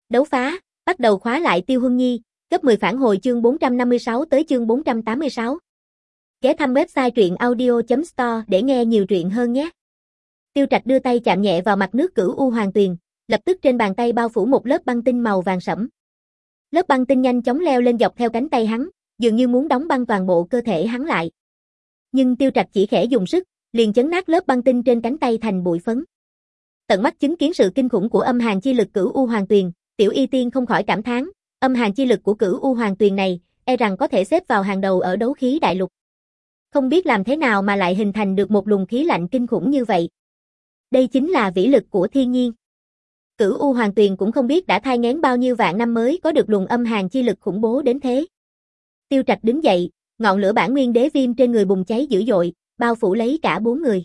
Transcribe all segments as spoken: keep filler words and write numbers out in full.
Đấu phá, bắt đầu khóa lại Tiêu Huân Nhi, gấp mười phản hồi chương bốn trăm năm mươi sáu tới chương bốn trăm tám mươi sáu. Ghé thăm website truyện audio chấm store để nghe nhiều truyện hơn nhé. Tiêu Trạch đưa tay chạm nhẹ vào mặt nước Cửu U Hoàng Tuyền, lập tức trên bàn tay bao phủ một lớp băng tinh màu vàng sẫm. Lớp băng tinh nhanh chóng leo lên dọc theo cánh tay hắn, dường như muốn đóng băng toàn bộ cơ thể hắn lại. Nhưng Tiêu Trạch chỉ khẽ dùng sức, liền chấn nát lớp băng tinh trên cánh tay thành bụi phấn. Tận mắt chứng kiến sự kinh khủng của âm hàn chi lực Cửu U Hoàng Tuyền, Tiểu Y Tiên không khỏi cảm thán, âm hàn chi lực của Cửu U Hoàng Tuyền này, e rằng có thể xếp vào hàng đầu ở đấu khí đại lục. Không biết làm thế nào mà lại hình thành được một luồng khí lạnh kinh khủng như vậy. Đây chính là vĩ lực của thiên nhiên. Cửu U Hoàng Tuyền cũng không biết đã thai nghén bao nhiêu vạn năm mới có được luồng âm hàn chi lực khủng bố đến thế. Tiêu Trạch đứng dậy, ngọn lửa bản nguyên đế viêm trên người bùng cháy dữ dội, bao phủ lấy cả bốn người.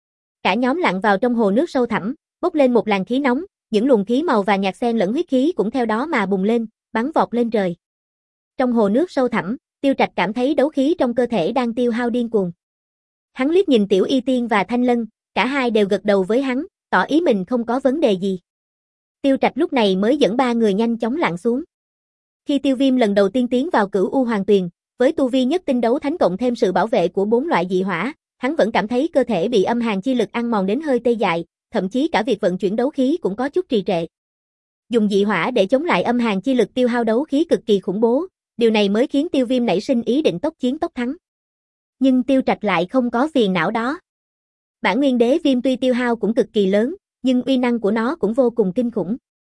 Cả nhóm lặn vào trong hồ nước sâu thẳm, bốc lên một làn khí nóng, những luồng khí màu vàng nhạt xen lẫn huyết khí cũng theo đó mà bùng lên, bắn vọt lên trời. Trong hồ nước sâu thẳm, Tiêu Trạch cảm thấy đấu khí trong cơ thể đang tiêu hao điên cuồng. Hắn liếc nhìn Tiểu Y Tiên và Thanh Lân, cả hai đều gật đầu với hắn, tỏ ý mình không có vấn đề gì. Tiêu Trạch lúc này mới dẫn ba người nhanh chóng lặn xuống. Khi Tiêu Viêm lần đầu tiên tiến vào Cửu U Hoàng Tuyền, với tu vi nhất tinh đấu thánh cộng thêm sự bảo vệ của bốn loại dị hỏa, hắn vẫn cảm thấy cơ thể bị âm hàn chi lực ăn mòn đến hơi tê dại, thậm chí cả việc vận chuyển đấu khí cũng có chút trì trệ. Dùng dị hỏa để chống lại âm hàn chi lực tiêu hao đấu khí cực kỳ khủng bố, điều này mới khiến Tiêu Viêm nảy sinh ý định tốc chiến tốc thắng. Nhưng Tiêu Trạch lại không có phiền não đó. Bản nguyên đế viêm tuy tiêu hao cũng cực kỳ lớn, nhưng uy năng của nó cũng vô cùng kinh khủng.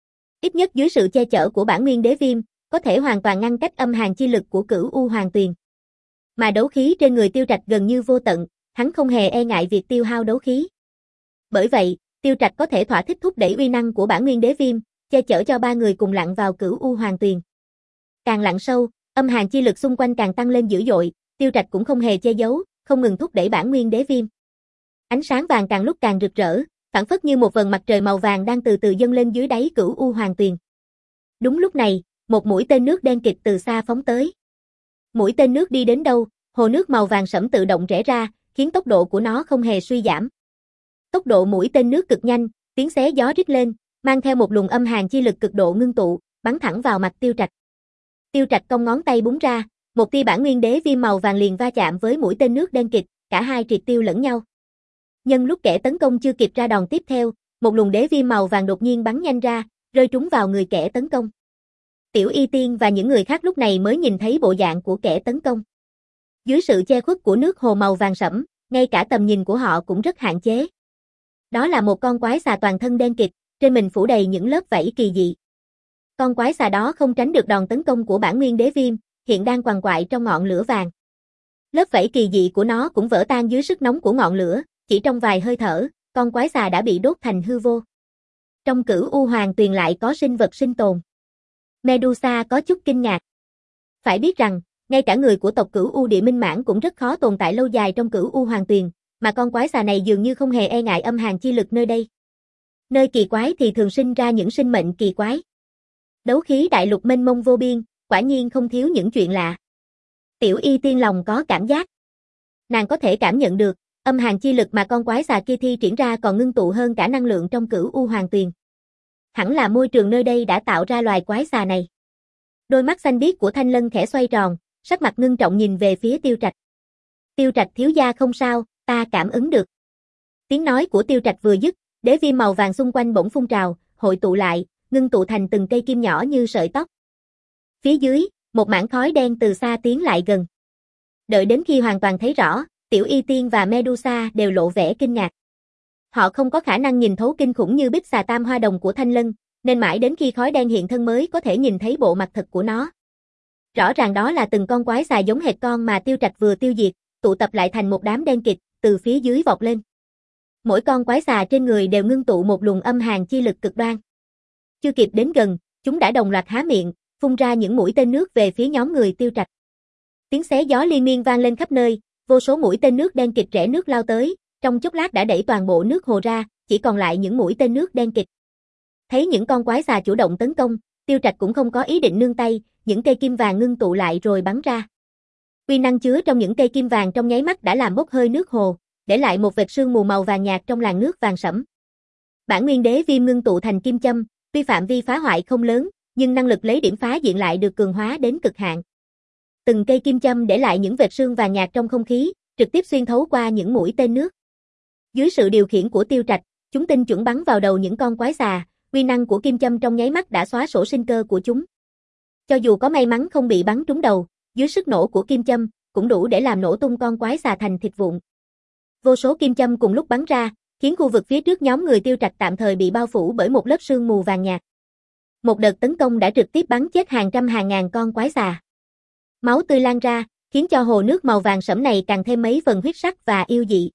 Ít nhất dưới sự che chở của bản nguyên đế viêm, có thể hoàn toàn ngăn cách âm hàn chi lực của Cửu U Hoàng Tuyền. Mà đấu khí trên người Tiêu Trạch gần như vô tận, hắn không hề e ngại việc tiêu hao đấu khí. Bởi vậy, Tiêu Trạch có thể thỏa thích thúc đẩy uy năng của bản nguyên đế viêm, che chở cho ba người cùng lặn vào Cửu U Hoàng Tuyền. Càng lặn sâu, âm hàn chi lực xung quanh càng tăng lên dữ dội, Tiêu Trạch cũng không hề che giấu, không ngừng thúc đẩy bản nguyên đế viêm. Ánh sáng vàng càng lúc càng rực rỡ, phản phất như một vầng mặt trời màu vàng đang từ từ dâng lên dưới đáy Cửu U Hoàng Tuyền. Đúng lúc này, một mũi tên nước đen kịt từ xa phóng tới. Mũi tên nước đi đến đâu, hồ nước màu vàng sẫm tự động rẽ ra, khiến tốc độ của nó không hề suy giảm. Tốc độ mũi tên nước cực nhanh, tiếng xé gió rít lên, mang theo một luồng âm hàn chi lực cực độ ngưng tụ, bắn thẳng vào mặt Tiêu Trạch. Tiêu Trạch cong ngón tay búng ra, một tia bản nguyên đế viêm màu vàng liền va chạm với mũi tên nước đen kịt, cả hai triệt tiêu lẫn nhau. Nhân lúc kẻ tấn công chưa kịp ra đòn tiếp theo, một luồng đế viêm màu vàng đột nhiên bắn nhanh ra, rơi trúng vào người kẻ tấn công. Tiểu Y Tiên và những người khác lúc này mới nhìn thấy bộ dạng của kẻ tấn công. Dưới sự che khuất của nước hồ màu vàng sẫm, ngay cả tầm nhìn của họ cũng rất hạn chế. Đó là một con quái xà toàn thân đen kịt, trên mình phủ đầy những lớp vảy kỳ dị. Con quái xà đó không tránh được đòn tấn công của bản nguyên đế viêm, hiện đang quằn quại trong ngọn lửa vàng. Lớp vảy kỳ dị của nó cũng vỡ tan dưới sức nóng của ngọn lửa, chỉ trong vài hơi thở, con quái xà đã bị đốt thành hư vô. Trong Cửu U Hoàng Tuyền lại có sinh vật sinh tồn. Medusa có chút kinh ngạc. Phải biết rằng, ngay cả người của tộc Cửu U Địa Minh Mãn cũng rất khó tồn tại lâu dài trong Cửu U Hoàng Tuyền, mà con quái xà này dường như không hề e ngại âm hàn chi lực nơi đây. Nơi kỳ quái thì thường sinh ra những sinh mệnh kỳ quái. Đấu khí đại lục mênh mông vô biên, quả nhiên không thiếu những chuyện lạ. Tiểu Y Tiên lòng có cảm giác. Nàng có thể cảm nhận được, âm hàn chi lực mà con quái xà kia thi triển ra còn ngưng tụ hơn cả năng lượng trong Cửu U Hoàng Tuyền. Hẳn là môi trường nơi đây đã tạo ra loài quái xà này. Đôi mắt xanh biếc của Thanh Lân khẽ xoay tròn, sắc mặt ngưng trọng nhìn về phía Tiêu Trạch. Tiêu Trạch thiếu gia không sao, ta cảm ứng được. Tiếng nói của Tiêu Trạch vừa dứt, đế viêm màu vàng xung quanh bỗng phun trào, hội tụ lại, ngưng tụ thành từng cây kim nhỏ như sợi tóc. Phía dưới, một mảng khói đen từ xa tiến lại gần. Đợi đến khi hoàn toàn thấy rõ, Tiểu Y Tiên và Medusa đều lộ vẻ kinh ngạc. Họ không có khả năng nhìn thấu kinh khủng như bích xà tam hoa đồng của Thanh Lân, nên mãi đến khi khói đen hiện thân mới có thể nhìn thấy bộ mặt thật của nó. Rõ ràng đó là từng con quái xà giống hệt con mà Tiêu Trạch vừa tiêu diệt, tụ tập lại thành một đám đen kịt, từ phía dưới vọt lên. Mỗi con quái xà trên người đều ngưng tụ một luồng âm hàn chi lực cực đoan. Chưa kịp đến gần, chúng đã đồng loạt há miệng, phun ra những mũi tên nước về phía nhóm người Tiêu Trạch. Tiếng xé gió liên miên vang lên khắp nơi, vô số mũi tên nước đen kịt rẽ nước lao tới, trong chốc lát đã đẩy toàn bộ nước hồ ra, chỉ còn lại những mũi tên nước đen kịt. Thấy những con quái xà chủ động tấn công, Tiêu Trạch cũng không có ý định nương tay, những cây kim vàng ngưng tụ lại rồi bắn ra. Uy năng chứa trong những cây kim vàng trong nháy mắt đã làm bốc hơi nước hồ, để lại một vệt sương mù màu vàng nhạt trong làn nước vàng sẫm. Bản nguyên đế viêm ngưng tụ thành kim châm, Tuy phạm vi phá hoại không lớn, nhưng năng lực lấy điểm phá diện lại được cường hóa đến cực hạn. Từng cây kim châm để lại những vệt sương vàng nhạt trong không khí, trực tiếp xuyên thấu qua những mũi tên nước. Dưới sự điều khiển của Tiêu Trạch, chúng tinh chuẩn bắn vào đầu những con quái xà, uy năng của kim châm trong nháy mắt đã xóa sổ sinh cơ của chúng. Cho dù có may mắn không bị bắn trúng đầu, dưới sức nổ của kim châm, cũng đủ để làm nổ tung con quái xà thành thịt vụn. Vô số kim châm cùng lúc bắn ra, khiến khu vực phía trước nhóm người Tiêu Trạch tạm thời bị bao phủ bởi một lớp sương mù vàng nhạt. Một đợt tấn công đã trực tiếp bắn chết hàng trăm hàng ngàn con quái xà. Máu tươi lan ra, khiến cho hồ nước màu vàng sẫm này càng thêm mấy phần huyết sắc và yêu dị.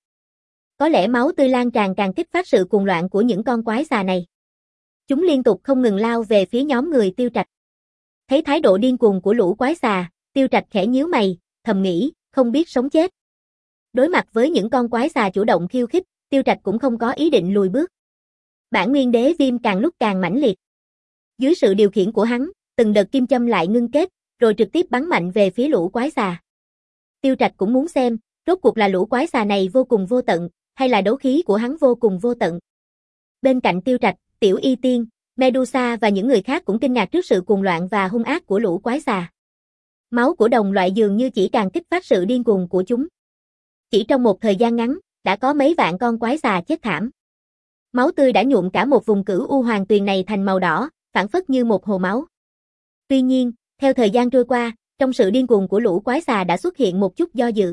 Có lẽ máu tươi lan tràn càng kích phát sự cuồng loạn của những con quái xà này. Chúng liên tục không ngừng lao về phía nhóm người Tiêu Trạch. Thấy thái độ điên cuồng của lũ quái xà, Tiêu Trạch khẽ nhíu mày, thầm nghĩ, không biết sống chết. Đối mặt với những con quái xà chủ động khiêu khích, Tiêu Trạch cũng không có ý định lùi bước. Bản nguyên đế viêm càng lúc càng mãnh liệt. Dưới sự điều khiển của hắn, từng đợt kim châm lại ngưng kết, rồi trực tiếp bắn mạnh về phía lũ quái xà. Tiêu Trạch cũng muốn xem, rốt cuộc là lũ quái xà này vô cùng vô tận, hay là đấu khí của hắn vô cùng vô tận. Bên cạnh Tiêu Trạch, Tiểu Y Tiên, Medusa và những người khác cũng kinh ngạc trước sự cuồng loạn và hung ác của lũ quái xà. Máu của đồng loại dường như chỉ càng kích phát sự điên cuồng của chúng. Chỉ trong một thời gian ngắn, đã có mấy vạn con quái xà chết thảm. Máu tươi đã nhuộm cả một vùng cửu u hoàng tuyền này thành màu đỏ, phảng phất như một hồ máu. Tuy nhiên, theo thời gian trôi qua, trong sự điên cuồng của lũ quái xà đã xuất hiện một chút do dự.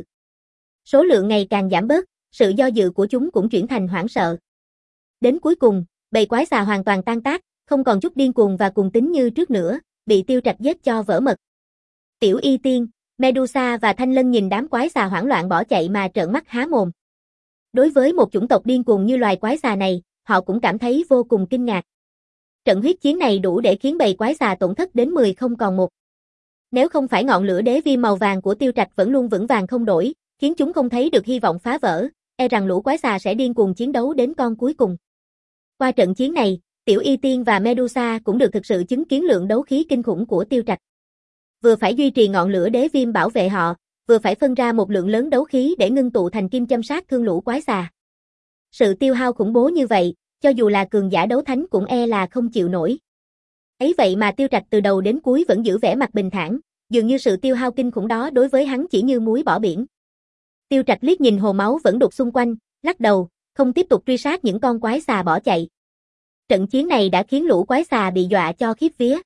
Số lượng ngày càng giảm bớt, sự do dự của chúng cũng chuyển thành hoảng sợ. Đến cuối cùng, bầy quái xà hoàn toàn tan tác, không còn chút điên cuồng và cuồng tín như trước nữa, bị Tiêu Trạch giết cho vỡ mật. Tiểu Y Tiên, Medusa và Thanh Lân nhìn đám quái xà hoảng loạn bỏ chạy mà trợn mắt há mồm. Đối với một chủng tộc điên cuồng như loài quái xà này, họ cũng cảm thấy vô cùng kinh ngạc. Trận huyết chiến này đủ để khiến bầy quái xà tổn thất đến mười không còn một. Nếu không phải ngọn lửa đế viêm màu vàng của Tiêu Trạch vẫn luôn vững vàng không đổi, khiến chúng không thấy được hy vọng phá vỡ, e rằng lũ quái xà sẽ điên cuồng chiến đấu đến con cuối cùng. Qua trận chiến này, Tiểu Y Tiên và Medusa cũng được thực sự chứng kiến lượng đấu khí kinh khủng của Tiêu Trạch. Vừa phải duy trì ngọn lửa đế viêm bảo vệ họ, vừa phải phân ra một lượng lớn đấu khí để ngưng tụ thành kim châm sát thương lũ quái xà. Sự tiêu hao khủng bố như vậy, cho dù là cường giả đấu thánh cũng e là không chịu nổi. Ấy vậy mà Tiêu Trạch từ đầu đến cuối vẫn giữ vẻ mặt bình thản, dường như sự tiêu hao kinh khủng đó đối với hắn chỉ như muối bỏ biển. Tiêu Trạch liếc nhìn hồ máu vẫn đục xung quanh, lắc đầu, không tiếp tục truy sát những con quái xà bỏ chạy. Trận chiến này đã khiến lũ quái xà bị dọa cho khiếp vía.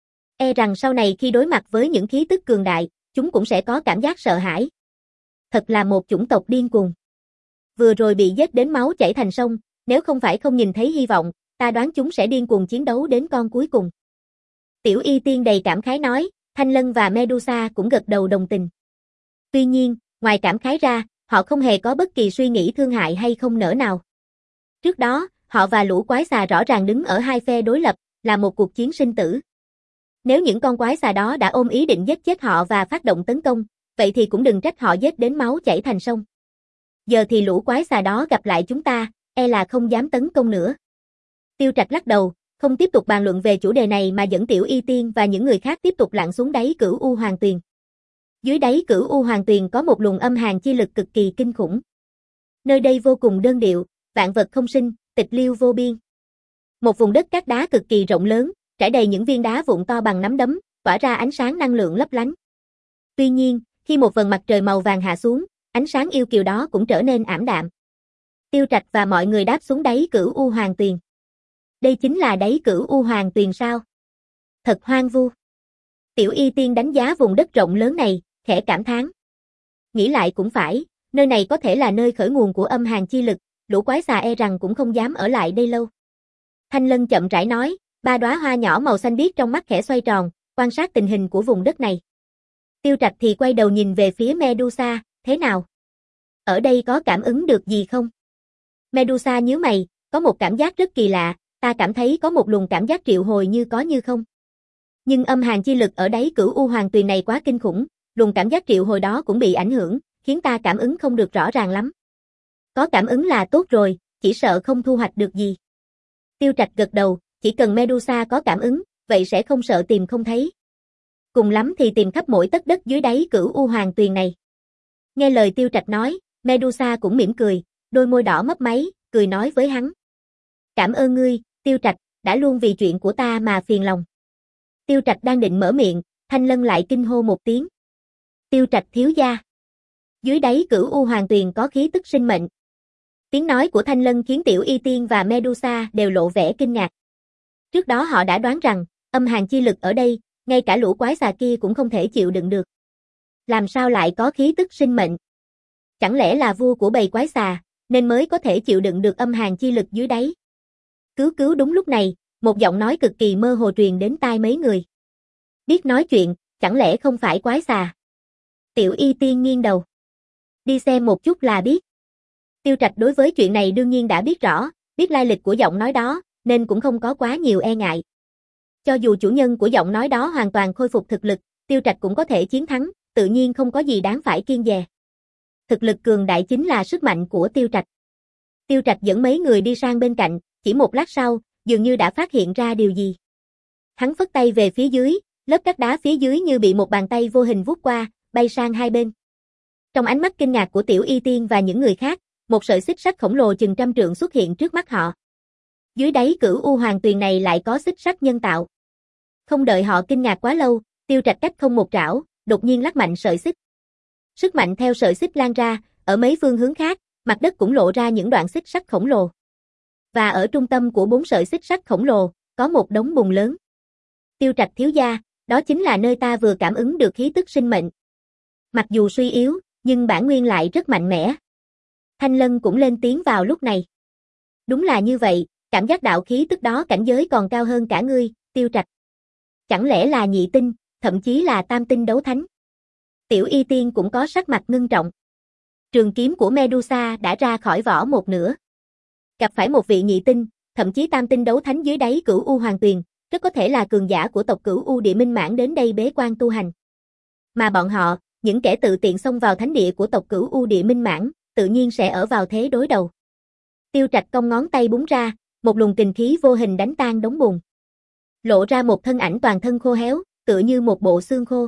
E rằng sau này khi đối mặt với những khí tức cường đại, chúng cũng sẽ có cảm giác sợ hãi. Thật là một chủng tộc điên cuồng. Vừa rồi bị giết đến máu chảy thành sông, nếu không phải không nhìn thấy hy vọng, ta đoán chúng sẽ điên cuồng chiến đấu đến con cuối cùng. Tiểu Y Tiên đầy cảm khái nói, Thanh Lân và Medusa cũng gật đầu đồng tình. Tuy nhiên, ngoài cảm khái ra, họ không hề có bất kỳ suy nghĩ thương hại hay không nỡ nào. Trước đó, họ và lũ quái xà rõ ràng đứng ở hai phe đối lập, là một cuộc chiến sinh tử. Nếu những con quái xà đó đã ôm ý định giết chết họ và phát động tấn công, vậy thì cũng đừng trách họ giết đến máu chảy thành sông. Giờ thì lũ quái xà đó gặp lại chúng ta, e là không dám tấn công nữa. Tiêu Trạch lắc đầu, không tiếp tục bàn luận về chủ đề này mà dẫn Tiểu Y Tiên và những người khác tiếp tục lặn xuống đáy cửu u hoàng tuyền. Dưới đáy cửu u hoàng tuyền có một luồng âm hàn chi lực cực kỳ kinh khủng. Nơi đây vô cùng đơn điệu, vạn vật không sinh, tịch liêu vô biên. Một vùng đất cát đá cực kỳ rộng lớn, trải đầy những viên đá vụn to bằng nắm đấm, tỏa ra ánh sáng năng lượng lấp lánh. Tuy nhiên, khi một vầng mặt trời màu vàng hạ xuống, ánh sáng yêu kiều đó cũng trở nên ảm đạm. Tiêu Trạch và mọi người đáp xuống đáy cửu u hoàng tuyền. Đây chính là đáy cửu u hoàng tuyền sao? Thật hoang vu. Tiểu Y Tiên đánh giá vùng đất rộng lớn này, khẽ cảm thán. Nghĩ lại cũng phải, nơi này có thể là nơi khởi nguồn của âm hàn chi lực, lũ quái xà e rằng cũng không dám ở lại đây lâu. Thanh Lân chậm rãi nói, ba đóa hoa nhỏ màu xanh biếc trong mắt khẽ xoay tròn, quan sát tình hình của vùng đất này. Tiêu Trạch thì quay đầu nhìn về phía Medusa, thế nào? Ở đây có cảm ứng được gì không? Medusa nhíu mày, có một cảm giác rất kỳ lạ, ta cảm thấy có một luồng cảm giác triệu hồi như có như không. Nhưng âm hàn chi lực ở đáy cửu u hoàng tuyền này quá kinh khủng, luồng cảm giác triệu hồi đó cũng bị ảnh hưởng, khiến ta cảm ứng không được rõ ràng lắm. Có cảm ứng là tốt rồi, chỉ sợ không thu hoạch được gì. Tiêu Trạch gật đầu, chỉ cần Medusa có cảm ứng, vậy sẽ không sợ tìm không thấy. Cùng lắm thì tìm khắp mỗi tấc đất dưới đáy cửu u hoàng tuyền này. Nghe lời Tiêu Trạch nói, Medusa cũng mỉm cười, đôi môi đỏ mấp máy, cười nói với hắn. Cảm ơn ngươi, Tiêu Trạch, đã luôn vì chuyện của ta mà phiền lòng. Tiêu Trạch đang định mở miệng, Thanh Lân lại kinh hô một tiếng. Tiêu Trạch thiếu gia. Dưới đáy Cửu U Hoàng Tuyền có khí tức sinh mệnh. Tiếng nói của Thanh Lân khiến Tiểu Y Tiên và Medusa đều lộ vẻ kinh ngạc. Trước đó họ đã đoán rằng, âm hàn chi lực ở đây, ngay cả lũ quái xà kia cũng không thể chịu đựng được. Làm sao lại có khí tức sinh mệnh? Chẳng lẽ là vua của bầy quái xà, nên mới có thể chịu đựng được âm hàn chi lực dưới đáy? Cứu cứu đúng lúc này, một giọng nói cực kỳ mơ hồ truyền đến tai mấy người. Biết nói chuyện, chẳng lẽ không phải quái xà? Tiểu Y Tiên nghiêng đầu. Đi xem một chút là biết. Tiêu Trạch đối với chuyện này đương nhiên đã biết rõ, biết lai lịch của giọng nói đó, nên cũng không có quá nhiều e ngại. Cho dù chủ nhân của giọng nói đó hoàn toàn khôi phục thực lực, Tiêu Trạch cũng có thể chiến thắng, tự nhiên không có gì đáng phải kiêng dè. Thực lực cường đại chính là sức mạnh của Tiêu Trạch. Tiêu Trạch dẫn mấy người đi sang bên cạnh, chỉ một lát sau, dường như đã phát hiện ra điều gì. Hắn phất tay về phía dưới, lớp cát đá phía dưới như bị một bàn tay vô hình vuốt qua, bay sang hai bên. Trong ánh mắt kinh ngạc của Tiểu Y Tiên và những người khác, một sợi xích sắt khổng lồ chừng trăm trượng xuất hiện trước mắt họ. Dưới đáy Cửu U Hoàng Tuyền này lại có xích sắt nhân tạo. Không đợi họ kinh ngạc quá lâu, Tiêu Trạch cách không một trảo, đột nhiên lắc mạnh sợi xích. Sức mạnh theo sợi xích lan ra, ở mấy phương hướng khác, mặt đất cũng lộ ra những đoạn xích sắt khổng lồ. Và ở trung tâm của bốn sợi xích sắt khổng lồ, có một đống bùn lớn. Tiêu Trạch thiếu gia, đó chính là nơi ta vừa cảm ứng được khí tức sinh mệnh. Mặc dù suy yếu, nhưng bản nguyên lại rất mạnh mẽ. Thanh Lân cũng lên tiếng vào lúc này. Đúng là như vậy, cảm giác đạo khí tức đó cảnh giới còn cao hơn cả ngươi, Tiêu Trạch. Chẳng lẽ là nhị tinh, thậm chí là tam tinh đấu thánh? Tiểu Y Tiên cũng có sắc mặt ngưng trọng. Trường kiếm của Medusa đã ra khỏi vỏ một nửa. Gặp phải một vị nhị tinh, thậm chí tam tinh đấu thánh dưới đáy Cửu U Hoàng Tuyền, rất có thể là cường giả của tộc Cửu U Địa Minh Mãn đến đây bế quan tu hành. Mà bọn họ, những kẻ tự tiện xông vào thánh địa của tộc Cửu U Địa Minh Mãn, tự nhiên sẽ ở vào thế đối đầu. Tiêu Trạch cong ngón tay búng ra, một luồng kình khí vô hình đánh tan đống bùn. Lộ ra một thân ảnh toàn thân khô héo, tựa như một bộ xương khô.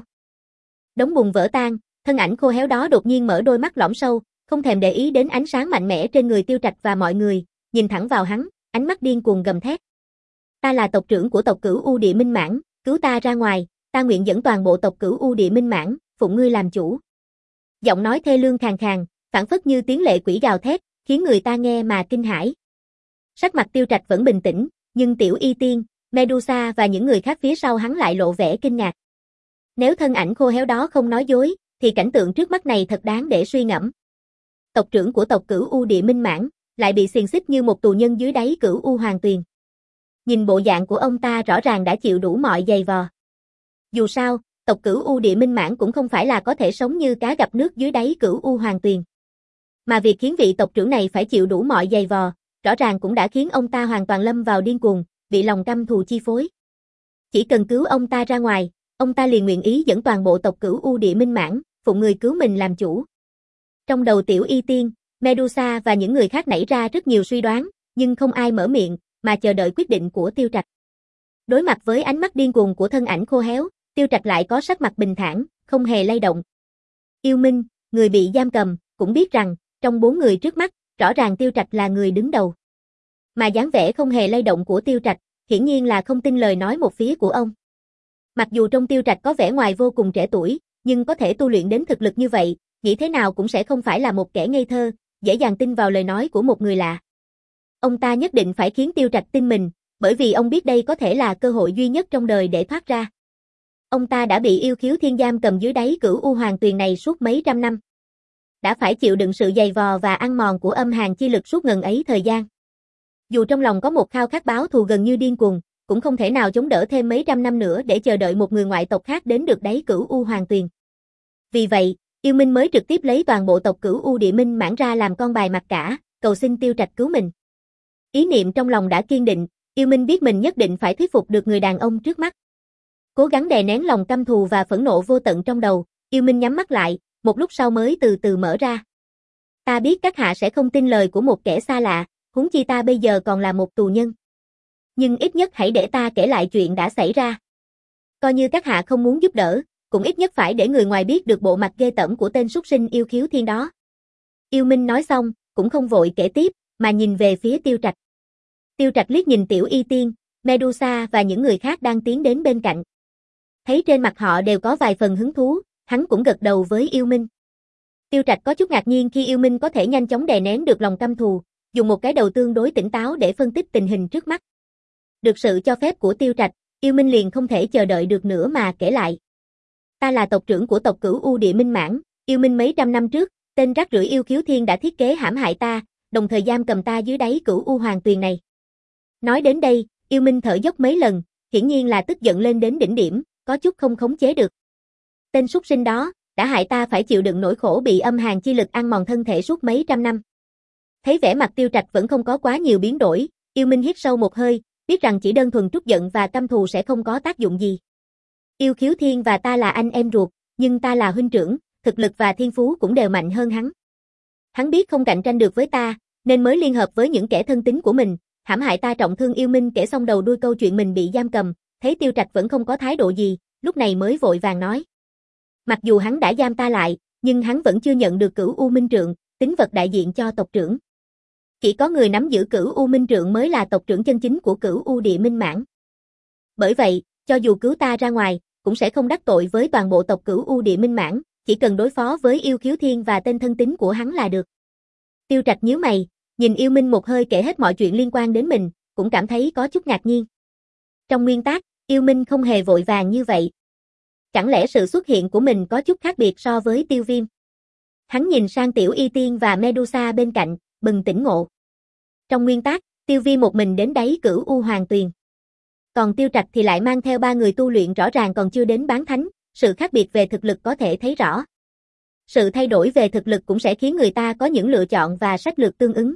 Đống bùn vỡ tan, thân ảnh khô héo đó đột nhiên mở đôi mắt lõm sâu, không thèm để ý đến ánh sáng mạnh mẽ trên người Tiêu Trạch và mọi người, nhìn thẳng vào hắn, ánh mắt điên cuồng gầm thét. Ta là tộc trưởng của tộc Cửu U Địa Minh Mãn, cứu ta ra ngoài, ta nguyện dẫn toàn bộ tộc Cửu U Địa Minh Mãn, phụng ngươi làm chủ. Giọng nói thê lương khàn khàn, phảng phất như tiếng lệ quỷ gào thét, khiến người ta nghe mà kinh hãi. Sắc mặt Tiêu Trạch vẫn bình tĩnh, nhưng Tiểu Y Tiên, Medusa và những người khác phía sau hắn lại lộ vẻ kinh ngạc. Nếu thân ảnh khô héo đó không nói dối, thì cảnh tượng trước mắt này thật đáng để suy ngẫm. Tộc trưởng của tộc Cửu U Địa Minh Mãn, lại bị xiềng xích như một tù nhân dưới đáy Cửu U Hoàng Tuyền. Nhìn bộ dạng của ông ta rõ ràng đã chịu đủ mọi giày vò. Dù sao, tộc Cửu U Địa Minh Mãn cũng không phải là có thể sống như cá gặp nước dưới đáy Cửu U Hoàng Tuyền. Mà việc khiến vị tộc trưởng này phải chịu đủ mọi giày vò, rõ ràng cũng đã khiến ông ta hoàn toàn lâm vào điên cuồng, bị lòng căm thù chi phối. Chỉ cần cứu ông ta ra ngoài, ông ta liền nguyện ý dẫn toàn bộ tộc Cửu U Địa Minh Mãn, phụng người cứu mình làm chủ. Trong đầu Tiểu Y Tiên, Medusa và những người khác nảy ra rất nhiều suy đoán, nhưng không ai mở miệng, mà chờ đợi quyết định của Tiêu Trạch. Đối mặt với ánh mắt điên cuồng của thân ảnh khô héo, Tiêu Trạch lại có sắc mặt bình thản, không hề lay động. Yêu Minh, người bị giam cầm, cũng biết rằng, trong bốn người trước mắt, rõ ràng Tiêu Trạch là người đứng đầu. Mà dáng vẻ không hề lay động của Tiêu Trạch, hiển nhiên là không tin lời nói một phía của ông. Mặc dù trong Tiêu Trạch có vẻ ngoài vô cùng trẻ tuổi, nhưng có thể tu luyện đến thực lực như vậy, nghĩ thế nào cũng sẽ không phải là một kẻ ngây thơ, dễ dàng tin vào lời nói của một người lạ. Ông ta nhất định phải khiến Tiêu Trạch tin mình, bởi vì ông biết đây có thể là cơ hội duy nhất trong đời để thoát ra. Ông ta đã bị yêu khiếu thiên giam cầm dưới đáy Cửu U Hoàng Tuyền này suốt mấy trăm năm. Đã phải chịu đựng sự dày vò và ăn mòn của âm hàn chi lực suốt ngần ấy thời gian. Dù trong lòng có một khao khát báo thù gần như điên cuồng, cũng không thể nào chống đỡ thêm mấy trăm năm nữa để chờ đợi một người ngoại tộc khác đến được đáy Cửu U Hoàng Tuyền. Vì vậy, Yêu Minh mới trực tiếp lấy toàn bộ tộc Cửu U Địa Minh Mãn ra làm con bài mặt cả, cầu xin Tiêu Trạch cứu mình. Ý niệm trong lòng đã kiên định, Yêu Minh biết mình nhất định phải thuyết phục được người đàn ông trước mắt. Cố gắng đè nén lòng căm thù và phẫn nộ vô tận trong đầu, Yêu Minh nhắm mắt lại, một lúc sau mới từ từ mở ra. Ta biết các hạ sẽ không tin lời của một kẻ xa lạ, huống chi ta bây giờ còn là một tù nhân. Nhưng ít nhất hãy để ta kể lại chuyện đã xảy ra. Coi như các hạ không muốn giúp đỡ, cũng ít nhất phải để người ngoài biết được bộ mặt ghê tởm của tên súc sinh yêu khiếu thiên đó. Yêu Minh nói xong, cũng không vội kể tiếp, mà nhìn về phía Tiêu Trạch. Tiêu Trạch liếc nhìn Tiểu Y Tiên, Medusa và những người khác đang tiến đến bên cạnh. Thấy trên mặt họ đều có vài phần hứng thú, hắn cũng gật đầu với Yêu Minh. Tiêu Trạch có chút ngạc nhiên khi Yêu Minh có thể nhanh chóng đè nén được lòng căm thù, dùng một cái đầu tương đối tỉnh táo để phân tích tình hình trước mắt. Được sự cho phép của Tiêu Trạch, Yêu Minh liền không thể chờ đợi được nữa mà kể lại. Ta là tộc trưởng của tộc Cửu U Địa Minh Mãn, Yêu Minh mấy trăm năm trước, tên rác rưởi Yêu Khiếu Thiên đã thiết kế hãm hại ta, đồng thời giam cầm ta dưới đáy Cửu U Hoàng Tuyền này. Nói đến đây, Yêu Minh thở dốc mấy lần, hiển nhiên là tức giận lên đến đỉnh điểm, có chút không khống chế được. Tên súc sinh đó, đã hại ta phải chịu đựng nỗi khổ bị âm hàn chi lực ăn mòn thân thể suốt mấy trăm năm. Thấy vẻ mặt Tiêu Trạch vẫn không có quá nhiều biến đổi, Yêu Minh hít sâu một hơi, biết rằng chỉ đơn thuần trút giận và căm thù sẽ không có tác dụng gì. Yêu Khiếu Thiên và ta là anh em ruột, nhưng ta là huynh trưởng, thực lực và thiên phú cũng đều mạnh hơn hắn. Hắn biết không cạnh tranh được với ta, nên mới liên hợp với những kẻ thân tín của mình, hãm hại ta trọng thương. Yêu Minh kể xong đầu đuôi câu chuyện mình bị giam cầm, thấy Tiêu Trạch vẫn không có thái độ gì, lúc này mới vội vàng nói. Mặc dù hắn đã giam ta lại, nhưng hắn vẫn chưa nhận được Cửu U Minh Trượng, tín vật đại diện cho tộc trưởng. Chỉ có người nắm giữ Cửu U Minh Trượng mới là tộc trưởng chân chính của Cửu U Địa Minh Mãn. Bởi vậy, cho dù cứu ta ra ngoài, cũng sẽ không đắc tội với toàn bộ tộc Cửu U Địa Minh Mãn, chỉ cần đối phó với Yêu Khiếu Thiên và tên thân tín của hắn là được. Tiêu Trạch nhíu mày, nhìn Yêu Minh một hơi kể hết mọi chuyện liên quan đến mình, cũng cảm thấy có chút ngạc nhiên. Trong nguyên tắc, Yêu Minh không hề vội vàng như vậy. Chẳng lẽ sự xuất hiện của mình có chút khác biệt so với Tiêu Viêm? Hắn nhìn sang Tiểu Y Tiên và Medusa bên cạnh, bừng tỉnh ngộ. Trong nguyên tắc, Tiêu Viêm một mình đến đáy Cửu U Hoàng Tuyền. Còn Tiêu Trạch thì lại mang theo ba người tu luyện rõ ràng còn chưa đến bán thánh, sự khác biệt về thực lực có thể thấy rõ. Sự thay đổi về thực lực cũng sẽ khiến người ta có những lựa chọn và sách lược tương ứng.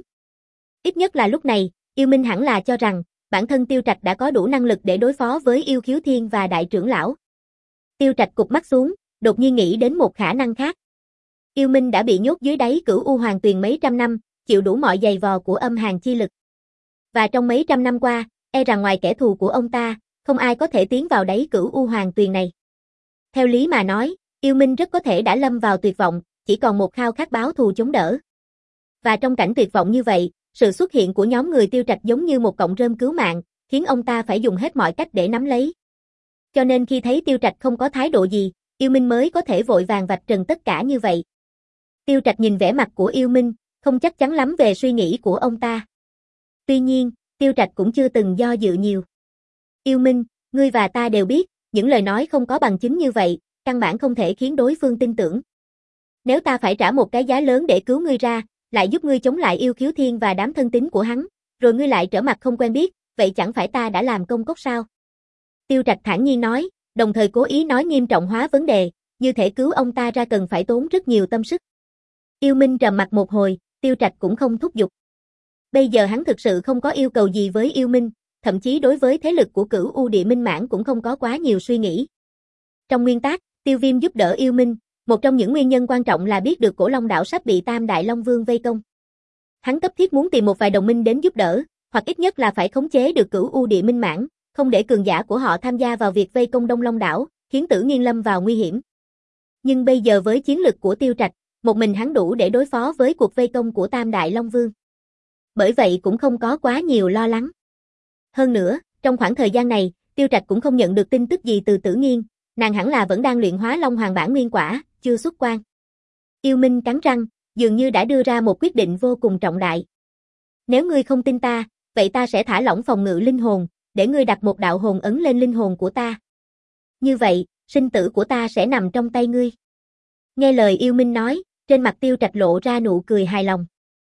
Ít nhất là lúc này, Yêu Minh hẳn là cho rằng, bản thân Tiêu Trạch đã có đủ năng lực để đối phó với Yêu Khiếu Thiên và Đại trưởng lão. Tiêu Trạch cụp mắt xuống, đột nhiên nghĩ đến một khả năng khác. Yêu Minh đã bị nhốt dưới đáy Cửu U Hoàng Tuyền mấy trăm năm, chịu đủ mọi giày vò của âm hàn chi lực. Và trong mấy trăm năm qua, e rằng ngoài kẻ thù của ông ta, không ai có thể tiến vào đáy Cửu U Hoàng Tuyền này. Theo lý mà nói, Yêu Minh rất có thể đã lâm vào tuyệt vọng, chỉ còn một khao khát báo thù chống đỡ. Và trong cảnh tuyệt vọng như vậy, sự xuất hiện của nhóm người Tiêu Trạch giống như một cọng rơm cứu mạng, khiến ông ta phải dùng hết mọi cách để nắm lấy. Cho nên khi thấy Tiêu Trạch không có thái độ gì, Yêu Minh mới có thể vội vàng vạch trần tất cả như vậy. Tiêu Trạch nhìn vẻ mặt của Yêu Minh, không chắc chắn lắm về suy nghĩ của ông ta. Tuy nhiên, Tiêu Trạch cũng chưa từng do dự nhiều. Yêu Minh, ngươi và ta đều biết, những lời nói không có bằng chứng như vậy, căn bản không thể khiến đối phương tin tưởng. Nếu ta phải trả một cái giá lớn để cứu ngươi ra, lại giúp ngươi chống lại Yêu Khiếu Thiên và đám thân tín của hắn, rồi ngươi lại trở mặt không quen biết, vậy chẳng phải ta đã làm công cốc sao? Tiêu Trạch thản nhiên nói, đồng thời cố ý nói nghiêm trọng hóa vấn đề, như thể cứu ông ta ra cần phải tốn rất nhiều tâm sức. Yêu Minh trầm mặt một hồi, Tiêu Trạch cũng không thúc giục. Bây giờ hắn thực sự không có yêu cầu gì với Yêu Minh, thậm chí đối với thế lực của Cửu U Địa Minh Mãn cũng không có quá nhiều suy nghĩ. Trong nguyên tắc, Tiêu Viêm giúp đỡ Yêu Minh, một trong những nguyên nhân quan trọng là biết được Cổ Long đảo sắp bị Tam Đại Long Vương vây công. Hắn cấp thiết muốn tìm một vài đồng minh đến giúp đỡ, hoặc ít nhất là phải khống chế được Cửu U Địa Minh Mãn, không để cường giả của họ tham gia vào việc vây công Đông Long đảo, khiến Tử Nghiên lâm vào nguy hiểm. Nhưng bây giờ với chiến lực của Tiêu Trạch, một mình hắn đủ để đối phó với cuộc vây công của Tam Đại Long Vương. Bởi vậy cũng không có quá nhiều lo lắng. Hơn nữa, trong khoảng thời gian này, Tiêu Trạch cũng không nhận được tin tức gì từ Tử Nghiên, nàng hẳn là vẫn đang luyện hóa Long Hoàng bản nguyên quả, chưa xuất quan. Yêu Minh cắn răng, dường như đã đưa ra một quyết định vô cùng trọng đại. Nếu ngươi không tin ta, vậy ta sẽ thả lỏng phòng ngự linh hồn, để ngươi đặt một đạo hồn ấn lên linh hồn của ta. Như vậy, sinh tử của ta sẽ nằm trong tay ngươi. Nghe lời Yêu Minh nói, trên mặt Tiêu Trạch lộ ra nụ cười hài lòng.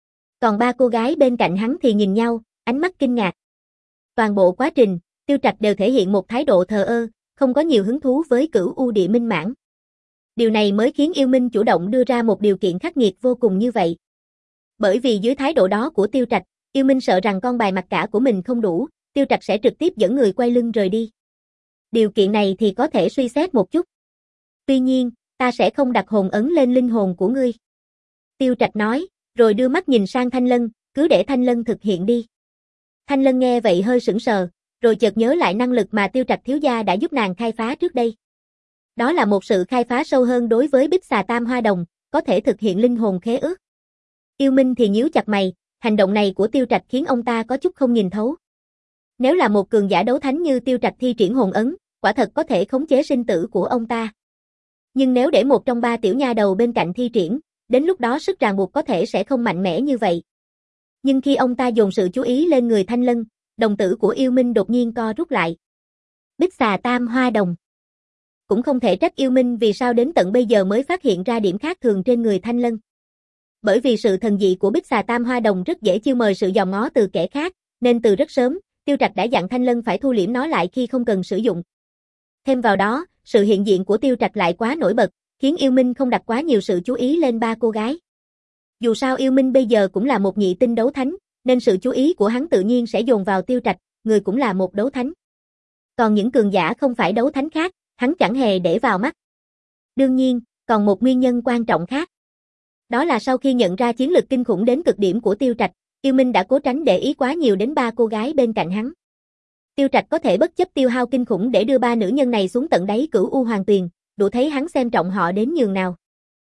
Còn ba cô gái bên cạnh hắn thì nhìn nhau, ánh mắt kinh ngạc. Toàn bộ quá trình, Tiêu Trạch đều thể hiện một thái độ thờ ơ, không có nhiều hứng thú với Cửu U Địa Minh Mãn. Điều này mới khiến Yêu Minh chủ động đưa ra một điều kiện khắc nghiệt vô cùng như vậy. Bởi vì dưới thái độ đó của Tiêu Trạch, Yêu Minh sợ rằng con bài mặt cả của mình không đủ, Tiêu Trạch sẽ trực tiếp dẫn người quay lưng rời đi. Điều kiện này thì có thể suy xét một chút. Tuy nhiên, ta sẽ không đặt hồn ấn lên linh hồn của ngươi. Tiêu Trạch nói, rồi đưa mắt nhìn sang Thanh Lân, cứ để Thanh Lân thực hiện đi. Thanh Lân nghe vậy hơi sững sờ, rồi chợt nhớ lại năng lực mà Tiêu Trạch thiếu gia đã giúp nàng khai phá trước đây. Đó là một sự khai phá sâu hơn đối với Bích Xà Tam Hoa Đồng, có thể thực hiện linh hồn khế ước. Yêu Minh thì nhíu chặt mày, hành động này của Tiêu Trạch khiến ông ta có chút không nhìn thấu. Nếu là một cường giả đấu thánh như Tiêu Trạch thi triển hồn ấn, quả thật có thể khống chế sinh tử của ông ta. Nhưng nếu để một trong ba tiểu nha đầu bên cạnh thi triển, đến lúc đó sức ràng buộc có thể sẽ không mạnh mẽ như vậy. Nhưng khi ông ta dồn sự chú ý lên người Thanh Lân, đồng tử của Yêu Minh đột nhiên co rút lại. Bích xà tam hoa đồng. Cũng không thể trách Yêu Minh vì sao đến tận bây giờ mới phát hiện ra điểm khác thường trên người Thanh Lân. Bởi vì sự thần dị của Bích xà tam hoa đồng rất dễ chiêu mời sự dòm ngó từ kẻ khác, nên từ rất sớm, Tiêu Trạch đã dặn Thanh Lân phải thu liễm nó lại khi không cần sử dụng. Thêm vào đó, sự hiện diện của Tiêu Trạch lại quá nổi bật, khiến Yêu Minh không đặt quá nhiều sự chú ý lên ba cô gái. Dù sao Yêu Minh bây giờ cũng là một nhị tinh đấu thánh, nên sự chú ý của hắn tự nhiên sẽ dồn vào Tiêu Trạch, người cũng là một đấu thánh. Còn những cường giả không phải đấu thánh khác, hắn chẳng hề để vào mắt. Đương nhiên, còn một nguyên nhân quan trọng khác. Đó là sau khi nhận ra chiến lực kinh khủng đến cực điểm của Tiêu Trạch, Yêu Minh đã cố tránh để ý quá nhiều đến ba cô gái bên cạnh hắn. Tiêu Trạch có thể bất chấp tiêu hao kinh khủng để đưa ba nữ nhân này xuống tận đáy Cửu U Hoàng Tuyền, đủ thấy hắn xem trọng họ đến nhường nào.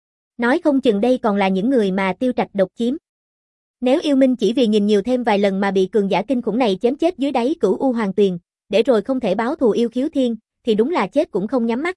Nói không chừng đây còn là những người mà Tiêu Trạch độc chiếm. Nếu Yêu Minh chỉ vì nhìn nhiều thêm vài lần mà bị cường giả kinh khủng này chém chết dưới đáy Cửu U Hoàng Tuyền, để rồi không thể báo thù Yêu Khiếu Thiên, thì đúng là chết cũng không nhắm mắt.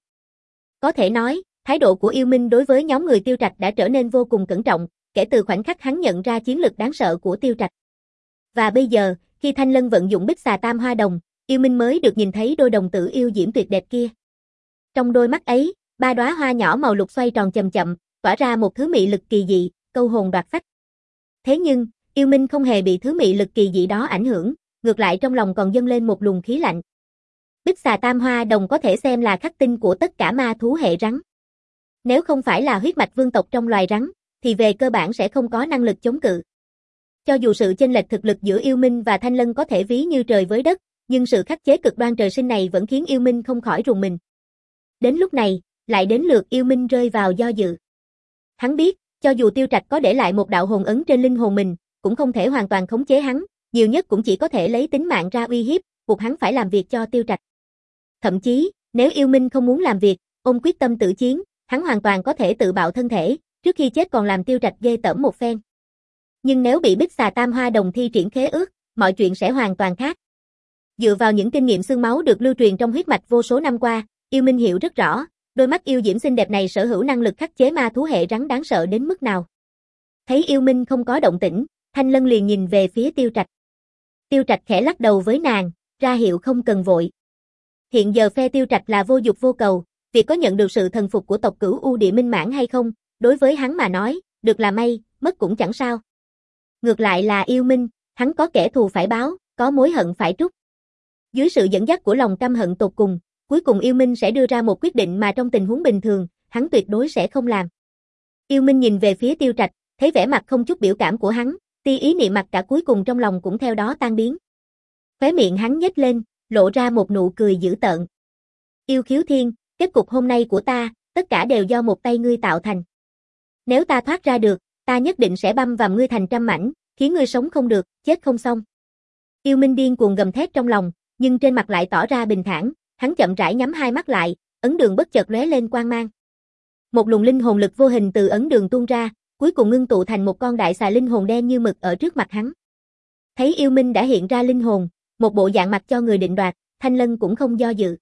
Có thể nói, thái độ của Yêu Minh đối với nhóm người Tiêu Trạch đã trở nên vô cùng cẩn trọng, kể từ khoảnh khắc hắn nhận ra chiến lực đáng sợ của Tiêu Trạch. Và bây giờ, khi Thanh Lân vận dụng Bích xà tam hoa đồng, Yêu Minh mới được nhìn thấy đôi đồng tử yêu diễm tuyệt đẹp kia. Trong đôi mắt ấy, ba đóa hoa nhỏ màu lục xoay tròn chậm chậm, tỏa ra một thứ mị lực kỳ dị, câu hồn đoạt phách. Thế nhưng, Yêu Minh không hề bị thứ mị lực kỳ dị đó ảnh hưởng, ngược lại trong lòng còn dâng lên một luồng khí lạnh. Bích xà tam hoa đồng có thể xem là khắc tinh của tất cả ma thú hệ rắn. Nếu không phải là huyết mạch vương tộc trong loài rắn, thì về cơ bản sẽ không có năng lực chống cự. Cho dù sự chênh lệch thực lực giữa Yêu Minh và Thanh Lân có thể ví như trời với đất, nhưng sự khắc chế cực đoan trời sinh này vẫn khiến Yêu Minh không khỏi rùng mình. Đến lúc này, lại đến lượt Yêu Minh rơi vào do dự. Hắn biết, cho dù Tiêu Trạch có để lại một đạo hồn ấn trên linh hồn mình, cũng không thể hoàn toàn khống chế hắn, nhiều nhất cũng chỉ có thể lấy tính mạng ra uy hiếp, buộc hắn phải làm việc cho Tiêu Trạch. Thậm chí, nếu Yêu Minh không muốn làm việc, ôm quyết tâm tử chiến, hắn hoàn toàn có thể tự bạo thân thể, trước khi chết còn làm Tiêu Trạch ghê tởm một phen. Nhưng nếu bị Bích xà tam hoa đồng thi triển khế ước, mọi chuyện sẽ hoàn toàn khác. Dựa vào những kinh nghiệm xương máu được lưu truyền trong huyết mạch vô số năm qua, Yêu Minh hiểu rất rõ, đôi mắt yêu diễm xinh đẹp này sở hữu năng lực khắc chế ma thú hệ rắn đáng sợ đến mức nào. Thấy Yêu Minh không có động tĩnh, Thanh Lân liền nhìn về phía Tiêu Trạch. Tiêu Trạch khẽ lắc đầu với nàng, ra hiệu không cần vội. Hiện giờ phe Tiêu Trạch là vô dục vô cầu, việc có nhận được sự thần phục của tộc Cửu U Địa Minh Mãn hay không, đối với hắn mà nói, được là may, mất cũng chẳng sao. Ngược lại là Yêu Minh, hắn có kẻ thù phải báo, có mối hận phải trút. Dưới sự dẫn dắt của lòng căm hận tột cùng, cuối cùng Yêu Minh sẽ đưa ra một quyết định mà trong tình huống bình thường, hắn tuyệt đối sẽ không làm. Yêu Minh nhìn về phía Tiêu Trạch, thấy vẻ mặt không chút biểu cảm của hắn, tia ý niệm mặc cả cuối cùng trong lòng cũng theo đó tan biến. Khóe miệng hắn nhếch lên, lộ ra một nụ cười dữ tợn. Yêu Khiếu Thiên, kết cục hôm nay của ta, tất cả đều do một tay ngươi tạo thành. Nếu ta thoát ra được, ta nhất định sẽ băm vằm ngươi thành trăm mảnh, khiến ngươi sống không được, chết không xong. Yêu Minh điên cuồng gầm thét trong lòng, nhưng trên mặt lại tỏ ra bình thản, hắn chậm rãi nhắm hai mắt lại, ấn đường bất chợt lóe lên quang mang. Một luồng linh hồn lực vô hình từ ấn đường tuôn ra, cuối cùng ngưng tụ thành một con đại xà linh hồn đen như mực ở trước mặt hắn. Thấy Yêu Minh đã hiện ra linh hồn, một bộ dạng mặt cho người định đoạt, Thanh Lân cũng không do dự.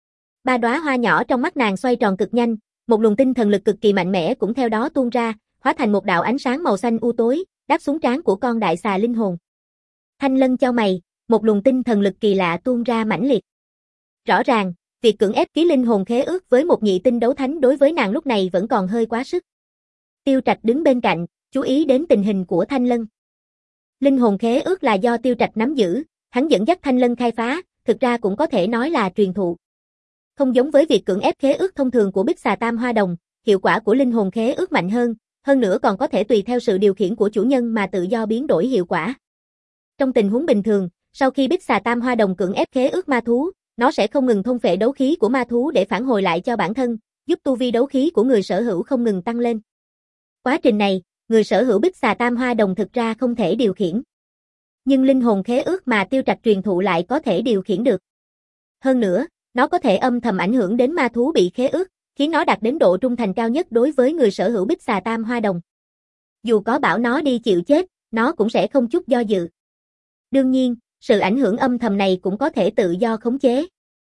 Ba đóa hoa nhỏ trong mắt nàng xoay tròn cực nhanh, một luồng tinh thần lực cực kỳ mạnh mẽ cũng theo đó tuôn ra, hóa thành một đạo ánh sáng màu xanh u tối, đáp xuống trán của con đại xà linh hồn. Thanh Lân chau mày, một luồng tinh thần lực kỳ lạ tuôn ra mãnh liệt. Rõ ràng, việc cưỡng ép ký linh hồn khế ước với một nhị tinh đấu thánh đối với nàng lúc này vẫn còn hơi quá sức. Tiêu Trạch đứng bên cạnh, chú ý đến tình hình của Thanh Lân. Linh hồn khế ước là do Tiêu Trạch nắm giữ, hắn dẫn dắt Thanh Lân khai phá, thực ra cũng có thể nói là truyền thụ. Không giống với việc cưỡng ép khế ước thông thường của Bích xà tam hoa đồng, hiệu quả của linh hồn khế ước mạnh hơn, hơn nữa còn có thể tùy theo sự điều khiển của chủ nhân mà tự do biến đổi hiệu quả. Trong tình huống bình thường, sau khi Bích xà tam hoa đồng cưỡng ép khế ước ma thú, nó sẽ không ngừng thôn phệ đấu khí của ma thú để phản hồi lại cho bản thân, giúp tu vi đấu khí của người sở hữu không ngừng tăng lên. Quá trình này, người sở hữu Bích xà tam hoa đồng thực ra không thể điều khiển. Nhưng linh hồn khế ước mà Tiêu Trạch truyền thụ lại có thể điều khiển được. Hơn nữa, nó có thể âm thầm ảnh hưởng đến ma thú bị khế ước, khiến nó đạt đến độ trung thành cao nhất đối với người sở hữu Bích xà tam hoa đồng. Dù có bảo nó đi chịu chết, nó cũng sẽ không chút do dự. Đương nhiên, sự ảnh hưởng âm thầm này cũng có thể tự do khống chế.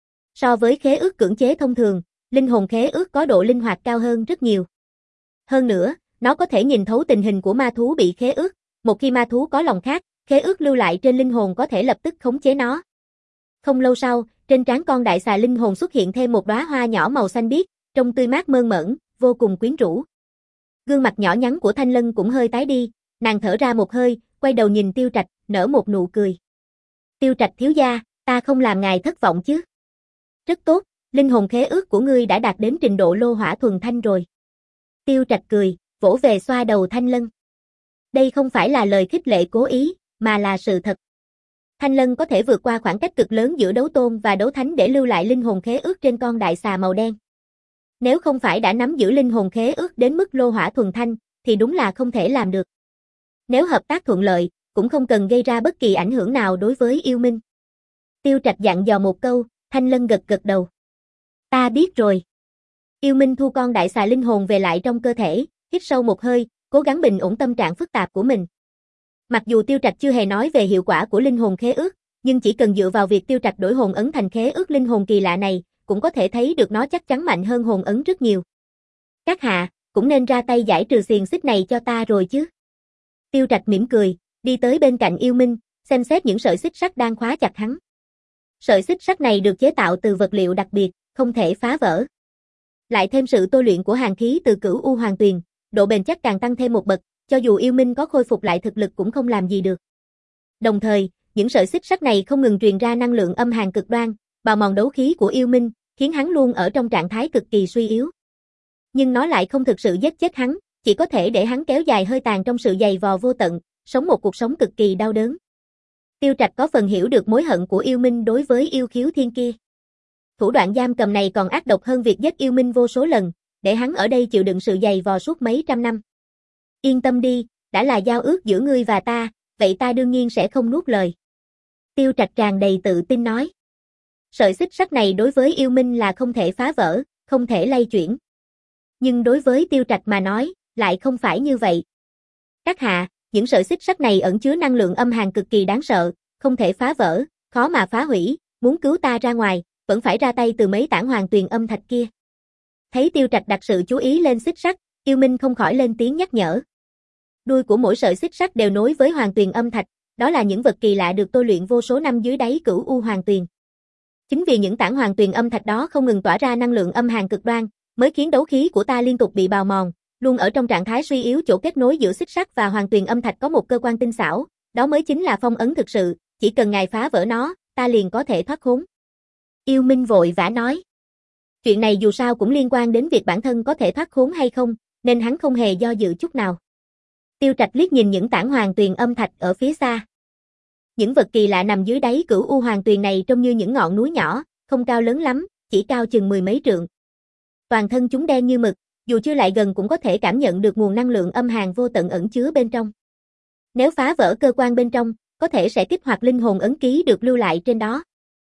So với khế ước cưỡng chế thông thường, linh hồn khế ước có độ linh hoạt cao hơn rất nhiều. Hơn nữa, nó có thể nhìn thấu tình hình của ma thú bị khế ước, một khi ma thú có lòng khác, khế ước lưu lại trên linh hồn có thể lập tức khống chế nó. Không lâu sau, trên trán con đại xà linh hồn xuất hiện thêm một đóa hoa nhỏ màu xanh biếc, trông tươi mát mơn mởn, vô cùng quyến rũ. Gương mặt nhỏ nhắn của Thanh Lân cũng hơi tái đi, nàng thở ra một hơi, quay đầu nhìn Tiêu Trạch, nở một nụ cười. Tiêu Trạch thiếu gia, ta không làm ngài thất vọng chứ? Rất tốt, linh hồn khế ước của ngươi đã đạt đến trình độ lô hỏa thuần thanh rồi. Tiêu Trạch cười, vỗ về xoa đầu Thanh Lân. Đây không phải là lời khích lệ cố ý, mà là sự thật. Thanh Lân có thể vượt qua khoảng cách cực lớn giữa đấu tôn và đấu thánh để lưu lại linh hồn khế ước trên con đại xà màu đen. Nếu không phải đã nắm giữ linh hồn khế ước đến mức lô hỏa thuần thanh, thì đúng là không thể làm được. Nếu hợp tác thuận lợi, cũng không cần gây ra bất kỳ ảnh hưởng nào đối với yêu minh. Tiêu Trạch dặn dò một câu, Thanh Lân gật gật đầu. Ta biết rồi. Yêu minh thu con đại xà linh hồn về lại trong cơ thể, hít sâu một hơi, cố gắng bình ổn tâm trạng phức tạp của mình. Mặc dù Tiêu Trạch chưa hề nói về hiệu quả của linh hồn khế ước, nhưng chỉ cần dựa vào việc Tiêu Trạch đổi hồn ấn thành khế ước linh hồn kỳ lạ này, cũng có thể thấy được nó chắc chắn mạnh hơn hồn ấn rất nhiều. Các hạ, cũng nên ra tay giải trừ xiềng xích này cho ta rồi chứ. Tiêu Trạch mỉm cười, đi tới bên cạnh yêu minh, xem xét những sợi xích sắt đang khóa chặt hắn. Sợi xích sắt này được chế tạo từ vật liệu đặc biệt, không thể phá vỡ. Lại thêm sự tôi luyện của hàn khí từ Cửu U Hoàng Tuyền, độ bền chắc càng tăng thêm một bậc, cho dù yêu minh có khôi phục lại thực lực cũng không làm gì được. Đồng thời, những sợi xích sắt này không ngừng truyền ra năng lượng âm hàn cực đoan, bào mòn đấu khí của yêu minh, khiến hắn luôn ở trong trạng thái cực kỳ suy yếu. Nhưng nó lại không thực sự giết chết hắn, chỉ có thể để hắn kéo dài hơi tàn trong sự dày vò vô tận, sống một cuộc sống cực kỳ đau đớn. Tiêu Trạch có phần hiểu được mối hận của yêu minh đối với yêu khiếu thiên kia. Thủ đoạn giam cầm này còn ác độc hơn việc giết yêu minh vô số lần, để hắn ở đây chịu đựng sự dày vò suốt mấy trăm năm. Yên tâm đi, đã là giao ước giữa ngươi và ta, vậy ta đương nhiên sẽ không nuốt lời. Tiêu Trạch tràn đầy tự tin nói. Sợi xích sắt này đối với yêu minh là không thể phá vỡ, không thể lay chuyển. Nhưng đối với Tiêu Trạch mà nói, lại không phải như vậy. Các hạ, những sợi xích sắt này ẩn chứa năng lượng âm hàn cực kỳ đáng sợ, không thể phá vỡ, khó mà phá hủy, muốn cứu ta ra ngoài, vẫn phải ra tay từ mấy tảng hoàng tuyền âm thạch kia. Thấy Tiêu Trạch đặt sự chú ý lên xích sắt, yêu minh không khỏi lên tiếng nhắc nhở. Đuôi của mỗi sợi xích sắt đều nối với hoàng tuyền âm thạch, đó là những vật kỳ lạ được tôi luyện vô số năm dưới đáy Cửu U Hoàng Tuyền. Chính vì những tảng hoàng tuyền âm thạch đó không ngừng tỏa ra năng lượng âm hàn cực đoan, mới khiến đấu khí của ta liên tục bị bào mòn, luôn ở trong trạng thái suy yếu. Chỗ kết nối giữa xích sắt và hoàng tuyền âm thạch có một cơ quan tinh xảo, đó mới chính là phong ấn thực sự, chỉ cần ngài phá vỡ nó, ta liền có thể thoát khốn. Yêu Minh vội vã nói. Chuyện này dù sao cũng liên quan đến việc bản thân có thể thoát khốn hay không, nên hắn không hề do dự chút nào. Tiêu Trạch liếc nhìn những tảng hoàng tuyền âm thạch ở phía xa. Những vật kỳ lạ nằm dưới đáy Cửu U Hoàng Tuyền này trông như những ngọn núi nhỏ, không cao lớn lắm, chỉ cao chừng mười mấy trượng. Toàn thân chúng đen như mực, dù chưa lại gần cũng có thể cảm nhận được nguồn năng lượng âm hàn vô tận ẩn chứa bên trong. Nếu phá vỡ cơ quan bên trong, có thể sẽ kích hoạt linh hồn ấn ký được lưu lại trên đó.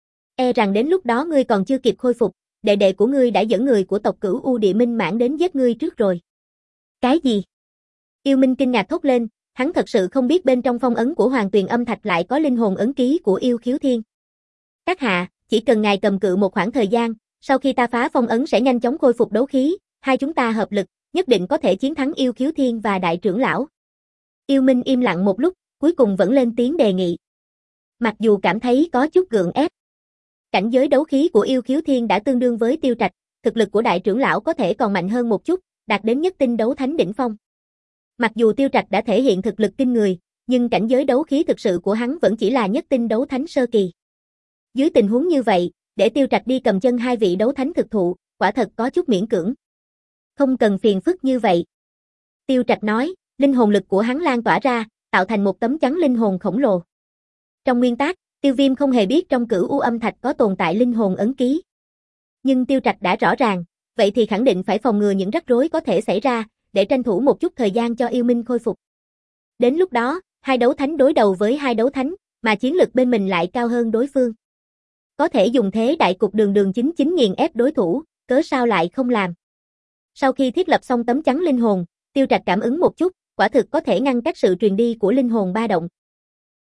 E rằng đến lúc đó ngươi còn chưa kịp khôi phục, đệ đệ của ngươi đã dẫn người của tộc Cửu U Địa Minh Mãn đến giết ngươi trước rồi. Cái gì? Yêu Minh kinh ngạc thốt lên, hắn thật sự không biết bên trong phong ấn của Hoàng Tuyền âm thạch lại có linh hồn ấn ký của yêu khiếu thiên. Các hạ, chỉ cần ngài cầm cự một khoảng thời gian, sau khi ta phá phong ấn sẽ nhanh chóng khôi phục đấu khí, hai chúng ta hợp lực, nhất định có thể chiến thắng yêu khiếu thiên và đại trưởng lão. Yêu Minh im lặng một lúc, cuối cùng vẫn lên tiếng đề nghị. Mặc dù cảm thấy có chút gượng ép. Cảnh giới đấu khí của yêu khiếu thiên đã tương đương với Tiêu Trạch, thực lực của đại trưởng lão có thể còn mạnh hơn một chút, đạt đến nhất tinh đấu thánh đỉnh phong. Mặc dù Tiêu Trạch đã thể hiện thực lực kinh người, nhưng cảnh giới đấu khí thực sự của hắn vẫn chỉ là nhất tinh đấu thánh sơ kỳ. Dưới tình huống như vậy, để Tiêu Trạch đi cầm chân hai vị đấu thánh thực thụ, quả thật có chút miễn cưỡng. Không cần phiền phức như vậy. Tiêu Trạch nói, linh hồn lực của hắn lan tỏa ra, tạo thành một tấm chắn linh hồn khổng lồ. Trong nguyên tắc, Tiêu Viêm không hề biết trong Cửu U âm thạch có tồn tại linh hồn ấn ký. Nhưng Tiêu Trạch đã rõ ràng, vậy thì khẳng định phải phòng ngừa những rắc rối có thể xảy ra, để tranh thủ một chút thời gian cho yêu minh khôi phục. Đến lúc đó, hai đấu thánh đối đầu với hai đấu thánh, mà chiến lực bên mình lại cao hơn đối phương. Có thể dùng thế đại cục đường đường chính chính nghiền ép đối thủ, cớ sao lại không làm. Sau khi thiết lập xong tấm chắn linh hồn, Tiêu Trạch cảm ứng một chút, quả thực có thể ngăn cách sự truyền đi của linh hồn ba động.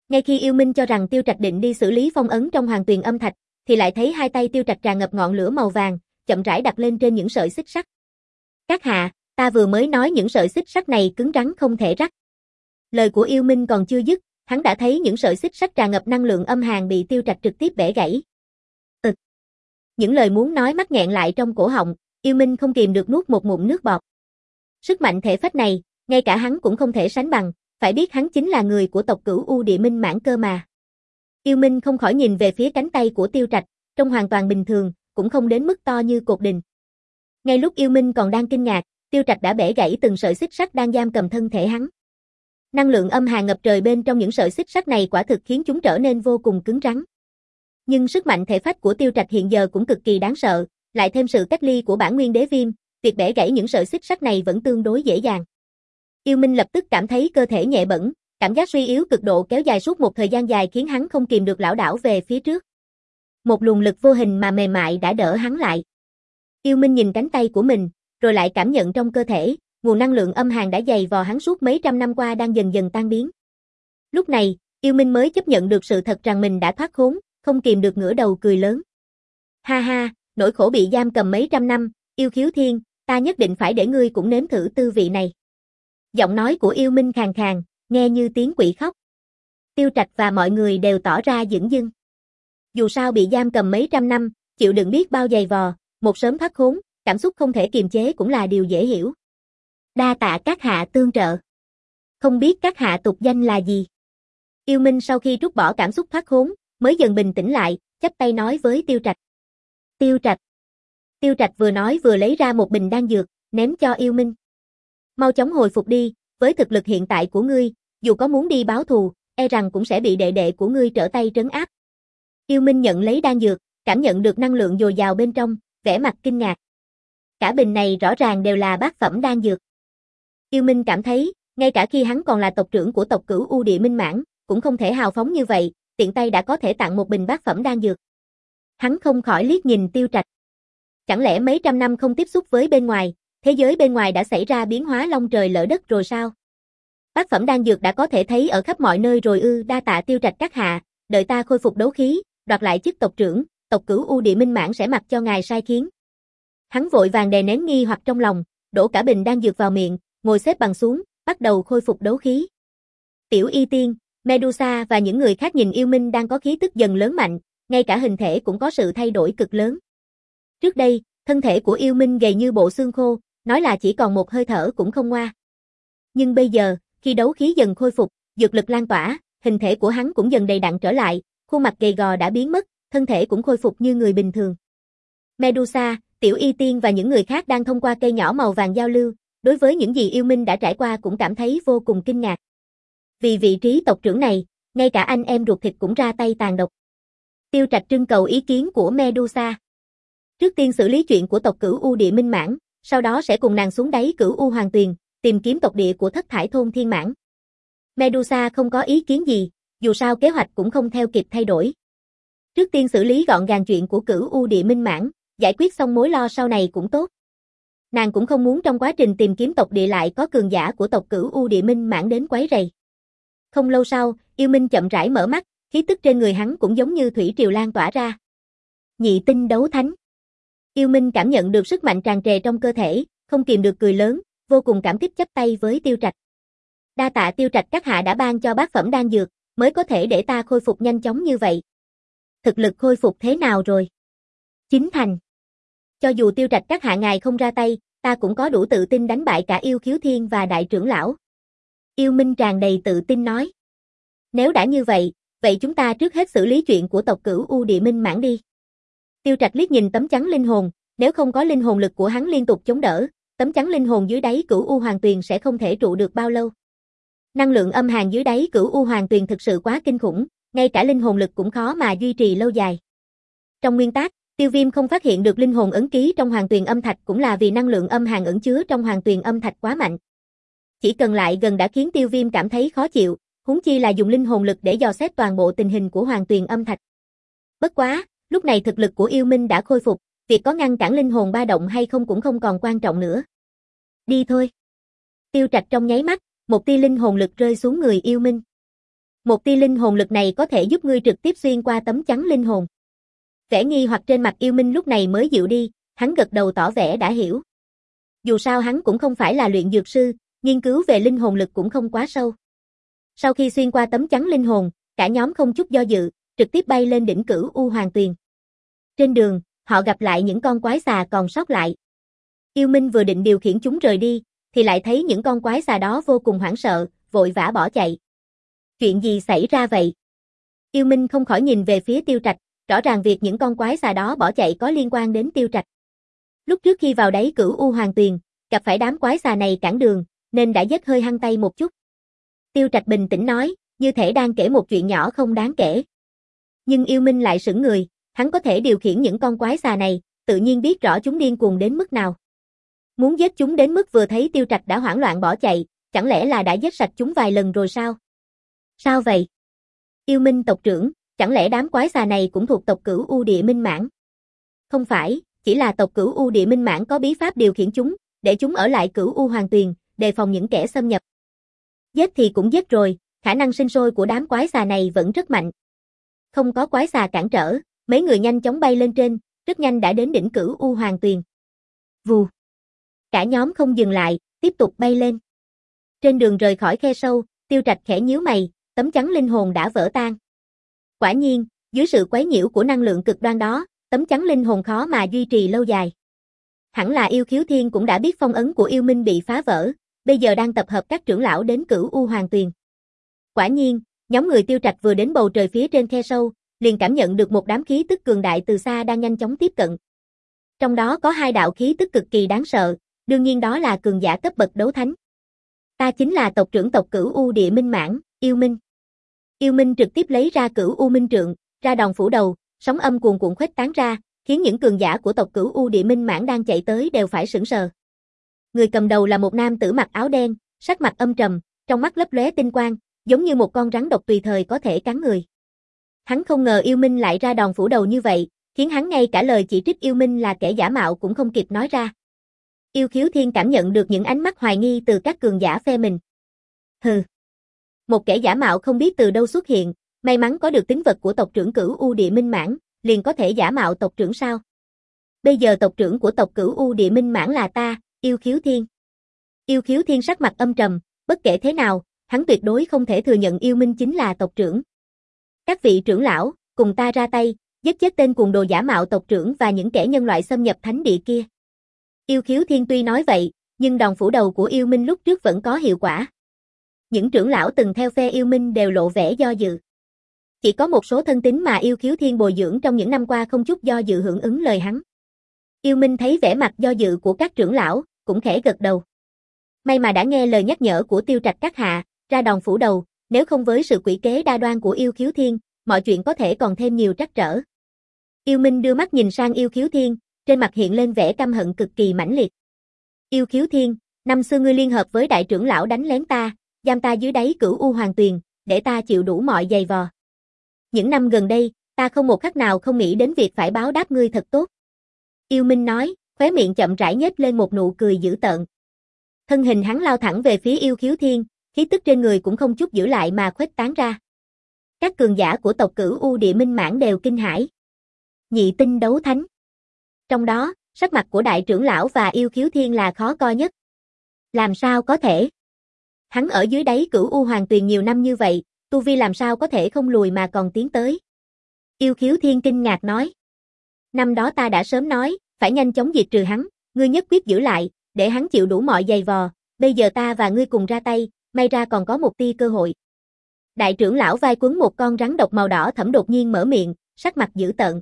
Ngay khi Yêu Minh cho rằng Tiêu Trạch định đi xử lý phong ấn trong Hoàng Tuyền Âm Thạch, thì lại thấy hai tay Tiêu Trạch tràn ngập ngọn lửa màu vàng, chậm rãi đặt lên trên những sợi xích sắt. Các hạ, ta vừa mới nói những sợi xích sắt này cứng rắn không thể rắc. Lời của Yêu Minh còn chưa dứt, hắn đã thấy những sợi xích sắt tràn ngập năng lượng âm hàn bị Tiêu Trạch trực tiếp bẻ gãy. Ực. Những lời muốn nói mắc nghẹn lại trong cổ họng, Yêu Minh không kìm được nuốt một ngụm nước bọt. Sức mạnh thể phách này, ngay cả hắn cũng không thể sánh bằng, phải biết hắn chính là người của tộc Cửu U Địa Minh Mãn cơ mà. Yêu Minh không khỏi nhìn về phía cánh tay của Tiêu Trạch, trông hoàn toàn bình thường, cũng không đến mức to như cột đình. Ngay lúc Yêu Minh còn đang kinh ngạc, Tiêu Trạch đã bẻ gãy từng sợi xích sắt đang giam cầm thân thể hắn. Năng lượng âm hàn ngập trời bên trong những sợi xích sắt này quả thực khiến chúng trở nên vô cùng cứng rắn. Nhưng sức mạnh thể phách của Tiêu Trạch hiện giờ cũng cực kỳ đáng sợ, lại thêm sự cách ly của bản nguyên đế viêm, việc bẻ gãy những sợi xích sắt này vẫn tương đối dễ dàng. Yêu Minh lập tức cảm thấy cơ thể nhẹ bẫng, cảm giác suy yếu cực độ kéo dài suốt một thời gian dài khiến hắn không kìm được lảo đảo về phía trước. Một luồng lực vô hình mà mềm mại đã đỡ hắn lại. Yêu Minh nhìn cánh tay của mình, rồi lại cảm nhận trong cơ thể, nguồn năng lượng âm hàn đã dày vò hắn suốt mấy trăm năm qua đang dần dần tan biến. Lúc này, Yêu Minh mới chấp nhận được sự thật rằng mình đã thoát khốn, không kìm được ngửa đầu cười lớn. Ha ha, nỗi khổ bị giam cầm mấy trăm năm, Yêu Khiếu Thiên, ta nhất định phải để ngươi cũng nếm thử tư vị này. Giọng nói của Yêu Minh khàn khàn, nghe như tiếng quỷ khóc. Tiêu Trạch và mọi người đều tỏ ra dửng dưng. Dù sao bị giam cầm mấy trăm năm, chịu đựng biết bao dày vò, một sớm thoát khốn, cảm xúc không thể kiềm chế cũng là điều dễ hiểu. Đa tạ các hạ tương trợ. Không biết các hạ tục danh là gì? Yêu Minh sau khi trút bỏ cảm xúc thoát khốn, mới dần bình tĩnh lại, chắp tay nói với Tiêu Trạch. Tiêu Trạch. Tiêu Trạch vừa nói vừa lấy ra một bình đan dược, ném cho Yêu Minh. Mau chóng hồi phục đi, với thực lực hiện tại của ngươi, dù có muốn đi báo thù, e rằng cũng sẽ bị đệ đệ của ngươi trở tay trấn áp. Yêu Minh nhận lấy đan dược, cảm nhận được năng lượng dồi dào bên trong, vẻ mặt kinh ngạc. Cả bình này rõ ràng đều là bát phẩm đan dược. Yêu Minh cảm thấy, ngay cả khi hắn còn là tộc trưởng của tộc Cửu U Địa Minh Mãn, cũng không thể hào phóng như vậy, tiện tay đã có thể tặng một bình bát phẩm đan dược. Hắn không khỏi liếc nhìn Tiêu Trạch. Chẳng lẽ mấy trăm năm không tiếp xúc với bên ngoài, thế giới bên ngoài đã xảy ra biến hóa long trời lỡ đất rồi sao? Bát phẩm đan dược đã có thể thấy ở khắp mọi nơi rồi ư? Đa tạ Tiêu Trạch các hạ, đợi ta khôi phục đấu khí, đoạt lại chức tộc trưởng, tộc Cửu U Địa Minh Mãn sẽ mặc cho ngài sai khiến. Hắn vội vàng đè nén nghi hoặc trong lòng, đổ cả bình đan dược vào miệng, ngồi xếp bằng xuống, bắt đầu khôi phục đấu khí. Tiểu Y Tiên, Medusa và những người khác nhìn Yêu Minh đang có khí tức dần lớn mạnh, ngay cả hình thể cũng có sự thay đổi cực lớn. Trước đây, thân thể của Yêu Minh gầy như bộ xương khô, nói là chỉ còn một hơi thở cũng không ngoa. Nhưng bây giờ, khi đấu khí dần khôi phục, dược lực lan tỏa, hình thể của hắn cũng dần đầy đặn trở lại, khuôn mặt gầy gò đã biến mất, thân thể cũng khôi phục như người bình thường. Medusa, Tiểu Y Tiên và những người khác đang thông qua cây nhỏ màu vàng giao lưu, đối với những gì Yêu Minh đã trải qua cũng cảm thấy vô cùng kinh ngạc. Vì vị trí tộc trưởng này, ngay cả anh em ruột thịt cũng ra tay tàn độc. Tiêu Trạch trưng cầu ý kiến của Medusa. Trước tiên xử lý chuyện của tộc Cửu U Địa Minh Mãn, sau đó sẽ cùng nàng xuống đáy Cửu U Hoàng Tuyền, tìm kiếm tộc địa của Thất Thải Thôn Thiên Mãn. Medusa không có ý kiến gì, dù sao kế hoạch cũng không theo kịp thay đổi. Trước tiên xử lý gọn gàng chuyện của Cửu U Địa Minh Mãn, giải quyết xong mối lo sau này cũng tốt. Nàng cũng không muốn trong quá trình tìm kiếm tộc địa lại có cường giả của tộc Cửu U Địa Minh Mãn đến quấy rầy. Không lâu sau, Yêu Minh chậm rãi mở mắt, khí tức trên người hắn cũng giống như thủy triều lan tỏa ra. Nhị tinh đấu thánh. Yêu Minh cảm nhận được sức mạnh tràn trề trong cơ thể, không kìm được cười lớn, vô cùng cảm kích chắp tay với Tiêu Trạch. Đa tạ Tiêu Trạch các hạ đã ban cho bát phẩm đan dược, mới có thể để ta khôi phục nhanh chóng như vậy. Thực lực khôi phục thế nào rồi? Chín thành. Cho dù Tiêu Trạch các hạ ngài không ra tay, ta cũng có đủ tự tin đánh bại cả Yêu Khiếu Thiên và đại trưởng lão. Yêu Minh tràn đầy tự tin nói. Nếu đã như vậy, vậy chúng ta trước hết xử lý chuyện của tộc Cửu U Địa Minh Mãn đi. Tiêu Trạch liếc nhìn tấm chắn linh hồn, nếu không có linh hồn lực của hắn liên tục chống đỡ, tấm chắn linh hồn dưới đáy Cửu U Hoàng Tuyền sẽ không thể trụ được bao lâu. Năng lượng âm hàn dưới đáy Cửu U Hoàng Tuyền thực sự quá kinh khủng, ngay cả linh hồn lực cũng khó mà duy trì lâu dài. Trong nguyên tắc, Tiêu Viêm không phát hiện được linh hồn ấn ký trong Hoàng Tuyền âm thạch cũng là vì năng lượng âm hàn ẩn chứa trong Hoàng Tuyền âm thạch quá mạnh. Chỉ cần lại gần đã khiến Tiêu Viêm cảm thấy khó chịu, huống chi là dùng linh hồn lực để dò xét toàn bộ tình hình của Hoàng Tuyền âm thạch. Bất quá, lúc này thực lực của Yêu Minh đã khôi phục, việc có ngăn cản linh hồn ba động hay không cũng không còn quan trọng nữa. Đi thôi. Tiêu Trạch trong nháy mắt, một tia linh hồn lực rơi xuống người Yêu Minh. Một tia linh hồn lực này có thể giúp ngươi trực tiếp xuyên qua tấm chắn linh hồn. Vẻ nghi hoặc trên mặt Yêu Minh lúc này mới dịu đi, hắn gật đầu tỏ vẻ đã hiểu. Dù sao hắn cũng không phải là luyện dược sư, nghiên cứu về linh hồn lực cũng không quá sâu. Sau khi xuyên qua tấm chắn linh hồn, cả nhóm không chút do dự, trực tiếp bay lên đỉnh Cửu U Hoàng Tuyền. Trên đường, họ gặp lại những con quái xà còn sót lại. Yêu Minh vừa định điều khiển chúng rời đi, thì lại thấy những con quái xà đó vô cùng hoảng sợ, vội vã bỏ chạy. Chuyện gì xảy ra vậy? Yêu Minh không khỏi nhìn về phía Tiêu Trạch, rõ ràng việc những con quái xà đó bỏ chạy có liên quan đến Tiêu Trạch. Lúc trước khi vào đáy Cửu U Hoàng Tuyền, gặp phải đám quái xà này cản đường, nên đã vết hơi hăng tay một chút. Tiêu Trạch bình tĩnh nói, như thể đang kể một chuyện nhỏ không đáng kể. Nhưng Yêu Minh lại sững người, hắn có thể điều khiển những con quái xà này, tự nhiên biết rõ chúng điên cuồng đến mức nào. Muốn giết chúng đến mức vừa thấy Tiêu Trạch đã hoảng loạn bỏ chạy, chẳng lẽ là đã giết sạch chúng vài lần rồi sao? Sao vậy? Yêu Minh tộc trưởng, chẳng lẽ đám quái xà này cũng thuộc tộc Cửu U Địa Minh Mãn? Không phải, chỉ là tộc Cửu U Địa Minh Mãn có bí pháp điều khiển chúng, để chúng ở lại Cửu U Hoàng Tuyền, đề phòng những kẻ xâm nhập. Giết thì cũng giết rồi, khả năng sinh sôi của đám quái xà này vẫn rất mạnh. Không có quái xà cản trở, mấy người nhanh chóng bay lên trên, rất nhanh đã đến đỉnh Cửu U Hoàng Tuyền. Vù. Cả nhóm không dừng lại, tiếp tục bay lên. Trên đường rời khỏi khe sâu, Tiêu Trạch khẽ nhíu mày, tấm chắn linh hồn đã vỡ tan. Quả nhiên, dưới sự quấy nhiễu của năng lượng cực đoan đó, tấm chắn linh hồn khó mà duy trì lâu dài. Hẳn là Yêu Khiếu Thiên cũng đã biết phong ấn của Yêu Minh bị phá vỡ, bây giờ đang tập hợp các trưởng lão đến Cửu U Hoàng Tuyền. Quả nhiên, nhóm người Tiêu Trạch vừa đến bầu trời phía trên khe sâu, liền cảm nhận được một đám khí tức cường đại từ xa đang nhanh chóng tiếp cận. Trong đó có hai đạo khí tức cực kỳ đáng sợ, đương nhiên đó là cường giả cấp bậc đấu thánh. Ta chính là tộc trưởng tộc Cửu U Địa Minh Mãn, Yêu Minh. Yêu Minh trực tiếp lấy ra Cửu U Minh Trượng, ra đòn phủ đầu, sóng âm cuồn cuộn khuếch tán ra, khiến những cường giả của tộc Cửu U Địa Minh Mãn đang chạy tới đều phải sửng sờ. Người cầm đầu là một nam tử mặc áo đen, sắc mặt âm trầm, trong mắt lấp lóe tinh quang, giống như một con rắn độc tùy thời có thể cắn người. Hắn không ngờ Yêu Minh lại ra đòn phủ đầu như vậy, khiến hắn ngay cả lời chỉ trích Yêu Minh là kẻ giả mạo cũng không kịp nói ra. Yêu Khiếu Thiên cảm nhận được những ánh mắt hoài nghi từ các cường giả phe mình. Hừ. Một kẻ giả mạo không biết từ đâu xuất hiện, may mắn có được tính vật của tộc trưởng Cửu U Địa Minh Mãn, liền có thể giả mạo tộc trưởng sao? Bây giờ tộc trưởng của tộc Cửu U Địa Minh Mãn là ta, Yêu Khiếu Thiên. Yêu Khiếu Thiên sắc mặt âm trầm, bất kể thế nào, hắn tuyệt đối không thể thừa nhận Yêu Minh chính là tộc trưởng. Các vị trưởng lão, cùng ta ra tay, giết chết tên cuồng đồ giả mạo tộc trưởng và những kẻ nhân loại xâm nhập thánh địa kia. Yêu Khiếu Thiên tuy nói vậy, nhưng đòn phủ đầu của Yêu Minh lúc trước vẫn có hiệu quả. Những trưởng lão từng theo phe Yêu Minh đều lộ vẻ do dự. Chỉ có một số thân tín mà Yêu Khiếu Thiên bồi dưỡng trong những năm qua không chút do dự hưởng ứng lời hắn. Yêu Minh thấy vẻ mặt do dự của các trưởng lão, cũng khẽ gật đầu. May mà đã nghe lời nhắc nhở của Tiêu Trạch các hạ, ra đòn phủ đầu, nếu không với sự quỷ kế đa đoan của Yêu Khiếu Thiên, mọi chuyện có thể còn thêm nhiều trắc trở. Yêu Minh đưa mắt nhìn sang Yêu Khiếu Thiên, trên mặt hiện lên vẻ căm hận cực kỳ mãnh liệt. Yêu Khiếu Thiên, năm xưa ngươi liên hợp với đại trưởng lão đánh lén ta, giam ta dưới đáy Cửu U Hoàng Tuyền, để ta chịu đủ mọi giày vò. Những năm gần đây, ta không một khắc nào không nghĩ đến việc phải báo đáp ngươi thật tốt. Yêu Minh nói, khóe miệng chậm rãi nhếch lên một nụ cười dữ tợn. Thân hình hắn lao thẳng về phía Yêu Khiếu Thiên, khí tức trên người cũng không chút giữ lại mà khuếch tán ra. Các cường giả của tộc Cửu U Địa Minh Mãn đều kinh hãi. Nhị tinh đấu thánh. Trong đó, sắc mặt của đại trưởng lão và Yêu Khiếu Thiên là khó coi nhất. Làm sao có thể? Hắn ở dưới đáy Cửu U Hoàng Tuyền nhiều năm như vậy, tu vi làm sao có thể không lùi mà còn tiến tới? Yêu Khiếu Thiên kinh ngạc nói. Năm đó ta đã sớm nói, phải nhanh chóng diệt trừ hắn, ngươi nhất quyết giữ lại, để hắn chịu đủ mọi giày vò, bây giờ ta và ngươi cùng ra tay, may ra còn có một tia cơ hội. Đại trưởng lão vai quấn một con rắn độc màu đỏ thẫm đột nhiên mở miệng, sắc mặt dữ tợn.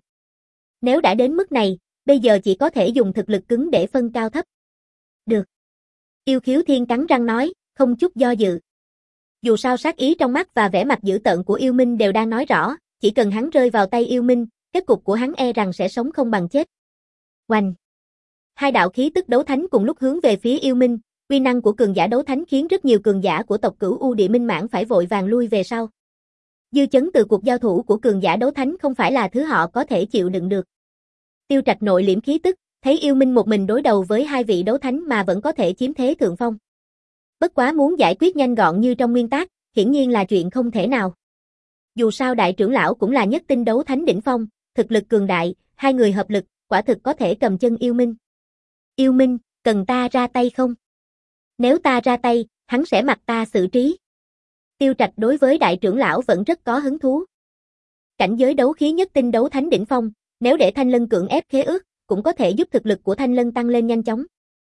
Nếu đã đến mức này, bây giờ chỉ có thể dùng thực lực cứng để phân cao thấp. Được. Yêu Khiếu Thiên cắn răng nói, không chút do dự. Dù sao sát ý trong mắt và vẻ mặt dữ tợn của Yêu Minh đều đang nói rõ, chỉ cần hắn rơi vào tay Yêu Minh, kết cục của hắn e rằng sẽ sống không bằng chết. Oanh! Hai đạo khí tức đấu thánh cùng lúc hướng về phía Yêu Minh, uy năng của cường giả đấu thánh khiến rất nhiều cường giả của tộc Cửu U Địa Minh Mãn phải vội vàng lui về sau. Dư chấn từ cuộc giao thủ của cường giả đấu thánh không phải là thứ họ có thể chịu đựng được. Tiêu Trạch nội liễm khí tức, thấy Yêu Minh một mình đối đầu với hai vị đấu thánh mà vẫn có thể chiếm thế thượng phong. Bất quá muốn giải quyết nhanh gọn như trong nguyên tắc, hiển nhiên là chuyện không thể nào. Dù sao đại trưởng lão cũng là nhất tinh đấu thánh đỉnh phong, thực lực cường đại, hai người hợp lực, quả thực có thể cầm chân yêu minh. Yêu minh, cần ta ra tay không? Nếu ta ra tay, hắn sẽ mặc ta xử trí. Tiêu Trạch đối với đại trưởng lão vẫn rất có hứng thú. Cảnh giới đấu khí nhất tinh đấu thánh đỉnh phong, nếu để Thanh Lân cưỡng ép khế ước, cũng có thể giúp thực lực của Thanh Lân tăng lên nhanh chóng.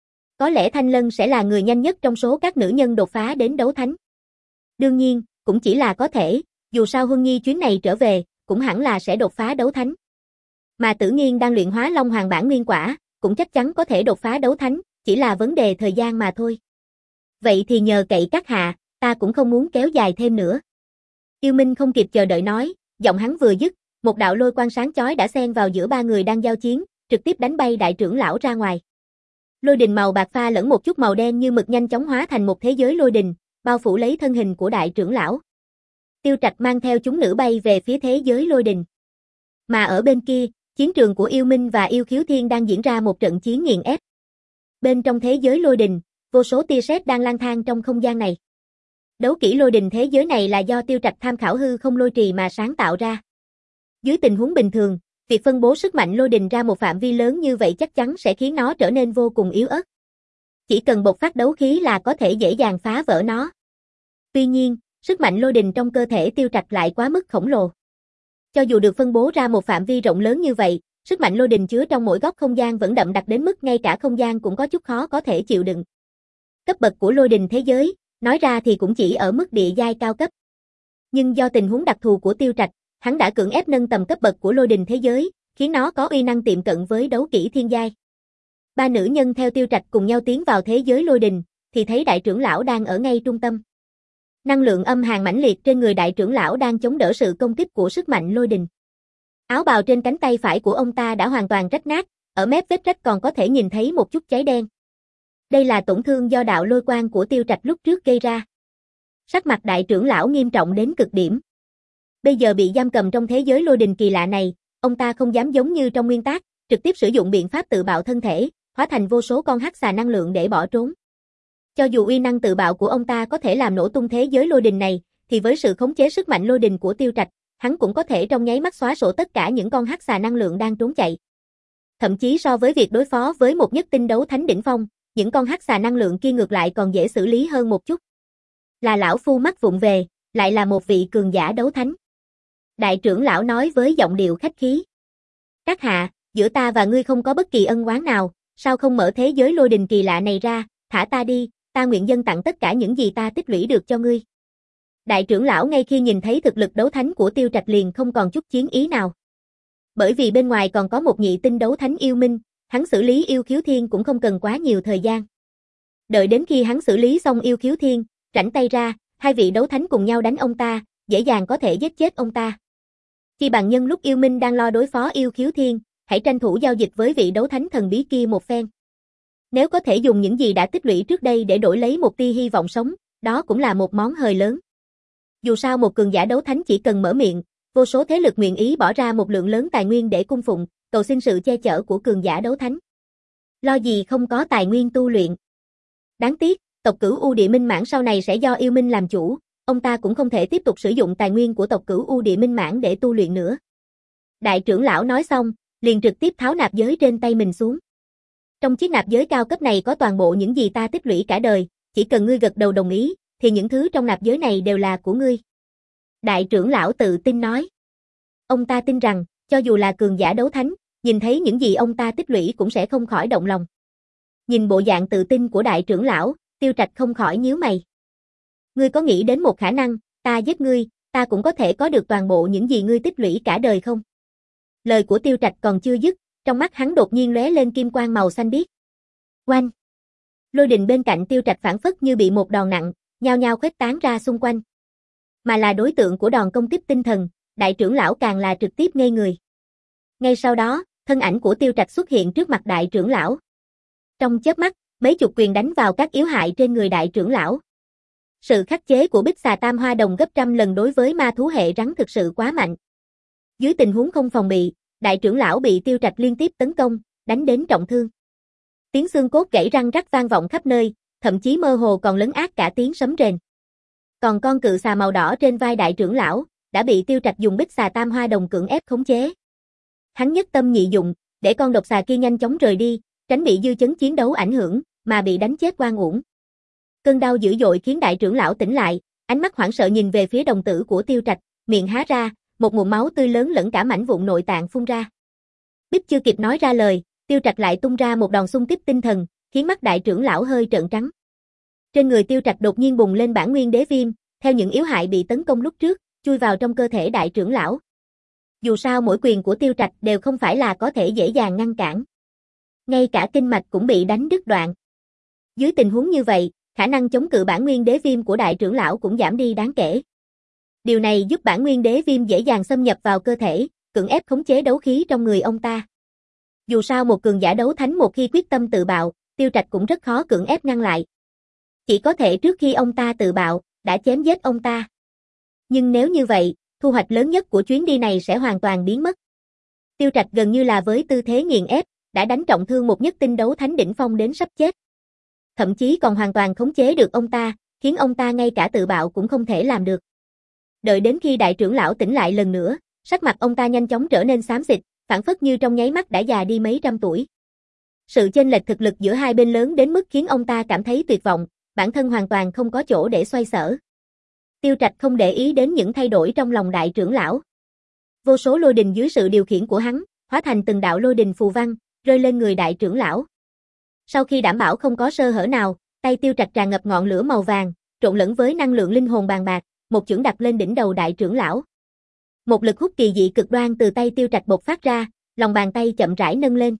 Có lẽ Thanh Lân sẽ là người nhanh nhất trong số các nữ nhân đột phá đến đấu thánh. Đương nhiên, cũng chỉ là có thể, dù sao Huân Nhi chuyến này trở về, cũng hẳn là sẽ đột phá đấu thánh. Mà Tử Nghiên đang luyện hóa Long Hoàng bản nguyên quả, cũng chắc chắn có thể đột phá đấu thánh, chỉ là vấn đề thời gian mà thôi. Vậy thì nhờ cậy các hạ, ta cũng không muốn kéo dài thêm nữa. Yêu Minh không kịp chờ đợi nói, giọng hắn vừa dứt, một đạo lôi quang sáng chói đã xen vào giữa ba người đang giao chiến, trực tiếp đánh bay đại trưởng lão ra ngoài. Lôi đình màu bạc pha lẫn một chút màu đen như mực nhanh chóng hóa thành một thế giới lôi đình, bao phủ lấy thân hình của đại trưởng lão. Tiêu Trạch mang theo chúng nữ bay về phía thế giới lôi đình. Mà ở bên kia, chiến trường của Yêu Minh và Yêu Khiếu Thiên đang diễn ra một trận chiến nghiền ép. Bên trong thế giới lôi đình, vô số tia sét đang lang thang trong không gian này. Đấu kỹ lôi đình thế giới này là do Tiêu Trạch tham khảo hư không lôi trì mà sáng tạo ra. Dưới tình huống bình thường, việc phân bố sức mạnh lôi đình ra một phạm vi lớn như vậy chắc chắn sẽ khiến nó trở nên vô cùng yếu ớt. Chỉ cần bộc phát đấu khí là có thể dễ dàng phá vỡ nó. Tuy nhiên, sức mạnh lôi đình trong cơ thể Tiêu Trạch lại quá mức khổng lồ. Cho dù được phân bố ra một phạm vi rộng lớn như vậy, sức mạnh lôi đình chứa trong mỗi góc không gian vẫn đậm đặc đến mức ngay cả không gian cũng có chút khó có thể chịu đựng. Cấp bậc của lôi đình thế giới, nói ra thì cũng chỉ ở mức địa giai cao cấp. Nhưng do tình huống đặc thù của Tiêu Trạch, hắn đã cưỡng ép nâng tầm cấp bậc của lôi đình thế giới, khiến nó có uy năng tiệm cận với đấu kỹ thiên giai. Ba nữ nhân theo Tiêu Trạch cùng nhau tiến vào thế giới lôi đình, thì thấy đại trưởng lão đang ở ngay trung tâm. Năng lượng âm hàn mãnh liệt trên người đại trưởng lão đang chống đỡ sự công kích của sức mạnh lôi đình. Áo bào trên cánh tay phải của ông ta đã hoàn toàn rách nát, ở mép vết rách còn có thể nhìn thấy một chút cháy đen. Đây là tổn thương do đạo lôi quang của Tiêu Trạch lúc trước gây ra. Sắc mặt đại trưởng lão nghiêm trọng đến cực điểm. Bây giờ bị giam cầm trong thế giới lôi đình kỳ lạ này, ông ta không dám giống như trong nguyên tác, trực tiếp sử dụng biện pháp tự bạo thân thể, hóa thành vô số con hắc xà năng lượng để bỏ trốn. Cho dù uy năng tự bạo của ông ta có thể làm nổ tung thế giới lôi đình này, thì với sự khống chế sức mạnh lôi đình của Tiêu Trạch, hắn cũng có thể trong nháy mắt xóa sổ tất cả những con hắc xà năng lượng đang trốn chạy. Thậm chí so với việc đối phó với một nhất tinh đấu thánh đỉnh phong, những con hắc xà năng lượng kia ngược lại còn dễ xử lý hơn một chút. Là lão phu mắt vụng về, lại là một vị cường giả đấu thánh. Đại trưởng lão nói với giọng điệu khách khí. Các hạ, giữa ta và ngươi không có bất kỳ ân oán nào, sao không mở thế giới lôi đình kỳ lạ này ra, thả ta đi, ta nguyện dâng tặng tất cả những gì ta tích lũy được cho ngươi. Đại trưởng lão ngay khi nhìn thấy thực lực đấu thánh của Tiêu Trạch liền không còn chút chiến ý nào. Bởi vì bên ngoài còn có một nhị tinh đấu thánh yêu minh, hắn xử lý yêu khiếu thiên cũng không cần quá nhiều thời gian. Đợi đến khi hắn xử lý xong yêu khiếu thiên, rảnh tay ra, hai vị đấu thánh cùng nhau đánh ông ta, dễ dàng có thể giết chết ông ta. Khi bằng nhân lúc yêu minh đang lo đối phó yêu khiếu thiên, hãy tranh thủ giao dịch với vị đấu thánh thần bí kia một phen. Nếu có thể dùng những gì đã tích lũy trước đây để đổi lấy một tia hy vọng sống, đó cũng là một món hời lớn. Dù sao một cường giả đấu thánh chỉ cần mở miệng, vô số thế lực nguyện ý bỏ ra một lượng lớn tài nguyên để cung phụng, cầu xin sự che chở của cường giả đấu thánh. Lo gì không có tài nguyên tu luyện. Đáng tiếc, tộc Cửu U Địa Minh Mãn sau này sẽ do yêu minh làm chủ, ông ta cũng không thể tiếp tục sử dụng tài nguyên của tộc Cửu U Địa Minh Mãn để tu luyện nữa. Đại trưởng lão nói xong, liền trực tiếp tháo nạp giới trên tay mình xuống. Trong chiếc nạp giới cao cấp này có toàn bộ những gì ta tích lũy cả đời, chỉ cần ngươi gật đầu đồng ý, thì những thứ trong nạp giới này đều là của ngươi. Đại trưởng lão tự tin nói. Ông ta tin rằng, cho dù là cường giả đấu thánh, nhìn thấy những gì ông ta tích lũy cũng sẽ không khỏi động lòng. Nhìn bộ dạng tự tin của đại trưởng lão, Tiêu Trạch không khỏi nhíu mày. Ngươi có nghĩ đến một khả năng, ta giết ngươi, ta cũng có thể có được toàn bộ những gì ngươi tích lũy cả đời không? Lời của Tiêu Trạch còn chưa dứt, trong mắt hắn đột nhiên lóe lên kim quang màu xanh biếc. Oanh! Lôi đình bên cạnh Tiêu Trạch phản phất như bị một đòn nặng, nhao nhao khuếch tán ra xung quanh. Mà là đối tượng của đòn công kích tinh thần, đại trưởng lão càng là trực tiếp ngây người. Ngay sau đó, thân ảnh của Tiêu Trạch xuất hiện trước mặt đại trưởng lão. Trong chớp mắt, mấy chục quyền đánh vào các yếu hại trên người đại trưởng lão. Sự khắc chế của Bích Xà Tam Hoa Đồng gấp trăm lần đối với ma thú hệ rắn thực sự quá mạnh. Dưới tình huống không phòng bị, đại trưởng lão bị Tiêu Trạch liên tiếp tấn công, đánh đến trọng thương. Tiếng xương cốt gãy răng rắc vang vọng khắp nơi, thậm chí mơ hồ còn lấn át cả tiếng sấm rền. Còn con cự xà màu đỏ trên vai đại trưởng lão, đã bị Tiêu Trạch dùng bích xà tam hoa đồng cưỡng ép khống chế. Hắn nhất tâm nhị dụng, để con độc xà kia nhanh chóng rời đi, tránh bị dư chấn chiến đấu ảnh hưởng, mà bị đánh chết oan uổng. Cơn đau dữ dội khiến đại trưởng lão tỉnh lại, ánh mắt hoảng sợ nhìn về phía đồng tử của Tiêu Trạch, miệng há ra, một ngụm máu tươi lớn lẫn cả mảnh vụn nội tạng phun ra. Bích chưa kịp nói ra lời, Tiêu Trạch lại tung ra một đòn xung kích tinh thần, khiến mắt đại trưởng lão hơi trợn trắng. Trên người Tiêu Trạch đột nhiên bùng lên bản nguyên đế viêm, theo những yếu hại bị tấn công lúc trước, chui vào trong cơ thể đại trưởng lão. Dù sao mỗi quyền của Tiêu Trạch đều không phải là có thể dễ dàng ngăn cản. Ngay cả kinh mạch cũng bị đánh đứt đoạn. Dưới tình huống như vậy, khả năng chống cự bản nguyên đế viêm của đại trưởng lão cũng giảm đi đáng kể. Điều này giúp bản nguyên đế viêm dễ dàng xâm nhập vào cơ thể, cưỡng ép khống chế đấu khí trong người ông ta. Dù sao một cường giả đấu thánh một khi quyết tâm tự bạo, Tiêu Trạch cũng rất khó cưỡng ép ngăn lại. Chỉ có thể trước khi ông ta tự bạo, đã chém giết ông ta. Nhưng nếu như vậy, thu hoạch lớn nhất của chuyến đi này sẽ hoàn toàn biến mất. Tiêu Trạch gần như là với tư thế nghiền ép, đã đánh trọng thương một nhất tinh đấu thánh đỉnh phong đến sắp chết. Thậm chí còn hoàn toàn khống chế được ông ta, khiến ông ta ngay cả tự bạo cũng không thể làm được. Đợi đến khi đại trưởng lão tỉnh lại lần nữa, sắc mặt ông ta nhanh chóng trở nên xám xịt, phảng phất như trong nháy mắt đã già đi mấy trăm tuổi. Sự chênh lệch thực lực giữa hai bên lớn đến mức khiến ông ta cảm thấy tuyệt vọng, bản thân hoàn toàn không có chỗ để xoay sở. Tiêu Trạch không để ý đến những thay đổi trong lòng đại trưởng lão. Vô số lôi đình dưới sự điều khiển của hắn, hóa thành từng đạo lôi đình phù văn, rơi lên người đại trưởng lão. Sau khi đảm bảo không có sơ hở nào, tay Tiêu Trạch tràn ngập ngọn lửa màu vàng, trộn lẫn với năng lượng linh hồn bàn bạc, một chưởng đặt lên đỉnh đầu đại trưởng lão. Một lực hút kỳ dị cực đoan từ tay Tiêu Trạch bộc phát ra, lòng bàn tay chậm rãi nâng lên.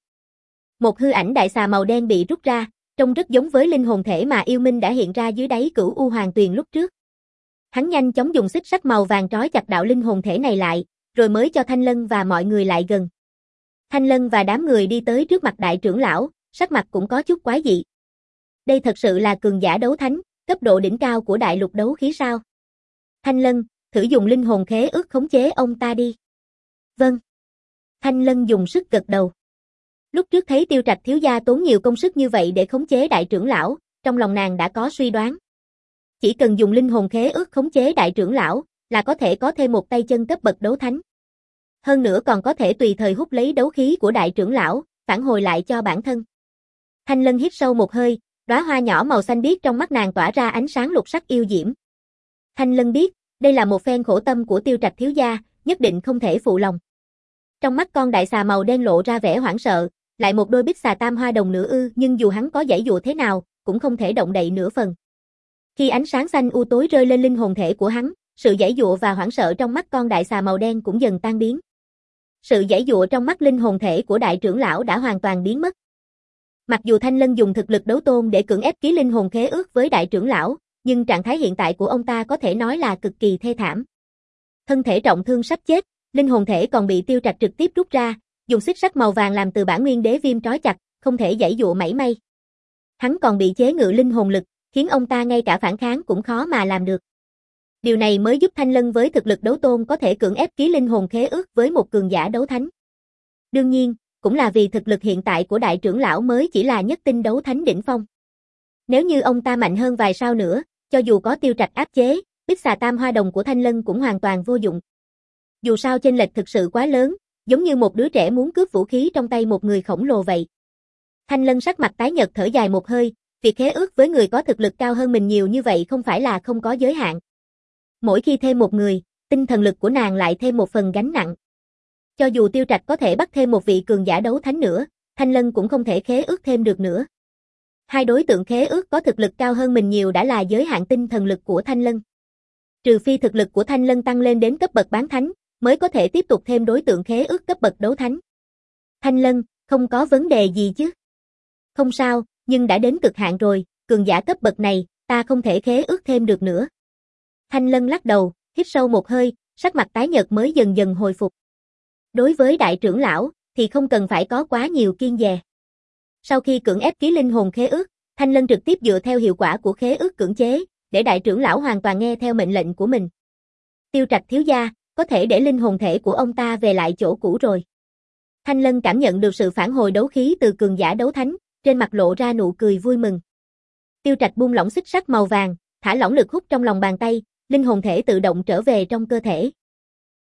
Một hư ảnh đại xà màu đen bị rút ra, trông rất giống với linh hồn thể mà yêu minh đã hiện ra dưới đáy Cửu U Hoàng Tuyền lúc trước. Hắn nhanh chóng dùng xích sắt màu vàng trói chặt đạo linh hồn thể này lại, rồi mới cho Thanh Lân và mọi người lại gần. Thanh Lân và đám người đi tới trước mặt đại trưởng lão, sắc mặt cũng có chút quái dị. Đây thật sự là cường giả đấu thánh, cấp độ đỉnh cao của đại lục đấu khí sao? Thanh Lân, thử dùng linh hồn khế ước khống chế ông ta đi. Vâng. Thanh Lân dùng sức gật đầu. Lúc trước thấy Tiêu Trạch thiếu gia tốn nhiều công sức như vậy để khống chế đại trưởng lão, trong lòng nàng đã có suy đoán. Chỉ cần dùng linh hồn khế ước khống chế đại trưởng lão, là có thể có thêm một tay chân cấp bậc đấu thánh. Hơn nữa còn có thể tùy thời hút lấy đấu khí của đại trưởng lão, phản hồi lại cho bản thân. Thanh Lân hít sâu một hơi, đóa hoa nhỏ màu xanh biếc trong mắt nàng tỏa ra ánh sáng lục sắc yêu diễm. Thanh Lân biết, đây là một phen khổ tâm của Tiêu Trạch thiếu gia, nhất định không thể phụ lòng. Trong mắt con đại xà màu đen lộ ra vẻ hoảng sợ, lại một đôi bích xà tam hoa đồng nữa ư, nhưng dù hắn có giãy dụa thế nào, cũng không thể động đậy nửa phần. Khi ánh sáng xanh u tối rơi lên linh hồn thể của hắn, sự giãy dụa và hoảng sợ trong mắt con đại xà màu đen cũng dần tan biến. Sự giãy dụa trong mắt linh hồn thể của đại trưởng lão đã hoàn toàn biến mất. Mặc dù Thanh Lân dùng thực lực đấu tôn để cưỡng ép ký linh hồn khế ước với đại trưởng lão, nhưng trạng thái hiện tại của ông ta có thể nói là cực kỳ thê thảm. Thân thể trọng thương sắp chết, linh hồn thể còn bị Tiêu Trạch trực tiếp rút ra, dùng xích sắt màu vàng làm từ bản nguyên đế viêm trói chặt, không thể giãy dụa mảy may. Hắn còn bị chế ngự linh hồn lực, khiến ông ta ngay cả phản kháng cũng khó mà làm được. Điều này mới giúp Thanh Lân với thực lực đấu tôn có thể cưỡng ép ký linh hồn khế ước với một cường giả đấu thánh. Đương nhiên, cũng là vì thực lực hiện tại của đại trưởng lão mới chỉ là nhất tinh đấu thánh đỉnh phong. Nếu như ông ta mạnh hơn vài sao nữa, cho dù có Tiêu Trạch áp chế, bích xà tam hoa đồng của Thanh Lân cũng hoàn toàn vô dụng. Dù sao chênh lệch thực sự quá lớn, giống như một đứa trẻ muốn cướp vũ khí trong tay một người khổng lồ vậy. Thanh Lân sắc mặt tái nhợt thở dài một hơi, việc khế ước với người có thực lực cao hơn mình nhiều như vậy không phải là không có giới hạn. Mỗi khi thêm một người, tinh thần lực của nàng lại thêm một phần gánh nặng. Cho dù Tiêu Trạch có thể bắt thêm một vị cường giả đấu thánh nữa, Thanh Lân cũng không thể khế ước thêm được nữa. Hai đối tượng khế ước có thực lực cao hơn mình nhiều đã là giới hạn tinh thần lực của Thanh Lân. Trừ phi thực lực của Thanh Lân tăng lên đến cấp bậc bán thánh, mới có thể tiếp tục thêm đối tượng khế ước cấp bậc đấu thánh. Thanh Lân, không có vấn đề gì chứ? Không sao, nhưng đã đến cực hạn rồi, cường giả cấp bậc này, ta không thể khế ước thêm được nữa. Thanh Lân lắc đầu, hít sâu một hơi, sắc mặt tái nhợt mới dần dần hồi phục. Đối với đại trưởng lão, thì không cần phải có quá nhiều kiêng dè. Sau khi cưỡng ép ký linh hồn khế ước, Thanh Lân trực tiếp dựa theo hiệu quả của khế ước cưỡng chế, để đại trưởng lão hoàn toàn nghe theo mệnh lệnh của mình. Tiêu Trạch thiếu gia, có thể để linh hồn thể của ông ta về lại chỗ cũ rồi. Thanh Lân cảm nhận được sự phản hồi đấu khí từ cường giả đấu thánh, trên mặt lộ ra nụ cười vui mừng. Tiêu Trạch buông lỏng xích sắt màu vàng, thả lỏng lực hút trong lòng bàn tay, linh hồn thể tự động trở về trong cơ thể.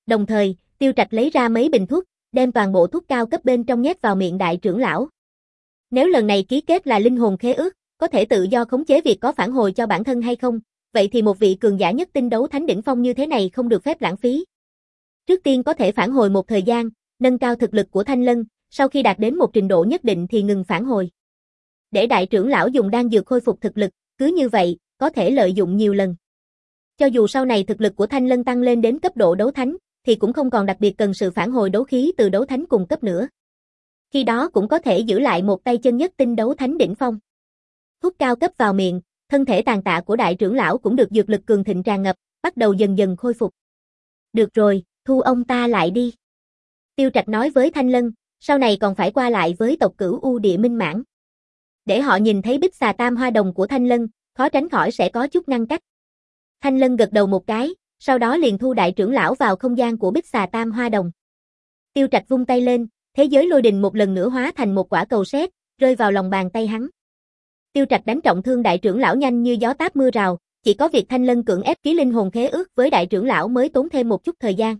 Đồng thời, Tiêu Trạch lấy ra mấy bình thuốc, đem toàn bộ thuốc cao cấp bên trong nhét vào miệng đại trưởng lão. Nếu lần này ký kết là linh hồn khế ước, có thể tự do khống chế việc có phản hồi cho bản thân hay không, vậy thì một vị cường giả nhất tinh đấu thánh đỉnh phong như thế này không được phép lãng phí. Trước tiên có thể phản hồi một thời gian, nâng cao thực lực của Thanh Lân, sau khi đạt đến một trình độ nhất định thì ngừng phản hồi. Để đại trưởng lão dùng đan dược khôi phục thực lực, cứ như vậy, có thể lợi dụng nhiều lần. Cho dù sau này thực lực của Thanh Lân tăng lên đến cấp độ đấu thánh, thì cũng không còn đặc biệt cần sự phản hồi đấu khí từ đấu thánh cùng cấp nữa. Khi đó cũng có thể giữ lại một tay chân nhất tinh đấu thánh đỉnh phong. Thuốc cao cấp vào miệng, thân thể tàn tạ của đại trưởng lão cũng được dược lực cường thịnh tràn ngập, bắt đầu dần dần khôi phục. Được rồi, thu ông ta lại đi. Tiêu Trạch nói với Thanh Lân, sau này còn phải qua lại với tộc Cửu U Địa Minh Mãn. Để họ nhìn thấy bích xà tam hoa đồng của Thanh Lân, khó tránh khỏi sẽ có chút ngăn cách. Thanh Lân gật đầu một cái, sau đó liền thu đại trưởng lão vào không gian của bích xà tam hoa đồng. Tiêu Trạch vung tay lên, thế giới lôi đình một lần nữa hóa thành một quả cầu sét, rơi vào lòng bàn tay hắn. Tiêu Trạch đánh trọng thương đại trưởng lão nhanh như gió táp mưa rào, chỉ có việc Thanh Lân cưỡng ép ký linh hồn khế ước với đại trưởng lão mới tốn thêm một chút thời gian.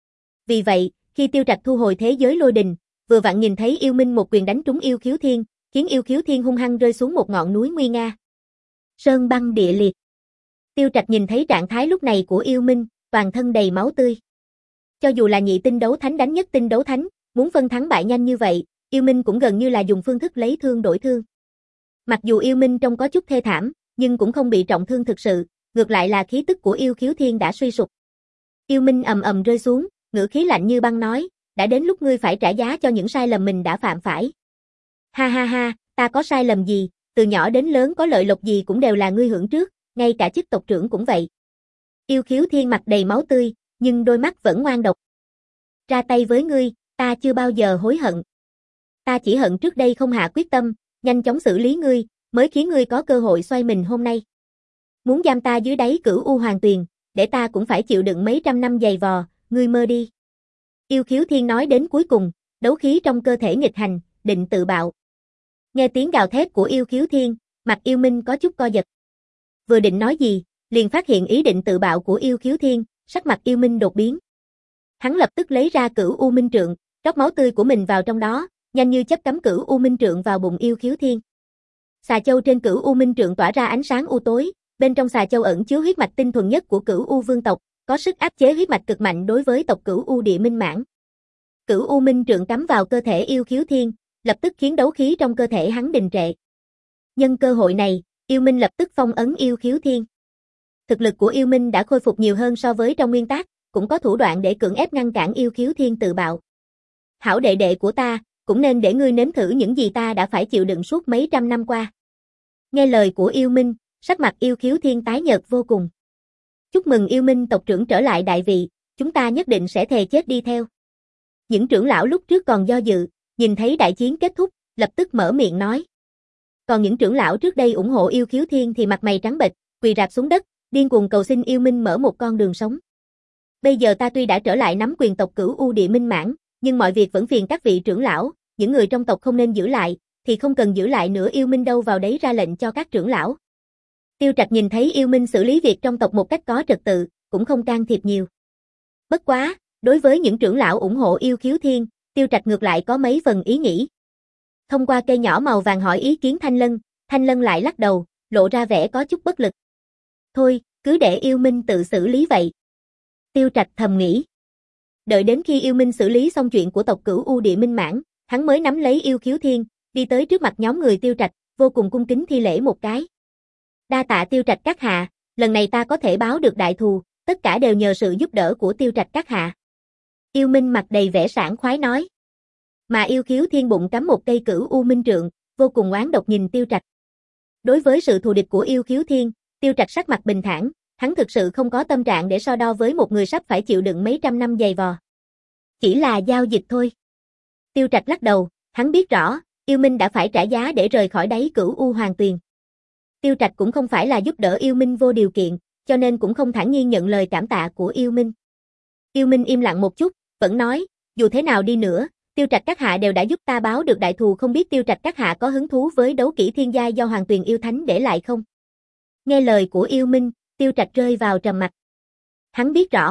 Vì vậy, khi Tiêu Trạch thu hồi thế giới lôi đình, vừa vặn nhìn thấy yêu minh một quyền đánh trúng yêu khiếu thiên, khiến yêu khiếu thiên hung hăng rơi xuống một ngọn núi nguy nga. Sơn băng địa liệt. Tiêu Trạch nhìn thấy trạng thái lúc này của yêu minh, toàn thân đầy máu tươi. Cho dù là nhị tinh đấu thánh đánh nhất tinh đấu thánh, muốn phân thắng bại nhanh như vậy, yêu minh cũng gần như là dùng phương thức lấy thương đổi thương. Mặc dù yêu minh trông có chút thê thảm, nhưng cũng không bị trọng thương thực sự, ngược lại là khí tức của yêu khiếu thiên đã suy sụp. Yêu minh ầm ầm rơi xuống, ngữ khí lạnh như băng nói, đã đến lúc ngươi phải trả giá cho những sai lầm mình đã phạm phải. Ha ha ha, ta có sai lầm gì, từ nhỏ đến lớn có lợi lộc gì cũng đều là ngươi hưởng trước, ngay cả chức tộc trưởng cũng vậy. Yêu khiếu thiên mặt đầy máu tươi, nhưng đôi mắt vẫn ngoan độc. Ra tay với ngươi, ta chưa bao giờ hối hận. Ta chỉ hận trước đây không hạ quyết tâm, nhanh chóng xử lý ngươi, mới khiến ngươi có cơ hội xoay mình hôm nay. Muốn giam ta dưới đáy Cửu U Hoàng Tuyền, để ta cũng phải chịu đựng mấy trăm năm dày vò, ngươi mơ đi. Yêu khiếu thiên nói đến cuối cùng, đấu khí trong cơ thể nghịch hành, định tự bạo. Nghe tiếng gào thét của yêu khiếu thiên, mặt yêu minh có chút co giật. Vừa định nói gì, liền phát hiện ý định tự bạo của yêu khiếu thiên, sắc mặt yêu minh đột biến. Hắn lập tức lấy ra Cửu U Minh Trượng, rót máu tươi của mình vào trong đó, nhanh như chớp cắm Cửu U Minh Trượng vào bụng yêu khiếu thiên. Xà châu trên Cửu U Minh Trượng tỏa ra ánh sáng u tối, bên trong xà châu ẩn chứa huyết mạch tinh thuần nhất của Cửu U vương tộc, có sức áp chế huyết mạch cực mạnh đối với tộc Cửu U Địa Minh Mãn. Cửu U Minh Trượng cắm vào cơ thể yêu khiếu thiên, lập tức khiến đấu khí trong cơ thể hắn đình trệ. Nhân cơ hội này, yêu minh lập tức phong ấn yêu khiếu thiên. Thực lực của yêu minh đã khôi phục nhiều hơn so với trong nguyên tác, cũng có thủ đoạn để cưỡng ép ngăn cản yêu khiếu thiên tự bạo. Hảo đệ đệ của ta, cũng nên để ngươi nếm thử những gì ta đã phải chịu đựng suốt mấy trăm năm qua. Nghe lời của yêu minh, sắc mặt yêu khiếu thiên tái nhợt vô cùng. Chúc mừng yêu minh tộc trưởng trở lại đại vị, chúng ta nhất định sẽ thề chết đi theo. Những trưởng lão lúc trước còn do dự, nhìn thấy đại chiến kết thúc, lập tức mở miệng nói. Còn những trưởng lão trước đây ủng hộ yêu khiếu thiên thì mặt mày trắng bệch, quỳ rạp xuống đất, điên cuồng cầu xin yêu minh mở một con đường sống. Bây giờ ta tuy đã trở lại nắm quyền tộc Cửu U Địa Minh Mãn, nhưng mọi việc vẫn phiền các vị trưởng lão, những người trong tộc không nên giữ lại, thì không cần giữ lại nữa, yêu minh đâu vào đấy ra lệnh cho các trưởng lão. Tiêu Trạch nhìn thấy yêu minh xử lý việc trong tộc một cách có trật tự, cũng không can thiệp nhiều. Bất quá, đối với những trưởng lão ủng hộ yêu khiếu thiên, Tiêu Trạch ngược lại có mấy phần ý nghĩ. Thông qua cây nhỏ màu vàng hỏi ý kiến Thanh Lân, Thanh Lân lại lắc đầu, lộ ra vẻ có chút bất lực. Thôi, cứ để yêu minh tự xử lý vậy. Tiêu Trạch thầm nghĩ. Đợi đến khi yêu minh xử lý xong chuyện của tộc Cửu U Địa Minh Mãn, hắn mới nắm lấy yêu khiếu thiên, đi tới trước mặt nhóm người Tiêu Trạch, vô cùng cung kính thi lễ một cái. Đa tạ Tiêu Trạch các hạ, lần này ta có thể báo được đại thù, tất cả đều nhờ sự giúp đỡ của Tiêu Trạch các hạ. Yêu minh mặt đầy vẻ sảng khoái nói. Mà yêu khiếu thiên bụng cắm một cây Cửu U Minh Trượng, vô cùng oán độc nhìn Tiêu Trạch. Đối với sự thù địch của yêu khiếu thiên, Tiêu Trạch sắc mặt bình thản, hắn thực sự không có tâm trạng để so đo với một người sắp phải chịu đựng mấy trăm năm dày vò. Chỉ là giao dịch thôi. Tiêu Trạch lắc đầu, hắn biết rõ, yêu minh đã phải trả giá để rời khỏi đáy Cửu U Hoàng Tuyền. Tiêu Trạch cũng không phải là giúp đỡ yêu minh vô điều kiện, cho nên cũng không thản nhiên nhận lời cảm tạ của yêu minh. Yêu minh im lặng một chút, vẫn nói, dù thế nào đi nữa, Tiêu Trạch các hạ đều đã giúp ta báo được đại thù, không biết Tiêu Trạch các hạ có hứng thú với đấu kỹ thiên giai do Hoàng Tuyền yêu thánh để lại không? Nghe lời của yêu minh, Tiêu Trạch rơi vào trầm mặc. Hắn biết rõ,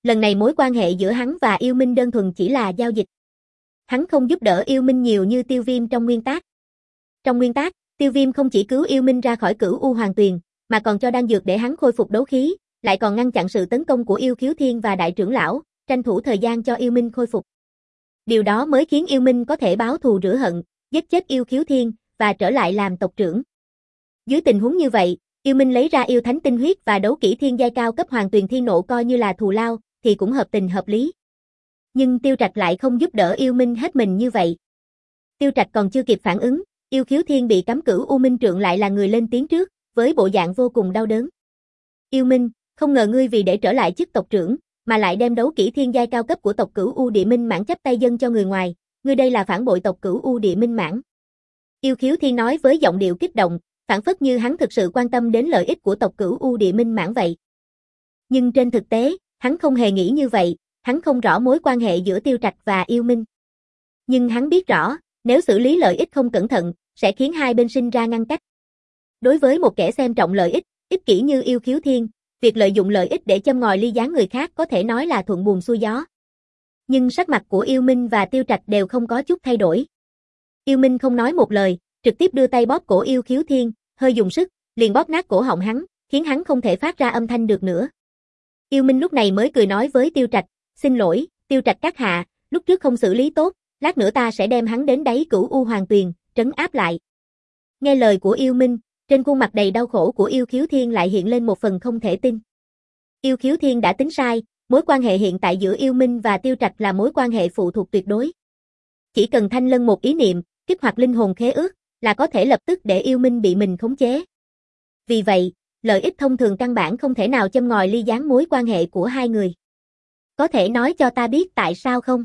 lần này mối quan hệ giữa hắn và Yêu Minh đơn thuần chỉ là giao dịch. Hắn không giúp đỡ Yêu Minh nhiều như Tiêu Viêm trong nguyên tác. Trong nguyên tác, Tiêu Viêm không chỉ cứu Yêu Minh ra khỏi Cửu U Hoàng Tuyền, mà còn cho đan dược để hắn khôi phục đấu khí, lại còn ngăn chặn sự tấn công của Yêu Khiếu Thiên và đại trưởng lão, tranh thủ thời gian cho Yêu Minh khôi phục. Điều đó mới khiến Yêu Minh có thể báo thù rửa hận, giết chết Yêu Khiếu Thiên và trở lại làm tộc trưởng. Dưới tình huống như vậy, Yêu Minh lấy ra yêu thánh tinh huyết và đấu kỹ thiên giai cao cấp Hoàng Tuyền Thiên Nộ coi như là thù lao, thì cũng hợp tình hợp lý. Nhưng Tiêu Trạch lại không giúp đỡ Yêu Minh hết mình như vậy. Tiêu Trạch còn chưa kịp phản ứng, Yêu Khiếu Thiên bị cấm Cửu U Minh Trượng lại là người lên tiếng trước, với bộ dạng vô cùng đau đớn. Yêu Minh, không ngờ ngươi vì để trở lại chức tộc trưởng, mà lại đem đấu kỹ thiên giai cao cấp của tộc Cửu U Địa Minh Mãn chấp tay dâng cho người ngoài, ngươi đây là phản bội tộc Cửu U Địa Minh Mãn. Yêu Khiếu Thiên nói với giọng điệu kích động, phản phất như hắn thực sự quan tâm đến lợi ích của tộc Cửu U Địa Minh Mãn vậy. Nhưng trên thực tế, hắn không hề nghĩ như vậy, hắn không rõ mối quan hệ giữa Tiêu Trạch và Yêu Minh. Nhưng hắn biết rõ, nếu xử lý lợi ích không cẩn thận, sẽ khiến hai bên sinh ra ngăn cách. Đối với một kẻ xem trọng lợi ích, ích kỷ như Yêu Khiếu Thiên, việc lợi dụng lợi ích để châm ngòi ly gián người khác có thể nói là thuận buồm xuôi gió. Nhưng sắc mặt của Yêu Minh và Tiêu Trạch đều không có chút thay đổi. Yêu Minh không nói một lời, trực tiếp đưa tay bóp cổ Yêu Khiếu Thiên, hơi dùng sức, liền bóp nát cổ họng hắn, khiến hắn không thể phát ra âm thanh được nữa. Yêu Minh lúc này mới cười nói với Tiêu Trạch, xin lỗi, Tiêu Trạch các hạ, lúc trước không xử lý tốt, lát nữa ta sẽ đem hắn đến đáy Cửu U Hoàng Tuyền, trấn áp lại. Nghe lời của Yêu Minh, trên khuôn mặt đầy đau khổ của Yêu Khiếu Thiên lại hiện lên một phần không thể tin. Yêu Khiếu Thiên đã tính sai, mối quan hệ hiện tại giữa Yêu Minh và Tiêu Trạch là mối quan hệ phụ thuộc tuyệt đối. Chỉ cần Thanh Lân một ý niệm, kích hoạt linh hồn khế ước, là có thể lập tức để Yêu Minh bị mình khống chế. Vì vậy, lợi ích thông thường căn bản không thể nào châm ngòi ly gián mối quan hệ của hai người. Có thể nói cho ta biết tại sao không?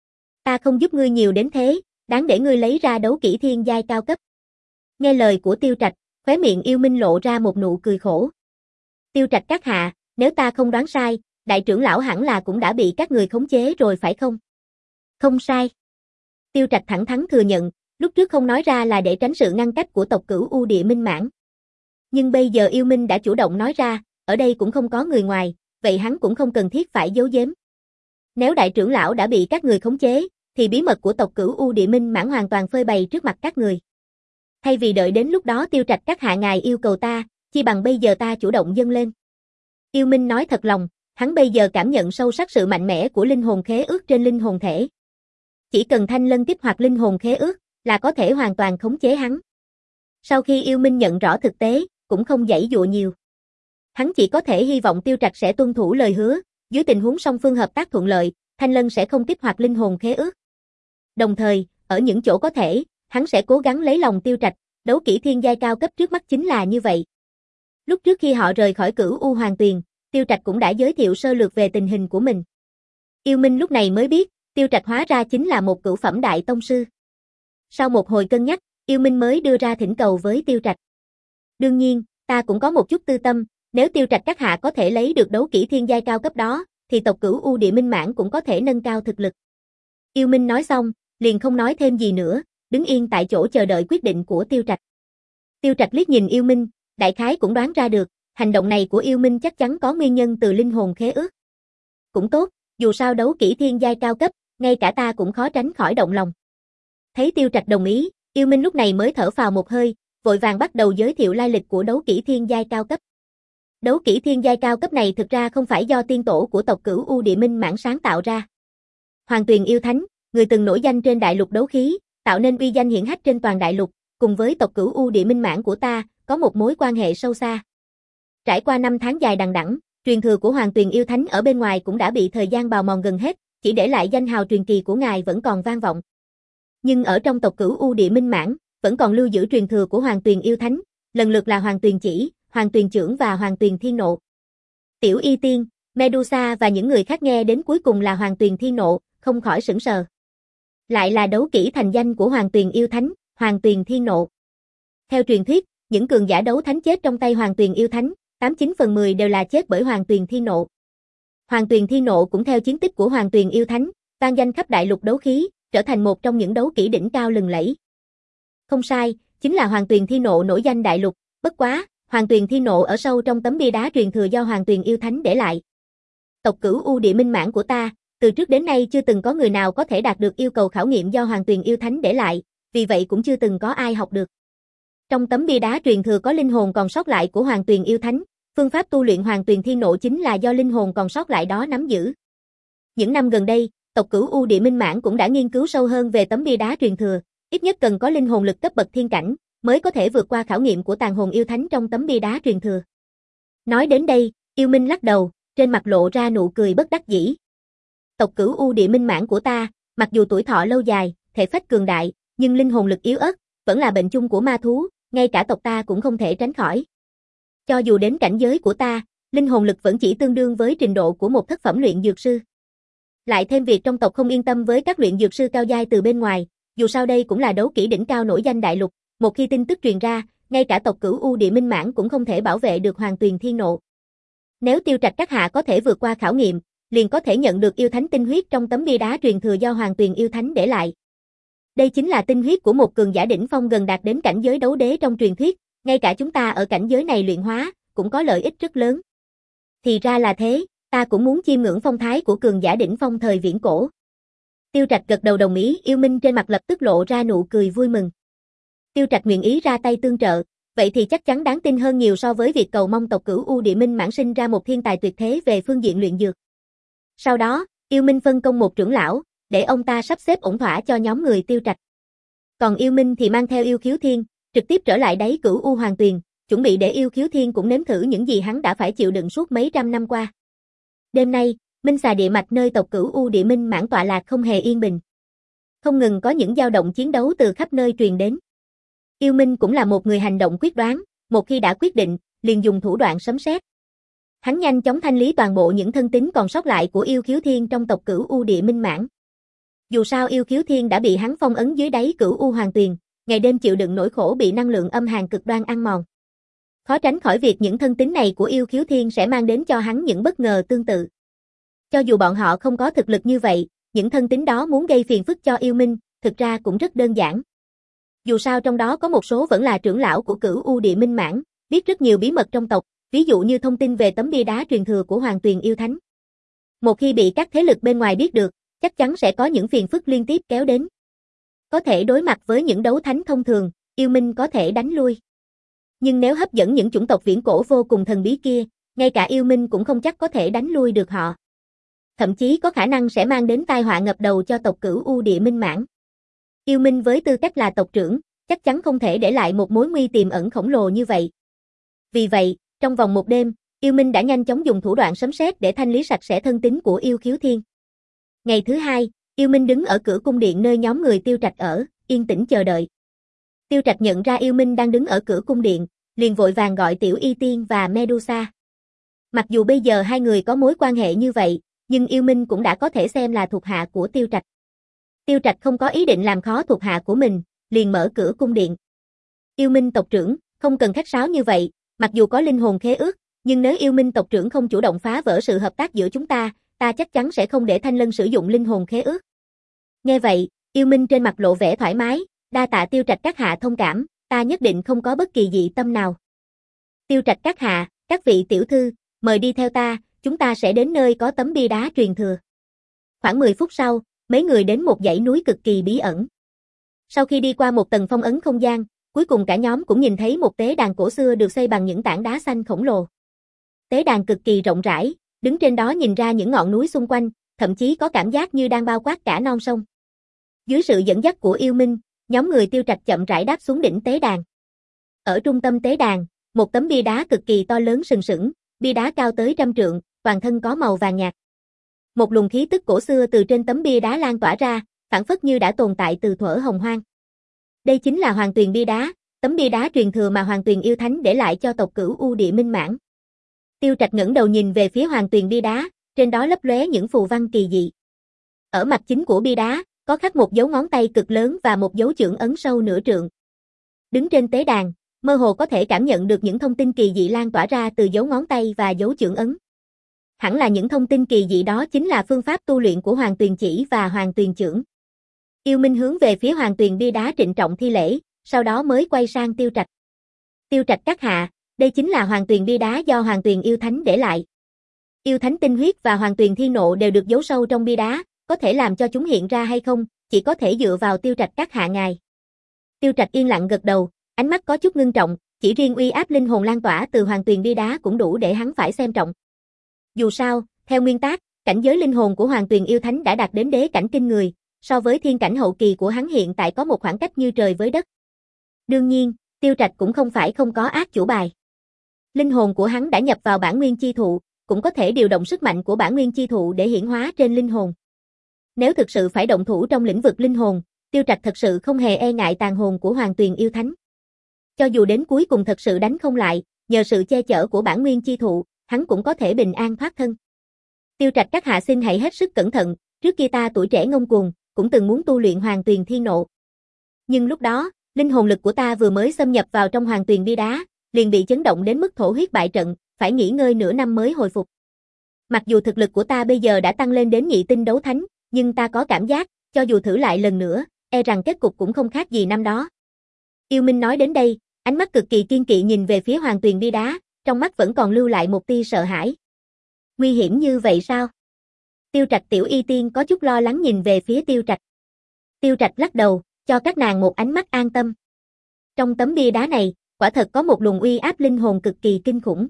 Ta không giúp ngươi nhiều đến thế, đáng để ngươi lấy ra đấu kỹ thiên giai cao cấp. Nghe lời của Tiêu Trạch, khóe miệng Yêu Minh lộ ra một nụ cười khổ. Tiêu Trạch các hạ, nếu ta không đoán sai, đại trưởng lão hẳn là cũng đã bị các người khống chế rồi phải không? Không sai. Tiêu Trạch thẳng thắn thừa nhận, lúc trước không nói ra là để tránh sự ngăn cách của tộc Cửu U Địa Minh Mãn. Nhưng bây giờ Yêu Minh đã chủ động nói ra, ở đây cũng không có người ngoài, vậy hắn cũng không cần thiết phải giấu giếm. Nếu đại trưởng lão đã bị các người khống chế, thì bí mật của tộc Cửu U Địa Minh Mãn hoàn toàn phơi bày trước mặt các người. Thay vì đợi đến lúc đó Tiêu Trạch các hạ ngài yêu cầu ta, chi bằng bây giờ ta chủ động dâng lên. Yêu Minh nói thật lòng, hắn bây giờ cảm nhận sâu sắc sự mạnh mẽ của linh hồn khế ước trên linh hồn thể. Chỉ cần Thanh Lân kích hoạt linh hồn khế ước, là có thể hoàn toàn khống chế hắn. Sau khi Yêu Minh nhận rõ thực tế, cũng không giãy dụa nhiều. Hắn chỉ có thể hy vọng Tiêu Trạch sẽ tuân thủ lời hứa, dưới tình huống song phương hợp tác thuận lợi, Thanh Lân sẽ không kích hoạt linh hồn khế ước. Đồng thời, ở những chỗ có thể, hắn sẽ cố gắng lấy lòng Tiêu Trạch, đấu kỹ thiên giai cao cấp trước mắt chính là như vậy. Lúc trước khi họ rời khỏi Cửu U Hoàng Tuyền, Tiêu Trạch cũng đã giới thiệu sơ lược về tình hình của mình. Yêu Minh lúc này mới biết, Tiêu Trạch hóa ra chính là một cửu phẩm đại tông sư. Sau một hồi cân nhắc, Yêu Minh mới đưa ra thỉnh cầu với Tiêu Trạch. Đương nhiên, ta cũng có một chút tư tâm, nếu Tiêu Trạch các hạ có thể lấy được đấu kỹ thiên giai cao cấp đó, thì tộc Cửu U Địa Minh Mãn cũng có thể nâng cao thực lực. Yêu Minh nói xong, liền không nói thêm gì nữa, đứng yên tại chỗ chờ đợi quyết định của Tiêu Trạch. Tiêu Trạch liếc nhìn Yêu Minh, đại khái cũng đoán ra được, hành động này của Yêu Minh chắc chắn có nguyên nhân từ linh hồn khế ước. Cũng tốt, dù sao đấu kỹ thiên giai cao cấp, ngay cả ta cũng khó tránh khỏi động lòng. Thấy Tiêu Trạch đồng ý, Yêu Minh lúc này mới thở phào một hơi, vội vàng bắt đầu giới thiệu lai lịch của đấu kỹ thiên giai cao cấp. Đấu kỹ thiên giai cao cấp này thực ra không phải do tiên tổ của tộc Cửu U Địa Minh Mãn sáng tạo ra. Hoàng Tuyền Yêu Thánh, người từng nổi danh trên đại lục đấu khí, tạo nên uy danh hiển hách trên toàn đại lục, cùng với tộc Cửu U Địa Minh Mãn của ta, có một mối quan hệ sâu xa. Trải qua năm tháng dài đằng đẵng, truyền thừa của Hoàng Tuyền Yêu Thánh ở bên ngoài cũng đã bị thời gian bào mòn gần hết, chỉ để lại danh hào truyền kỳ của ngài vẫn còn vang vọng. Nhưng ở trong tộc Cửu U Địa Minh Mãn, vẫn còn lưu giữ truyền thừa của Hoàng Tuyền Yêu Thánh, lần lượt là Hoàng Tuyền Chỉ, Hoàng Tuyền Chưởng và Hoàng Tuyền Thiên Nộ. Tiểu Y Tiên, Medusa và những người khác nghe đến cuối cùng là Hoàng Tuyền Thiên Nộ, không khỏi sửng sờ. Lại là đấu kỹ thành danh của Hoàng Tuyền Yêu Thánh, Hoàng Tuyền Thiên Nộ. Theo truyền thuyết, những cường giả đấu thánh chết trong tay Hoàng Tuyền Yêu Thánh, tám chín phần mười đều là chết bởi Hoàng Tuyền Thiên Nộ. Hoàng Tuyền Thiên Nộ cũng theo chiến tích của Hoàng Tuyền Yêu Thánh, vang danh khắp đại lục đấu khí, trở thành một trong những đấu kỹ đỉnh cao lừng lẫy. Không sai, chính là Hoàng Tuyền Thiên Nộ nổi danh đại lục, bất quá, Hoàng Tuyền Thiên Nộ ở sâu trong tấm bia đá truyền thừa do Hoàng Tuyền Yêu Thánh để lại. Tộc Cửu U Địa Minh Mãn của ta, từ trước đến nay chưa từng có người nào có thể đạt được yêu cầu khảo nghiệm do Hoàng Tuyền Yêu Thánh để lại, vì vậy cũng chưa từng có ai học được. Trong tấm bia đá truyền thừa có linh hồn còn sót lại của Hoàng Tuyền Yêu Thánh, phương pháp tu luyện Hoàng Tuyền Thiên Nộ chính là do linh hồn còn sót lại đó nắm giữ. Những năm gần đây, tộc Cửu U Địa Minh Mãn cũng đã nghiên cứu sâu hơn về tấm bia đá truyền thừa, ít nhất cần có linh hồn lực cấp bậc thiên cảnh, mới có thể vượt qua khảo nghiệm của tàn hồn yêu thánh trong tấm bia đá truyền thừa. Nói đến đây, Yêu Minh lắc đầu, trên mặt lộ ra nụ cười bất đắc dĩ. Tộc Cửu U Địa Minh Mãn của ta, mặc dù tuổi thọ lâu dài, thể phách cường đại, nhưng linh hồn lực yếu ớt, vẫn là bệnh chung của ma thú, ngay cả tộc ta cũng không thể tránh khỏi. Cho dù đến cảnh giới của ta, linh hồn lực vẫn chỉ tương đương với trình độ của một thất phẩm luyện dược sư. Lại thêm việc trong tộc không yên tâm với các luyện dược sư cao giai từ bên ngoài, dù sao đây cũng là đấu kỹ đỉnh cao nổi danh đại lục, một khi tin tức truyền ra, ngay cả tộc Cửu U Địa Minh Mãn cũng không thể bảo vệ được Hoàng Tuyền Thiên Nộ. Nếu Tiêu Trạch các hạ có thể vượt qua khảo nghiệm, liền có thể nhận được yêu thánh tinh huyết trong tấm bia đá truyền thừa do Hoàng Tuyền Yêu Thánh để lại. Đây chính là tinh huyết của một cường giả đỉnh phong gần đạt đến cảnh giới đấu đế trong truyền thuyết, ngay cả chúng ta ở cảnh giới này luyện hóa, cũng có lợi ích rất lớn. Thì ra là thế, ta cũng muốn chiêm ngưỡng phong thái của cường giả đỉnh phong thời viễn cổ. Tiêu Trạch gật đầu đồng ý, Yêu Minh trên mặt lập tức lộ ra nụ cười vui mừng. Tiêu Trạch nguyện ý ra tay tương trợ, vậy thì chắc chắn đáng tin hơn nhiều so với việc cầu mong tộc Cửu U Địa Minh Mãn sinh ra một thiên tài tuyệt thế về phương diện luyện dược. Sau đó, Yêu Minh phân công một trưởng lão, để ông ta sắp xếp ổn thỏa cho nhóm người Tiêu Trạch. Còn Yêu Minh thì mang theo Yêu Khiếu Thiên, trực tiếp trở lại đáy Cửu U Hoàng Tuyền, chuẩn bị để Yêu Khiếu Thiên cũng nếm thử những gì hắn đã phải chịu đựng suốt mấy trăm năm qua. Đêm nay, Minh Xà Địa Mạch nơi tộc Cửu U Địa Minh Mãn tọa lạc không hề yên bình. Không ngừng có những dao động chiến đấu từ khắp nơi truyền đến. Yêu Minh cũng là một người hành động quyết đoán, một khi đã quyết định, liền dùng thủ đoạn sấm sét. Hắn nhanh chóng thanh lý toàn bộ những thân tín còn sót lại của Yêu Khiếu Thiên trong tộc Cửu U Địa Minh Mãn. Dù sao Yêu Khiếu Thiên đã bị hắn phong ấn dưới đáy Cửu U Hoàng Tuyền, ngày đêm chịu đựng nỗi khổ bị năng lượng âm hàn cực đoan ăn mòn. Khó tránh khỏi việc những thân tín này của Yêu Khiếu Thiên sẽ mang đến cho hắn những bất ngờ tương tự. Cho dù bọn họ không có thực lực như vậy, những thân tín đó muốn gây phiền phức cho Yêu Minh, thực ra cũng rất đơn giản. Dù sao trong đó có một số vẫn là trưởng lão của Cửu U Địa Minh Mãn, biết rất nhiều bí mật trong tộc, ví dụ như thông tin về tấm bia đá truyền thừa của Hoàng Tuyền Yêu Thánh. Một khi bị các thế lực bên ngoài biết được, chắc chắn sẽ có những phiền phức liên tiếp kéo đến. Có thể đối mặt với những đấu thánh thông thường, Yêu Minh có thể đánh lui. Nhưng nếu hấp dẫn những chủng tộc viễn cổ vô cùng thần bí kia, ngay cả Yêu Minh cũng không chắc có thể đánh lui được họ. Thậm chí có khả năng sẽ mang đến tai họa ngập đầu cho tộc Cửu U Địa Minh Mãn. Yêu Minh với tư cách là tộc trưởng, chắc chắn không thể để lại một mối nguy tiềm ẩn khổng lồ như vậy. Vì vậy, trong vòng một đêm, Yêu Minh đã nhanh chóng dùng thủ đoạn sấm sét để thanh lý sạch sẽ thân tín của Yêu Khiếu Thiên. Ngày thứ hai, Yêu Minh đứng ở cửa cung điện nơi nhóm người Tiêu Trạch ở, yên tĩnh chờ đợi. Tiêu Trạch nhận ra Yêu Minh đang đứng ở cửa cung điện, liền vội vàng gọi Tiểu Y Tiên và Medusa. Mặc dù bây giờ hai người có mối quan hệ như vậy, nhưng Yêu Minh cũng đã có thể xem là thuộc hạ của Tiêu Trạch. Tiêu Trạch không có ý định làm khó thuộc hạ của mình, liền mở cửa cung điện. Yêu Minh tộc trưởng, không cần khách sáo như vậy, mặc dù có linh hồn khế ước, nhưng nếu Yêu Minh tộc trưởng không chủ động phá vỡ sự hợp tác giữa chúng ta, ta chắc chắn sẽ không để Thanh Lân sử dụng linh hồn khế ước. Nghe vậy, Yêu Minh trên mặt lộ vẻ thoải mái, đa tạ Tiêu Trạch các hạ thông cảm, ta nhất định không có bất kỳ dị tâm nào. Tiêu Trạch các hạ, các vị tiểu thư, mời đi theo ta, chúng ta sẽ đến nơi có tấm bia đá truyền thừa. Khoảng mười phút sau, mấy người đến một dãy núi cực kỳ bí ẩn. Sau khi đi qua một tầng phong ấn không gian, cuối cùng cả nhóm cũng nhìn thấy một tế đàn cổ xưa được xây bằng những tảng đá xanh khổng lồ. Tế đàn cực kỳ rộng rãi, đứng trên đó nhìn ra những ngọn núi xung quanh, thậm chí có cảm giác như đang bao quát cả non sông. Dưới sự dẫn dắt của Yêu Minh, nhóm người Tiêu Trạch chậm rãi đáp xuống đỉnh tế đàn. Ở trung tâm tế đàn, một tấm bia đá cực kỳ to lớn sừng sững, bia đá cao tới trăm trượng, toàn thân có màu vàng nhạt. Một luồng khí tức cổ xưa từ trên tấm bia đá lan tỏa ra, phảng phất như đã tồn tại từ thuở hồng hoang. Đây chính là Hoàng Tuyền bia đá, tấm bia đá truyền thừa mà Hoàng Tuyền Yêu Thánh để lại cho tộc Cửu U Địa Minh Mãn. Tiêu Trạch ngẩng đầu nhìn về phía Hoàng Tuyền bia đá, trên đó lấp lóe những phù văn kỳ dị. Ở mặt chính của bia đá, có khắc một dấu ngón tay cực lớn và một dấu chưởng ấn sâu nửa trượng. Đứng trên tế đàn, mơ hồ có thể cảm nhận được những thông tin kỳ dị lan tỏa ra từ dấu ngón tay và dấu chưởng ấn. Hẳn là những thông tin kỳ dị đó chính là phương pháp tu luyện của Hoàng Tuyền chỉ và Hoàng Tuyền chưởng. Yêu Minh hướng về phía Hoàng Tuyền bia đá trịnh trọng thi lễ, sau đó mới quay sang Tiêu Trạch. Tiêu Trạch các hạ, đây chính là Hoàng Tuyền bia đá do Hoàng Tuyền Yêu Thánh để lại. Yêu thánh tinh huyết và hoàng tuyền thiên nộ đều được giấu sâu trong bia đá, có thể làm cho chúng hiện ra hay không, chỉ có thể dựa vào Tiêu Trạch các hạ ngài. Tiêu Trạch yên lặng gật đầu, ánh mắt có chút ngưng trọng, chỉ riêng uy áp linh hồn lan tỏa từ hoàng tuyền bia đá cũng đủ để hắn phải xem trọng. Dù sao, theo nguyên tắc, cảnh giới linh hồn của hoàng tuyền yêu thánh đã đạt đến đế cảnh kinh người, so với thiên cảnh hậu kỳ của hắn hiện tại có một khoảng cách như trời với đất. Đương nhiên, Tiêu Trạch cũng không phải không có ác chủ bài. Linh hồn của hắn đã nhập vào bản nguyên chi thụ, cũng có thể điều động sức mạnh của bản nguyên chi thụ để hiển hóa trên linh hồn. Nếu thực sự phải động thủ trong lĩnh vực linh hồn, Tiêu Trạch thật sự không hề e ngại tàn hồn của hoàng tuyền yêu thánh. Cho dù đến cuối cùng thật sự đánh không lại, nhờ sự che chở của bản nguyên chi thụ, hắn cũng có thể bình an thoát thân. Tiêu Trạch các hạ xin hãy hết sức cẩn thận, trước kia ta tuổi trẻ ngông cuồng, cũng từng muốn tu luyện hoàng tuyền thiên nộ. Nhưng lúc đó, linh hồn lực của ta vừa mới xâm nhập vào trong hoàng tuyền bia đá, liền bị chấn động đến mức thổ huyết bại trận, phải nghỉ ngơi nửa năm mới hồi phục. Mặc dù thực lực của ta bây giờ đã tăng lên đến nhị tinh đấu thánh, nhưng ta có cảm giác, cho dù thử lại lần nữa, e rằng kết cục cũng không khác gì năm đó. Yêu Minh nói đến đây, ánh mắt cực kỳ kiên kỵ nhìn về phía hoàng tuyền bia đá, trong mắt vẫn còn lưu lại một tia sợ hãi. Nguy hiểm như vậy sao? Tiêu Trạch tiểu y tiên có chút lo lắng nhìn về phía Tiêu Trạch. Tiêu Trạch lắc đầu, cho các nàng một ánh mắt an tâm. Trong tấm bia đá này, quả thật có một luồng uy áp linh hồn cực kỳ kinh khủng.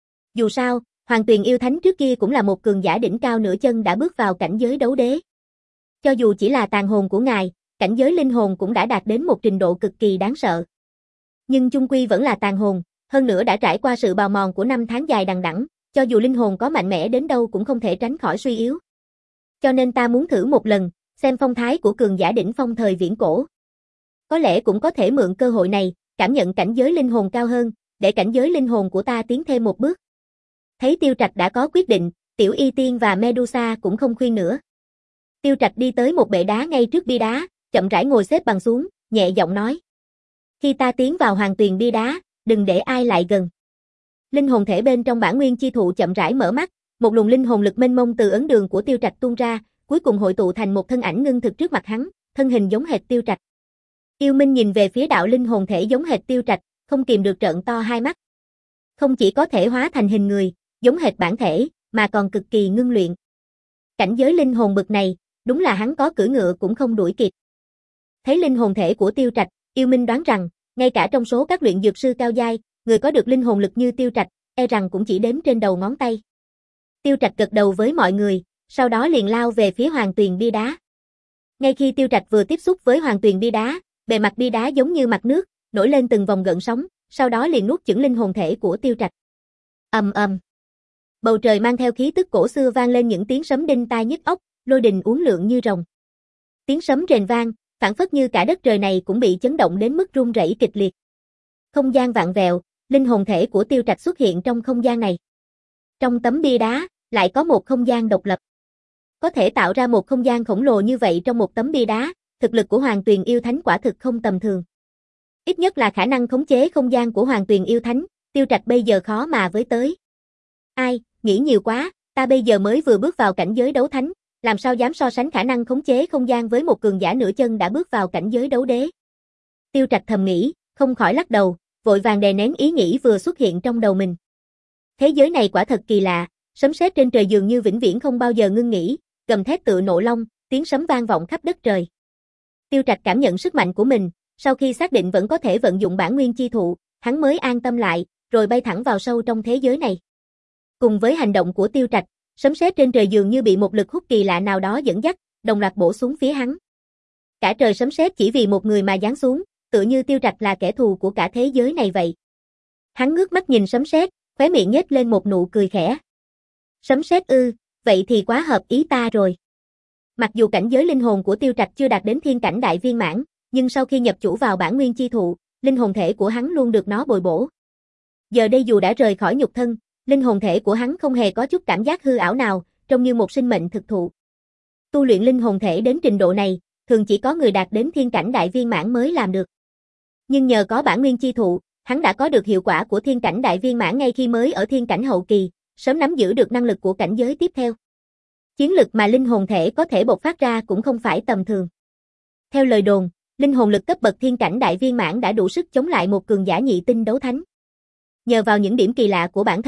Dù sao, hoàng tuyền yêu thánh trước kia cũng là một cường giả đỉnh cao nửa chân đã bước vào cảnh giới đấu đế. Cho dù chỉ là tàn hồn của ngài, cảnh giới linh hồn cũng đã đạt đến một trình độ cực kỳ đáng sợ. Nhưng chung quy vẫn là tàn hồn, hơn nữa đã trải qua sự bào mòn của năm tháng dài đằng đẵng, cho dù linh hồn có mạnh mẽ đến đâu cũng không thể tránh khỏi suy yếu. Cho nên ta muốn thử một lần, xem phong thái của cường giả đỉnh phong thời viễn cổ. Có lẽ cũng có thể mượn cơ hội này, cảm nhận cảnh giới linh hồn cao hơn, để cảnh giới linh hồn của ta tiến thêm một bước. Thấy Tiêu Trạch đã có quyết định, Tiểu Y Tiên và Medusa cũng không khuyên nữa. Tiêu Trạch đi tới một bệ đá ngay trước bia đá, chậm rãi ngồi xếp bằng xuống, nhẹ giọng nói. Khi ta tiến vào hoàng tuyền bia đá, đừng để ai lại gần. Linh hồn thể bên trong bản nguyên chi thụ chậm rãi mở mắt, một luồng linh hồn lực mênh mông từ ấn đường của Tiêu Trạch tuôn ra, cuối cùng hội tụ thành một thân ảnh ngưng thực trước mặt hắn, thân hình giống hệt Tiêu Trạch. Yêu Minh nhìn về phía đạo linh hồn thể giống hệt Tiêu Trạch, không kìm được trợn to hai mắt. Không chỉ có thể hóa thành hình người, giống hệt bản thể, mà còn cực kỳ ngưng luyện. Cảnh giới linh hồn bực này, đúng là hắn có cưỡi ngựa cũng không đuổi kịp. Thấy linh hồn thể của Tiêu Trạch, Yêu Minh đoán rằng, ngay cả trong số các luyện dược sư cao giai, người có được linh hồn lực như Tiêu Trạch, e rằng cũng chỉ đếm trên đầu ngón tay. Tiêu Trạch gật đầu với mọi người, sau đó liền lao về phía hoàng tuyền bia đá. Ngay khi Tiêu Trạch vừa tiếp xúc với hoàng tuyền bia đá, bề mặt bia đá giống như mặt nước, nổi lên từng vòng gợn sóng, sau đó liền nuốt chửng linh hồn thể của Tiêu Trạch. Ầm ầm. Bầu trời mang theo khí tức cổ xưa vang lên những tiếng sấm đinh tai nhức óc, lôi đình uốn lượn như rồng. Tiếng sấm rền vang, phảng phất như cả đất trời này cũng bị chấn động đến mức rung rẩy kịch liệt. Không gian vặn vẹo, linh hồn thể của Tiêu Trạch xuất hiện trong không gian này. Trong tấm bia đá, lại có một không gian độc lập. Có thể tạo ra một không gian khổng lồ như vậy trong một tấm bia đá, thực lực của Hoàng Tuyền Yêu Thánh quả thực không tầm thường. Ít nhất là khả năng khống chế không gian của Hoàng Tuyền Yêu Thánh, Tiêu Trạch bây giờ khó mà với tới. Ai, nghĩ nhiều quá, ta bây giờ mới vừa bước vào cảnh giới đấu thánh, làm sao dám so sánh khả năng khống chế không gian với một cường giả nửa chân đã bước vào cảnh giới đấu đế. Tiêu Trạch thầm nghĩ, không khỏi lắc đầu, vội vàng đè nén ý nghĩ vừa xuất hiện trong đầu mình. Thế giới này quả thật kỳ lạ, sấm sét trên trời dường như vĩnh viễn không bao giờ ngưng nghỉ, gầm thét tựa nộ long, tiếng sấm vang vọng khắp đất trời. Tiêu Trạch cảm nhận sức mạnh của mình, sau khi xác định vẫn có thể vận dụng bản nguyên chi thụ, hắn mới an tâm lại, rồi bay thẳng vào sâu trong thế giới này. Cùng với hành động của Tiêu Trạch, sấm sét trên trời dường như bị một lực hút kỳ lạ nào đó dẫn dắt, đồng loạt bổ xuống phía hắn. Cả trời sấm sét chỉ vì một người mà giáng xuống, tựa như Tiêu Trạch là kẻ thù của cả thế giới này vậy. Hắn ngước mắt nhìn sấm sét, khóe miệng nhếch lên một nụ cười khẽ. Sấm sét ư, vậy thì quá hợp ý ta rồi. Mặc dù cảnh giới linh hồn của Tiêu Trạch chưa đạt đến thiên cảnh đại viên mãn, nhưng sau khi nhập chủ vào bản nguyên chi thụ, linh hồn thể của hắn luôn được nó bồi bổ. Giờ đây dù đã rời khỏi nhục thân, linh hồn thể của hắn không hề có chút cảm giác hư ảo nào, trông như một sinh mệnh thực thụ. Tu luyện linh hồn thể đến trình độ này, thường chỉ có người đạt đến thiên cảnh đại viên mãn mới làm được. Nhưng nhờ có bản nguyên chi thụ, hắn đã có được hiệu quả của thiên cảnh đại viên mãn ngay khi mới ở thiên cảnh hậu kỳ, sớm nắm giữ được năng lực của cảnh giới tiếp theo. Chiến lực mà linh hồn thể có thể bộc phát ra cũng không phải tầm thường. Theo lời đồn, linh hồn lực cấp bậc thiên cảnh đại viên mãn đã đủ sức chống lại một cường giả nhị tinh đấu thánh. Nhờ vào những điểm kỳ lạ của bản thân,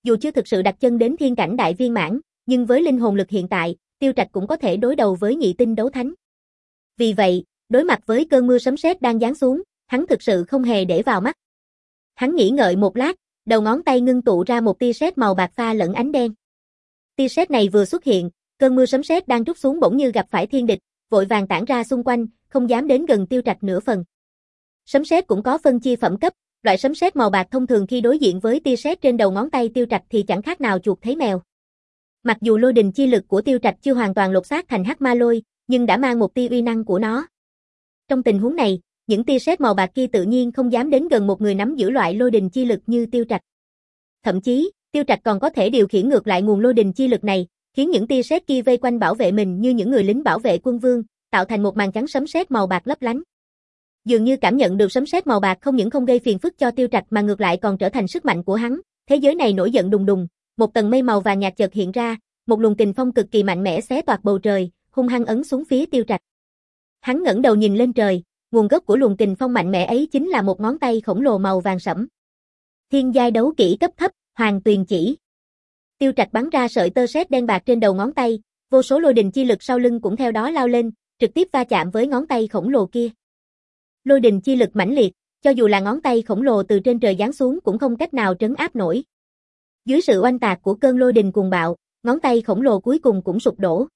Dù chưa thực sự đặt chân đến thiên cảnh đại viên mãn, nhưng với linh hồn lực hiện tại, Tiêu Trạch cũng có thể đối đầu với nhị tinh đấu thánh. Vì vậy, đối mặt với cơn mưa sấm sét đang giáng xuống, hắn thực sự không hề để vào mắt. Hắn nghĩ ngợi một lát, đầu ngón tay ngưng tụ ra một tia sét màu bạc pha lẫn ánh đen. Tia sét này vừa xuất hiện, cơn mưa sấm sét đang trút xuống bỗng như gặp phải thiên địch, vội vàng tản ra xung quanh, không dám đến gần Tiêu Trạch nửa phần. Sấm sét cũng có phân chia phẩm cấp, loại sấm sét màu bạc thông thường khi đối diện với tia sét trên đầu ngón tay Tiêu Trạch thì chẳng khác nào chuột thấy mèo. Mặc dù lôi đình chi lực của Tiêu Trạch chưa hoàn toàn lột xác thành hắc ma lôi, nhưng đã mang một tia uy năng của nó. Trong tình huống này, những tia sét màu bạc kia tự nhiên không dám đến gần một người nắm giữ loại lôi đình chi lực như Tiêu Trạch. Thậm chí, Tiêu Trạch còn có thể điều khiển ngược lại nguồn lôi đình chi lực này, khiến những tia sét kia vây quanh bảo vệ mình như những người lính bảo vệ quân vương, tạo thành một màn chắn sấm sét màu bạc lấp lánh. Dường như cảm nhận được sấm sét màu bạc không những không gây phiền phức cho Tiêu Trạch mà ngược lại còn trở thành sức mạnh của hắn, thế giới này nổi giận đùng đùng, một tầng mây màu vàng nhạt chợt hiện ra, một luồng kình phong cực kỳ mạnh mẽ xé toạc bầu trời, hung hăng ấn xuống phía Tiêu Trạch. Hắn ngẩng đầu nhìn lên trời, nguồn gốc của luồng kình phong mạnh mẽ ấy chính là một ngón tay khổng lồ màu vàng sẫm. Thiên giai đấu kỹ cấp thấp, Hoàng Tuyền Chỉ. Tiêu Trạch bắn ra sợi tơ sét đen bạc trên đầu ngón tay, vô số lôi đình chi lực sau lưng cũng theo đó lao lên, trực tiếp va chạm với ngón tay khổng lồ kia. Lôi đình chi lực mãnh liệt, cho dù là ngón tay khổng lồ từ trên trời giáng xuống cũng không cách nào trấn áp nổi. Dưới sự oanh tạc của cơn lôi đình cuồng bạo, ngón tay khổng lồ cuối cùng cũng sụp đổ.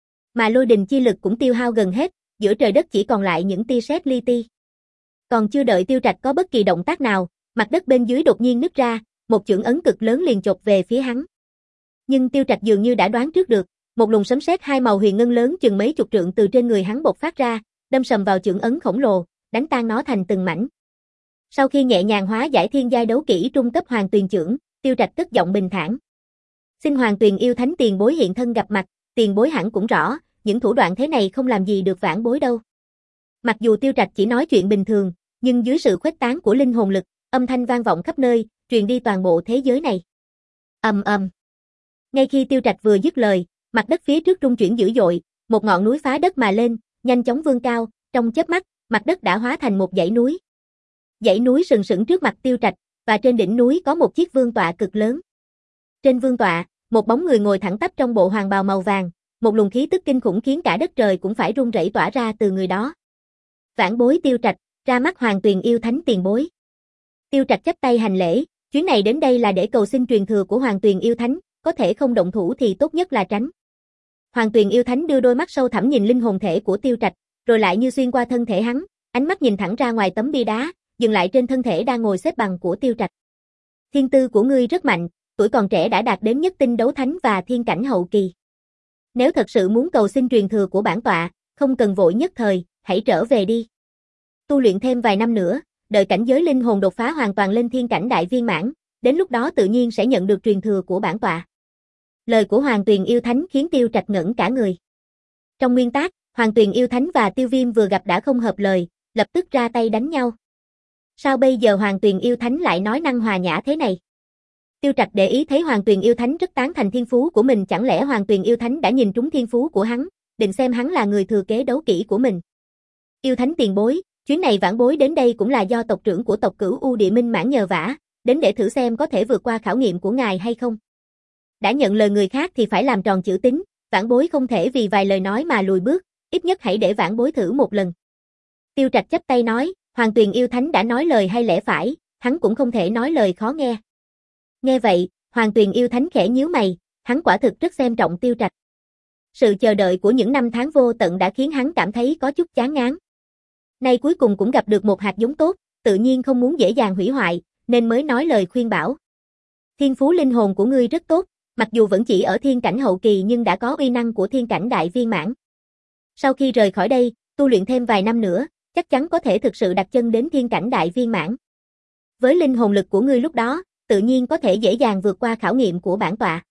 Mà lôi đình chi lực cũng tiêu hao gần hết, giữa trời đất chỉ còn lại những tia sét li ti. Còn chưa đợi Tiêu Trạch có bất kỳ động tác nào, mặt đất bên dưới đột nhiên nứt ra, một chưởng ấn cực lớn liền chộp về phía hắn. Nhưng Tiêu Trạch dường như đã đoán trước được, một luồng sấm sét hai màu huyền ngân lớn chừng mấy chục trượng từ trên người hắn bộc phát ra, đâm sầm vào chưởng ấn khổng lồ, đánh tan nó thành từng mảnh. Sau khi nhẹ nhàng hóa giải thiên giai đấu kỹ trung cấp Hoàng Tuyền chưởng, Tiêu Trạch cất giọng bình thản. Xin Hoàng Tuyền yêu thánh tiền bối hiện thân gặp mặt, tiền bối hẳn cũng rõ, những thủ đoạn thế này không làm gì được vãn bối đâu. Mặc dù Tiêu Trạch chỉ nói chuyện bình thường, nhưng dưới sự khuếch tán của linh hồn lực, âm thanh vang vọng khắp nơi, truyền đi toàn bộ thế giới này. Ầm ầm. Ngay khi Tiêu Trạch vừa dứt lời, mặt đất phía trước rung chuyển dữ dội, một ngọn núi phá đất mà lên, nhanh chóng vươn cao, trong chớp mắt, mặt đất đã hóa thành một dãy núi. Dãy núi sừng sững trước mặt Tiêu Trạch, và trên đỉnh núi có một chiếc vương tọa cực lớn. Trên vương tọa, một bóng người ngồi thẳng tắp trong bộ hoàng bào màu vàng, một luồng khí tức kinh khủng khiến cả đất trời cũng phải rung rẩy tỏa ra từ người đó. Vãn bối Tiêu Trạch, ra mắt Hoàng Tuyền yêu thánh tiền bối. Tiêu Trạch chắp tay hành lễ, chuyến này đến đây là để cầu xin truyền thừa của Hoàng Tuyền yêu thánh, có thể không động thủ thì tốt nhất là tránh. Hoàng Tuyền yêu thánh đưa đôi mắt sâu thẳm nhìn linh hồn thể của Tiêu Trạch, rồi lại như xuyên qua thân thể hắn, ánh mắt nhìn thẳng ra ngoài tấm bia đá, dừng lại trên thân thể đang ngồi xếp bằng của Tiêu Trạch. Thiên tư của ngươi rất mạnh, tuổi còn trẻ đã đạt đến nhất tinh đấu thánh và thiên cảnh hậu kỳ. Nếu thật sự muốn cầu xin truyền thừa của bản tọa, không cần vội nhất thời, hãy trở về đi. Tu luyện thêm vài năm nữa, đợi cảnh giới linh hồn đột phá hoàn toàn lên thiên cảnh đại viên mãn, đến lúc đó tự nhiên sẽ nhận được truyền thừa của bản tọa. Lời của Hoàng Tuyền yêu thánh khiến Tiêu Trạch ngẩn cả người. Trong nguyên tắc, Hoàng Tuyền yêu thánh và Tiêu Viêm vừa gặp đã không hợp lời, lập tức ra tay đánh nhau. Sao bây giờ Hoàng Tuyền yêu thánh lại nói năng hòa nhã thế này? Tiêu Trạch để ý thấy Hoàng Tuyền yêu thánh rất tán thành thiên phú của mình, chẳng lẽ Hoàng Tuyền yêu thánh đã nhìn trúng thiên phú của hắn, định xem hắn là người thừa kế đấu kỹ của mình. Yêu thánh tiền bối, chuyến này vãn bối đến đây cũng là do tộc trưởng của tộc Cửu U Địa Minh Mãn nhờ vả, đến để thử xem có thể vượt qua khảo nghiệm của ngài hay không. Đã nhận lời người khác thì phải làm tròn chữ tín, vãn bối không thể vì vài lời nói mà lùi bước, ít nhất hãy để vãn bối thử một lần. Tiêu Trạch chắp tay nói, Hoàng Tuyền yêu thánh đã nói lời hay lẽ phải, hắn cũng không thể nói lời khó nghe. Nghe vậy, Hoàng Tuyền yêu thánh khẽ nhíu mày, hắn quả thực rất xem trọng Tiêu Trạch. Sự chờ đợi của những năm tháng vô tận đã khiến hắn cảm thấy có chút chán ngán. Nay cuối cùng cũng gặp được một hạt giống tốt, tự nhiên không muốn dễ dàng hủy hoại, nên mới nói lời khuyên bảo. Thiên phú linh hồn của ngươi rất tốt, mặc dù vẫn chỉ ở thiên cảnh hậu kỳ nhưng đã có uy năng của thiên cảnh đại viên mãn. Sau khi rời khỏi đây, tu luyện thêm vài năm nữa, chắc chắn có thể thực sự đặt chân đến thiên cảnh đại viên mãn. Với linh hồn lực của ngươi lúc đó, tự nhiên có thể dễ dàng vượt qua khảo nghiệm của bản tọa.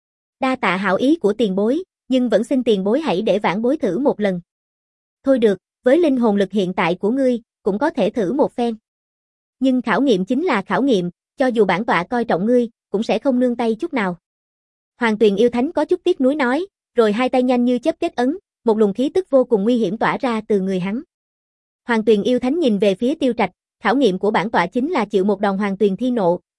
Đa tạ hảo ý của tiền bối, nhưng vẫn xin tiền bối hãy để vãn bối thử một lần. Thôi được, với linh hồn lực hiện tại của ngươi, cũng có thể thử một phen. Nhưng khảo nghiệm chính là khảo nghiệm, cho dù bản tọa coi trọng ngươi, cũng sẽ không nương tay chút nào. Hoàng Tuyền yêu thánh có chút tiếc nuối nói, rồi hai tay nhanh như chớp kết ấn, một luồng khí tức vô cùng nguy hiểm tỏa ra từ người hắn. Hoàng Tuyền yêu thánh nhìn về phía Tiêu Trạch, khảo nghiệm của bản tọa chính là chịu một đòn Hoàng Tuyền thi nộ,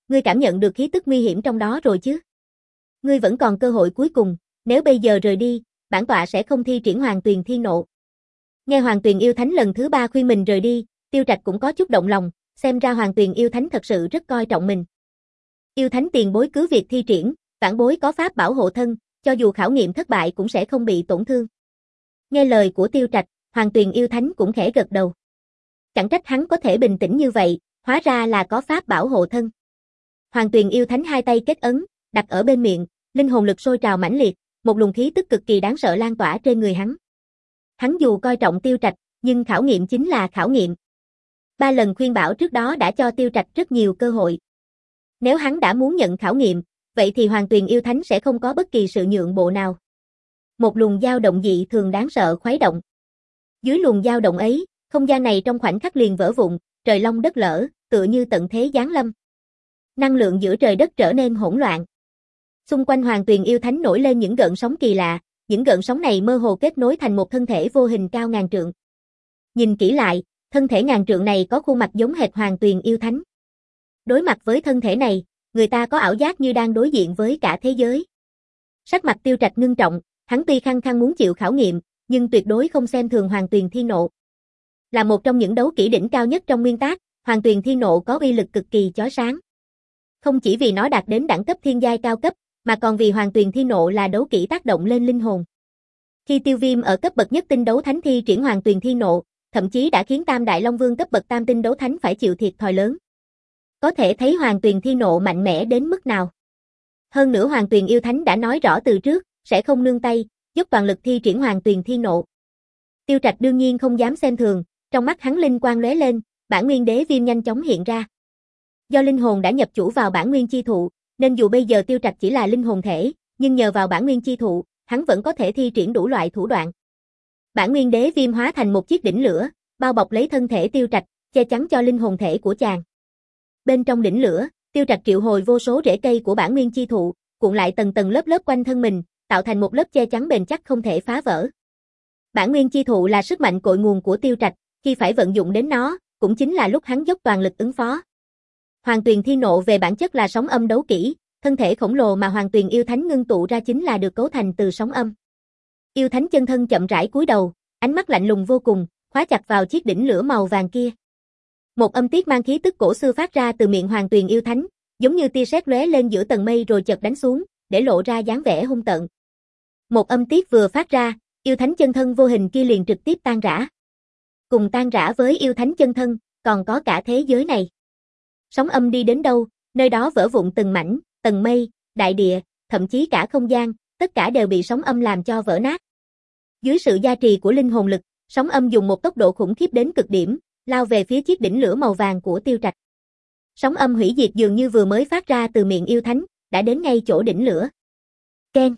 Ngươi cảm nhận được khí tức nguy hiểm trong đó rồi chứ? Ngươi vẫn còn cơ hội cuối cùng, nếu bây giờ rời đi, bản tọa sẽ không thi triển Hoàng Tuyền Thiên Nộ. Nghe Hoàng Tuyền Yêu Thánh lần thứ ba khuyên mình rời đi, Tiêu Trạch cũng có chút động lòng, xem ra Hoàng Tuyền Yêu Thánh thật sự rất coi trọng mình. Yêu Thánh tiền bối cứ việc thi triển, vãn bối có pháp bảo hộ thân, cho dù khảo nghiệm thất bại cũng sẽ không bị tổn thương. Nghe lời của Tiêu Trạch, Hoàng Tuyền Yêu Thánh cũng khẽ gật đầu. Chẳng trách hắn có thể bình tĩnh như vậy, hóa ra là có pháp bảo hộ thân. Hoàng Tuyền Yêu Thánh hai tay kết ấn, đặt ở bên miệng, linh hồn lực sôi trào mãnh liệt, một luồng khí tức cực kỳ đáng sợ lan tỏa trên người hắn. Hắn dù coi trọng Tiêu Trạch, nhưng khảo nghiệm chính là khảo nghiệm. Ba lần khuyên bảo trước đó đã cho Tiêu Trạch rất nhiều cơ hội. Nếu hắn đã muốn nhận khảo nghiệm, vậy thì Hoàng Tuyền Yêu Thánh sẽ không có bất kỳ sự nhượng bộ nào. Một luồng dao động dị thường đáng sợ khuấy động. Dưới luồng dao động ấy, không gian này trong khoảnh khắc liền vỡ vụn, trời long đất lở, tựa như tận thế giáng lâm. Năng lượng giữa trời đất trở nên hỗn loạn. Xung quanh Hoàng Tuyền Yêu Thánh nổi lên những gợn sóng kỳ lạ, những gợn sóng này mơ hồ kết nối thành một thân thể vô hình cao ngàn trượng. Nhìn kỹ lại, thân thể ngàn trượng này có khuôn mặt giống hệt Hoàng Tuyền Yêu Thánh. Đối mặt với thân thể này, người ta có ảo giác như đang đối diện với cả thế giới. Sắc mặt Tiêu Trạch ngưng trọng, hắn tuy khăng khăng muốn chịu khảo nghiệm, nhưng tuyệt đối không xem thường Hoàng Tuyền Thiên Nộ. Là một trong những đấu kỹ đỉnh cao nhất trong nguyên tác, Hoàng Tuyền Thiên Nộ có uy lực cực kỳ chói sáng. Không chỉ vì nó đạt đến đẳng cấp thiên giai cao cấp, mà còn vì Hoàng Tuyền Thiên Nộ là đấu kỹ tác động lên linh hồn. Khi Tiêu Viêm ở cấp bậc nhất tinh đấu thánh thi triển Hoàng Tuyền Thiên Nộ, thậm chí đã khiến Tam Đại Long Vương cấp bậc tam tinh đấu thánh phải chịu thiệt thòi lớn. Có thể thấy Hoàng Tuyền Thiên Nộ mạnh mẽ đến mức nào. Hơn nữa Hoàng Tuyền Yêu Thánh đã nói rõ từ trước, sẽ không nương tay, dốc toàn lực thi triển Hoàng Tuyền Thiên Nộ. Tiêu Trạch đương nhiên không dám xem thường, trong mắt hắn linh quang lóe lên, bản nguyên đế viêm nhanh chóng hiện ra. Do linh hồn đã nhập chủ vào bản nguyên chi thụ, nên dù bây giờ Tiêu Trạch chỉ là linh hồn thể, nhưng nhờ vào bản nguyên chi thụ, hắn vẫn có thể thi triển đủ loại thủ đoạn. Bản nguyên đế viêm hóa thành một chiếc đỉnh lửa, bao bọc lấy thân thể Tiêu Trạch, che chắn cho linh hồn thể của chàng. Bên trong đỉnh lửa, Tiêu Trạch triệu hồi vô số rễ cây của bản nguyên chi thụ, cuộn lại tầng tầng lớp lớp quanh thân mình, tạo thành một lớp che chắn bền chắc không thể phá vỡ. Bản nguyên chi thụ là sức mạnh cội nguồn của Tiêu Trạch, khi phải vận dụng đến nó, cũng chính là lúc hắn dốc toàn lực ứng phó. Hoàng Tuyền Thiên Nộ về bản chất là sóng âm đấu kỹ, thân thể khổng lồ mà Hoàng Tuyền Yêu Thánh ngưng tụ ra chính là được cấu thành từ sóng âm. Yêu Thánh chân thân chậm rãi cúi đầu, ánh mắt lạnh lùng vô cùng, khóa chặt vào chiếc đỉnh lửa màu vàng kia. Một âm tiết mang khí tức cổ xưa phát ra từ miệng Hoàng Tuyền Yêu Thánh, giống như tia sét lóe lên giữa tầng mây rồi chợt đánh xuống, để lộ ra dáng vẻ hung tợn. Một âm tiết vừa phát ra, Yêu Thánh chân thân vô hình kia liền trực tiếp tan rã. Cùng tan rã với Yêu Thánh chân thân, còn có cả thế giới này. Sóng âm đi đến đâu, nơi đó vỡ vụn từng mảnh, tầng mây, đại địa, thậm chí cả không gian, tất cả đều bị sóng âm làm cho vỡ nát. Dưới sự gia trì của linh hồn lực, sóng âm dùng một tốc độ khủng khiếp đến cực điểm, lao về phía chiếc đỉnh lửa màu vàng của Tiêu Trạch. Sóng âm hủy diệt dường như vừa mới phát ra từ miệng Yêu Thánh, đã đến ngay chỗ đỉnh lửa. Keng.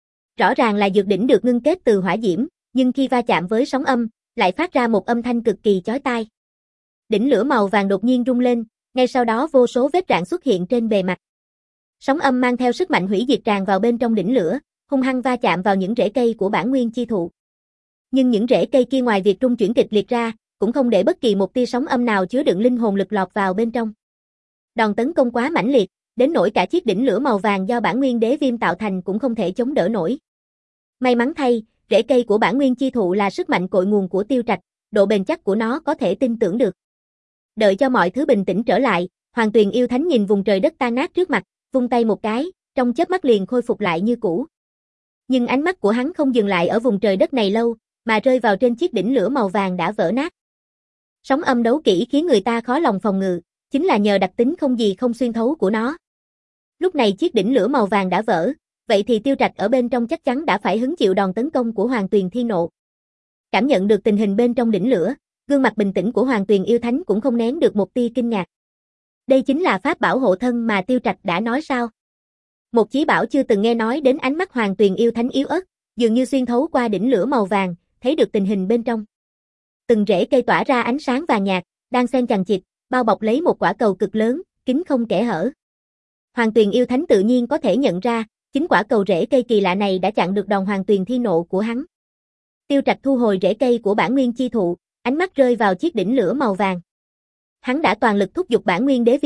Rõ ràng là dược đỉnh được ngưng kết từ hỏa diễm, nhưng khi va chạm với sóng âm, lại phát ra một âm thanh cực kỳ chói tai. Đỉnh lửa màu vàng đột nhiên rung lên, ngay sau đó vô số vết rạn xuất hiện trên bề mặt. Sóng âm mang theo sức mạnh hủy diệt tràn vào bên trong đỉnh lửa, hung hăng va chạm vào những rễ cây của bản nguyên chi thụ. Nhưng những rễ cây kia ngoài việc rung chuyển kịch liệt ra, cũng không để bất kỳ một tia sóng âm nào chứa đựng linh hồn lực lọt vào bên trong. Đòn tấn công quá mãnh liệt, đến nỗi cả chiếc đỉnh lửa màu vàng do bản nguyên đế viêm tạo thành cũng không thể chống đỡ nổi. May mắn thay, rễ cây của bản nguyên chi thụ là sức mạnh cội nguồn của Tiêu Trạch, độ bền chắc của nó có thể tin tưởng được. Đợi cho mọi thứ bình tĩnh trở lại, Hoàng Tuyền Yêu Thánh nhìn vùng trời đất tan nát trước mặt, vung tay một cái, trong chớp mắt liền khôi phục lại như cũ. Nhưng ánh mắt của hắn không dừng lại ở vùng trời đất này lâu, mà rơi vào trên chiếc đỉnh lửa màu vàng đã vỡ nát. Sóng âm đấu kỹ khiến người ta khó lòng phòng ngự, chính là nhờ đặc tính không gì không xuyên thấu của nó. Lúc này chiếc đỉnh lửa màu vàng đã vỡ, vậy thì Tiêu Trạch ở bên trong chắc chắn đã phải hứng chịu đòn tấn công của Hoàng Tuyền Thiên Nộ. Cảm nhận được tình hình bên trong đỉnh lửa, gương mặt bình tĩnh của Hoàng Tuyền Yêu Thánh cũng không nén được một tia kinh ngạc. Đây chính là pháp bảo hộ thân mà Tiêu Trạch đã nói sao? Một chí bảo chưa từng nghe nói đến. Ánh mắt Hoàng Tuyền Yêu Thánh yếu ớt, dường như xuyên thấu qua đỉnh lửa màu vàng, thấy được tình hình bên trong. Từng rễ cây tỏa ra ánh sáng vàng nhạt, đang xen chằng chịt, bao bọc lấy một quả cầu cực lớn, kín không kẽ hở. Hoàng Tuyền Yêu Thánh tự nhiên có thể nhận ra, chính quả cầu rễ cây kỳ lạ này đã chặn được đòn Hoàng Tuyền Thiên Nộ của hắn. Tiêu Trạch thu hồi rễ cây của bản nguyên chi thụ, ánh mắt rơi vào chiếc đỉnh lửa màu vàng. Hắn đã toàn lực thúc giục bản nguyên đế viêm,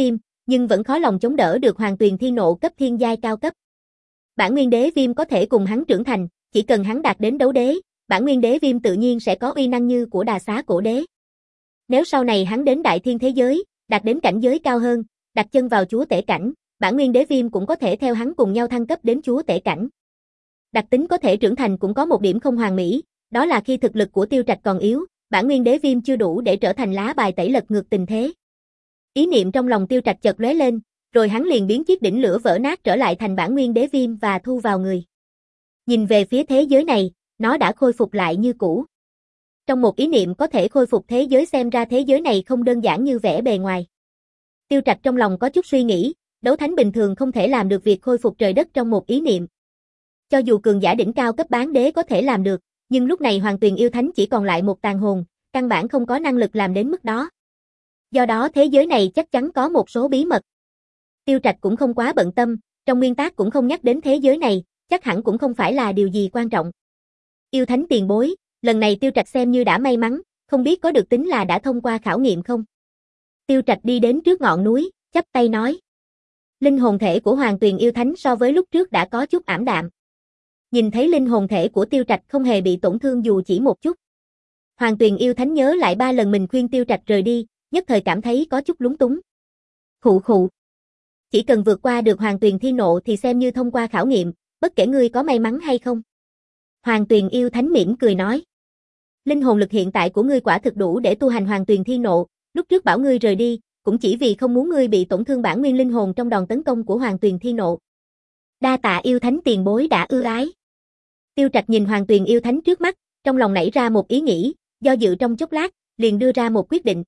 nhưng vẫn khó lòng chống đỡ được Hoàng Tuyền Thi Nộ cấp thiên giai cao cấp. Bản nguyên đế viêm có thể cùng hắn trưởng thành, chỉ cần hắn đạt đến đấu đế, bản nguyên đế viêm tự nhiên sẽ có uy năng như của Đà Xá Cổ Đế. Nếu sau này hắn đến đại thiên thế giới, đạt đến cảnh giới cao hơn, đặt chân vào chúa tể cảnh, bản nguyên đế viêm cũng có thể theo hắn cùng nhau thăng cấp đến chúa tể cảnh. Đặc tính có thể trưởng thành cũng có một điểm không hoàn mỹ, đó là khi thực lực của Tiêu Trạch còn yếu, bản nguyên đế viêm chưa đủ để trở thành lá bài tẩy lật ngược tình thế. Ý niệm trong lòng Tiêu Trạch chợt lóe lên, rồi hắn liền biến chiếc đỉnh lửa vỡ nát trở lại thành bản nguyên đế viêm và thu vào người. Nhìn về phía thế giới này, nó đã khôi phục lại như cũ. Trong một ý niệm có thể khôi phục thế giới, xem ra thế giới này không đơn giản như vẻ bề ngoài. Tiêu Trạch trong lòng có chút suy nghĩ, đấu thánh bình thường không thể làm được việc khôi phục trời đất trong một ý niệm. Cho dù cường giả đỉnh cao cấp bán đế có thể làm được, nhưng lúc này Hoàng Tuyền yêu thánh chỉ còn lại một tàn hồn, căn bản không có năng lực làm đến mức đó. Do đó thế giới này chắc chắn có một số bí mật. Tiêu Trạch cũng không quá bận tâm, trong nguyên tác cũng không nhắc đến thế giới này, chắc hẳn cũng không phải là điều gì quan trọng. Yêu thánh tiền bối, lần này Tiêu Trạch xem như đã may mắn, không biết có được tính là đã thông qua khảo nghiệm không? Tiêu Trạch đi đến trước ngọn núi, chắp tay nói. Linh hồn thể của Hoàng Tuyền yêu thánh so với lúc trước đã có chút ảm đạm. Nhìn thấy linh hồn thể của Tiêu Trạch không hề bị tổn thương dù chỉ một chút. Hoàng Tuyền yêu thánh nhớ lại ba lần mình khuyên Tiêu Trạch rời đi, nhất thời cảm thấy có chút lúng túng. Khụ khụ. Chỉ cần vượt qua được Hoàng Tuyền Thi Nộ thì xem như thông qua khảo nghiệm, bất kể ngươi có may mắn hay không. Hoàng Tuyền yêu thánh mỉm cười nói. Linh hồn lực hiện tại của ngươi quả thực đủ để tu hành Hoàng Tuyền Thi Nộ, lúc trước bảo ngươi rời đi, cũng chỉ vì không muốn ngươi bị tổn thương bản nguyên linh hồn trong đòn tấn công của Hoàng Tuyền Thi Nộ. Đa tạ yêu thánh tiền bối đã ưu ái. Tiêu Trạch nhìn Hoàng Tuyền yêu thánh trước mắt, trong lòng nảy ra một ý nghĩ, do dự trong chốc lát, liền đưa ra một quyết định.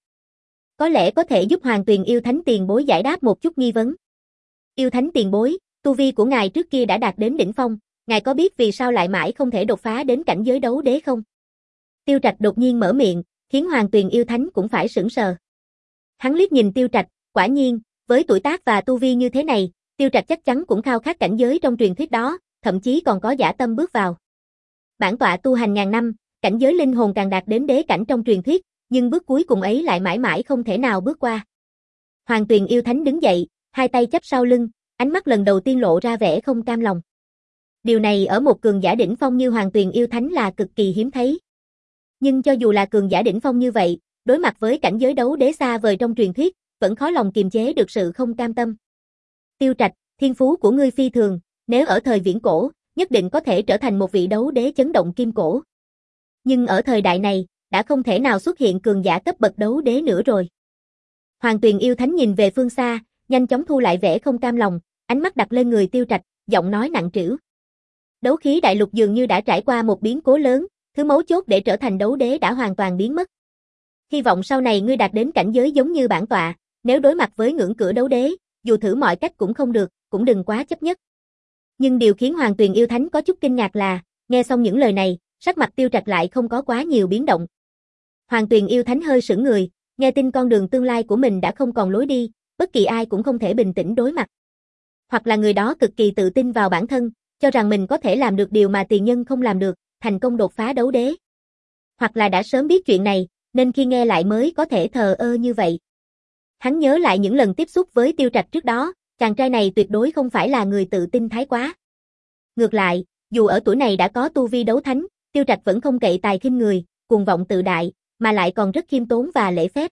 Có lẽ có thể giúp Hoàng Tuyền yêu thánh tiền bối giải đáp một chút nghi vấn. Yêu thánh tiền bối, tu vi của ngài trước kia đã đạt đến đỉnh phong, ngài có biết vì sao lại mãi không thể đột phá đến cảnh giới đấu đế không? Tiêu Trạch đột nhiên mở miệng, khiến Hoàng Tuyền yêu thánh cũng phải sửng sờ. Hắn liếc nhìn Tiêu Trạch, quả nhiên, với tuổi tác và tu vi như thế này, Tiêu Trạch chắc chắn cũng khao khát cảnh giới trong truyền thuyết đó, thậm chí còn có dã tâm bước vào. Bản tọa tu hành ngàn năm, cảnh giới linh hồn càng đạt đến đế cảnh trong truyền thuyết, nhưng bước cuối cùng ấy lại mãi mãi không thể nào bước qua. Hoàng Tuyền yêu thánh đứng dậy, hai tay chắp sau lưng, ánh mắt lần đầu tiên lộ ra vẻ không cam lòng. Điều này ở một cường giả đỉnh phong như Hoàng Tuyền yêu thánh là cực kỳ hiếm thấy. Nhưng cho dù là cường giả đỉnh phong như vậy, đối mặt với cảnh giới đấu đế xa vời trong truyền thuyết, vẫn khó lòng kiềm chế được sự không cam tâm. Tiêu Trạch, thiên phú của ngươi phi thường, nếu ở thời viễn cổ, nhất định có thể trở thành một vị đấu đế chấn động kim cổ. Nhưng ở thời đại này, đã không thể nào xuất hiện cường giả cấp bậc đấu đế nữa rồi. Hoàng Tuyền yêu thánh nhìn về phương xa, nhanh chóng thu lại vẻ không cam lòng, ánh mắt đặt lên người Tiêu Trạch, giọng nói nặng trĩu. Đấu khí đại lục dường như đã trải qua một biến cố lớn, thứ mấu chốt để trở thành đấu đế đã hoàn toàn biến mất. Hy vọng sau này ngươi đạt đến cảnh giới giống như bản tọa, nếu đối mặt với ngưỡng cửa đấu đế, dù thử mọi cách cũng không được, cũng đừng quá chấp nhất. Nhưng điều khiến Hoàng Tuyền yêu thánh có chút kinh ngạc là, nghe xong những lời này, sắc mặt Tiêu Trạch lại không có quá nhiều biến động. Hoàng Tuyền yêu thánh hơi sững người, nghe tin con đường tương lai của mình đã không còn lối đi, bất kỳ ai cũng không thể bình tĩnh đối mặt. Hoặc là người đó cực kỳ tự tin vào bản thân, cho rằng mình có thể làm được điều mà tiền nhân không làm được, thành công đột phá đấu đế. Hoặc là đã sớm biết chuyện này, nên khi nghe lại mới có thể thờ ơ như vậy. Hắn nhớ lại những lần tiếp xúc với Tiêu Trạch trước đó, chàng trai này tuyệt đối không phải là người tự tin thái quá. Ngược lại, dù ở tuổi này đã có tu vi đấu thánh, Tiêu Trạch vẫn không cậy tài khinh người, cuồng vọng tự đại, mà lại còn rất khiêm tốn và lễ phép.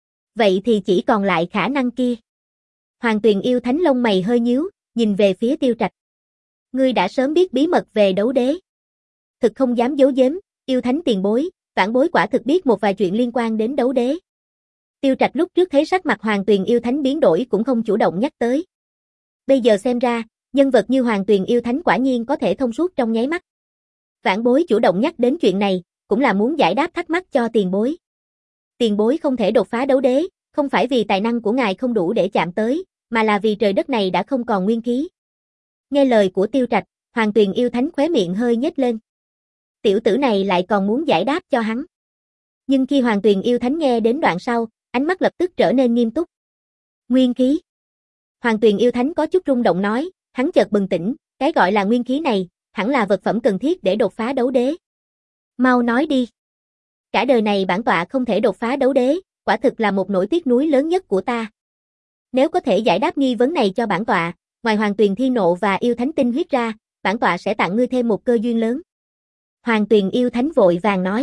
Vậy thì chỉ còn lại khả năng kia. Hoàng Tuyền yêu thánh lông mày hơi nhíu, nhìn về phía Tiêu Trạch. Ngươi đã sớm biết bí mật về đấu đế. Thực không dám giấu giếm, yêu thánh tiền bối, vãn bối quả thực biết một vài chuyện liên quan đến đấu đế. Tiêu Trạch lúc trước thấy sắc mặt Hoàng Tuyền yêu thánh biến đổi cũng không chủ động nhắc tới. Bây giờ xem ra, nhân vật như Hoàng Tuyền yêu thánh quả nhiên có thể thông suốt trong nháy mắt. Vãn bối chủ động nhắc đến chuyện này, cũng là muốn giải đáp thắc mắc cho tiền bối. Tiền bối không thể đột phá đấu đế, không phải vì tài năng của ngài không đủ để chạm tới, mà là vì trời đất này đã không còn nguyên khí. Nghe lời của Tiêu Trạch, Hoàng Tuyền yêu thánh khóe miệng hơi nhếch lên. Tiểu tử này lại còn muốn giải đáp cho hắn. Nhưng khi Hoàng Tuyền yêu thánh nghe đến đoạn sau, ánh mắt lập tức trở nên nghiêm túc. Nguyên khí. Hoàng Tuyền yêu thánh có chút rung động nói, hắn chợt bừng tỉnh, cái gọi là nguyên khí này, hẳn là vật phẩm cần thiết để đột phá đấu đế. Mau nói đi. Cả đời này bản tọa không thể đột phá đấu đế, quả thực là một nỗi tiếc nuối lớn nhất của ta. Nếu có thể giải đáp nghi vấn này cho bản tọa, ngoài Hoàng Tuyền Thiên Nộ và yêu thánh tinh huyết ra, bản tọa sẽ tặng ngươi thêm một cơ duyên lớn. Hoàng Tuyền yêu thánh vội vàng nói.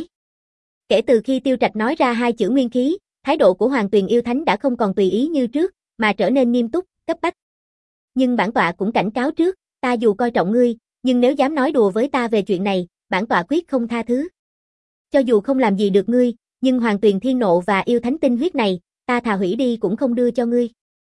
Kể từ khi Tiêu Trạch nói ra hai chữ nguyên khí, thái độ của Hoàng Tuyền yêu thánh đã không còn tùy ý như trước, mà trở nên nghiêm túc, cấp bách. Nhưng bản tọa cũng cảnh cáo trước, ta dù coi trọng ngươi, nhưng nếu dám nói đùa với ta về chuyện này, bản tọa quyết không tha thứ. Cho dù không làm gì được ngươi, nhưng Hoàng Tuyền Thiên Nộ và yêu thánh tinh huyết này, ta thà hủy đi cũng không đưa cho ngươi.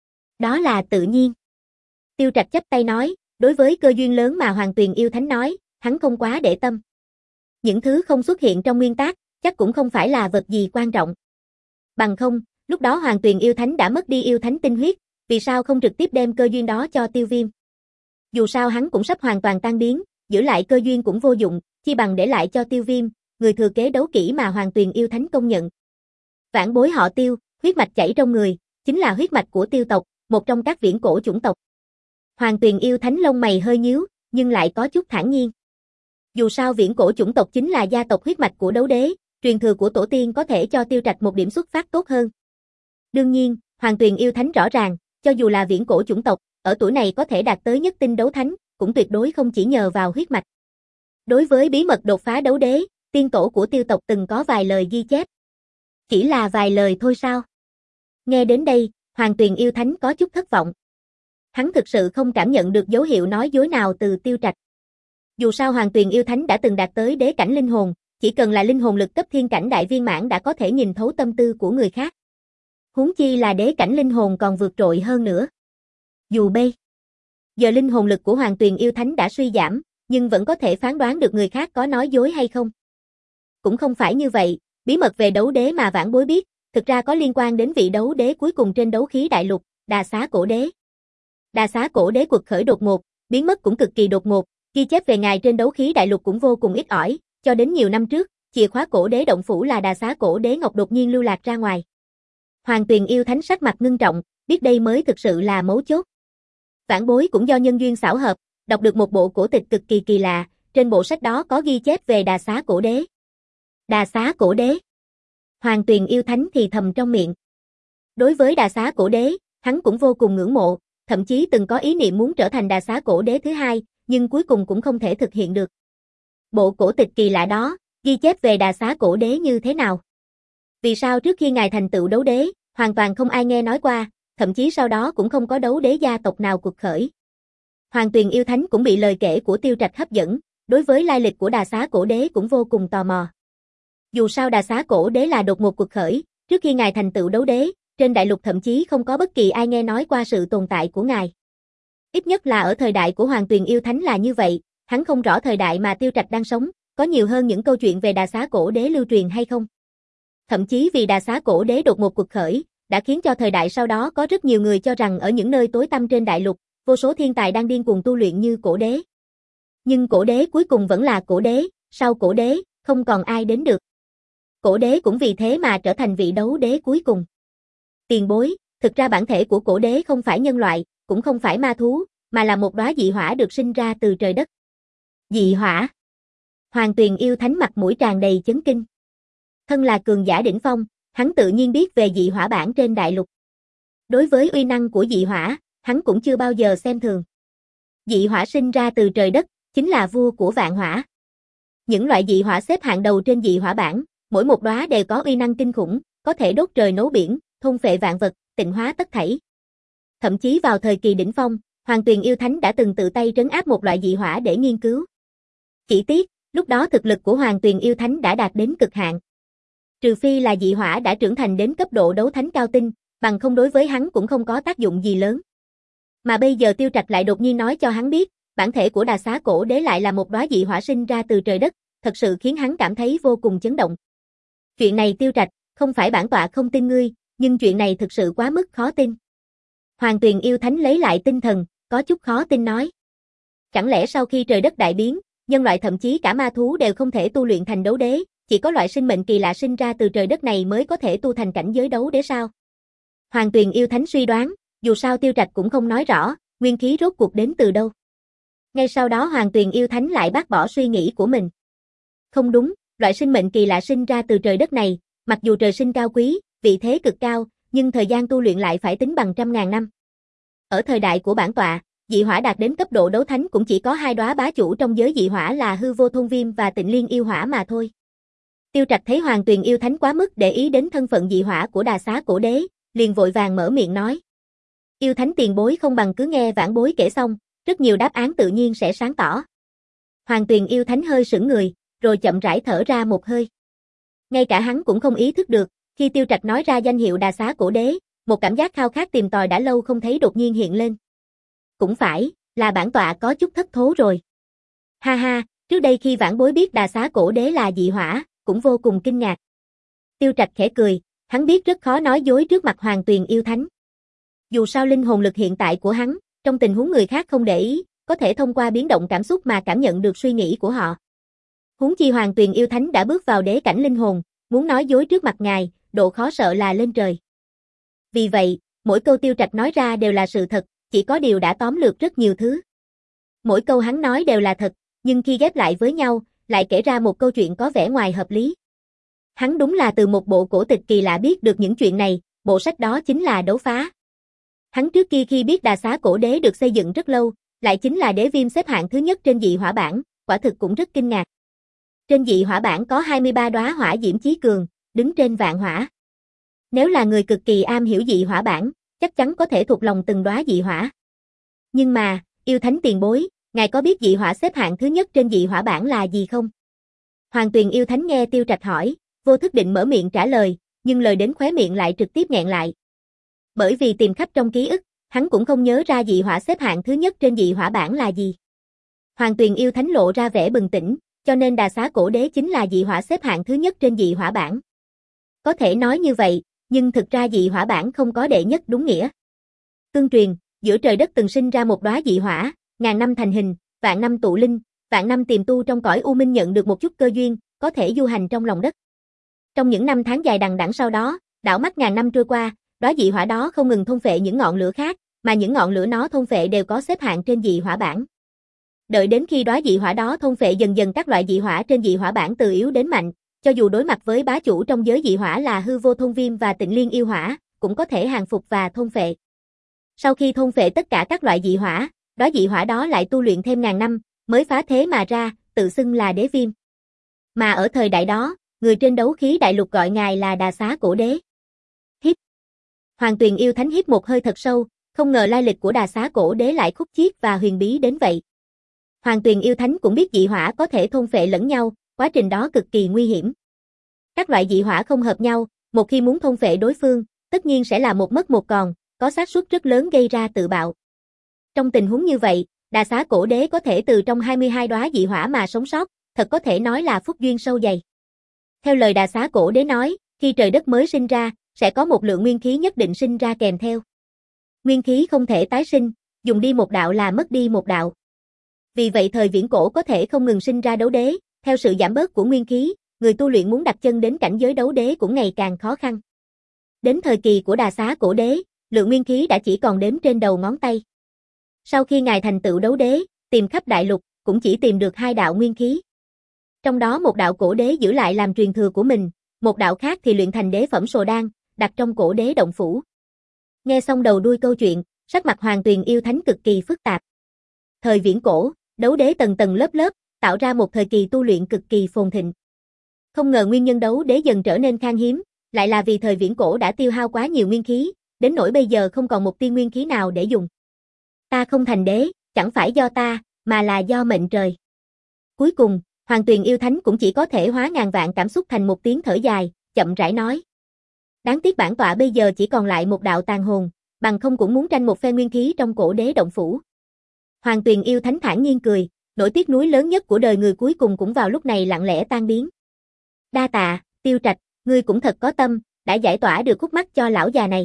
Đó là tự nhiên. Tiêu Trạch chắp tay nói, đối với cơ duyên lớn mà Hoàng Tuyền yêu thánh nói, hắn không quá để tâm. Những thứ không xuất hiện trong nguyên tác, chắc cũng không phải là vật gì quan trọng. Bằng không, lúc đó Hoàng Tuyền yêu thánh đã mất đi yêu thánh tinh huyết, vì sao không trực tiếp đem cơ duyên đó cho Tiêu Viêm? Dù sao hắn cũng sắp hoàn toàn tan biến, giữ lại cơ duyên cũng vô dụng, chi bằng để lại cho Tiêu Viêm, người thừa kế đấu kỹ mà Hoàng Tuyền yêu thánh công nhận. Vãn bối họ Tiêu, huyết mạch chảy trong người, chính là huyết mạch của Tiêu tộc, một trong các viễn cổ chủng tộc. Hoàng Tuyền yêu thánh lông mày hơi nhíu, nhưng lại có chút thản nhiên. Dù sao viễn cổ chủng tộc chính là gia tộc huyết mạch của đấu đế, truyền thừa của tổ tiên có thể cho Tiêu Trạch một điểm xuất phát tốt hơn. Đương nhiên, Hoàng Tuyền yêu thánh rõ ràng, cho dù là viễn cổ chủng tộc, ở tuổi này có thể đạt tới nhất tinh đấu thánh, cũng tuyệt đối không chỉ nhờ vào huyết mạch. Đối với bí mật đột phá đấu đế, tiên tổ của Tiêu tộc từng có vài lời ghi chép. Chỉ là vài lời thôi sao? Nghe đến đây, Hoàng Tuyền yêu thánh có chút thất vọng. Hắn thực sự không cảm nhận được dấu hiệu nói dối nào từ Tiêu Trạch. Dù sao Hoàng Tuyền yêu thánh đã từng đạt tới đế cảnh linh hồn, chỉ cần là linh hồn lực cấp thiên cảnh đại viên mãn đã có thể nhìn thấu tâm tư của người khác. Huống chi là đế cảnh linh hồn còn vượt trội hơn nữa. Dù bây giờ linh hồn lực của Hoàng Tuyền yêu thánh đã suy giảm, nhưng vẫn có thể phán đoán được người khác có nói dối hay không. Cũng không phải như vậy, bí mật về đấu đế mà vãn bối biết, thực ra có liên quan đến vị đấu đế cuối cùng trên đấu khí đại lục, Đà Xá Cổ Đế. Đà Xá Cổ Đế quật khởi đột ngột, biến mất cũng cực kỳ đột ngột, ghi chép về ngài trên đấu khí đại lục cũng vô cùng ít ỏi, cho đến nhiều năm trước, chìa khóa cổ đế động phủ là Đà Xá Cổ Đế Ngọc đột nhiên lưu lạc ra ngoài. Hoàng Tuyền yêu thánh sắc mặt ngưng trọng, biết đây mới thực sự là mấu chốt. Vãn bối cũng do nhân duyên xảo hợp, đọc được một bộ cổ tịch cực kỳ kỳ lạ, trên bộ sách đó có ghi chép về Đà Xá Cổ Đế. Đà Xá Cổ Đế. Hoàng Tuyền yêu thánh thì thầm trong miệng. Đối với Đà Xá Cổ Đế, hắn cũng vô cùng ngưỡng mộ, thậm chí từng có ý niệm muốn trở thành Đà Xá Cổ Đế thứ hai, nhưng cuối cùng cũng không thể thực hiện được. Bộ cổ tịch kỳ lạ đó, ghi chép về Đà Xá Cổ Đế như thế nào? Vì sao trước khi ngài thành tựu đấu đế, hoàn toàn không ai nghe nói qua, thậm chí sau đó cũng không có đấu đế gia tộc nào cuộc khởi? Hoàng Tuyền yêu thánh cũng bị lời kể của Tiêu Trạch hấp dẫn, đối với lai lịch của Đà Xá Cổ Đế cũng vô cùng tò mò. Dù sao Đà Xá Cổ Đế là đột ngột cuộc khởi, trước khi ngài thành tựu đấu đế, trên đại lục thậm chí không có bất kỳ ai nghe nói qua sự tồn tại của ngài. Ít nhất là ở thời đại của Hoàng Tuyền yêu thánh là như vậy, hắn không rõ thời đại mà Tiêu Trạch đang sống, có nhiều hơn những câu chuyện về Đà Xá Cổ Đế lưu truyền hay không. Thậm chí vì Đà Xá Cổ Đế đột ngột cuộc khởi, đã khiến cho thời đại sau đó có rất nhiều người cho rằng ở những nơi tối tăm trên đại lục, vô số thiên tài đang điên cuồng tu luyện như cổ đế. Nhưng cổ đế cuối cùng vẫn là cổ đế, sau cổ đế, không còn ai đến được. Cổ đế cũng vì thế mà trở thành vị đấu đế cuối cùng. Tiền bối, thực ra bản thể của cổ đế không phải nhân loại, cũng không phải ma thú, mà là một đóa dị hỏa được sinh ra từ trời đất. Dị hỏa. Hoàng Tuyền yêu thánh mặt mũi tràn đầy chấn kinh. Thân là cường giả đỉnh phong, hắn tự nhiên biết về dị hỏa bản trên đại lục. Đối với uy năng của dị hỏa, hắn cũng chưa bao giờ xem thường. Dị hỏa sinh ra từ trời đất, chính là vua của vạn hỏa. Những loại dị hỏa xếp hạng đầu trên dị hỏa bảng, mỗi một đóa đều có uy năng kinh khủng, có thể đốt trời nấu biển, thôn phệ vạn vật, tịnh hóa tất thảy. Thậm chí vào thời kỳ đỉnh phong, Hoàng Tuyền yêu thánh đã từng tự tay trấn áp một loại dị hỏa để nghiên cứu. Chỉ tiếc, lúc đó thực lực của Hoàng Tuyền yêu thánh đã đạt đến cực hạn. Trừ phi là dị hỏa đã trưởng thành đến cấp độ đấu thánh cao tinh, bằng không đối với hắn cũng không có tác dụng gì lớn. Mà bây giờ Tiêu Trạch lại đột nhiên nói cho hắn biết, bản thể của Đà Xá Cổ Đế lại là một đóa dị hỏa sinh ra từ trời đất, thật sự khiến hắn cảm thấy vô cùng chấn động. Chuyện này Tiêu Trạch, không phải bản tọa không tin ngươi, nhưng chuyện này thực sự quá mức khó tin. Hoàng Tuyền yêu thánh lấy lại tinh thần, có chút khó tin nói. Chẳng lẽ sau khi trời đất đại biến, nhân loại thậm chí cả ma thú đều không thể tu luyện thành đấu đế, chỉ có loại sinh mệnh kỳ lạ sinh ra từ trời đất này mới có thể tu thành cảnh giới đấu đế sao? Hoàng Tuyền yêu thánh suy đoán, dù sao Tiêu Trạch cũng không nói rõ, nguyên khí rốt cuộc đến từ đâu. Ngay sau đó Hoàng Tuyền yêu thánh lại bác bỏ suy nghĩ của mình. Không đúng, loại sinh mệnh kỳ lạ sinh ra từ trời đất này, mặc dù trời sinh cao quý, vị thế cực cao, nhưng thời gian tu luyện lại phải tính bằng trăm ngàn năm. Ở thời đại của bản tọa, dị hỏa đạt đến cấp độ đấu thánh cũng chỉ có hai đóa bá chủ trong giới dị hỏa là Hư Vô Thôn Viêm và Tịnh Liên yêu hỏa mà thôi. Tiêu Trạch thấy Hoàng Tuyền yêu thánh quá mức để ý đến thân phận dị hỏa của Đà Xá Cổ Đế, liền vội vàng mở miệng nói. Yêu thánh tiền bối không bằng cứ nghe vãn bối kể xong, rất nhiều đáp án tự nhiên sẽ sáng tỏ. Hoàng Tuyền yêu thánh hơi sững người, rồi chậm rãi thở ra một hơi. Ngay cả hắn cũng không ý thức được, khi Tiêu Trạch nói ra danh hiệu Đà Xá Cổ Đế, một cảm giác khao khát tìm tòi đã lâu không thấy đột nhiên hiện lên. Cũng phải, là bản tọa có chút thất thố rồi. Ha ha, trước đây khi vãn bối biết Đà Xá Cổ Đế là dị hỏa, cũng vô cùng kinh ngạc. Tiêu Trạch khẽ cười, hắn biết rất khó nói dối trước mặt Hoàng Tuyền yêu thánh. Dù sao linh hồn lực hiện tại của hắn, trong tình huống người khác không để ý, có thể thông qua biến động cảm xúc mà cảm nhận được suy nghĩ của họ. Huống chi Hoàng Tuyền yêu thánh đã bước vào đế cảnh linh hồn, muốn nói dối trước mặt ngài, độ khó sợ là lên trời. Vì vậy, mỗi câu Tiêu Trạch nói ra đều là sự thật, chỉ có điều đã tóm lược rất nhiều thứ. Mỗi câu hắn nói đều là thật, nhưng khi ghép lại với nhau, lại kể ra một câu chuyện có vẻ ngoài hợp lý. Hắn đúng là từ một bộ cổ tịch kỳ lạ biết được những chuyện này, bộ sách đó chính là Đấu Phá. Hắn trước kia khi biết Đà Xá Cổ Đế được xây dựng rất lâu, lại chính là đế viêm xếp hạng thứ nhất trên dị hỏa bảng, quả thực cũng rất kinh ngạc. Trên dị hỏa bảng có hai mươi ba đóa hỏa diễm chí cường, đứng trên vạn hỏa. Nếu là người cực kỳ am hiểu dị hỏa bảng, chắc chắn có thể thuộc lòng từng đóa dị hỏa. Nhưng mà, yêu thánh tiền bối, ngài có biết dị hỏa xếp hạng thứ nhất trên dị hỏa bảng là gì không? Hoàng Tuyền yêu thánh nghe Tiêu Trạch hỏi, vô thức định mở miệng trả lời, nhưng lời đến khóe miệng lại trực tiếp nghẹn lại. Bởi vì tìm khắp trong ký ức, hắn cũng không nhớ ra dị hỏa xếp hạng thứ nhất trên dị hỏa bảng là gì. Hoàng Tuyền yêu thánh lộ ra vẻ bừng tỉnh, cho nên Đà Xá Cổ Đế chính là dị hỏa xếp hạng thứ nhất trên dị hỏa bảng. Có thể nói như vậy, nhưng thực ra dị hỏa bảng không có đệ nhất đúng nghĩa. Tương truyền, giữa trời đất từng sinh ra một đóa dị hỏa, ngàn năm thành hình, vạn năm tụ linh, vạn năm tiềm tu trong cõi u minh nhận được một chút cơ duyên, có thể du hành trong lòng đất. Trong những năm tháng dài đằng đẵng sau đó, đảo mắt ngàn năm trôi qua, đóa dị hỏa đó không ngừng thôn phệ những ngọn lửa khác, mà những ngọn lửa nó thôn phệ đều có xếp hạng trên dị hỏa bảng. Đợi đến khi đóa dị hỏa đó thôn phệ dần dần các loại dị hỏa trên dị hỏa bảng từ yếu đến mạnh, cho dù đối mặt với bá chủ trong giới dị hỏa là Hư Vô Thôn Viêm và Tịnh Liên yêu hỏa, cũng có thể hàng phục và thôn phệ. Sau khi thôn phệ tất cả các loại dị hỏa, đóa dị hỏa đó lại tu luyện thêm ngàn năm, mới phá thế mà ra, tự xưng là đế viêm. Mà ở thời đại đó, người trên đấu khí đại lục gọi ngài là Đà Xá Cổ Đế. Hít. Hoàng Tuyền yêu thánh hít một hơi thật sâu, không ngờ lai lịch của Đà Xá Cổ Đế lại khúc chiết và huyền bí đến vậy. Hoàng Tuyền yêu thánh cũng biết dị hỏa có thể thôn phệ lẫn nhau, quá trình đó cực kỳ nguy hiểm. Các loại dị hỏa không hợp nhau, một khi muốn thôn phệ đối phương, tất nhiên sẽ là một mất một còn, có xác suất rất lớn gây ra tự bạo. Trong tình huống như vậy, Đà Xá Cổ Đế có thể từ trong hai mươi hai đóa dị hỏa mà sống sót, thật có thể nói là phúc duyên sâu dày. Theo lời Đà Xá Cổ Đế nói, khi trời đất mới sinh ra, sẽ có một lượng nguyên khí nhất định sinh ra kèm theo. Nguyên khí không thể tái sinh, dùng đi một đạo là mất đi một đạo. Vì vậy thời viễn cổ có thể không ngừng sinh ra đấu đế, theo sự giảm bớt của nguyên khí, người tu luyện muốn đặt chân đến cảnh giới đấu đế cũng ngày càng khó khăn. Đến thời kỳ của Đà Xá Cổ Đế, lượng nguyên khí đã chỉ còn đếm trên đầu ngón tay. Sau khi ngài thành tựu đấu đế, tìm khắp đại lục, cũng chỉ tìm được hai đạo nguyên khí. Trong đó một đạo cổ đế giữ lại làm truyền thừa của mình, một đạo khác thì luyện thành đế phẩm sồ đan, đặt trong cổ đế động phủ. Nghe xong đầu đuôi câu chuyện, sắc mặt Hoàng Tuyền yêu thánh cực kỳ phức tạp. Thời viễn cổ, đấu đế tầng tầng lớp lớp, tạo ra một thời kỳ tu luyện cực kỳ phồn thịnh. Không ngờ nguyên nhân đấu đế dần trở nên khan hiếm, lại là vì thời viễn cổ đã tiêu hao quá nhiều nguyên khí, đến nỗi bây giờ không còn một tia nguyên khí nào để dùng. Ta không thành đế, chẳng phải do ta, mà là do mệnh trời. Cuối cùng, Hoàng Tuyền yêu thánh cũng chỉ có thể hóa ngàn vạn cảm xúc thành một tiếng thở dài, chậm rãi nói. Đáng tiếc bản tọa bây giờ chỉ còn lại một đạo tàn hồn, bằng không cũng muốn tranh một phe nguyên khí trong cổ đế động phủ. Hoàng Tuyền yêu thánh thản nhiên cười, nỗi tiếc nuối lớn nhất của đời người cuối cùng cũng vào lúc này lặng lẽ tan biến. Đa tạ, Tiêu Trạch, ngươi cũng thật có tâm, đã giải tỏa được khúc mắc cho lão già này.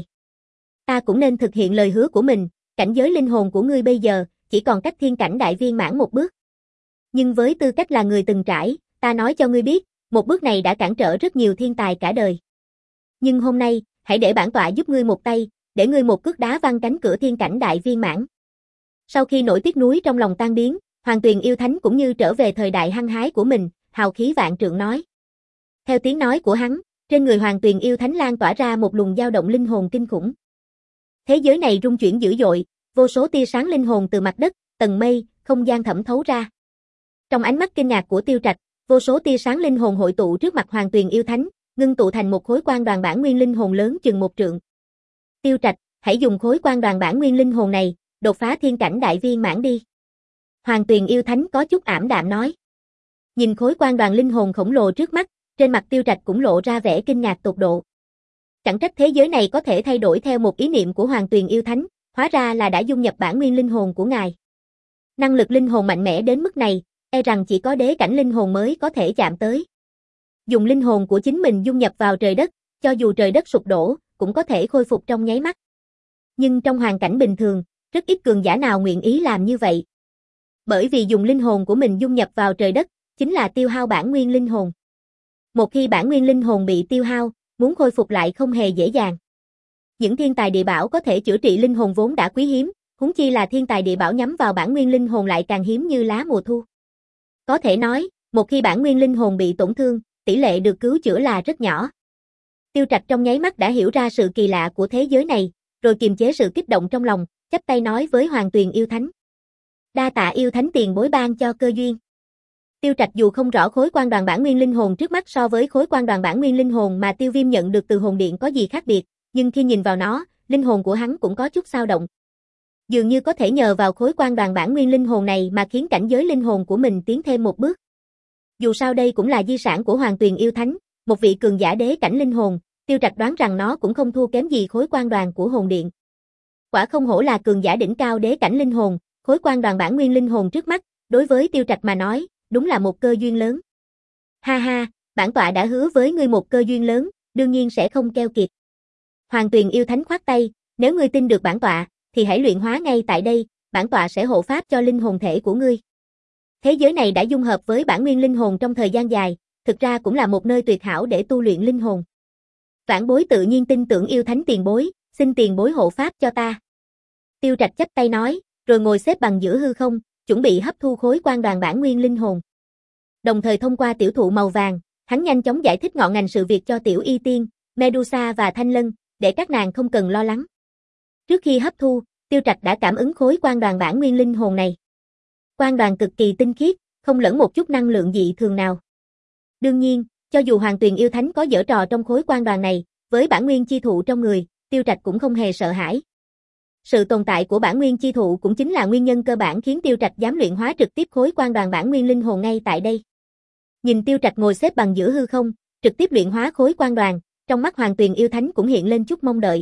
Ta cũng nên thực hiện lời hứa của mình, cảnh giới linh hồn của ngươi bây giờ, chỉ còn cách thiên cảnh đại viên mãn một bước. Nhưng với tư cách là người từng trải, ta nói cho ngươi biết, một bước này đã cản trở rất nhiều thiên tài cả đời. Nhưng hôm nay, hãy để bản tọa giúp ngươi một tay, để ngươi một cước đá văng cánh cửa thiên cảnh đại viên mãn. Sau khi nỗi tiếc nuối trong lòng tan biến, Hoàng Tuyền yêu thánh cũng như trở về thời đại hăng hái của mình, hào khí vạn trượng nói. Theo tiếng nói của hắn, Trên người Hoàng Tuyền Yêu Thánh lan tỏa ra một luồng dao động linh hồn kinh khủng. Thế giới này rung chuyển dữ dội, vô số tia sáng linh hồn từ mặt đất, tầng mây, không gian thẩm thấu ra. Trong ánh mắt kinh ngạc của Tiêu Trạch, vô số tia sáng linh hồn hội tụ trước mặt Hoàng Tuyền Yêu Thánh, ngưng tụ thành một khối quan đoàn bản nguyên linh hồn lớn chừng một trượng. Tiêu Trạch, hãy dùng khối quan đoàn bản nguyên linh hồn này, đột phá thiên cảnh đại viên mãn đi. Hoàng Tuyền Yêu Thánh có chút ảm đạm nói. Nhìn khối quan đoàn linh hồn khổng lồ trước mắt, trên mặt Tiêu Trạch cũng lộ ra vẻ kinh ngạc tột độ. Chẳng trách thế giới này có thể thay đổi theo một ý niệm của Hoàng Tuyền Yêu Thánh, hóa ra là đã dung nhập bản nguyên linh hồn của ngài. Năng lực linh hồn mạnh mẽ đến mức này, e rằng chỉ có đế cảnh linh hồn mới có thể chạm tới. Dùng linh hồn của chính mình dung nhập vào trời đất, cho dù trời đất sụp đổ, cũng có thể khôi phục trong nháy mắt. Nhưng trong hoàn cảnh bình thường, rất ít cường giả nào nguyện ý làm như vậy. Bởi vì dùng linh hồn của mình dung nhập vào trời đất, chính là tiêu hao bản nguyên linh hồn. Một khi bản nguyên linh hồn bị tiêu hao, muốn khôi phục lại không hề dễ dàng. Những thiên tài địa bảo có thể chữa trị linh hồn vốn đã quý hiếm, huống chi là thiên tài địa bảo nhắm vào bản nguyên linh hồn lại càng hiếm như lá mùa thu. Có thể nói, một khi bản nguyên linh hồn bị tổn thương, tỷ lệ được cứu chữa là rất nhỏ. Tiêu Trạch trong nháy mắt đã hiểu ra sự kỳ lạ của thế giới này, rồi kiềm chế sự kích động trong lòng, chắp tay nói với Hoàng Tuyền Yêu Thánh. Đa tạ Yêu Thánh tiền bối ban cho cơ duyên. Tiêu Trạch dù không rõ khối quan đoàn bản nguyên linh hồn trước mắt so với khối quan đoàn bản nguyên linh hồn mà Tiêu Viêm nhận được từ hồn điện có gì khác biệt, nhưng khi nhìn vào nó, linh hồn của hắn cũng có chút dao động. Dường như có thể nhờ vào khối quan đoàn bản nguyên linh hồn này mà khiến cảnh giới linh hồn của mình tiến thêm một bước. Dù sao đây cũng là di sản của Hoàng Tuyền Yêu Thánh, một vị cường giả đế cảnh linh hồn, Tiêu Trạch đoán rằng nó cũng không thua kém gì khối quan đoàn của hồn điện. Quả không hổ là cường giả đỉnh cao đế cảnh linh hồn, khối quan đoàn bản nguyên linh hồn trước mắt, đối với Tiêu Trạch mà nói, đúng là một cơ duyên lớn. Ha ha, bản tọa đã hứa với ngươi một cơ duyên lớn, đương nhiên sẽ không keo kiệt. Hoàng Tuyền Yêu Thánh khoát tay, nếu ngươi tin được bản tọa, thì hãy luyện hóa ngay tại đây, bản tọa sẽ hộ pháp cho linh hồn thể của ngươi. Thế giới này đã dung hợp với bản nguyên linh hồn trong thời gian dài, thực ra cũng là một nơi tuyệt hảo để tu luyện linh hồn. Vãn bối tự nhiên tin tưởng Yêu Thánh tiền bối, xin tiền bối hộ pháp cho ta. Tiêu Trạch chắp tay nói, rồi ngồi xếp bằng giữa hư không, chuẩn bị hấp thu khối quan đoàn bản nguyên linh hồn. Đồng thời thông qua tiểu thụ màu vàng, hắn nhanh chóng giải thích ngọn ngành sự việc cho Tiểu Y Tiên, Medusa và Thanh Lân, để các nàng không cần lo lắng. Trước khi hấp thu, Tiêu Trạch đã cảm ứng khối quan đoàn bản nguyên linh hồn này. Quan đoàn cực kỳ tinh khiết, không lẫn một chút năng lượng dị thường nào. Đương nhiên, cho dù Hoàng Tuyền Yêu Thánh có giở trò trong khối quan đoàn này, với bản nguyên chi thụ trong người, Tiêu Trạch cũng không hề sợ hãi. Sự tồn tại của bản nguyên chi thụ cũng chính là nguyên nhân cơ bản khiến Tiêu Trạch dám luyện hóa trực tiếp khối quan đoàn bản nguyên linh hồn ngay tại đây. Nhìn Tiêu Trạch ngồi xếp bằng giữa hư không, trực tiếp luyện hóa khối quan đoàn, trong mắt Hoàng Tuyền Yêu Thánh cũng hiện lên chút mong đợi.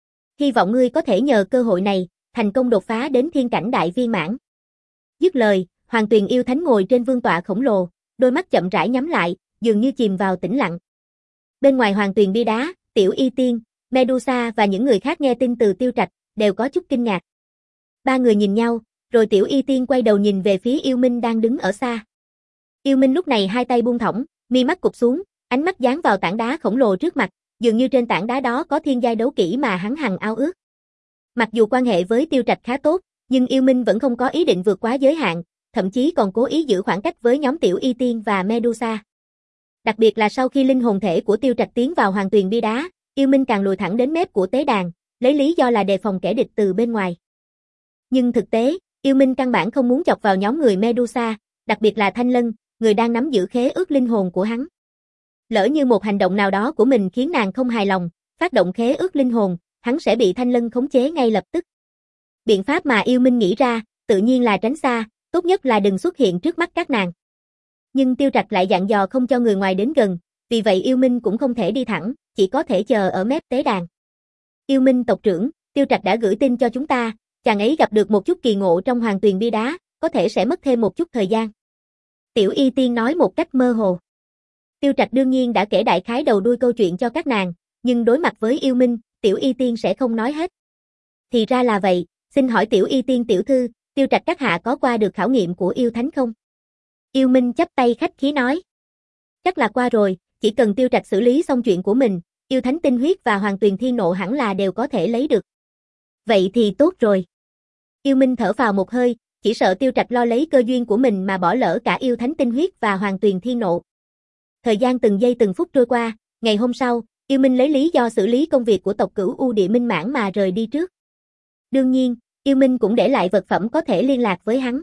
Hy vọng ngươi có thể nhờ cơ hội này, thành công đột phá đến thiên cảnh đại viên mãn. Dứt lời, Hoàng Tuyền Yêu Thánh ngồi trên vương tọa khổng lồ, đôi mắt chậm rãi nhắm lại, dường như chìm vào tĩnh lặng. Bên ngoài Hoàng Tuyền bia đá, Tiểu Y Tiên, Medusa và những người khác nghe tin từ Tiêu Trạch, đều có chút kinh ngạc. Ba người nhìn nhau, rồi Tiểu Y Tiên quay đầu nhìn về phía Yêu Minh đang đứng ở xa. Yêu Minh lúc này hai tay buông thõng, mi mắt cụp xuống, ánh mắt dán vào tảng đá khổng lồ trước mặt, dường như trên tảng đá đó có thiên giai đấu kỹ mà hắn hằng ao ước. Mặc dù quan hệ với Tiêu Trạch khá tốt, nhưng Yêu Minh vẫn không có ý định vượt quá giới hạn, thậm chí còn cố ý giữ khoảng cách với nhóm Tiểu Y Tiên và Medusa. Đặc biệt là sau khi linh hồn thể của Tiêu Trạch tiến vào Hoàng Tuyền bia đá, Yêu Minh càng lùi thẳng đến mép của tế đàn, lấy lý do là đề phòng kẻ địch từ bên ngoài. Nhưng thực tế, Yêu Minh căn bản không muốn chọc vào nhóm người Medusa, đặc biệt là Thanh Lân, người đang nắm giữ khế ước linh hồn của hắn. Lỡ như một hành động nào đó của mình khiến nàng không hài lòng, phát động khế ước linh hồn, hắn sẽ bị Thanh Lân khống chế ngay lập tức. Biện pháp mà Yêu Minh nghĩ ra, tự nhiên là tránh xa, tốt nhất là đừng xuất hiện trước mắt các nàng. Nhưng Tiêu Trạch lại dặn dò không cho người ngoài đến gần, vì vậy Yêu Minh cũng không thể đi thẳng, chỉ có thể chờ ở mép tế đàn. Yêu Minh tộc trưởng, Tiêu Trạch đã gửi tin cho chúng ta, chàng ấy gặp được một chút kỳ ngộ trong Hoàng Tuyền bia đá, có thể sẽ mất thêm một chút thời gian. Tiểu Y Tiên nói một cách mơ hồ. Tiêu Trạch đương nhiên đã kể đại khái đầu đuôi câu chuyện cho các nàng, nhưng đối mặt với Yêu Minh, Tiểu Y Tiên sẽ không nói hết. Thì ra là vậy, xin hỏi Tiểu Y Tiên tiểu thư, Tiêu Trạch các hạ có qua được khảo nghiệm của Yêu Thánh không? Yêu Minh chắp tay khách khí nói. Chắc là qua rồi, chỉ cần Tiêu Trạch xử lý xong chuyện của mình, Yêu Thánh tinh huyết và Hoàng Tuyền thiên nộ hẳn là đều có thể lấy được. Vậy thì tốt rồi. Yêu Minh thở vào một hơi, chỉ sợ Tiêu Trạch lo lấy cơ duyên của mình mà bỏ lỡ cả Yêu Thánh tinh huyết và Hoàng Tuyền thiên nộ. Thời gian từng giây từng phút trôi qua, Ngày hôm sau, Yêu Minh lấy lý do xử lý công việc của tộc Cửu U Địa Minh Mãn mà rời đi trước. Đương nhiên, Yêu Minh cũng để lại vật phẩm có thể liên lạc với hắn.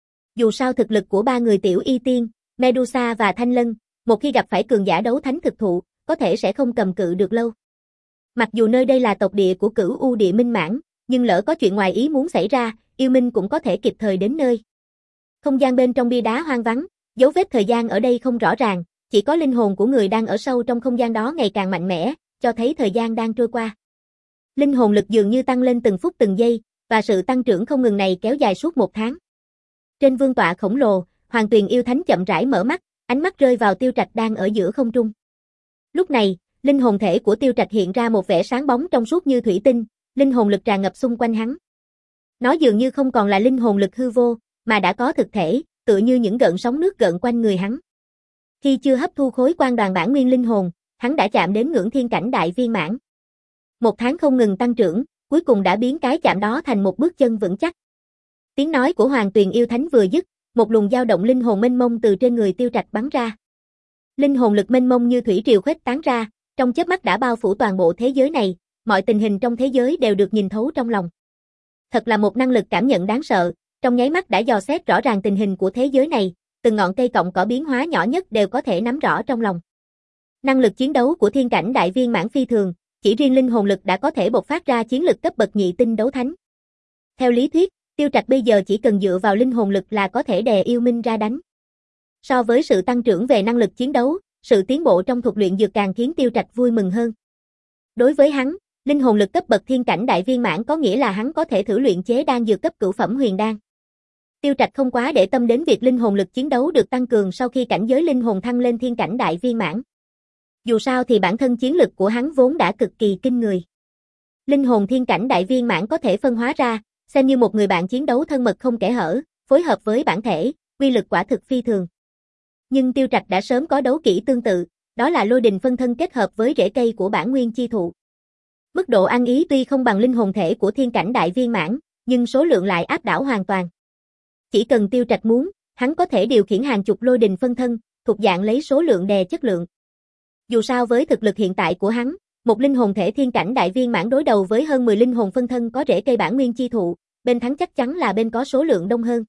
Dù sao thực lực của ba người Tiểu Y Tiên, Medusa và Thanh Lân, một khi gặp phải cường giả đấu thánh thực thụ, có thể sẽ không cầm cự được lâu. Mặc dù nơi đây là tộc địa của Cửu U Địa Minh Mãn, nhưng lỡ có chuyện ngoài ý muốn xảy ra, Yêu Minh cũng có thể kịp thời đến nơi. Không gian bên trong bia đá hoang vắng, dấu vết thời gian ở đây không rõ ràng, chỉ có linh hồn của người đang ở sâu trong không gian đó ngày càng mạnh mẽ, cho thấy thời gian đang trôi qua. Linh hồn lực dường như tăng lên từng phút từng giây, và sự tăng trưởng không ngừng này kéo dài suốt một tháng. Trên vương tọa khổng lồ, Hoàng Tuyền Yêu Thánh chậm rãi mở mắt, ánh mắt rơi vào Tiêu Trạch đang ở giữa không trung. Lúc này, linh hồn thể của Tiêu Trạch hiện ra một vẻ sáng bóng trong suốt như thủy tinh, linh hồn lực tràn ngập xung quanh hắn. Nó dường như không còn là linh hồn lực hư vô, mà đã có thực thể, tựa như những gợn sóng nước gợn quanh người hắn. Khi chưa hấp thu khối quan đoàn bản nguyên linh hồn, hắn đã chạm đến ngưỡng thiên cảnh đại viên mãn. Một tháng không ngừng tăng trưởng, cuối cùng đã biến cái chạm đó thành một bước chân vững chắc. Tiếng nói của Hoàng Tuyền Yêu Thánh vừa dứt, một luồng dao động linh hồn mênh mông từ trên người Tiêu Trạch bắn ra. Linh hồn lực mênh mông như thủy triều khuếch tán ra, trong chớp mắt đã bao phủ toàn bộ thế giới này, mọi tình hình trong thế giới đều được nhìn thấu trong lòng. Thật là một năng lực cảm nhận đáng sợ, trong nháy mắt đã dò xét rõ ràng tình hình của thế giới này, từng ngọn cây cọng cỏ biến hóa nhỏ nhất đều có thể nắm rõ trong lòng. Năng lực chiến đấu của thiên cảnh đại viên mãn phi thường, chỉ riêng linh hồn lực đã có thể bộc phát ra chiến lực cấp bậc nhị tinh đấu thánh. Theo lý thuyết, Tiêu Trạch bây giờ chỉ cần dựa vào linh hồn lực là có thể đè Yêu Minh ra đánh. So với sự tăng trưởng về năng lực chiến đấu, sự tiến bộ trong thuật luyện dược càng khiến Tiêu Trạch vui mừng hơn. Đối với hắn, linh hồn lực cấp bậc thiên cảnh đại viên mãn có nghĩa là hắn có thể thử luyện chế đan dược cấp cửu phẩm huyền đan. Tiêu Trạch không quá để tâm đến việc linh hồn lực chiến đấu được tăng cường sau khi cảnh giới linh hồn thăng lên thiên cảnh đại viên mãn. Dù sao thì bản thân chiến lực của hắn vốn đã cực kỳ kinh người. Linh hồn thiên cảnh đại viên mãn có thể phân hóa ra, xem như một người bạn chiến đấu thân mật không kẽ hở, phối hợp với bản thể, uy lực quả thực phi thường. Nhưng Tiêu Trạch đã sớm có đấu kỹ tương tự, đó là lôi đình phân thân kết hợp với rễ cây của bản nguyên chi thụ. Mức độ ăn ý tuy không bằng linh hồn thể của thiên cảnh đại viên mãn, nhưng số lượng lại áp đảo hoàn toàn. Chỉ cần Tiêu Trạch muốn, hắn có thể điều khiển hàng chục lôi đình phân thân, thuộc dạng lấy số lượng đè chất lượng. Dù sao với thực lực hiện tại của hắn, một linh hồn thể thiên cảnh đại viên mãn đối đầu với hơn mười linh hồn phân thân có rễ cây bản nguyên chi thụ, bên thắng chắc chắn là bên có số lượng đông hơn.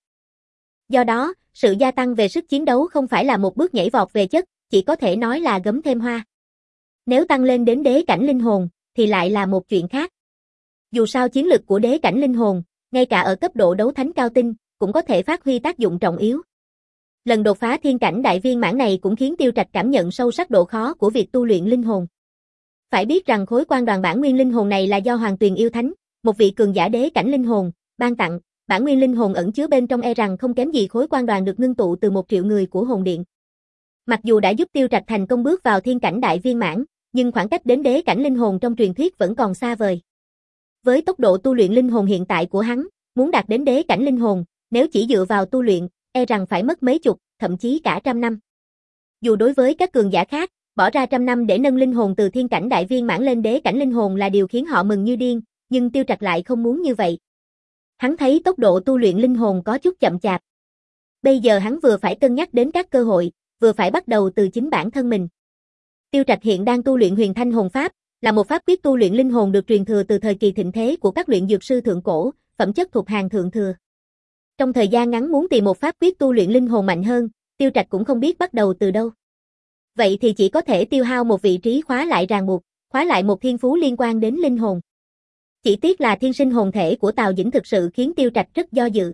Do đó, sự gia tăng về sức chiến đấu không phải là một bước nhảy vọt về chất, chỉ có thể nói là gấm thêm hoa. Nếu tăng lên đến đế cảnh linh hồn, thì lại là một chuyện khác. Dù sao chiến lực của đế cảnh linh hồn, ngay cả ở cấp độ đấu thánh cao tinh, cũng có thể phát huy tác dụng trọng yếu. Lần đột phá thiên cảnh đại viên mãn này cũng khiến Tiêu Trạch cảm nhận sâu sắc độ khó của việc tu luyện linh hồn. Phải biết rằng khối quan đoàn bản nguyên linh hồn này là do Hoàng Tuyền Yêu Thánh, một vị cường giả đế cảnh linh hồn, ban tặng, bản nguyên linh hồn ẩn chứa bên trong e rằng không kém gì khối quan đoàn được ngưng tụ từ một triệu người của hồn điện. Mặc dù đã giúp Tiêu Trạch thành công bước vào thiên cảnh đại viên mãn, nhưng khoảng cách đến đế cảnh linh hồn trong truyền thuyết vẫn còn xa vời. Với tốc độ tu luyện linh hồn hiện tại của hắn, muốn đạt đến đế cảnh linh hồn, nếu chỉ dựa vào tu luyện, e rằng phải mất mấy chục, thậm chí cả trăm năm. Dù đối với các cường giả khác, bỏ ra trăm năm để nâng linh hồn từ thiên cảnh đại viên mãn lên đế cảnh linh hồn là điều khiến họ mừng như điên, nhưng Tiêu Trạch lại không muốn như vậy. Hắn thấy tốc độ tu luyện linh hồn có chút chậm chạp. Bây giờ hắn vừa phải cân nhắc đến các cơ hội, vừa phải bắt đầu từ chính bản thân mình. Tiêu Trạch hiện đang tu luyện Huyền Thanh Hồn Pháp, là một pháp quyết tu luyện linh hồn được truyền thừa từ thời kỳ thịnh thế của các luyện dược sư thượng cổ, phẩm chất thuộc hàng thượng thừa. Trong thời gian ngắn muốn tìm một pháp quyết tu luyện linh hồn mạnh hơn, Tiêu Trạch cũng không biết bắt đầu từ đâu. Vậy thì chỉ có thể tiêu hao một vị trí khóa lại ràng buộc, khóa lại một thiên phú liên quan đến linh hồn. Chỉ tiếc là thiên sinh hồn thể của Tào Dĩnh thực sự khiến Tiêu Trạch rất do dự.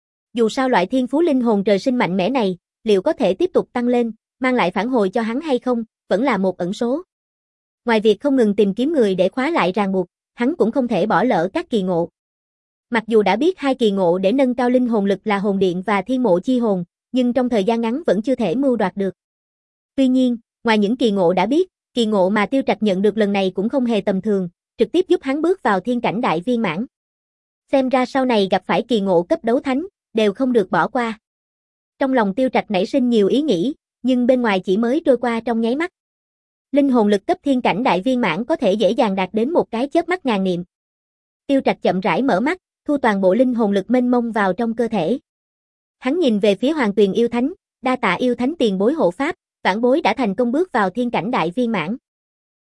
Dù sao loại thiên phú linh hồn trời sinh mạnh mẽ này, liệu có thể tiếp tục tăng lên, mang lại phản hồi cho hắn hay không, vẫn là một ẩn số. Ngoài việc không ngừng tìm kiếm người để khóa lại ràng buộc, hắn cũng không thể bỏ lỡ các kỳ ngộ. Mặc dù đã biết hai kỳ ngộ để nâng cao linh hồn lực là hồn điện và thiên mộ chi hồn, nhưng trong thời gian ngắn vẫn chưa thể mưu đoạt được. Tuy nhiên, ngoài những kỳ ngộ đã biết, kỳ ngộ mà Tiêu Trạch nhận được lần này cũng không hề tầm thường, trực tiếp giúp hắn bước vào thiên cảnh đại viên mãn. Xem ra sau này gặp phải kỳ ngộ cấp đấu thánh, đều không được bỏ qua. Trong lòng Tiêu Trạch nảy sinh nhiều ý nghĩ, nhưng bên ngoài chỉ mới trôi qua trong nháy mắt. Linh hồn lực cấp thiên cảnh đại viên mãn có thể dễ dàng đạt đến một cái chớp mắt ngàn niệm. Tiêu Trạch chậm rãi mở mắt, thu toàn bộ linh hồn lực mênh mông vào trong cơ thể. Hắn nhìn về phía Hoàng Tuyền Yêu Thánh, đa tạ Yêu Thánh tiền bối hộ pháp, vãn bối đã thành công bước vào thiên cảnh đại viên mãn.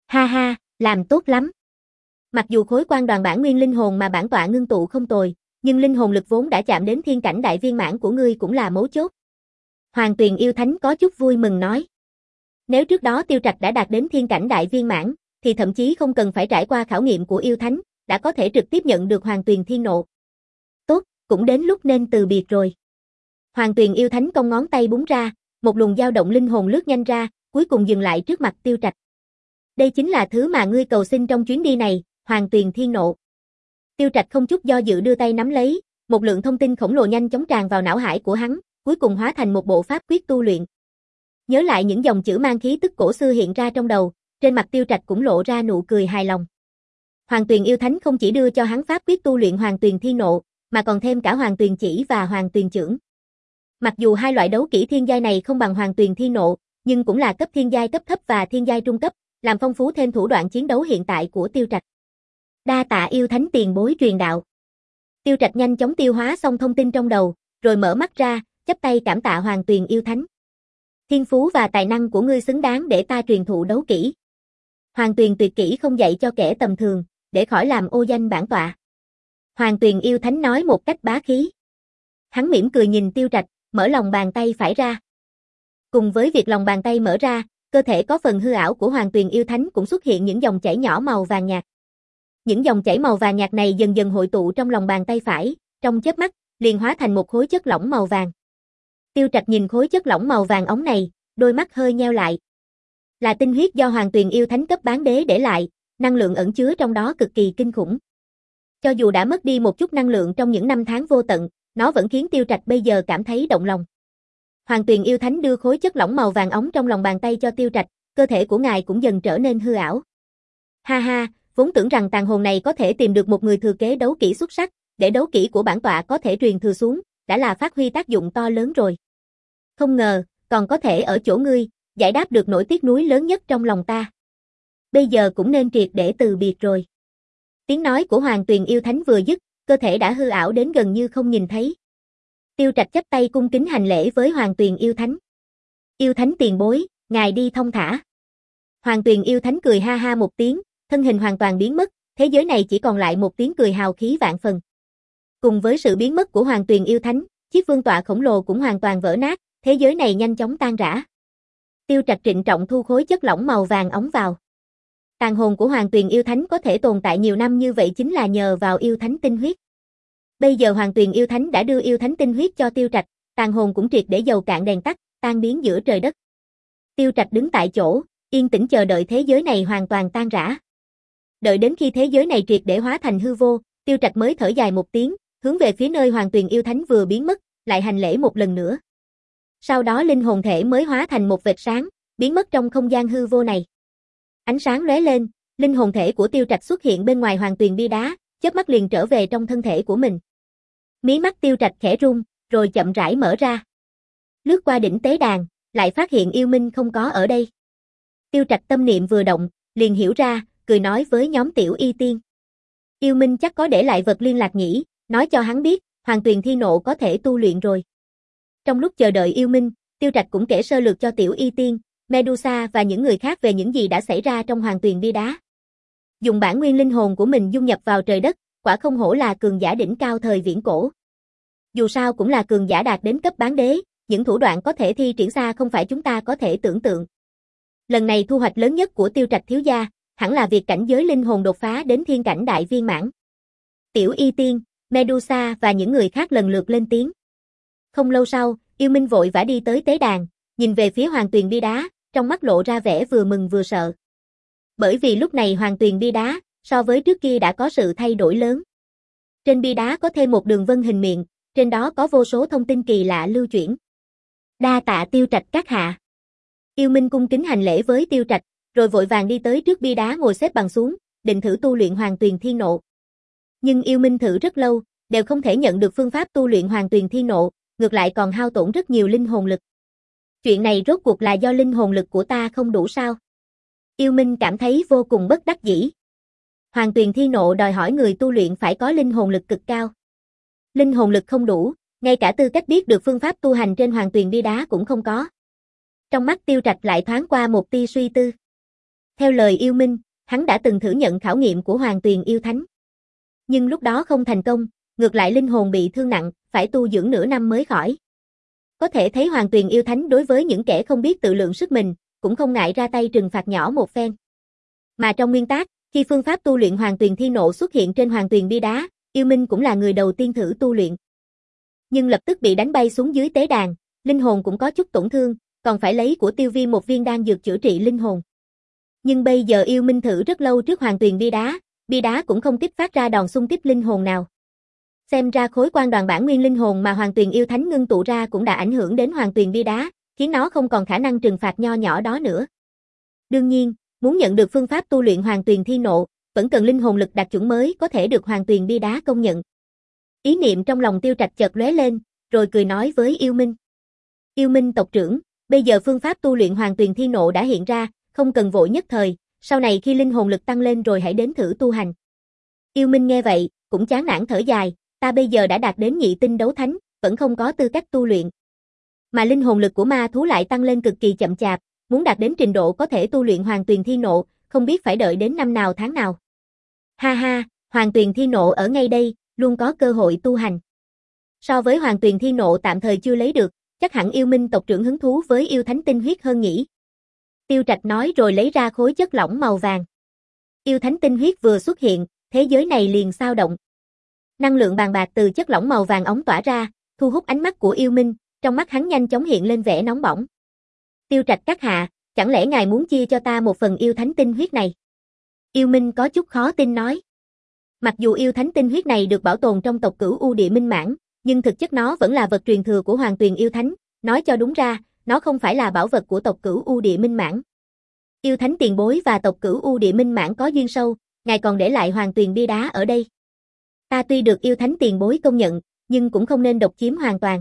Ha ha, làm tốt lắm. Mặc dù khối quan đoàn bản nguyên linh hồn mà bản tọa ngưng tụ không tồi, nhưng linh hồn lực vốn đã chạm đến thiên cảnh đại viên mãn của ngươi cũng là mấu chốt. Hoàng Tuyền yêu thánh có chút vui mừng nói. Nếu trước đó Tiêu Trạch đã đạt đến thiên cảnh đại viên mãn, thì thậm chí không cần phải trải qua khảo nghiệm của yêu thánh, đã có thể trực tiếp nhận được Hoàng Tuyền thiên nộ. Tốt, cũng đến lúc nên từ biệt rồi. Hoàng Tuyền yêu thánh cong ngón tay búng ra, một luồng dao động linh hồn lướt nhanh ra, cuối cùng dừng lại trước mặt Tiêu Trạch. Đây chính là thứ mà ngươi cầu xin trong chuyến đi này, Hoàng Tuyền thiên nộ. Tiêu Trạch không chút do dự đưa tay nắm lấy, một lượng thông tin khổng lồ nhanh chóng tràn vào não hải của hắn, cuối cùng hóa thành một bộ pháp quyết tu luyện. Nhớ lại những dòng chữ mang khí tức cổ xưa hiện ra trong đầu, trên mặt Tiêu Trạch cũng lộ ra nụ cười hài lòng. Hoàng Tuyền yêu thánh không chỉ đưa cho hắn pháp quyết tu luyện Hoàng Tuyền thiên nộ, mà còn thêm cả Hoàng Tuyền chỉ và Hoàng Tuyền chưởng. Mặc dù hai loại đấu kỹ thiên giai này không bằng Hoàng Tuyền thiên nộ, nhưng cũng là cấp thiên giai cấp thấp và thiên giai trung cấp, làm phong phú thêm thủ đoạn chiến đấu hiện tại của Tiêu Trạch. Đa tạ yêu thánh tiền bối truyền đạo. Tiêu Trạch nhanh chóng tiêu hóa xong thông tin trong đầu, rồi mở mắt ra, chắp tay cảm tạ Hoàng Tuyền yêu thánh. Thiên phú và tài năng của ngươi xứng đáng để ta truyền thụ đấu kỹ. Hoàng Tuyền tuyệt kỹ không dạy cho kẻ tầm thường, để khỏi làm ô danh bản tọa. Hoàng Tuyền yêu thánh nói một cách bá khí. Hắn mỉm cười nhìn Tiêu Trạch, mở lòng bàn tay phải ra. Cùng với việc lòng bàn tay mở ra, cơ thể có phần hư ảo của Hoàng Tuyền yêu thánh cũng xuất hiện những dòng chảy nhỏ màu vàng nhạt. Những dòng chảy màu vàng nhạt này dần dần hội tụ trong lòng bàn tay phải, trong chớp mắt, liền hóa thành một khối chất lỏng màu vàng. Tiêu Trạch nhìn khối chất lỏng màu vàng óng này, đôi mắt hơi nheo lại. Là tinh huyết do Hoàng Tuyền yêu thánh cấp bán đế để lại, năng lượng ẩn chứa trong đó cực kỳ kinh khủng. Cho dù đã mất đi một chút năng lượng trong những năm tháng vô tận, nó vẫn khiến Tiêu Trạch bây giờ cảm thấy động lòng. Hoàng Tuyền yêu thánh đưa khối chất lỏng màu vàng óng trong lòng bàn tay cho Tiêu Trạch, cơ thể của ngài cũng dần trở nên hư ảo. Ha ha, vốn tưởng rằng tàn hồn này có thể tìm được một người thừa kế đấu kỹ xuất sắc, để đấu kỹ của bản tọa có thể truyền thừa xuống, đã là phát huy tác dụng to lớn rồi. Không ngờ, còn có thể ở chỗ ngươi, giải đáp được nỗi tiếc nuối lớn nhất trong lòng ta. Bây giờ cũng nên triệt để từ biệt rồi. Tiếng nói của Hoàng Tuyền yêu thánh vừa dứt, cơ thể đã hư ảo đến gần như không nhìn thấy. Tiêu Trạch chắp tay cung kính hành lễ với Hoàng Tuyền yêu thánh. Yêu thánh tiền bối, ngài đi thông thả. Hoàng Tuyền yêu thánh cười ha ha một tiếng, thân hình hoàn toàn biến mất, thế giới này chỉ còn lại một tiếng cười hào khí vạn phần. Cùng với sự biến mất của Hoàng Tuyền yêu thánh, chiếc vương tọa khổng lồ cũng hoàn toàn vỡ nát, thế giới này nhanh chóng tan rã. Tiêu Trạch trịnh trọng thu khối chất lỏng màu vàng óng vào. Tàn hồn của Hoàng Tuyền yêu thánh có thể tồn tại nhiều năm như vậy chính là nhờ vào yêu thánh tinh huyết. Bây giờ Hoàng Tuyền yêu thánh đã đưa yêu thánh tinh huyết cho Tiêu Trạch, tàn hồn cũng triệt để dầu cạn đèn tắt, tan biến giữa trời đất. Tiêu Trạch đứng tại chỗ, yên tĩnh chờ đợi thế giới này hoàn toàn tan rã. Đợi đến khi thế giới này triệt để hóa thành hư vô, Tiêu Trạch mới thở dài một tiếng, hướng về phía nơi Hoàng Tuyền yêu thánh vừa biến mất, lại hành lễ một lần nữa. Sau đó linh hồn thể mới hóa thành một vệt sáng, biến mất trong không gian hư vô này. Ánh sáng lóe lên, linh hồn thể của Tiêu Trạch xuất hiện bên ngoài Hoàng Tuyền bia đá, chớp mắt liền trở về trong thân thể của mình. Mí mắt Tiêu Trạch khẽ rung, rồi chậm rãi mở ra. Lướt qua đỉnh tế đàn, lại phát hiện yêu minh không có ở đây. Tiêu Trạch tâm niệm vừa động, liền hiểu ra, cười nói với nhóm Tiểu Y Tiên. Yêu minh chắc có để lại vật liên lạc nhỉ, nói cho hắn biết, Hoàng Tuyền thiên nộ có thể tu luyện rồi. Trong lúc chờ đợi yêu minh, Tiêu Trạch cũng kể sơ lược cho Tiểu Y Tiên, Medusa và những người khác về những gì đã xảy ra trong Hoàng Tuyền bia đá. Dùng bản nguyên linh hồn của mình dung nhập vào trời đất, quả không hổ là cường giả đỉnh cao thời viễn cổ. Dù sao cũng là cường giả đạt đến cấp bán đế, những thủ đoạn có thể thi triển ra không phải chúng ta có thể tưởng tượng. Lần này thu hoạch lớn nhất của Tiêu Trạch thiếu gia, hẳn là việc cảnh giới linh hồn đột phá đến thiên cảnh đại viên mãn. Tiểu Y Tiên, Medusa và những người khác lần lượt lên tiếng. Không lâu sau, yêu minh vội vã đi tới tế đàn, nhìn về phía Hoàng Tuyền bia đá, trong mắt lộ ra vẻ vừa mừng vừa sợ. Bởi vì lúc này Hoàng Tuyền bia đá, so với trước kia đã có sự thay đổi lớn. Trên bia đá có thêm một đường vân hình miệng, trên đó có vô số thông tin kỳ lạ lưu chuyển. Đa tạ Tiêu Trạch các hạ. Yêu minh cung kính hành lễ với Tiêu Trạch, rồi vội vàng đi tới trước bia đá ngồi xếp bằng xuống, định thử tu luyện Hoàng Tuyền thiên nộ. Nhưng yêu minh thử rất lâu, đều không thể nhận được phương pháp tu luyện Hoàng Tuyền thiên nộ, ngược lại còn hao tổn rất nhiều linh hồn lực. Chuyện này rốt cuộc là do linh hồn lực của ta không đủ sao? Yêu minh cảm thấy vô cùng bất đắc dĩ. Hoàng Tuyền thiên nộ đòi hỏi người tu luyện phải có linh hồn lực cực cao. Linh hồn lực không đủ, ngay cả tư cách biết được phương pháp tu hành trên Hoàng Tuyền bia đá cũng không có. Trong mắt Tiêu Trạch lại thoáng qua một tia suy tư. Theo lời Yêu Minh, hắn đã từng thử nhận khảo nghiệm của Hoàng Tuyền Yêu Thánh. Nhưng lúc đó không thành công, ngược lại linh hồn bị thương nặng, phải tu dưỡng nửa năm mới khỏi. Có thể thấy Hoàng Tuyền Yêu Thánh đối với những kẻ không biết tự lượng sức mình, cũng không ngại ra tay trừng phạt nhỏ một phen. Mà trong nguyên tắc, khi phương pháp tu luyện Hoàng Tuyền Thi Nộ xuất hiện trên Hoàng Tuyền bia đá, Yêu Minh cũng là người đầu tiên thử tu luyện. Nhưng lập tức bị đánh bay xuống dưới tế đàn, linh hồn cũng có chút tổn thương, còn phải lấy của Tiêu Viêm một viên đan dược chữa trị linh hồn. Nhưng bây giờ Yêu Minh thử rất lâu trước Hoàng Tuyền bia đá, bia đá cũng không kích phát ra đòn xung kích linh hồn nào. Xem ra khối quan đoàn bản nguyên linh hồn mà Hoàng Tuyền Yêu Thánh ngưng tụ ra cũng đã ảnh hưởng đến Hoàng Tuyền bia đá, khiến nó không còn khả năng trừng phạt nho nhỏ đó nữa. Đương nhiên, muốn nhận được phương pháp tu luyện Hoàng Tuyền Thi Nộ, vẫn cần linh hồn lực đạt chuẩn mới có thể được Hoàng Tuyền bia đá công nhận. Ý niệm trong lòng Tiêu Trạch chợt lóe lên, rồi cười nói với Yêu Minh. Yêu Minh tộc trưởng, bây giờ phương pháp tu luyện Hoàng Tuyền Thi Nộ đã hiện ra, không cần vội nhất thời, sau này khi linh hồn lực tăng lên rồi hãy đến thử tu hành. Yêu Minh nghe vậy, cũng chán nản thở dài, ta bây giờ đã đạt đến nhị tinh đấu thánh, vẫn không có tư cách tu luyện. Mà linh hồn lực của ma thú lại tăng lên cực kỳ chậm chạp, muốn đạt đến trình độ có thể tu luyện Hoàng Tuyền Thi Nộ, không biết phải đợi đến năm nào tháng nào. Ha ha, Hoàng Tuyền Thi Nộ ở ngay đây, luôn có cơ hội tu hành. So với Hoàng Tuyền Thi Nộ tạm thời chưa lấy được, chắc hẳn Yêu Minh tộc trưởng hứng thú với yêu thánh tinh huyết hơn nhỉ. Tiêu Trạch nói rồi lấy ra khối chất lỏng màu vàng. Yêu thánh tinh huyết vừa xuất hiện, thế giới này liền xao động. Năng lượng bàn bạc từ chất lỏng màu vàng ống tỏa ra, thu hút ánh mắt của Yêu Minh, trong mắt hắn nhanh chóng hiện lên vẻ nóng bỏng. Tiêu Trạch các hạ, chẳng lẽ ngài muốn chia cho ta một phần yêu thánh tinh huyết này? Yêu Minh có chút khó tin nói. Mặc dù yêu thánh tinh huyết này được bảo tồn trong tộc Cửu U Địa Minh Mãn, nhưng thực chất nó vẫn là vật truyền thừa của Hoàng Tuyền Yêu Thánh, nói cho đúng ra, nó không phải là bảo vật của tộc Cửu U Địa Minh Mãn. Yêu Thánh tiền bối và tộc Cửu U Địa Minh Mãn có duyên sâu, ngài còn để lại Hoàng Tuyền bia đá ở đây. Ta tuy được Yêu Thánh tiền bối công nhận, nhưng cũng không nên độc chiếm hoàn toàn.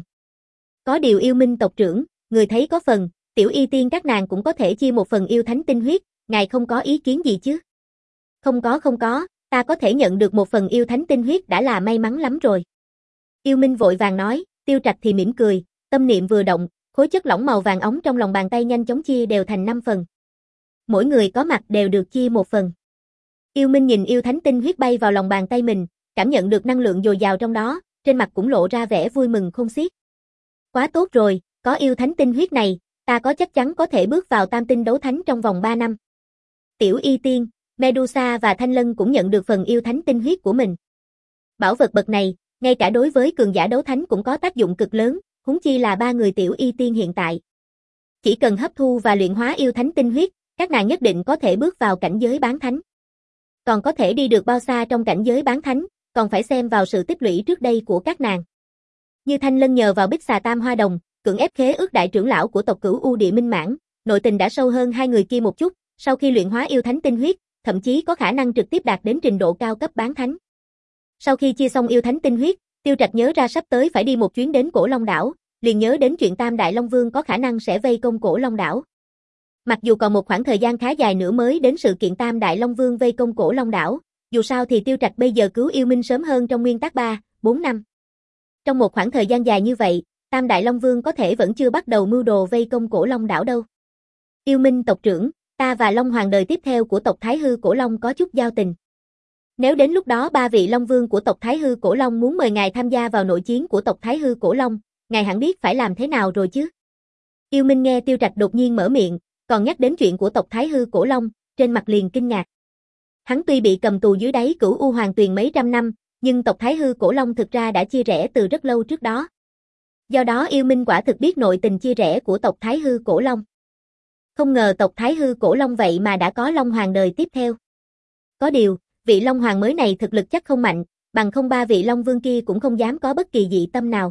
Có điều Yêu Minh tộc trưởng, người thấy có phần, Tiểu Y Tiên các nàng cũng có thể chia một phần yêu thánh tinh huyết, ngài không có ý kiến gì chứ? Không có không có, ta có thể nhận được một phần yêu thánh tinh huyết đã là may mắn lắm rồi. Yêu Minh vội vàng nói, Tiêu Trạch thì mỉm cười, tâm niệm vừa động, khối chất lỏng màu vàng ống trong lòng bàn tay nhanh chóng chia đều thành năm phần. Mỗi người có mặt đều được chia một phần. Yêu Minh nhìn yêu thánh tinh huyết bay vào lòng bàn tay mình, cảm nhận được năng lượng dồi dào trong đó, trên mặt cũng lộ ra vẻ vui mừng khôn xiết. Quá tốt rồi, có yêu thánh tinh huyết này, ta có chắc chắn có thể bước vào tam tinh đấu thánh trong vòng ba năm. Tiểu Y Tiên, Medusa và Thanh Lân cũng nhận được phần yêu thánh tinh huyết của mình. Bảo vật bậc này, ngay cả đối với cường giả đấu thánh cũng có tác dụng cực lớn, huống chi là ba người Tiểu Y Tiên hiện tại. Chỉ cần hấp thu và luyện hóa yêu thánh tinh huyết, các nàng nhất định có thể bước vào cảnh giới bán thánh. Còn có thể đi được bao xa trong cảnh giới bán thánh, còn phải xem vào sự tích lũy trước đây của các nàng. Như Thanh Lân nhờ vào Bích Xà Tam Hoa Đồng, cưỡng ép khế ước đại trưởng lão của tộc Cửu U Địa Minh Mãn, nội tình đã sâu hơn hai người kia một chút, sau khi luyện hóa yêu thánh tinh huyết, thậm chí có khả năng trực tiếp đạt đến trình độ cao cấp bán thánh. Sau khi chia xong yêu thánh tinh huyết, Tiêu Trạch nhớ ra sắp tới phải đi một chuyến đến Cổ Long đảo, liền nhớ đến chuyện Tam Đại Long Vương có khả năng sẽ vây công Cổ Long đảo. Mặc dù còn một khoảng thời gian khá dài nữa mới đến sự kiện Tam Đại Long Vương vây công Cổ Long đảo, dù sao thì Tiêu Trạch bây giờ cứu Yêu Minh sớm hơn trong nguyên tắc ba, bốn năm. Trong một khoảng thời gian dài như vậy, Tam Đại Long Vương có thể vẫn chưa bắt đầu mưu đồ vây công Cổ Long đảo đâu. Yêu Minh tộc trưởng, ta và Long Hoàng đời tiếp theo của tộc Thái Hư Cổ Long có chút giao tình. Nếu đến lúc đó ba vị Long Vương của tộc Thái Hư Cổ Long muốn mời ngài tham gia vào nội chiến của tộc Thái Hư Cổ Long, ngài hẳn biết phải làm thế nào rồi chứ? Yêu Minh nghe Tiêu Trạch đột nhiên mở miệng, còn nhắc đến chuyện của tộc Thái Hư Cổ Long, trên mặt liền kinh ngạc. Hắn tuy bị cầm tù dưới đáy Cửu U Hoàng Tuyền mấy trăm năm, nhưng tộc Thái Hư Cổ Long thực ra đã chia rẽ từ rất lâu trước đó. Do đó Yêu Minh quả thực biết nội tình chia rẽ của tộc Thái Hư Cổ Long. Không ngờ tộc Thái Hư Cổ Long vậy mà đã có Long Hoàng đời tiếp theo. Có điều, vị Long Hoàng mới này thực lực chắc không mạnh, bằng không ba vị Long Vương kia cũng không dám có bất kỳ dị tâm nào.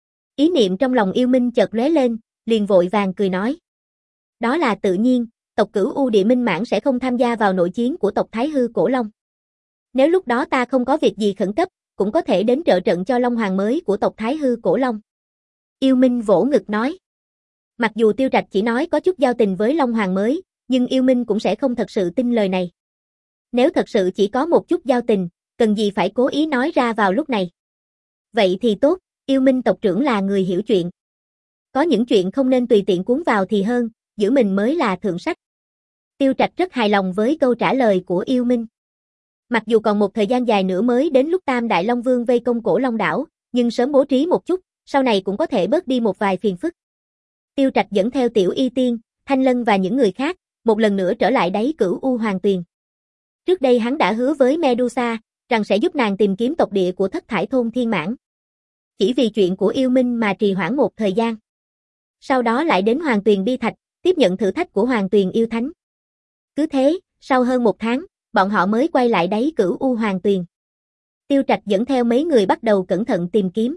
Ý niệm trong lòng Yêu Minh chợt lóe lên, liền vội vàng cười nói. Đó là tự nhiên, tộc Cửu U Địa Minh Mãn sẽ không tham gia vào nội chiến của tộc Thái Hư Cổ Long. Nếu lúc đó ta không có việc gì khẩn cấp, cũng có thể đến trợ trận cho Long Hoàng mới của tộc Thái Hư Cổ Long. Yêu Minh vỗ ngực nói. Mặc dù Tiêu Trạch chỉ nói có chút giao tình với Long Hoàng mới, nhưng Yêu Minh cũng sẽ không thật sự tin lời này. Nếu thật sự chỉ có một chút giao tình, cần gì phải cố ý nói ra vào lúc này. Vậy thì tốt, Yêu Minh tộc trưởng là người hiểu chuyện. Có những chuyện không nên tùy tiện cuốn vào thì hơn, giữ mình mới là thượng sách. Tiêu Trạch rất hài lòng với câu trả lời của Yêu Minh. Mặc dù còn một thời gian dài nữa mới đến lúc Tam Đại Long Vương vây công Cổ Long đảo, nhưng sớm bố trí một chút, sau này cũng có thể bớt đi một vài phiền phức. Tiêu Trạch dẫn theo Tiểu Y Tiên, Thanh Lân và những người khác, một lần nữa trở lại đáy Cửu U Hoàng Tuyền. Trước đây hắn đã hứa với Medusa, rằng sẽ giúp nàng tìm kiếm tộc địa của Thất Thải Thôn Thiên Mãn. Chỉ vì chuyện của Yêu Minh mà trì hoãn một thời gian. Sau đó lại đến Hoàng Tuyền Bi Thạch, tiếp nhận thử thách của Hoàng Tuyền Yêu Thánh. Cứ thế, sau hơn một tháng, bọn họ mới quay lại đáy Cửu U Hoàng Tuyền. Tiêu Trạch dẫn theo mấy người bắt đầu cẩn thận tìm kiếm.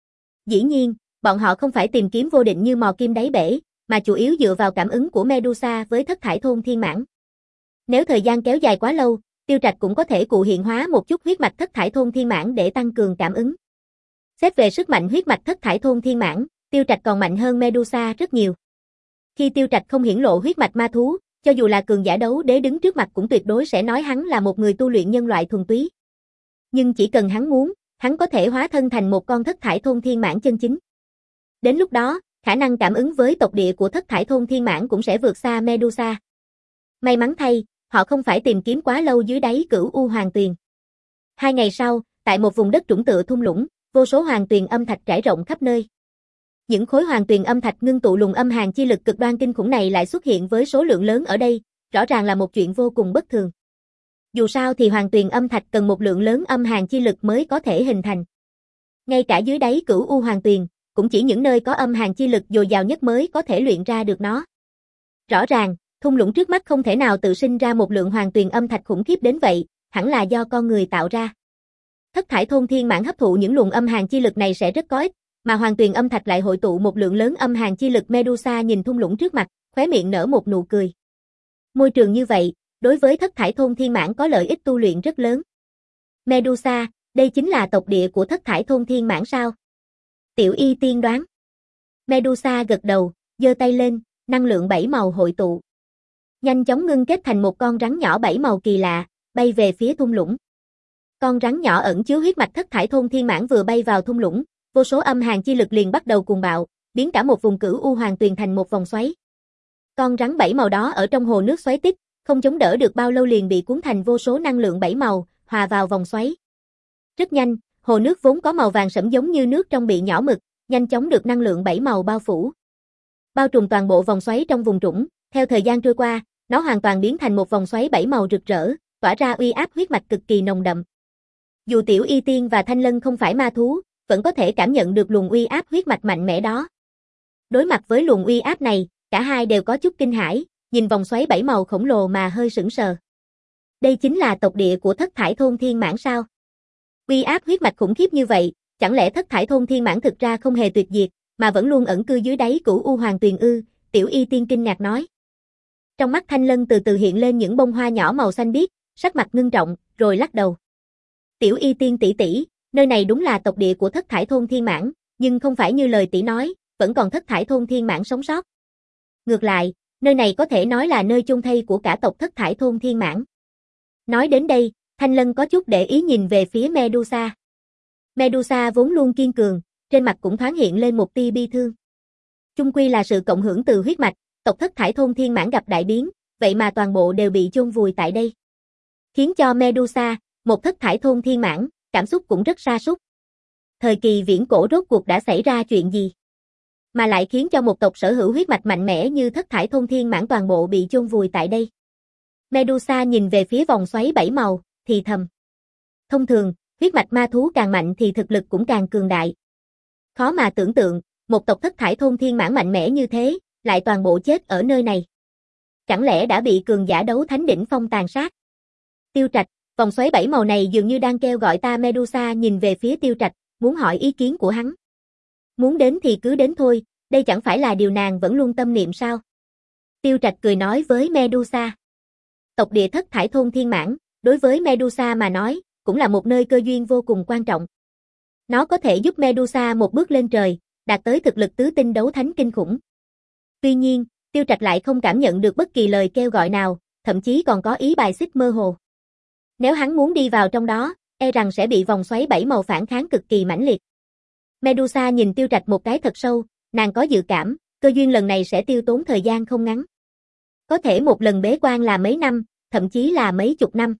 Dĩ nhiên, bọn họ không phải tìm kiếm vô định như mò kim đáy bể, mà chủ yếu dựa vào cảm ứng của Medusa với Thất Thải Thôn Thiên Mãn. Nếu thời gian kéo dài quá lâu, Tiêu Trạch cũng có thể cụ hiện hóa một chút huyết mạch Thất Thải Thôn Thiên Mãn để tăng cường cảm ứng. Xét về sức mạnh huyết mạch Thất Thải Thôn Thiên Mãn, Tiêu Trạch còn mạnh hơn Medusa rất nhiều. Khi Tiêu Trạch không hiển lộ huyết mạch ma thú, cho dù là cường giả đấu đế đứng trước mặt cũng tuyệt đối sẽ nói hắn là một người tu luyện nhân loại thuần túy. Nhưng chỉ cần hắn muốn, hắn có thể hóa thân thành một con Thất Thải Thôn Thiên Mãn chân chính. Đến lúc đó, khả năng cảm ứng với tộc địa của Thất Thải Thôn Thiên Mãn cũng sẽ vượt xa Medusa. May mắn thay, họ không phải tìm kiếm quá lâu dưới đáy Cửu U Hoàng Tuyền. Hai ngày sau, tại một vùng đất trũng tựa thung lũng, vô số hoàng tuyền âm thạch trải rộng khắp nơi. Những khối hoàng tuyền âm thạch ngưng tụ luồng âm hàn chi lực cực đoan kinh khủng này lại xuất hiện với số lượng lớn ở đây, rõ ràng là một chuyện vô cùng bất thường. Dù sao thì hoàng tuyền âm thạch cần một lượng lớn âm hàn chi lực mới có thể hình thành. Ngay cả dưới đáy Cửu U Hoàng Tuyền, cũng chỉ những nơi có âm hàn chi lực dồi dào nhất mới có thể luyện ra được nó. Rõ ràng, thung lũng trước mắt không thể nào tự sinh ra một lượng hoàng tuyền âm thạch khủng khiếp đến vậy, hẳn là do con người tạo ra. Thất Thải Thôn Thiên Mãn hấp thụ những luồng âm hàn chi lực này sẽ rất có ích, mà hoàng tuyền âm thạch lại hội tụ một lượng lớn âm hàn chi lực. Medusa nhìn thung lũng trước mặt, khóe miệng nở một nụ cười. Môi trường như vậy, đối với Thất Thải Thôn Thiên Mãn có lợi ích tu luyện rất lớn. Medusa, đây chính là tộc địa của Thất Thải Thôn Thiên Mãn sao? Tiểu Y tiên đoán. Medusa gật đầu, giơ tay lên, năng lượng bảy màu hội tụ. Nhanh chóng ngưng kết thành một con rắn nhỏ bảy màu kỳ lạ, bay về phía thung lũng. Con rắn nhỏ ẩn chứa huyết mạch Thất Thải Thôn Thiên Mãn vừa bay vào thung lũng, vô số âm hàn chi lực liền bắt đầu cuồng bạo, biến cả một vùng Cửu U Hoàng Tuyền thành một vòng xoáy. Con rắn bảy màu đó ở trong hồ nước xoáy tích, không chống đỡ được bao lâu liền bị cuốn thành vô số năng lượng bảy màu, hòa vào vòng xoáy. Rất nhanh, hồ nước vốn có màu vàng sẫm giống như nước trong bị nhỏ mực, nhanh chóng được năng lượng bảy màu bao phủ. Bao trùm toàn bộ vòng xoáy trong vùng trũng, theo thời gian trôi qua, nó hoàn toàn biến thành một vòng xoáy bảy màu rực rỡ, tỏa ra uy áp huyết mạch cực kỳ nồng đậm. Dù Tiểu Y Tiên và Thanh Lân không phải ma thú, vẫn có thể cảm nhận được luồng uy áp huyết mạch mạnh mẽ đó. Đối mặt với luồng uy áp này, cả hai đều có chút kinh hãi, nhìn vòng xoáy bảy màu khổng lồ mà hơi sững sờ. Đây chính là tộc địa của Thất Thải Thôn Thiên Mãn sao? Uy áp huyết mạch khủng khiếp như vậy, chẳng lẽ Thất Thải Thôn Thiên Mãn thực ra không hề tuyệt diệt, mà vẫn luôn ẩn cư dưới đáy Cửu U Hoàng Tuyền ư? Tiểu Y Tiên kinh ngạc nói. Trong mắt Thanh Lân từ từ hiện lên những bông hoa nhỏ màu xanh biếc, sắc mặt ngưng trọng, rồi lắc đầu. Tiểu Y Tiên tỷ tỷ, nơi này đúng là tộc địa của Thất Thải Thôn Thiên Mãn, nhưng không phải như lời tỷ nói, vẫn còn Thất Thải Thôn Thiên Mãn sống sót. Ngược lại, nơi này có thể nói là nơi chôn thây của cả tộc Thất Thải Thôn Thiên Mãn. Nói đến đây, Thanh Lân có chút để ý nhìn về phía Medusa. Medusa vốn luôn kiên cường, trên mặt cũng thoáng hiện lên một tia bi thương. Chung quy là sự cộng hưởng từ huyết mạch, tộc Thất Thải Thôn Thiên Mãn gặp đại biến, vậy mà toàn bộ đều bị chôn vùi tại đây. Khiến cho Medusa, một Thất Thải Thôn Thiên Mãn, cảm xúc cũng rất sa sút. Thời kỳ viễn cổ rốt cuộc đã xảy ra chuyện gì? Mà lại khiến cho một tộc sở hữu huyết mạch mạnh mẽ như Thất Thải Thôn Thiên Mãn toàn bộ bị chôn vùi tại đây. Medusa nhìn về phía vòng xoáy bảy màu, thì thầm. Thông thường, huyết mạch ma thú càng mạnh thì thực lực cũng càng cường đại. Khó mà tưởng tượng, một tộc Thất Thải Thôn Thiên Mãn mạnh mẽ như thế, lại toàn bộ chết ở nơi này. Chẳng lẽ đã bị cường giả đấu thánh đỉnh phong tàn sát? Tiêu Trạch, vòng xoáy bảy màu này dường như đang kêu gọi ta. Medusa nhìn về phía Tiêu Trạch, muốn hỏi ý kiến của hắn. Muốn đến thì cứ đến thôi, đây chẳng phải là điều nàng vẫn luôn tâm niệm sao? Tiêu Trạch cười nói với Medusa. Tộc địa Thất Thải Thôn Thiên Mãn, đối với Medusa mà nói, cũng là một nơi cơ duyên vô cùng quan trọng. Nó có thể giúp Medusa một bước lên trời, đạt tới thực lực tứ tinh đấu thánh kinh khủng. Tuy nhiên, Tiêu Trạch lại không cảm nhận được bất kỳ lời kêu gọi nào, thậm chí còn có ý bài xích mơ hồ. Nếu hắn muốn đi vào trong đó, e rằng sẽ bị vòng xoáy bảy màu phản kháng cực kỳ mãnh liệt. Medusa nhìn Tiêu Trạch một cái thật sâu, nàng có dự cảm, cơ duyên lần này sẽ tiêu tốn thời gian không ngắn. Có thể một lần bế quan là mấy năm, thậm chí là mấy chục năm.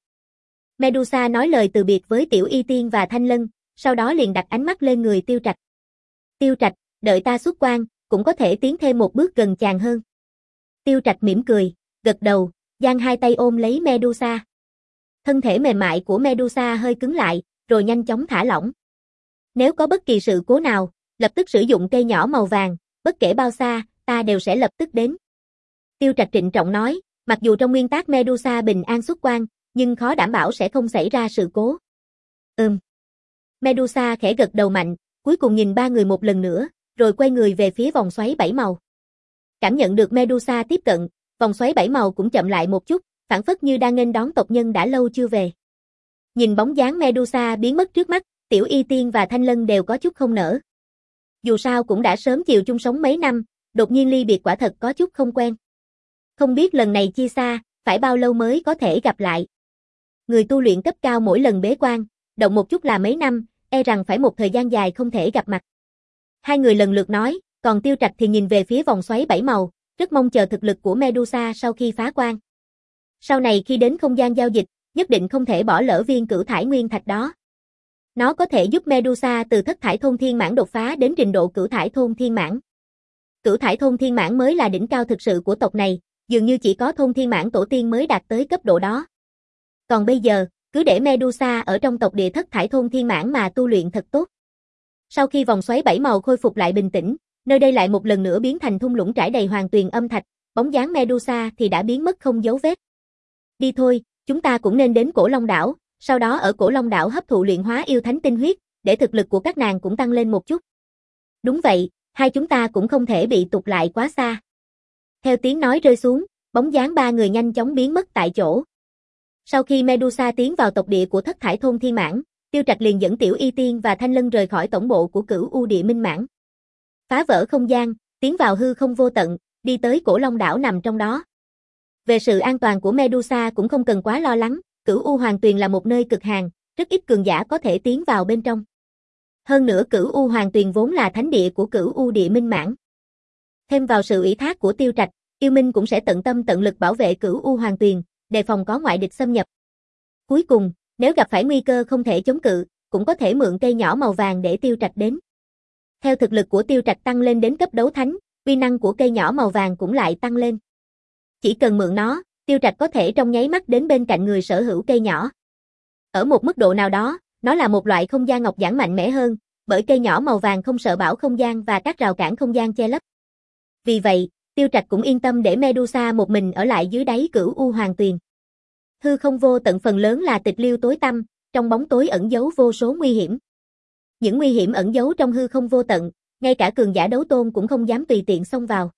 Medusa nói lời từ biệt với Tiểu Y Tiên và Thanh Lân, sau đó liền đặt ánh mắt lên người Tiêu Trạch. Tiêu Trạch, đợi ta xuất quan, cũng có thể tiến thêm một bước gần chàng hơn. Tiêu Trạch mỉm cười, gật đầu, giang hai tay ôm lấy Medusa. Thân thể mềm mại của Medusa hơi cứng lại, rồi nhanh chóng thả lỏng. Nếu có bất kỳ sự cố nào, lập tức sử dụng cây nhỏ màu vàng, bất kể bao xa, ta đều sẽ lập tức đến. Tiêu Trạch trịnh trọng nói, mặc dù trong nguyên tắc Medusa bình an xuất quan, nhưng khó đảm bảo sẽ không xảy ra sự cố. Ừm. Medusa khẽ gật đầu mạnh, cuối cùng nhìn ba người một lần nữa, rồi quay người về phía vòng xoáy bảy màu. Cảm nhận được Medusa tiếp cận, vòng xoáy bảy màu cũng chậm lại một chút, phản phất như đang nghênh đón tộc nhân đã lâu chưa về. Nhìn bóng dáng Medusa biến mất trước mắt, Tiểu Y Tiên và Thanh Lân đều có chút không nỡ. Dù sao cũng đã sớm chiều chung sống mấy năm, đột nhiên ly biệt quả thật có chút không quen. Không biết lần này chia xa, phải bao lâu mới có thể gặp lại. Người tu luyện cấp cao mỗi lần bế quan, động một chút là mấy năm, e rằng phải một thời gian dài không thể gặp mặt. Hai người lần lượt nói, còn Tiêu Trạch thì nhìn về phía vòng xoáy bảy màu, rất mong chờ thực lực của Medusa sau khi phá quan. Sau này khi đến không gian giao dịch, nhất định không thể bỏ lỡ viên cửu thải nguyên thạch đó. Nó có thể giúp Medusa từ thất thải thôn thiên mãn đột phá đến trình độ cửu thải thôn thiên mãn. Cửu thải thôn thiên mãn mới là đỉnh cao thực sự của tộc này, dường như chỉ có thôn thiên mãn tổ tiên mới đạt tới cấp độ đó. Còn bây giờ, cứ để Medusa ở trong tộc địa thất thải thôn thiên mãn mà tu luyện thật tốt. Sau khi vòng xoáy bảy màu khôi phục lại bình tĩnh, nơi đây lại một lần nữa biến thành thung lũng trải đầy hoàng tuyền âm thạch, bóng dáng Medusa thì đã biến mất không dấu vết. Đi thôi, chúng ta cũng nên đến Cổ Long đảo, sau đó ở Cổ Long đảo hấp thụ luyện hóa yêu thánh tinh huyết, để thực lực của các nàng cũng tăng lên một chút. Đúng vậy, hai chúng ta cũng không thể bị tụt lại quá xa. Theo tiếng nói rơi xuống, bóng dáng ba người nhanh chóng biến mất tại chỗ. Sau khi Medusa tiến vào tộc địa của thất thải thôn thiên mãn, Tiêu Trạch liền dẫn Tiểu Y Tiên và Thanh Lân rời khỏi tổng bộ của Cửu U Địa Minh Mãn. Phá vỡ không gian, tiến vào hư không vô tận, đi tới Cổ Long đảo nằm trong đó. Về sự an toàn của Medusa cũng không cần quá lo lắng, Cửu U Hoàng Tuyền là một nơi cực hàn, rất ít cường giả có thể tiến vào bên trong. Hơn nữa Cửu U Hoàng Tuyền vốn là thánh địa của Cửu U Địa Minh Mãn. Thêm vào sự ủy thác của Tiêu Trạch, Yêu Minh cũng sẽ tận tâm tận lực bảo vệ Cửu U Hoàng Tuyền, đề phòng có ngoại địch xâm nhập. Cuối cùng, nếu gặp phải nguy cơ không thể chống cự, cũng có thể mượn cây nhỏ màu vàng để Tiêu Trạch đến. Theo thực lực của Tiêu Trạch tăng lên đến cấp đấu thánh, uy năng của cây nhỏ màu vàng cũng lại tăng lên. Chỉ cần mượn nó, Tiêu Trạch có thể trong nháy mắt đến bên cạnh người sở hữu cây nhỏ. Ở một mức độ nào đó, nó là một loại không gian ngọc giản mạnh mẽ hơn, bởi cây nhỏ màu vàng không sợ bão không gian và các rào cản không gian che lấp. Vì vậy, Tiêu Trạch cũng yên tâm để Medusa một mình ở lại dưới đáy Cửu U Hoàng Tuyền. Hư không vô tận phần lớn là tịch liêu tối tăm, trong bóng tối ẩn giấu vô số nguy hiểm. Những nguy hiểm ẩn giấu trong hư không vô tận, ngay cả cường giả đấu tôn cũng không dám tùy tiện xông vào.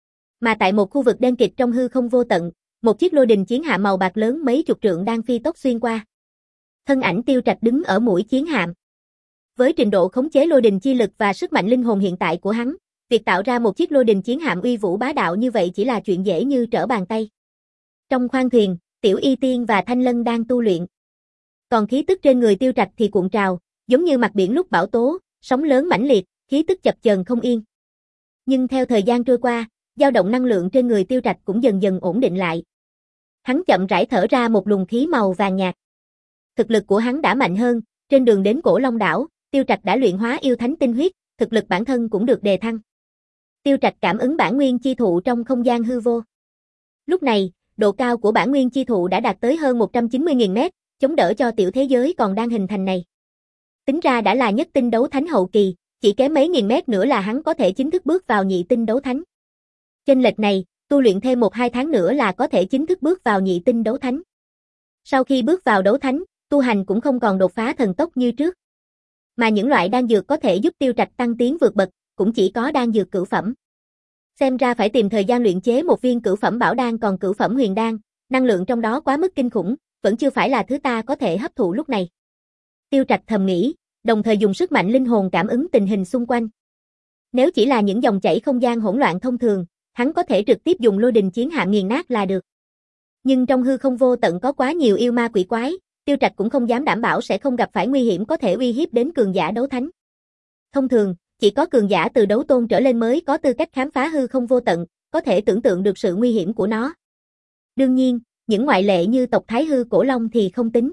Mà tại một khu vực đen kịt trong hư không vô tận, một chiếc lôi đình chiến hạm màu bạc lớn mấy chục trượng đang phi tốc xuyên qua. Thân ảnh Tiêu Trạch đứng ở mũi chiến hạm. Với trình độ khống chế lôi đình chi lực và sức mạnh linh hồn hiện tại của hắn, việc tạo ra một chiếc lôi đình chiến hạm uy vũ bá đạo như vậy chỉ là chuyện dễ như trở bàn tay. Trong khoang thuyền, Tiểu Y Tiên và Thanh Lân đang tu luyện. Còn khí tức trên người Tiêu Trạch thì cuộn trào, giống như mặt biển lúc bão tố, sóng lớn mãnh liệt, khí tức chập chờn không yên. Nhưng theo thời gian trôi qua, dao động năng lượng trên người Tiêu Trạch cũng dần dần ổn định lại. Hắn chậm rãi thở ra một luồng khí màu vàng nhạt. Thực lực của hắn đã mạnh hơn, trên đường đến Cổ Long đảo, Tiêu Trạch đã luyện hóa yêu thánh tinh huyết, thực lực bản thân cũng được đề thăng. Tiêu Trạch cảm ứng bản nguyên chi thụ trong không gian hư vô. Lúc này, độ cao của bản nguyên chi thụ đã đạt tới hơn một trăm chín mươi nghìn mét, chống đỡ cho tiểu thế giới còn đang hình thành này. Tính ra đã là nhất tinh đấu thánh hậu kỳ, chỉ kém mấy nghìn mét nữa là hắn có thể chính thức bước vào nhị tinh đấu thánh. Chênh lệch này, tu luyện thêm một hai tháng nữa là có thể chính thức bước vào nhị tinh đấu thánh. Sau khi bước vào đấu thánh, tu hành cũng không còn đột phá thần tốc như trước. Mà những loại đan dược có thể giúp Tiêu Trạch tăng tiến vượt bậc, cũng chỉ có đan dược cửu phẩm. Xem ra phải tìm thời gian luyện chế một viên cửu phẩm bảo đan, còn cửu phẩm huyền đan, năng lượng trong đó quá mức kinh khủng, vẫn chưa phải là thứ ta có thể hấp thụ lúc này. Tiêu Trạch thầm nghĩ, đồng thời dùng sức mạnh linh hồn cảm ứng tình hình xung quanh. Nếu chỉ là những dòng chảy không gian hỗn loạn thông thường, hắn có thể trực tiếp dùng lôi đình chiến hạm nghiền nát là được. Nhưng trong hư không vô tận có quá nhiều yêu ma quỷ quái, Tiêu Trạch cũng không dám đảm bảo sẽ không gặp phải nguy hiểm có thể uy hiếp đến cường giả đấu thánh. Thông thường, chỉ có cường giả từ đấu tôn trở lên mới có tư cách khám phá hư không vô tận, có thể tưởng tượng được sự nguy hiểm của nó. Đương nhiên, những ngoại lệ như tộc Thái Hư Cổ Long thì không tính.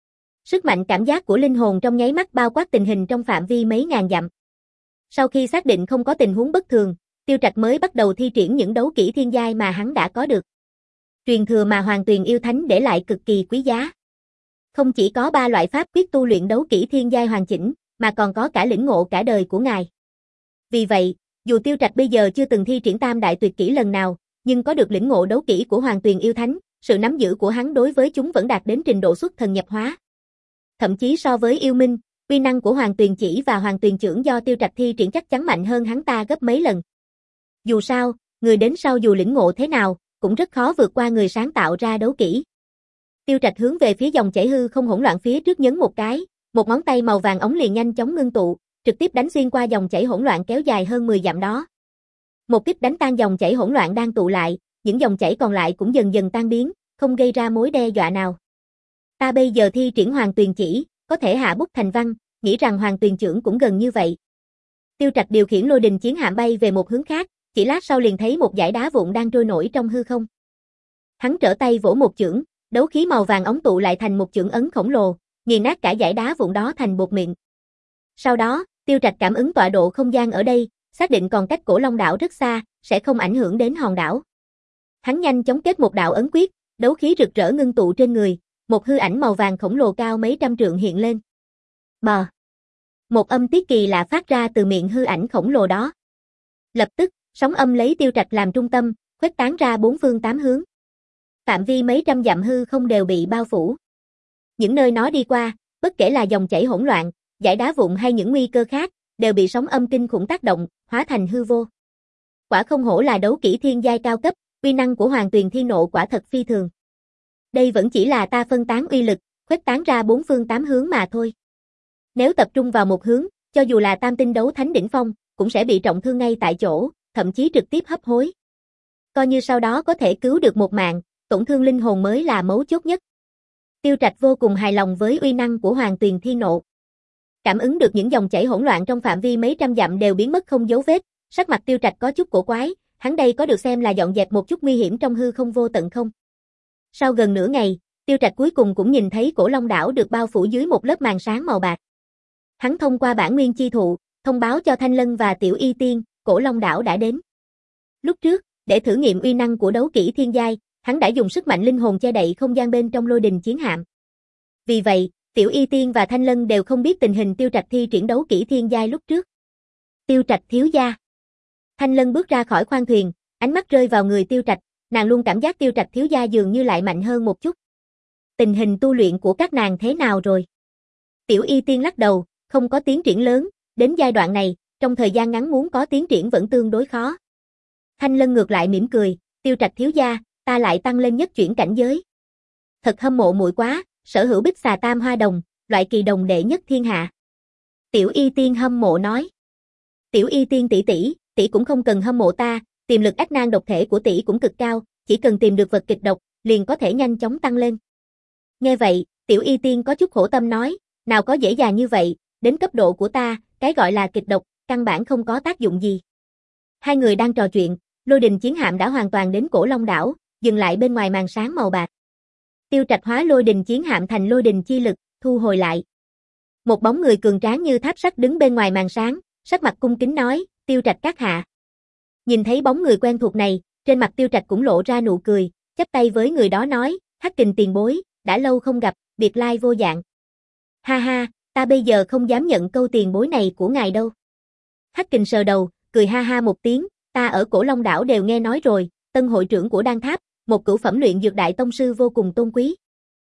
Sức mạnh cảm giác của linh hồn trong nháy mắt bao quát tình hình trong phạm vi mấy ngàn dặm. Sau khi xác định không có tình huống bất thường, Tiêu Trạch mới bắt đầu thi triển những đấu kỹ thiên giai mà hắn đã có được. Truyền thừa mà Hoàng Tuyền Yêu Thánh để lại cực kỳ quý giá. Không chỉ có ba loại pháp quyết tu luyện đấu kỹ thiên giai hoàn chỉnh, mà còn có cả lĩnh ngộ cả đời của ngài. Vì vậy, dù Tiêu Trạch bây giờ chưa từng thi triển tam đại tuyệt kỹ lần nào, nhưng có được lĩnh ngộ đấu kỹ của Hoàng Tuyền Yêu Thánh, sự nắm giữ của hắn đối với chúng vẫn đạt đến trình độ xuất thần nhập hóa. Thậm chí so với yêu minh, uy năng của Hoàng Tuyền Chỉ và Hoàng Tuyền Chưởng do Tiêu Trạch thi triển chắc chắn mạnh hơn hắn ta gấp mấy lần. Dù sao, người đến sau dù lĩnh ngộ thế nào, cũng rất khó vượt qua người sáng tạo ra đấu kỹ. Tiêu Trạch hướng về phía dòng chảy hư không hỗn loạn phía trước nhấn một cái, một ngón tay màu vàng ống liền nhanh chóng ngưng tụ, trực tiếp đánh xuyên qua dòng chảy hỗn loạn kéo dài hơn mười dặm đó. Một kích đánh tan dòng chảy hỗn loạn đang tụ lại, những dòng chảy còn lại cũng dần dần tan biến, không gây ra mối đe dọa nào. Ta bây giờ thi triển Hoàng Tuyền Chỉ, có thể hạ bút thành văn, nghĩ rằng Hoàng Tuyền Chưởng cũng gần như vậy. Tiêu Trạch điều khiển lôi đình chiến hạm bay về một hướng khác, chỉ lát sau liền thấy một dải đá vụn đang trôi nổi trong hư không. Hắn trở tay vỗ một chưởng, đấu khí màu vàng ống tụ lại thành một chưởng ấn khổng lồ, nghiền nát cả dải đá vụn đó thành bột mịn. Sau đó, Tiêu Trạch cảm ứng tọa độ không gian ở đây, xác định còn cách Cổ Long đảo rất xa, sẽ không ảnh hưởng đến hòn đảo. Hắn nhanh chóng kết một đạo ấn quyết, đấu khí rực rỡ ngưng tụ trên người, một hư ảnh màu vàng khổng lồ cao mấy trăm trượng hiện lên. Bò. Một âm tiết kỳ lạ phát ra từ miệng hư ảnh khổng lồ đó. Lập tức, sóng âm lấy Tiêu Trạch làm trung tâm, khuếch tán ra bốn phương tám hướng. Phạm vi mấy trăm dặm hư không đều bị bao phủ. Những nơi nó đi qua, bất kể là dòng chảy hỗn loạn, dải đá vụn hay những nguy cơ khác, đều bị sóng âm kinh khủng tác động, hóa thành hư vô. Quả không hổ là đấu kỹ thiên giai cao cấp, uy năng của Hoàng Tuyền Thiên Nộ quả thật phi thường. Đây vẫn chỉ là ta phân tán uy lực, khuếch tán ra bốn phương tám hướng mà thôi. Nếu tập trung vào một hướng, cho dù là tam tinh đấu thánh đỉnh phong, cũng sẽ bị trọng thương ngay tại chỗ, thậm chí trực tiếp hấp hối. Coi như sau đó có thể cứu được một mạng, tổn thương linh hồn mới là mấu chốt nhất. Tiêu Trạch vô cùng hài lòng với uy năng của Hoàng Tuyền Thiên Nộ. Cảm ứng được những dòng chảy hỗn loạn trong phạm vi mấy trăm dặm đều biến mất không dấu vết, sắc mặt Tiêu Trạch có chút cổ quái, hắn đây có được xem là dọn dẹp một chút nguy hiểm trong hư không vô tận không? Sau gần nửa ngày, Tiêu Trạch cuối cùng cũng nhìn thấy Cổ Long đảo được bao phủ dưới một lớp màn sáng màu bạc. Hắn thông qua bản nguyên chi thụ, thông báo cho Thanh Lân và Tiểu Y Tiên, Cổ Long đảo đã đến. Lúc trước, để thử nghiệm uy năng của đấu kỹ thiên giai, hắn đã dùng sức mạnh linh hồn che đậy không gian bên trong lôi đình chiến hạm. Vì vậy, Tiểu Y Tiên và Thanh Lân đều không biết tình hình Tiêu Trạch thi triển đấu kỹ thiên giai lúc trước. Tiêu Trạch thiếu gia. Thanh Lân bước ra khỏi khoang thuyền, ánh mắt rơi vào người Tiêu Trạch, nàng luôn cảm giác Tiêu Trạch thiếu gia dường như lại mạnh hơn một chút. Tình hình tu luyện của các nàng thế nào rồi? Tiểu Y Tiên lắc đầu, không có tiến triển lớn, đến giai đoạn này, trong thời gian ngắn muốn có tiến triển vẫn tương đối khó. Thanh Lân ngược lại mỉm cười, Tiêu Trạch thiếu gia, ta lại tăng lên nhất chuyển cảnh giới. Thật hâm mộ muội quá, sở hữu bích xà tam hoa đồng, loại kỳ đồng đệ nhất thiên hạ. Tiểu Y Tiên hâm mộ nói. Tiểu Y Tiên tỷ tỷ, tỷ cũng không cần hâm mộ ta, tiềm lực ách nan độc thể của tỷ cũng cực cao, chỉ cần tìm được vật kịch độc, liền có thể nhanh chóng tăng lên. Nghe vậy, Tiểu Y Tiên có chút khổ tâm nói, nào có dễ dàng như vậy, đến cấp độ của ta, cái gọi là kịch độc, căn bản không có tác dụng gì. Hai người đang trò chuyện, lôi đình chiến hạm đã hoàn toàn đến Cổ Long đảo, dừng lại bên ngoài màn sáng màu bạc. Tiêu Trạch hóa lôi đình chiến hạm thành lôi đình chi lực, thu hồi lại. Một bóng người cường tráng như tháp sắt đứng bên ngoài màn sáng, sắc mặt cung kính nói, Tiêu Trạch các hạ. Nhìn thấy bóng người quen thuộc này, trên mặt Tiêu Trạch cũng lộ ra nụ cười, chắp tay với người đó nói, Hắc Kình tiền bối, đã lâu không gặp, biệt lai vô dạng. Ha ha, ta bây giờ không dám nhận câu tiền bối này của ngài đâu. Hắc Kình sờ đầu, cười ha ha một tiếng, ta ở Cổ Long đảo đều nghe nói rồi, tân hội trưởng của Đan Tháp, một cửu phẩm luyện dược đại tông sư vô cùng tôn quý.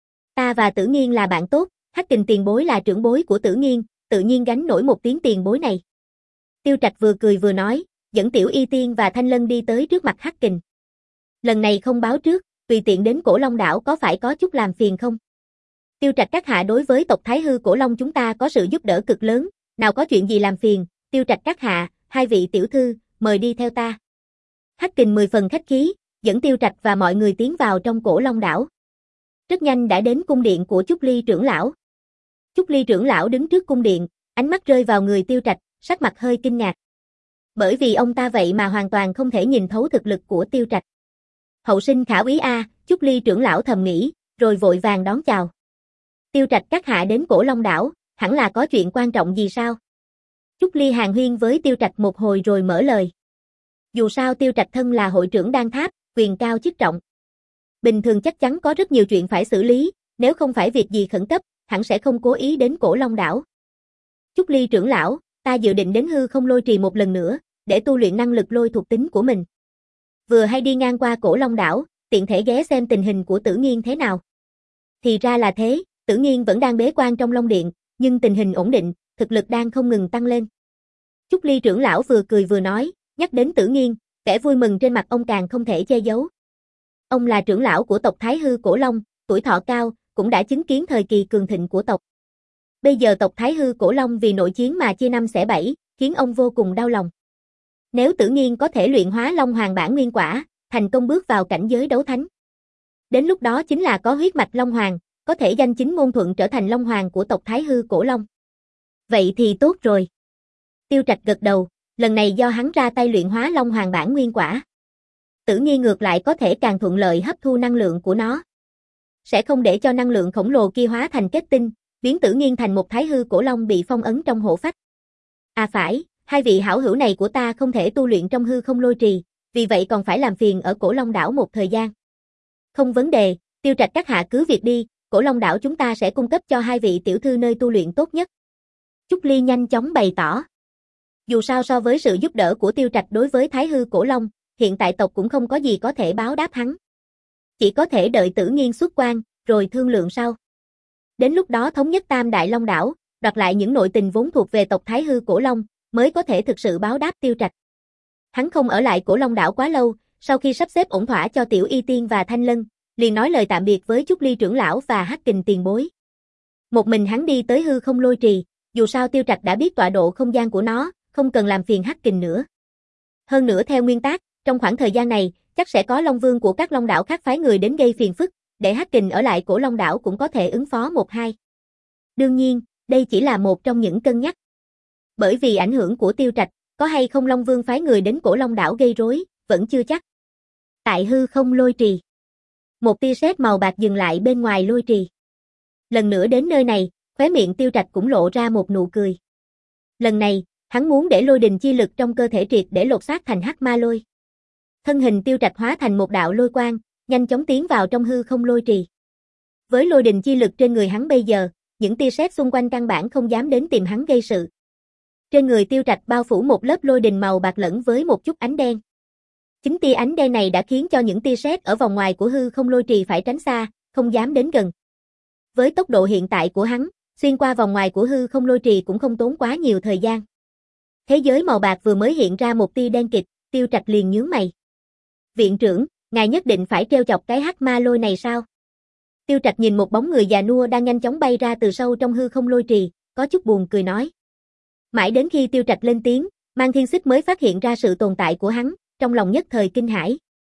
Ta và Tử Nghiên là bạn tốt, Hắc Kình tiền bối là trưởng bối của Tử Nghiên, tự nhiên gánh nổi một tiếng tiền bối này. Tiêu Trạch vừa cười vừa nói, dẫn Tiểu Y Tiên và Thanh Lân đi tới trước mặt Hắc Kình. Lần này không báo trước, tùy tiện đến Cổ Long đảo có phải có chút làm phiền không? Tiêu Trạch các hạ đối với tộc Thái Hư Cổ Long chúng ta có sự giúp đỡ cực lớn, nào có chuyện gì làm phiền, Tiêu Trạch các hạ, hai vị tiểu thư, mời đi theo ta. Hắc Kình mười phần khách khí, dẫn Tiêu Trạch và mọi người tiến vào trong Cổ Long đảo. Rất nhanh đã đến cung điện của Chúc Ly trưởng lão. Chúc Ly trưởng lão đứng trước cung điện, ánh mắt rơi vào người Tiêu Trạch, sắc mặt hơi kinh ngạc. Bởi vì ông ta vậy mà hoàn toàn không thể nhìn thấu thực lực của Tiêu Trạch. Hậu sinh khả úy a, Trúc Ly trưởng lão thầm nghĩ, rồi vội vàng đón chào. Tiêu Trạch các hạ đến Cổ Long đảo, hẳn là có chuyện quan trọng gì sao? Trúc Ly hàn huyên với Tiêu Trạch một hồi rồi mở lời. Dù sao Tiêu Trạch thân là hội trưởng Đan Tháp, quyền cao chức trọng. Bình thường chắc chắn có rất nhiều chuyện phải xử lý, nếu không phải việc gì khẩn cấp, hẳn sẽ không cố ý đến Cổ Long đảo. Trúc Ly trưởng lão, ta dự định đến hư không lôi trì một lần nữa, để tu luyện năng lực lôi thuộc tính của mình. Vừa hay đi ngang qua Cổ Long đảo, tiện thể ghé xem tình hình của Tử Nghiên thế nào. Thì ra là thế, Tử Nghiên vẫn đang bế quan trong Long Điện, nhưng tình hình ổn định, thực lực đang không ngừng tăng lên. Trúc Ly trưởng lão vừa cười vừa nói, nhắc đến Tử Nghiên, vẻ vui mừng trên mặt ông càng không thể che giấu. Ông là trưởng lão của tộc Thái Hư Cổ Long, tuổi thọ cao, cũng đã chứng kiến thời kỳ cường thịnh của tộc. Bây giờ tộc Thái Hư Cổ Long vì nội chiến mà chia năm xẻ bảy, khiến ông vô cùng đau lòng. Nếu Tử Nghiên có thể luyện hóa Long Hoàng bản nguyên quả, thành công bước vào cảnh giới đấu thánh. Đến lúc đó chính là có huyết mạch Long Hoàng, có thể danh chính ngôn thuận trở thành Long Hoàng của tộc Thái Hư Cổ Long. Vậy thì tốt rồi. Tiêu Trạch gật đầu, lần này do hắn ra tay luyện hóa Long Hoàng bản nguyên quả. Tử Nghiên ngược lại có thể càng thuận lợi hấp thu năng lượng của nó. Sẽ không để cho năng lượng khổng lồ kia hóa thành kết tinh, biến Tử Nghiên thành một Thái Hư Cổ Long bị phong ấn trong hộ phách. À phải, hai vị hảo hữu này của ta không thể tu luyện trong hư không lôi trì, vì vậy còn phải làm phiền ở Cổ Long đảo một thời gian. Không vấn đề, Tiêu Trạch các hạ cứ việc đi, Cổ Long đảo chúng ta sẽ cung cấp cho hai vị tiểu thư nơi tu luyện tốt nhất. Trúc Ly nhanh chóng bày tỏ. Dù sao so với sự giúp đỡ của Tiêu Trạch đối với Thái Hư Cổ Long, hiện tại tộc cũng không có gì có thể báo đáp hắn. Chỉ có thể đợi Tử Nghiên xuất quan, rồi thương lượng sau. Đến lúc đó thống nhất Tam Đại Long đảo, đoạt lại những nội tình vốn thuộc về tộc Thái Hư Cổ Long, mới có thể thực sự báo đáp Tiêu Trạch. Hắn không ở lại Cổ Long đảo quá lâu, sau khi sắp xếp ổn thỏa cho Tiểu Y Tiên và Thanh Lân, liền nói lời tạm biệt với Trúc Ly trưởng lão và Hắc Kình tiền bối. Một mình hắn đi tới hư không lôi trì, dù sao Tiêu Trạch đã biết tọa độ không gian của nó, không cần làm phiền Hắc Kình nữa. Hơn nữa theo nguyên tắc, trong khoảng thời gian này, chắc sẽ có Long Vương của các Long đảo khác phái người đến gây phiền phức, để Hắc Kình ở lại Cổ Long đảo cũng có thể ứng phó một hai. Đương nhiên, đây chỉ là một trong những cân nhắc. Bởi vì ảnh hưởng của Tiêu Trạch, có hay không Long Vương phái người đến Cổ Long đảo gây rối, vẫn chưa chắc. Tại hư không lôi trì, một tia sét màu bạc dừng lại bên ngoài lôi trì. Lần nữa đến nơi này, khóe miệng Tiêu Trạch cũng lộ ra một nụ cười. Lần này, hắn muốn để lôi đình chi lực trong cơ thể triệt để lột xác thành hắc ma lôi. Thân hình Tiêu Trạch hóa thành một đạo lôi quang, nhanh chóng tiến vào trong hư không lôi trì. Với lôi đình chi lực trên người hắn bây giờ, những tia sét xung quanh căn bản không dám đến tìm hắn gây sự. Trên người Tiêu Trạch bao phủ một lớp lôi đình màu bạc lẫn với một chút ánh đen. Chính tia ánh đen này đã khiến cho những tia sét ở vòng ngoài của hư không lôi trì phải tránh xa, không dám đến gần. Với tốc độ hiện tại của hắn, xuyên qua vòng ngoài của hư không lôi trì cũng không tốn quá nhiều thời gian. Thế giới màu bạc vừa mới hiện ra một tia đen kịt, Tiêu Trạch liền nhướng mày. Viện trưởng, ngài nhất định phải trêu chọc cái hắc ma lôi này sao? Tiêu Trạch nhìn một bóng người già nua đang nhanh chóng bay ra từ sâu trong hư không lôi trì, có chút buồn cười nói. Mãi đến khi Tiêu Trạch lên tiếng, Mang Thiên Xích mới phát hiện ra sự tồn tại của hắn, trong lòng nhất thời kinh hãi.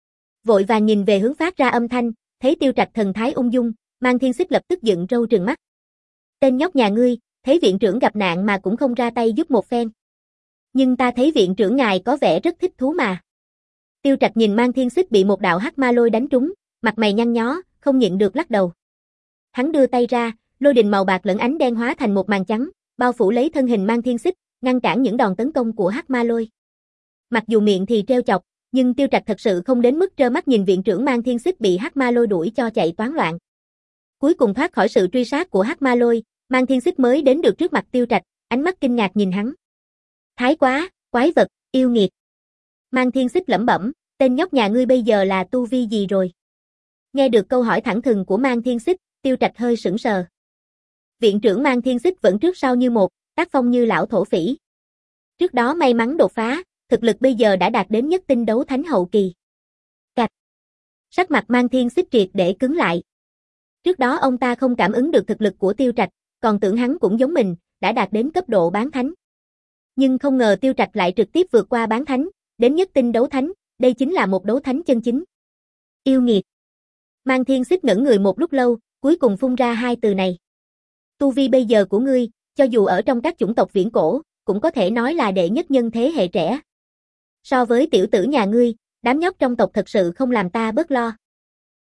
Vội vàng nhìn về hướng phát ra âm thanh, thấy Tiêu Trạch thần thái ung dung, Mang Thiên Xích lập tức dựng râu trừng mắt. Tên nhóc nhà ngươi, thấy viện trưởng gặp nạn mà cũng không ra tay giúp một phen. Nhưng ta thấy viện trưởng ngài có vẻ rất thích thú mà. Tiêu Trạch nhìn Mang Thiên Xích bị một đạo hắc ma lôi đánh trúng, mặt mày nhăn nhó, không nhịn được lắc đầu. Hắn đưa tay ra, lôi đình màu bạc lẫn ánh đen hóa thành một màn trắng, bao phủ lấy thân hình Mang Thiên Xích, ngăn cản những đòn tấn công của hắc ma lôi. Mặc dù miệng thì trêu chọc, nhưng Tiêu Trạch thật sự không đến mức trơ mắt nhìn viện trưởng Mang Thiên Xích bị hắc ma lôi đuổi cho chạy toán loạn. Cuối cùng thoát khỏi sự truy sát của hắc ma lôi, Mang Thiên Xích mới đến được trước mặt Tiêu Trạch, ánh mắt kinh ngạc nhìn hắn. Thái quá, quái vật, yêu nghiệt. Mang Thiên Xích lẩm bẩm, tên nhóc nhà ngươi bây giờ là tu vi gì rồi? Nghe được câu hỏi thẳng thừng của Mang Thiên Xích, Tiêu Trạch hơi sững sờ. Viện trưởng Mang Thiên Xích vẫn trước sau như một, tác phong như lão thổ phỉ. Trước đó may mắn đột phá, thực lực bây giờ đã đạt đến nhất tinh đấu thánh hậu kỳ. Cạch. Sắc mặt Mang Thiên Xích triệt để cứng lại. Trước đó ông ta không cảm ứng được thực lực của Tiêu Trạch, còn tưởng hắn cũng giống mình, đã đạt đến cấp độ bán thánh. Nhưng không ngờ Tiêu Trạch lại trực tiếp vượt qua bán thánh, đến nhất tinh đấu thánh, đây chính là một đấu thánh chân chính. Yêu nghiệt. Mang Thiên Xích ngẩn người một lúc lâu, cuối cùng phun ra hai từ này. Tu vi bây giờ của ngươi, cho dù ở trong các chủng tộc viễn cổ, cũng có thể nói là đệ nhất nhân thế hệ trẻ. So với tiểu tử nhà ngươi, đám nhóc trong tộc thật sự không làm ta bớt lo.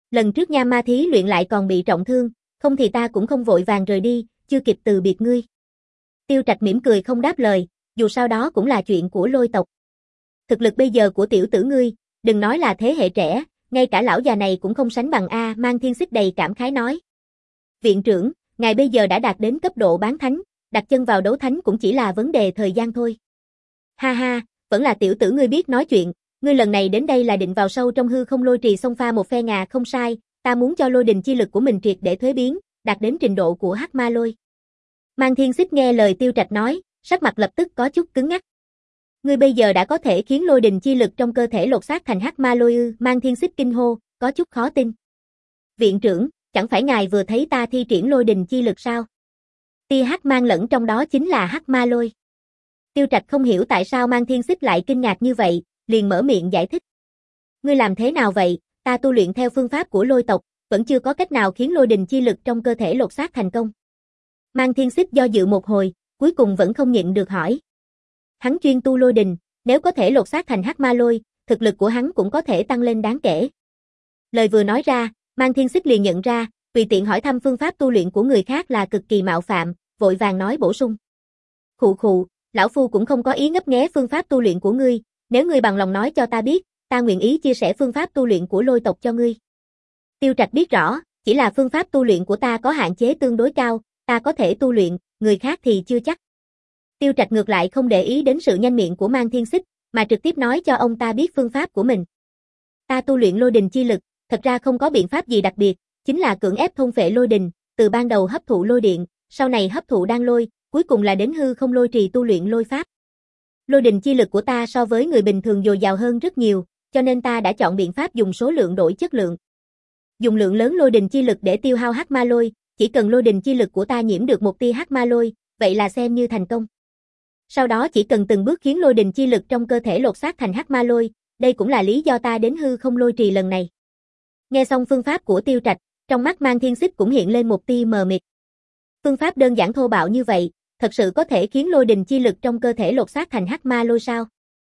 Lần trước nha ma thí luyện lại còn bị trọng thương, không thì ta cũng không vội vàng rời đi, chưa kịp từ biệt ngươi. Tiêu Trạch mỉm cười không đáp lời, dù sao đó cũng là chuyện của Lôi tộc. Thực lực bây giờ của tiểu tử ngươi, đừng nói là thế hệ trẻ, ngay cả lão già này cũng không sánh bằng a, Mang Thiên Xích đầy cảm khái nói. Viện trưởng, ngài bây giờ đã đạt đến cấp độ bán thánh, đặt chân vào đấu thánh cũng chỉ là vấn đề thời gian thôi. Ha ha, vẫn là tiểu tử ngươi biết nói chuyện, ngươi lần này đến đây là định vào sâu trong hư không lôi trì xông pha một phe ngà không sai, ta muốn cho lôi đình chi lực của mình triệt để thuế biến, đạt đến trình độ của Hắc Ma Lôi. Mang Thiên Xích nghe lời Tiêu Trạch nói, sắc mặt lập tức có chút cứng ngắc. Ngươi bây giờ đã có thể khiến lôi đình chi lực trong cơ thể lột xác thành Hắc Ma Lôi ư? Mang Thiên Xích kinh hô, có chút khó tin. Viện trưởng, chẳng phải ngài vừa thấy ta thi triển lôi đình chi lực sao? Tia hắc mang lẫn trong đó chính là Hắc Ma Lôi. Tiêu Trạch không hiểu tại sao Mang Thiên Xích lại kinh ngạc như vậy, liền mở miệng giải thích. Ngươi làm thế nào vậy? Ta tu luyện theo phương pháp của Lôi tộc, vẫn chưa có cách nào khiến lôi đình chi lực trong cơ thể lột xác thành công. Mang Thiên Xích do dự một hồi, cuối cùng vẫn không nhịn được hỏi. Hắn chuyên tu lôi đình, nếu có thể lột xác thành Hắc Ma Lôi, thực lực của hắn cũng có thể tăng lên đáng kể. Lời vừa nói ra, Mang Thiên Xích liền nhận ra, tùy tiện hỏi thăm phương pháp tu luyện của người khác là cực kỳ mạo phạm, vội vàng nói bổ sung. Khụ khụ, lão phu cũng không có ý ngấp nghé phương pháp tu luyện của ngươi, nếu ngươi bằng lòng nói cho ta biết, ta nguyện ý chia sẻ phương pháp tu luyện của Lôi tộc cho ngươi. Tiêu Trạch biết rõ, chỉ là phương pháp tu luyện của ta có hạn chế tương đối cao, ta có thể tu luyện, người khác thì chưa chắc. Tiêu Trạch ngược lại không để ý đến sự nhanh miệng của Mang Thiên Xích, mà trực tiếp nói cho ông ta biết phương pháp của mình. Ta tu luyện lôi đình chi lực, thật ra không có biện pháp gì đặc biệt, chính là cưỡng ép thôn phệ lôi đình, từ ban đầu hấp thụ lôi điện, sau này hấp thụ đan lôi, cuối cùng là đến hư không lôi trì tu luyện lôi pháp. Lôi đình chi lực của ta so với người bình thường dồi dào hơn rất nhiều, cho nên ta đã chọn biện pháp dùng số lượng đổi chất lượng. Dùng lượng lớn lôi đình chi lực để tiêu hao Hắc Ma Lôi, chỉ cần lôi đình chi lực của ta nhiễm được một tia Hắc Ma Lôi, vậy là xem như thành công. Sau đó chỉ cần từng bước khiến lôi đình chi lực trong cơ thể lột xác thành Hắc Ma Lôi, đây cũng là lý do ta đến hư không lôi trì lần này. Nghe xong phương pháp của Tiêu Trạch, trong mắt Mang Thiên Xích cũng hiện lên một tia mờ mịt. Phương pháp đơn giản thô bạo như vậy, thật sự có thể khiến lôi đình chi lực trong cơ thể lột xác thành Hắc Ma Lôi sao?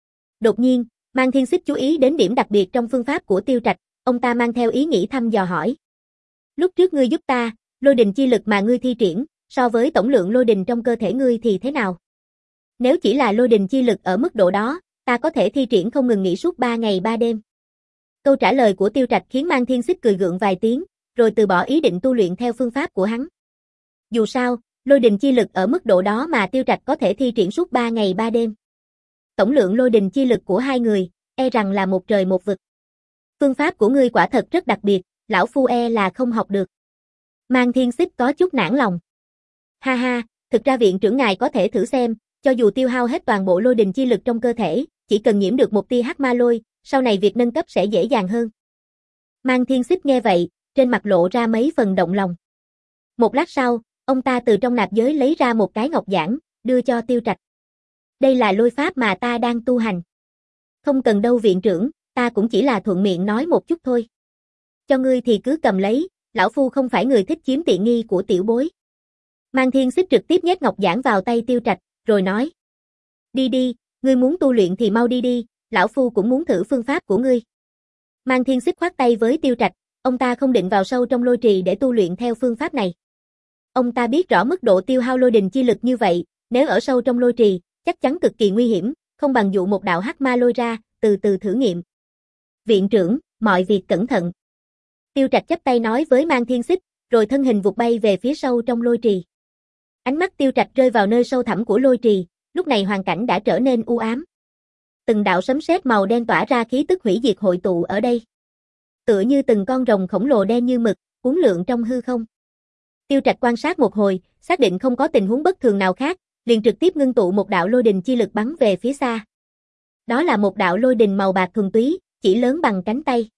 Đột nhiên, Mang Thiên Xích chú ý đến điểm đặc biệt trong phương pháp của Tiêu Trạch, ông ta mang theo ý nghĩ thăm dò hỏi. Lúc trước ngươi giúp ta, lôi đình chi lực mà ngươi thi triển, so với tổng lượng lôi đình trong cơ thể ngươi thì thế nào? Nếu chỉ là lôi đình chi lực ở mức độ đó, ta có thể thi triển không ngừng nghỉ suốt ba ngày ba đêm. Câu trả lời của Tiêu Trạch khiến Mang Thiên Xích cười gượng vài tiếng, rồi từ bỏ ý định tu luyện theo phương pháp của hắn. Dù sao, lôi đình chi lực ở mức độ đó mà Tiêu Trạch có thể thi triển suốt ba ngày ba đêm. Tổng lượng lôi đình chi lực của hai người, e rằng là một trời một vực. Phương pháp của ngươi quả thật rất đặc biệt, lão phu e là không học được. Mang Thiên Xích có chút nản lòng. Ha ha, thực ra viện trưởng ngài có thể thử xem, cho dù tiêu hao hết toàn bộ lôi đình chi lực trong cơ thể, chỉ cần nhiễm được một tia Hắc Ma Lôi, sau này việc nâng cấp sẽ dễ dàng hơn. Mang Thiên Xích nghe vậy, trên mặt lộ ra mấy phần động lòng. Một lát sau, ông ta từ trong nạp giới lấy ra một cái ngọc giản, đưa cho Tiêu Trạch. Đây là lôi pháp mà ta đang tu hành. Không cần đâu viện trưởng, ta cũng chỉ là thuận miệng nói một chút thôi. Cho ngươi thì cứ cầm lấy, lão phu không phải người thích chiếm tiện nghi của tiểu bối. Mang Thiên Xích trực tiếp nhét ngọc giản vào tay Tiêu Trạch, rồi nói. Đi đi, ngươi muốn tu luyện thì mau đi đi, lão phu cũng muốn thử phương pháp của ngươi. Mang Thiên Xích khoát tay với Tiêu Trạch, ông ta không định vào sâu trong lôi trì để tu luyện theo phương pháp này. Ông ta biết rõ mức độ tiêu hao lôi đình chi lực như vậy, nếu ở sâu trong lôi trì, chắc chắn cực kỳ nguy hiểm, không bằng dụ một đạo Hắc Ma Lôi ra, từ từ thử nghiệm. Viện trưởng, mọi việc cẩn thận. Tiêu Trạch chắp tay nói với Mang Thiên Xích, rồi thân hình vụt bay về phía sâu trong lôi trì. Ánh mắt Tiêu Trạch rơi vào nơi sâu thẳm của lôi trì, lúc này hoàn cảnh đã trở nên u ám. Từng đạo sấm sét màu đen tỏa ra khí tức hủy diệt hội tụ ở đây. Tựa như từng con rồng khổng lồ đen như mực, uốn lượn trong hư không. Tiêu Trạch quan sát một hồi, xác định không có tình huống bất thường nào khác, liền trực tiếp ngưng tụ một đạo lôi đình chi lực bắn về phía xa. Đó là một đạo lôi đình màu bạc thuần túy, chỉ lớn bằng cánh tay.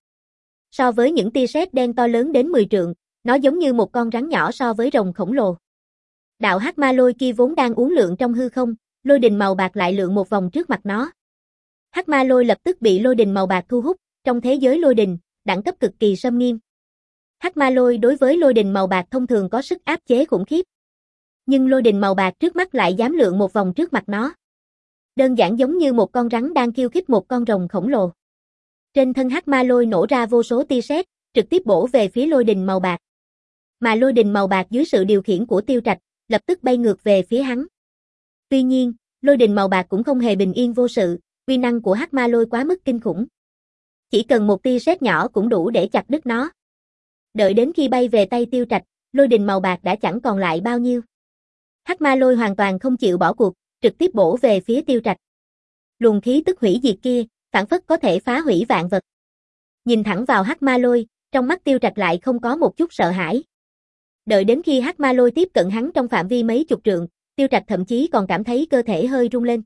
So với những tia sét đen to lớn đến mười trượng, nó giống như một con rắn nhỏ so với rồng khổng lồ. Đạo Hắc Ma Lôi kia vốn đang uốn lượn trong hư không, lôi đình màu bạc lại lượn một vòng trước mặt nó. Hắc Ma Lôi lập tức bị lôi đình màu bạc thu hút, trong thế giới lôi đình, đẳng cấp cực kỳ xâm nghiêm. Hắc Ma Lôi đối với lôi đình màu bạc thông thường có sức áp chế khủng khiếp. Nhưng lôi đình màu bạc trước mắt lại dám lượn một vòng trước mặt nó. Đơn giản giống như một con rắn đang khiêu khích một con rồng khổng lồ. Trên thân Hắc Ma Lôi nổ ra vô số tia sét, trực tiếp bổ về phía lôi đình màu bạc. Mà lôi đình màu bạc dưới sự điều khiển của Tiêu Trạch, lập tức bay ngược về phía hắn. Tuy nhiên, lôi đình màu bạc cũng không hề bình yên vô sự, uy năng của hắc ma lôi quá mức kinh khủng. Chỉ cần một tia sét nhỏ cũng đủ để chặt đứt nó. Đợi đến khi bay về tay Tiêu Trạch, lôi đình màu bạc đã chẳng còn lại bao nhiêu. Hắc ma lôi hoàn toàn không chịu bỏ cuộc, trực tiếp bổ về phía Tiêu Trạch. Luồng khí tức hủy diệt kia, phảng phất có thể phá hủy vạn vật. Nhìn thẳng vào hắc ma lôi, trong mắt Tiêu Trạch lại không có một chút sợ hãi. Đợi đến khi hắc ma lôi tiếp cận hắn trong phạm vi mấy chục trượng, Tiêu Trạch thậm chí còn cảm thấy cơ thể hơi rung lên.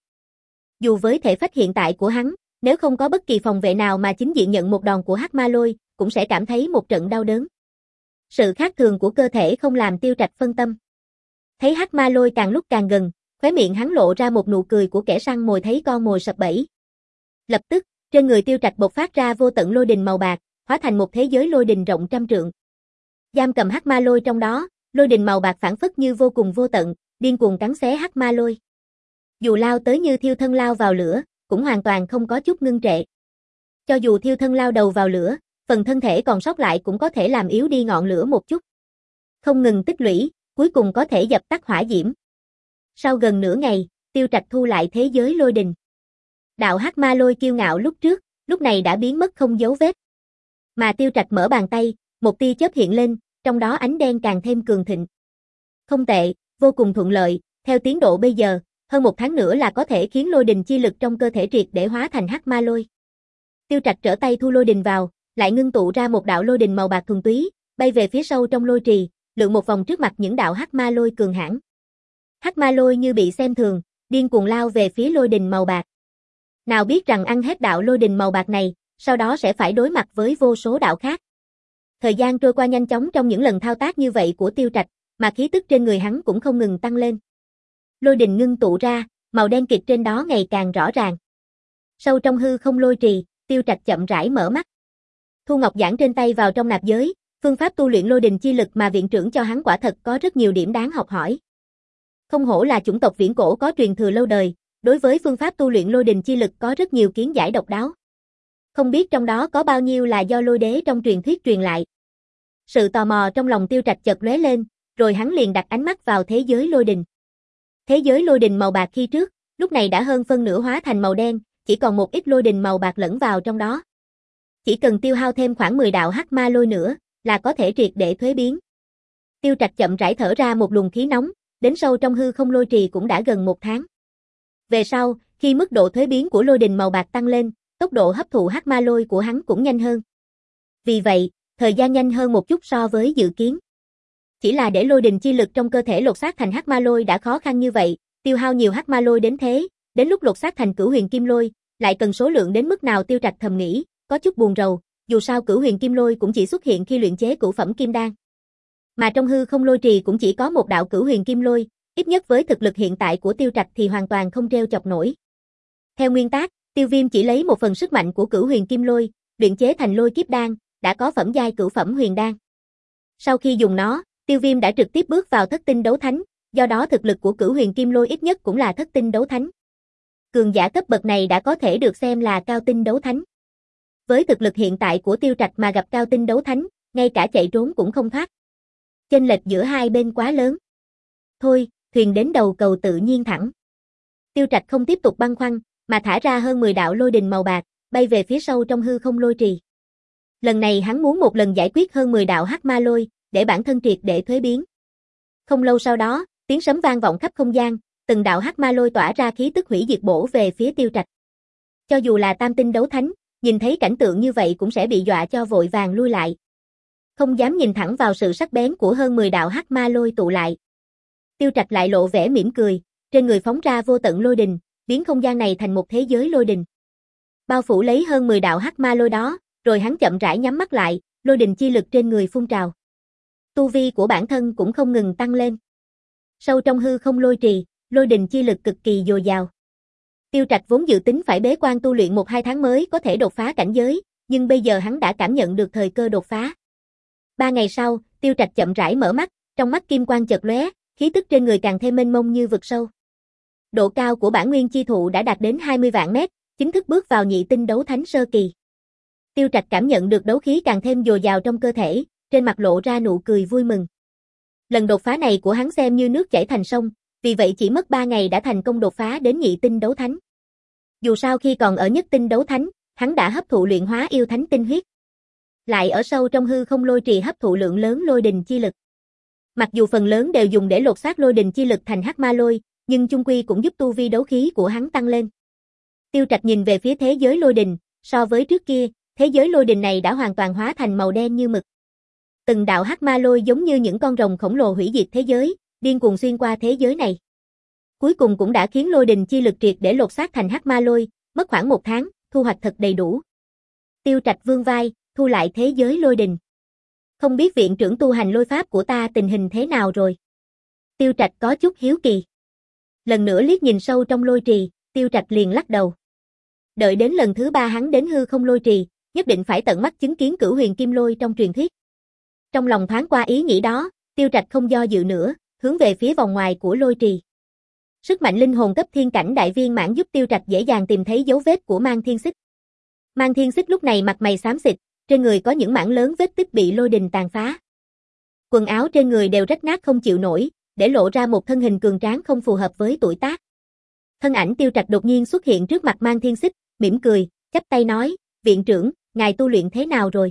Dù với thể phách hiện tại của hắn, nếu không có bất kỳ phòng vệ nào mà chính diện nhận một đòn của hắc ma lôi, cũng sẽ cảm thấy một trận đau đớn. Sự khác thường của cơ thể không làm Tiêu Trạch phân tâm. Thấy hắc ma lôi càng lúc càng gần, khóe miệng hắn lộ ra một nụ cười của kẻ săn mồi thấy con mồi sập bẫy. Lập tức, trên người Tiêu Trạch bộc phát ra vô tận lôi đình màu bạc, hóa thành một thế giới lôi đình rộng trăm trượng. Giam cầm hắc ma lôi trong đó, lôi đình màu bạc phảng phất như vô cùng vô tận, điên cuồng cắn xé hắc ma lôi. Dù lao tới như thiêu thân lao vào lửa, cũng hoàn toàn không có chút ngưng trệ. Cho dù thiêu thân lao đầu vào lửa, phần thân thể còn sót lại cũng có thể làm yếu đi ngọn lửa một chút. Không ngừng tích lũy, cuối cùng có thể dập tắt hỏa diễm. Sau gần nửa ngày, Tiêu Trạch thu lại thế giới lôi đình. Đạo hắc ma lôi kiêu ngạo lúc trước, lúc này đã biến mất không dấu vết. Mà Tiêu Trạch mở bàn tay, một tia chớp hiện lên, trong đó ánh đen càng thêm cường thịnh. Không tệ, vô cùng thuận lợi, theo tiến độ bây giờ, hơn một tháng nữa là có thể khiến lôi đình chi lực trong cơ thể triệt để hóa thành hắc ma lôi. Tiêu Trạch trở tay thu lôi đình vào, lại ngưng tụ ra một đạo lôi đình màu bạc thuần túy, bay về phía sâu trong lôi trì, lượn một vòng trước mặt những đạo hắc ma lôi cường hãn. Hắc ma lôi như bị xem thường, điên cuồng lao về phía lôi đình màu bạc. Nào biết rằng ăn hết đạo lôi đình màu bạc này, sau đó sẽ phải đối mặt với vô số đạo khác. Thời gian trôi qua nhanh chóng trong những lần thao tác như vậy của Tiêu Trạch, mà khí tức trên người hắn cũng không ngừng tăng lên. Lôi đình ngưng tụ ra, màu đen kịt trên đó ngày càng rõ ràng. Sâu trong hư không lôi trì, Tiêu Trạch chậm rãi mở mắt. Thu ngọc giản trên tay vào trong nạp giới, phương pháp tu luyện lôi đình chi lực mà viện trưởng cho hắn quả thật có rất nhiều điểm đáng học hỏi. Không hổ là chủng tộc viễn cổ có truyền thừa lâu đời, đối với phương pháp tu luyện lôi đình chi lực có rất nhiều kiến giải độc đáo. Không biết trong đó có bao nhiêu là do lôi đế trong truyền thuyết truyền lại. Sự tò mò trong lòng Tiêu Trạch chợt lóe lên, rồi hắn liền đặt ánh mắt vào thế giới lôi đình. Thế giới lôi đình màu bạc khi trước, lúc này đã hơn phân nửa hóa thành màu đen, chỉ còn một ít lôi đình màu bạc lẫn vào trong đó. Chỉ cần tiêu hao thêm khoảng mười đạo hắc ma lôi nữa, là có thể triệt để thuế biến. Tiêu Trạch chậm rãi thở ra một luồng khí nóng, đến sâu trong hư không lôi trì cũng đã gần một tháng. Về sau, khi mức độ thuế biến của lôi đình màu bạc tăng lên, tốc độ hấp thụ hắc ma lôi của hắn cũng nhanh hơn. Vì vậy, thời gian nhanh hơn một chút so với dự kiến. Chỉ là để lôi đình chi lực trong cơ thể lột xác thành hắc ma lôi đã khó khăn như vậy, tiêu hao nhiều hắc ma lôi đến thế, đến lúc lột xác thành cửu huyền kim lôi, lại cần số lượng đến mức nào Tiêu Trạch thầm nghĩ, có chút buồn rầu, dù sao cửu huyền kim lôi cũng chỉ xuất hiện khi luyện chế cửu phẩm kim đan. Mà trong hư không lôi trì cũng chỉ có một đạo cửu huyền kim lôi, ít nhất với thực lực hiện tại của Tiêu Trạch thì hoàn toàn không treo chọc nổi. Theo nguyên tắc, Tiêu Viêm chỉ lấy một phần sức mạnh của cửu huyền kim lôi, luyện chế thành lôi kiếp đan, đã có phẩm giai cửu phẩm huyền đan. Sau khi dùng nó, Tiêu Viêm đã trực tiếp bước vào thất tinh đấu thánh, do đó thực lực của cửu huyền kim lôi ít nhất cũng là thất tinh đấu thánh. Cường giả cấp bậc này đã có thể được xem là cao tinh đấu thánh. Với thực lực hiện tại của Tiêu Trạch mà gặp cao tinh đấu thánh, ngay cả chạy trốn cũng không thoát. Chênh lệch giữa hai bên quá lớn. Thôi, thuyền đến đầu cầu tự nhiên thẳng. Tiêu Trạch không tiếp tục băn khoăn, mà thả ra hơn mười đạo lôi đình màu bạc, bay về phía sâu trong hư không lôi trì. Lần này hắn muốn một lần giải quyết hơn mười đạo hắc ma lôi, để bản thân triệt để thuế biến. Không lâu sau đó, tiếng sấm vang vọng khắp không gian, từng đạo hắc ma lôi tỏa ra khí tức hủy diệt bổ về phía Tiêu Trạch. Cho dù là tam tinh đấu thánh, nhìn thấy cảnh tượng như vậy cũng sẽ bị dọa cho vội vàng lui lại. Không dám nhìn thẳng vào sự sắc bén của hơn mười đạo hắc ma lôi tụ lại. Tiêu Trạch lại lộ vẻ mỉm cười, trên người phóng ra vô tận lôi đình, biến không gian này thành một thế giới lôi đình. Bao phủ lấy hơn mười đạo hắc ma lôi đó, rồi hắn chậm rãi nhắm mắt lại, lôi đình chi lực trên người phun trào. Tu vi của bản thân cũng không ngừng tăng lên. Sâu trong hư không lôi trì, lôi đình chi lực cực kỳ dồi dào. Tiêu Trạch vốn dự tính phải bế quan tu luyện một hai tháng mới có thể đột phá cảnh giới, nhưng bây giờ hắn đã cảm nhận được thời cơ đột phá. Ba ngày sau, Tiêu Trạch chậm rãi mở mắt, trong mắt kim quang chợt lóe, khí tức trên người càng thêm mênh mông như vực sâu. Độ cao của bản nguyên chi thụ đã đạt đến hai mươi vạn mét, chính thức bước vào nhị tinh đấu thánh sơ kỳ. Tiêu Trạch cảm nhận được đấu khí càng thêm dồi dào trong cơ thể, trên mặt lộ ra nụ cười vui mừng. Lần đột phá này của hắn xem như nước chảy thành sông, vì vậy chỉ mất ba ngày đã thành công đột phá đến nhị tinh đấu thánh. Dù sao khi còn ở nhất tinh đấu thánh, hắn đã hấp thụ luyện hóa yêu thánh tinh huyết. Lại ở sâu trong hư không lôi trì hấp thụ lượng lớn lôi đình chi lực. Mặc dù phần lớn đều dùng để lột xác lôi đình chi lực thành hắc ma lôi, nhưng chung quy cũng giúp tu vi đấu khí của hắn tăng lên. Tiêu Trạch nhìn về phía thế giới lôi đình, so với trước kia, thế giới lôi đình này đã hoàn toàn hóa thành màu đen như mực. Từng đạo hắc ma lôi giống như những con rồng khổng lồ hủy diệt thế giới, điên cuồng xuyên qua thế giới này. Cuối cùng cũng đã khiến lôi đình chi lực triệt để lột xác thành hắc ma lôi, mất khoảng một tháng, thu hoạch thật đầy đủ. Tiêu Trạch vươn vai, thu lại thế giới lôi đình. Không biết viện trưởng tu hành lôi pháp của ta tình hình thế nào rồi? Tiêu Trạch có chút hiếu kỳ. Lần nữa liếc nhìn sâu trong lôi trì, Tiêu Trạch liền lắc đầu. Đợi đến lần thứ ba hắn đến hư không lôi trì, nhất định phải tận mắt chứng kiến cửu huyền kim lôi trong truyền thuyết. Trong lòng thoáng qua ý nghĩ đó, Tiêu Trạch không do dự nữa, hướng về phía vòng ngoài của lôi trì. Sức mạnh linh hồn cấp thiên cảnh đại viên mãn giúp Tiêu Trạch dễ dàng tìm thấy dấu vết của Mang Thiên Xích. Mang Thiên Xích lúc này mặt mày xám xịt, trên người có những mảng lớn vết tích bị lôi đình tàn phá. Quần áo trên người đều rách nát không chịu nổi, để lộ ra một thân hình cường tráng không phù hợp với tuổi tác. Thân ảnh Tiêu Trạch đột nhiên xuất hiện trước mặt Mang Thiên Xích, mỉm cười, chắp tay nói, viện trưởng, ngài tu luyện thế nào rồi?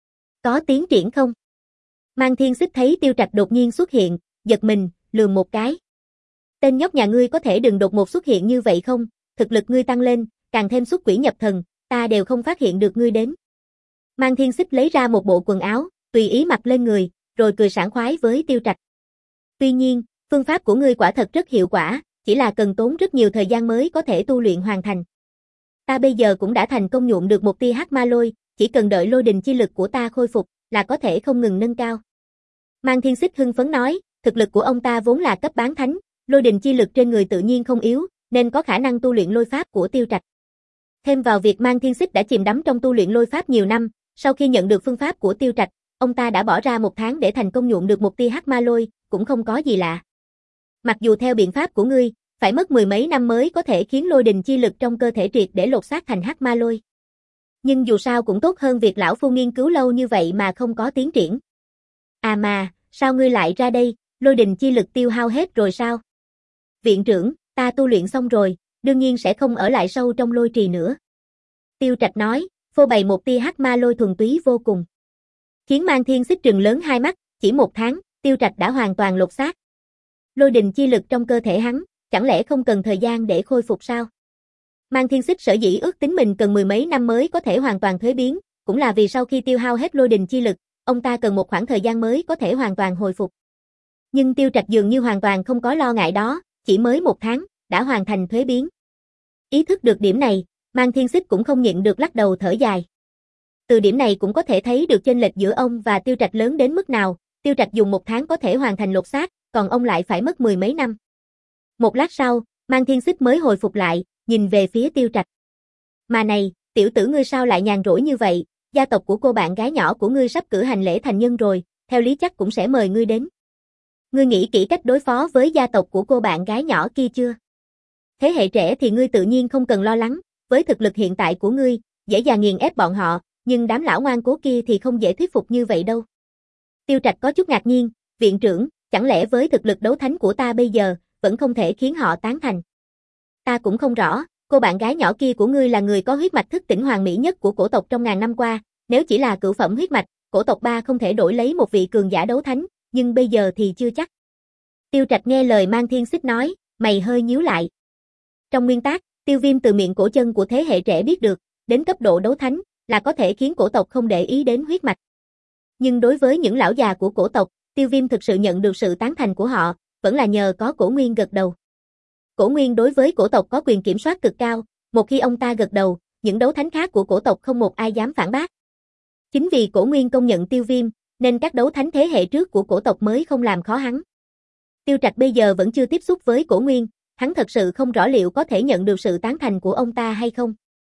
Có tiến triển không? Mang Thiên Xích thấy Tiêu Trạch đột nhiên xuất hiện, giật mình, lườm một cái. Tên nhóc nhà ngươi có thể đừng đột ngột xuất hiện như vậy không? Thực lực ngươi tăng lên, càng thêm xuất quỷ nhập thần, ta đều không phát hiện được ngươi đến. Mang Thiên Xích lấy ra một bộ quần áo, tùy ý mặc lên người, rồi cười sảng khoái với Tiêu Trạch. Tuy nhiên, phương pháp của ngươi quả thật rất hiệu quả, chỉ là cần tốn rất nhiều thời gian mới có thể tu luyện hoàn thành. Ta bây giờ cũng đã thành công nhuộm được một tia hắc ma lôi, chỉ cần đợi lôi đình chi lực của ta khôi phục, là có thể không ngừng nâng cao. Mang Thiên Xích hưng phấn nói, thực lực của ông ta vốn là cấp bán thánh, lôi đình chi lực trên người tự nhiên không yếu, nên có khả năng tu luyện lôi pháp của Tiêu Trạch. Thêm vào việc Mang Thiên Xích đã chìm đắm trong tu luyện lôi pháp nhiều năm, sau khi nhận được phương pháp của Tiêu Trạch, ông ta đã bỏ ra một tháng để thành công nhuộm được một tia hắc ma lôi, cũng không có gì lạ. Mặc dù theo biện pháp của ngươi, phải mất mười mấy năm mới có thể khiến lôi đình chi lực trong cơ thể triệt để lột xác thành hắc ma lôi. Nhưng dù sao cũng tốt hơn việc lão phu nghiên cứu lâu như vậy mà không có tiến triển. À mà, sao ngươi lại ra đây, lôi đình chi lực tiêu hao hết rồi sao? Viện trưởng, ta tu luyện xong rồi, đương nhiên sẽ không ở lại sâu trong lôi trì nữa. Tiêu Trạch nói, phô bày một tia hắc ma lôi thuần túy vô cùng. Khiến Mang Thiên Xích trừng lớn hai mắt, chỉ một tháng, Tiêu Trạch đã hoàn toàn lột xác. Lôi đình chi lực trong cơ thể hắn, chẳng lẽ không cần thời gian để khôi phục sao? Mang Thiên Xích sở dĩ ước tính mình cần mười mấy năm mới có thể hoàn toàn thuế biến, cũng là vì sau khi tiêu hao hết lôi đình chi lực, ông ta cần một khoảng thời gian mới có thể hoàn toàn hồi phục. Nhưng Tiêu Trạch dường như hoàn toàn không có lo ngại đó, chỉ mới một tháng, đã hoàn thành thuế biến. Ý thức được điểm này, Mang Thiên Xích cũng không nhịn được lắc đầu thở dài. Từ điểm này cũng có thể thấy được chênh lệch giữa ông và Tiêu Trạch lớn đến mức nào, Tiêu Trạch dùng một tháng có thể hoàn thành lột xác, còn ông lại phải mất mười mấy năm. Một lát sau, Mang Thiên Xích mới hồi phục lại, nhìn về phía Tiêu Trạch. Mà này, tiểu tử ngươi sao lại nhàn rỗi như vậy, gia tộc của cô bạn gái nhỏ của ngươi sắp cử hành lễ thành nhân rồi, theo lý chắc cũng sẽ mời ngươi đến. Ngươi nghĩ kỹ cách đối phó với gia tộc của cô bạn gái nhỏ kia chưa? Thế hệ trẻ thì ngươi tự nhiên không cần lo lắng, với thực lực hiện tại của ngươi, dễ dàng nghiền ép bọn họ, nhưng đám lão ngoan cố kia thì không dễ thuyết phục như vậy đâu. Tiêu Trạch có chút ngạc nhiên, viện trưởng, chẳng lẽ với thực lực đấu thánh của ta bây giờ, vẫn không thể khiến họ tán thành? Ta cũng không rõ, cô bạn gái nhỏ kia của ngươi là người có huyết mạch thức tỉnh hoàn mỹ nhất của cổ tộc trong ngàn năm qua, nếu chỉ là cửu phẩm huyết mạch, cổ tộc ba không thể đổi lấy một vị cường giả đấu thánh, nhưng bây giờ thì chưa chắc. Tiêu Trạch nghe lời Mang Thiên Xích nói, mày hơi nhíu lại. Trong nguyên tắc, Tiêu Viêm từ miệng cổ chân của thế hệ trẻ biết được, đến cấp độ đấu thánh, là có thể khiến cổ tộc không để ý đến huyết mạch. Nhưng đối với những lão già của cổ tộc, Tiêu Viêm thực sự nhận được sự tán thành của họ, vẫn là nhờ có Cổ Nguyên gật đầu. Cổ Nguyên đối với cổ tộc có quyền kiểm soát cực cao, một khi ông ta gật đầu, những đấu thánh khác của cổ tộc không một ai dám phản bác. Chính vì Cổ Nguyên công nhận Tiêu Viêm, nên các đấu thánh thế hệ trước của cổ tộc mới không làm khó hắn. Tiêu Trạch bây giờ vẫn chưa tiếp xúc với Cổ Nguyên, hắn thật sự không rõ liệu có thể nhận được sự tán thành của ông ta hay không.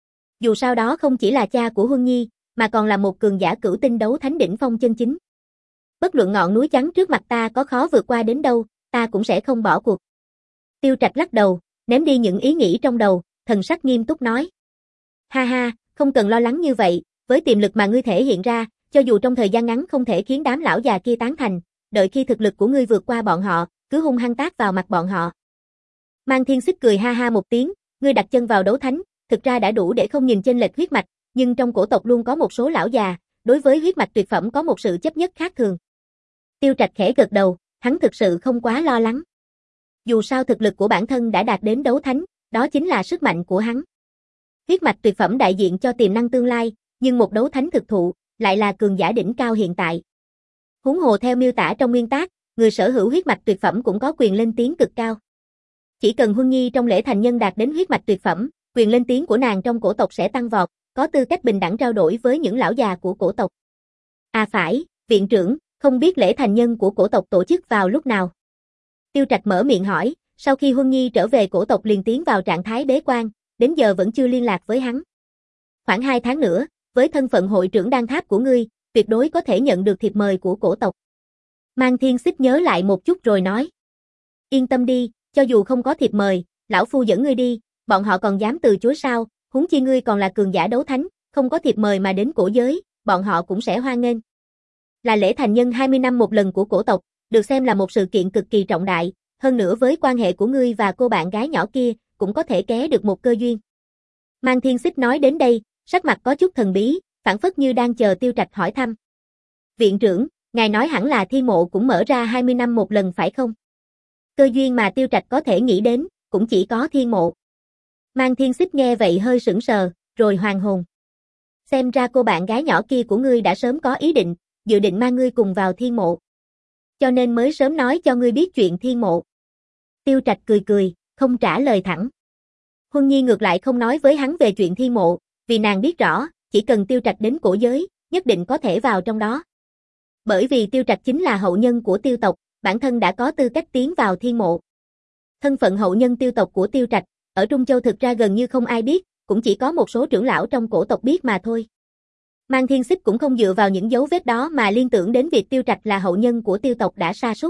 Dù sao đó không chỉ là cha của Huân Nhi, mà còn là một cường giả cửu tinh đấu thánh đỉnh phong chân chính. Bất luận ngọn núi trắng trước mặt ta có khó vượt qua đến đâu, ta cũng sẽ không bỏ cuộc. Tiêu Trạch lắc đầu, ném đi những ý nghĩ trong đầu, thần sắc nghiêm túc nói. Ha ha, không cần lo lắng như vậy, với tiềm lực mà ngươi thể hiện ra, cho dù trong thời gian ngắn không thể khiến đám lão già kia tán thành, đợi khi thực lực của ngươi vượt qua bọn họ, cứ hung hăng tát vào mặt bọn họ. Mang Thiên Xích cười ha ha một tiếng, ngươi đặt chân vào đấu thánh, thực ra đã đủ để không nhìn chênh lệch huyết mạch, nhưng trong cổ tộc luôn có một số lão già, đối với huyết mạch tuyệt phẩm có một sự chấp nhất khác thường. Tiêu Trạch khẽ gật đầu, hắn thực sự không quá lo lắng. Dù sao thực lực của bản thân đã đạt đến đấu thánh, đó chính là sức mạnh của hắn. Huyết mạch tuyệt phẩm đại diện cho tiềm năng tương lai, nhưng một đấu thánh thực thụ, lại là cường giả đỉnh cao hiện tại. Huống hồ theo miêu tả trong nguyên tác, người sở hữu huyết mạch tuyệt phẩm cũng có quyền lên tiếng cực cao. Chỉ cần Huân Nhi trong lễ thành nhân đạt đến huyết mạch tuyệt phẩm, quyền lên tiếng của nàng trong cổ tộc sẽ tăng vọt, có tư cách bình đẳng trao đổi với những lão già của cổ tộc. À phải, viện trưởng, không biết lễ thành nhân của cổ tộc tổ chức vào lúc nào? Tiêu Trạch mở miệng hỏi, sau khi Huân Nhi trở về cổ tộc liền tiến vào trạng thái bế quan, đến giờ vẫn chưa liên lạc với hắn. Khoảng hai tháng nữa, với thân phận hội trưởng đan tháp của ngươi, tuyệt đối có thể nhận được thiệp mời của cổ tộc. Mang Thiên Xích nhớ lại một chút rồi nói. Yên tâm đi, cho dù không có thiệp mời, lão phu dẫn ngươi đi, bọn họ còn dám từ chối sao, huống chi ngươi còn là cường giả đấu thánh, không có thiệp mời mà đến cổ giới, bọn họ cũng sẽ hoan nghênh. Là lễ thành nhân hai mươi năm một lần của cổ tộc, được xem là một sự kiện cực kỳ trọng đại, hơn nữa với quan hệ của ngươi và cô bạn gái nhỏ kia, cũng có thể ké được một cơ duyên. Mang Thiên Xích nói đến đây, sắc mặt có chút thần bí, phảng phất như đang chờ Tiêu Trạch hỏi thăm. Viện trưởng, ngài nói hẳn là thiên mộ cũng mở ra hai mươi năm một lần phải không? Cơ duyên mà Tiêu Trạch có thể nghĩ đến, cũng chỉ có thiên mộ. Mang Thiên Xích nghe vậy hơi sững sờ, rồi hoàn hồn. Xem ra cô bạn gái nhỏ kia của ngươi đã sớm có ý định, dự định mang ngươi cùng vào thiên mộ. Cho nên mới sớm nói cho ngươi biết chuyện thiên mộ. Tiêu Trạch cười cười, không trả lời thẳng. Huân Nhi ngược lại không nói với hắn về chuyện thiên mộ, vì nàng biết rõ, chỉ cần Tiêu Trạch đến cổ giới, nhất định có thể vào trong đó. Bởi vì Tiêu Trạch chính là hậu nhân của Tiêu tộc, bản thân đã có tư cách tiến vào thiên mộ. Thân phận hậu nhân Tiêu tộc của Tiêu Trạch, ở Trung Châu thực ra gần như không ai biết, cũng chỉ có một số trưởng lão trong cổ tộc biết mà thôi. Mang Thiên Xích cũng không dựa vào những dấu vết đó mà liên tưởng đến việc Tiêu Trạch là hậu nhân của Tiêu tộc đã sa sút.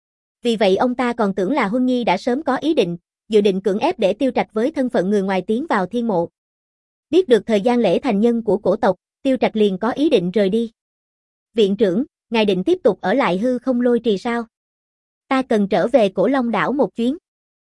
Vì vậy ông ta còn tưởng là Huân Nhi đã sớm có ý định, dự định cưỡng ép để Tiêu Trạch với thân phận người ngoài tiến vào thiên mộ. Biết được thời gian lễ thành nhân của cổ tộc, Tiêu Trạch liền có ý định rời đi. Viện trưởng, ngài định tiếp tục ở lại hư không lôi trì sao? Ta cần trở về Cổ Long đảo một chuyến.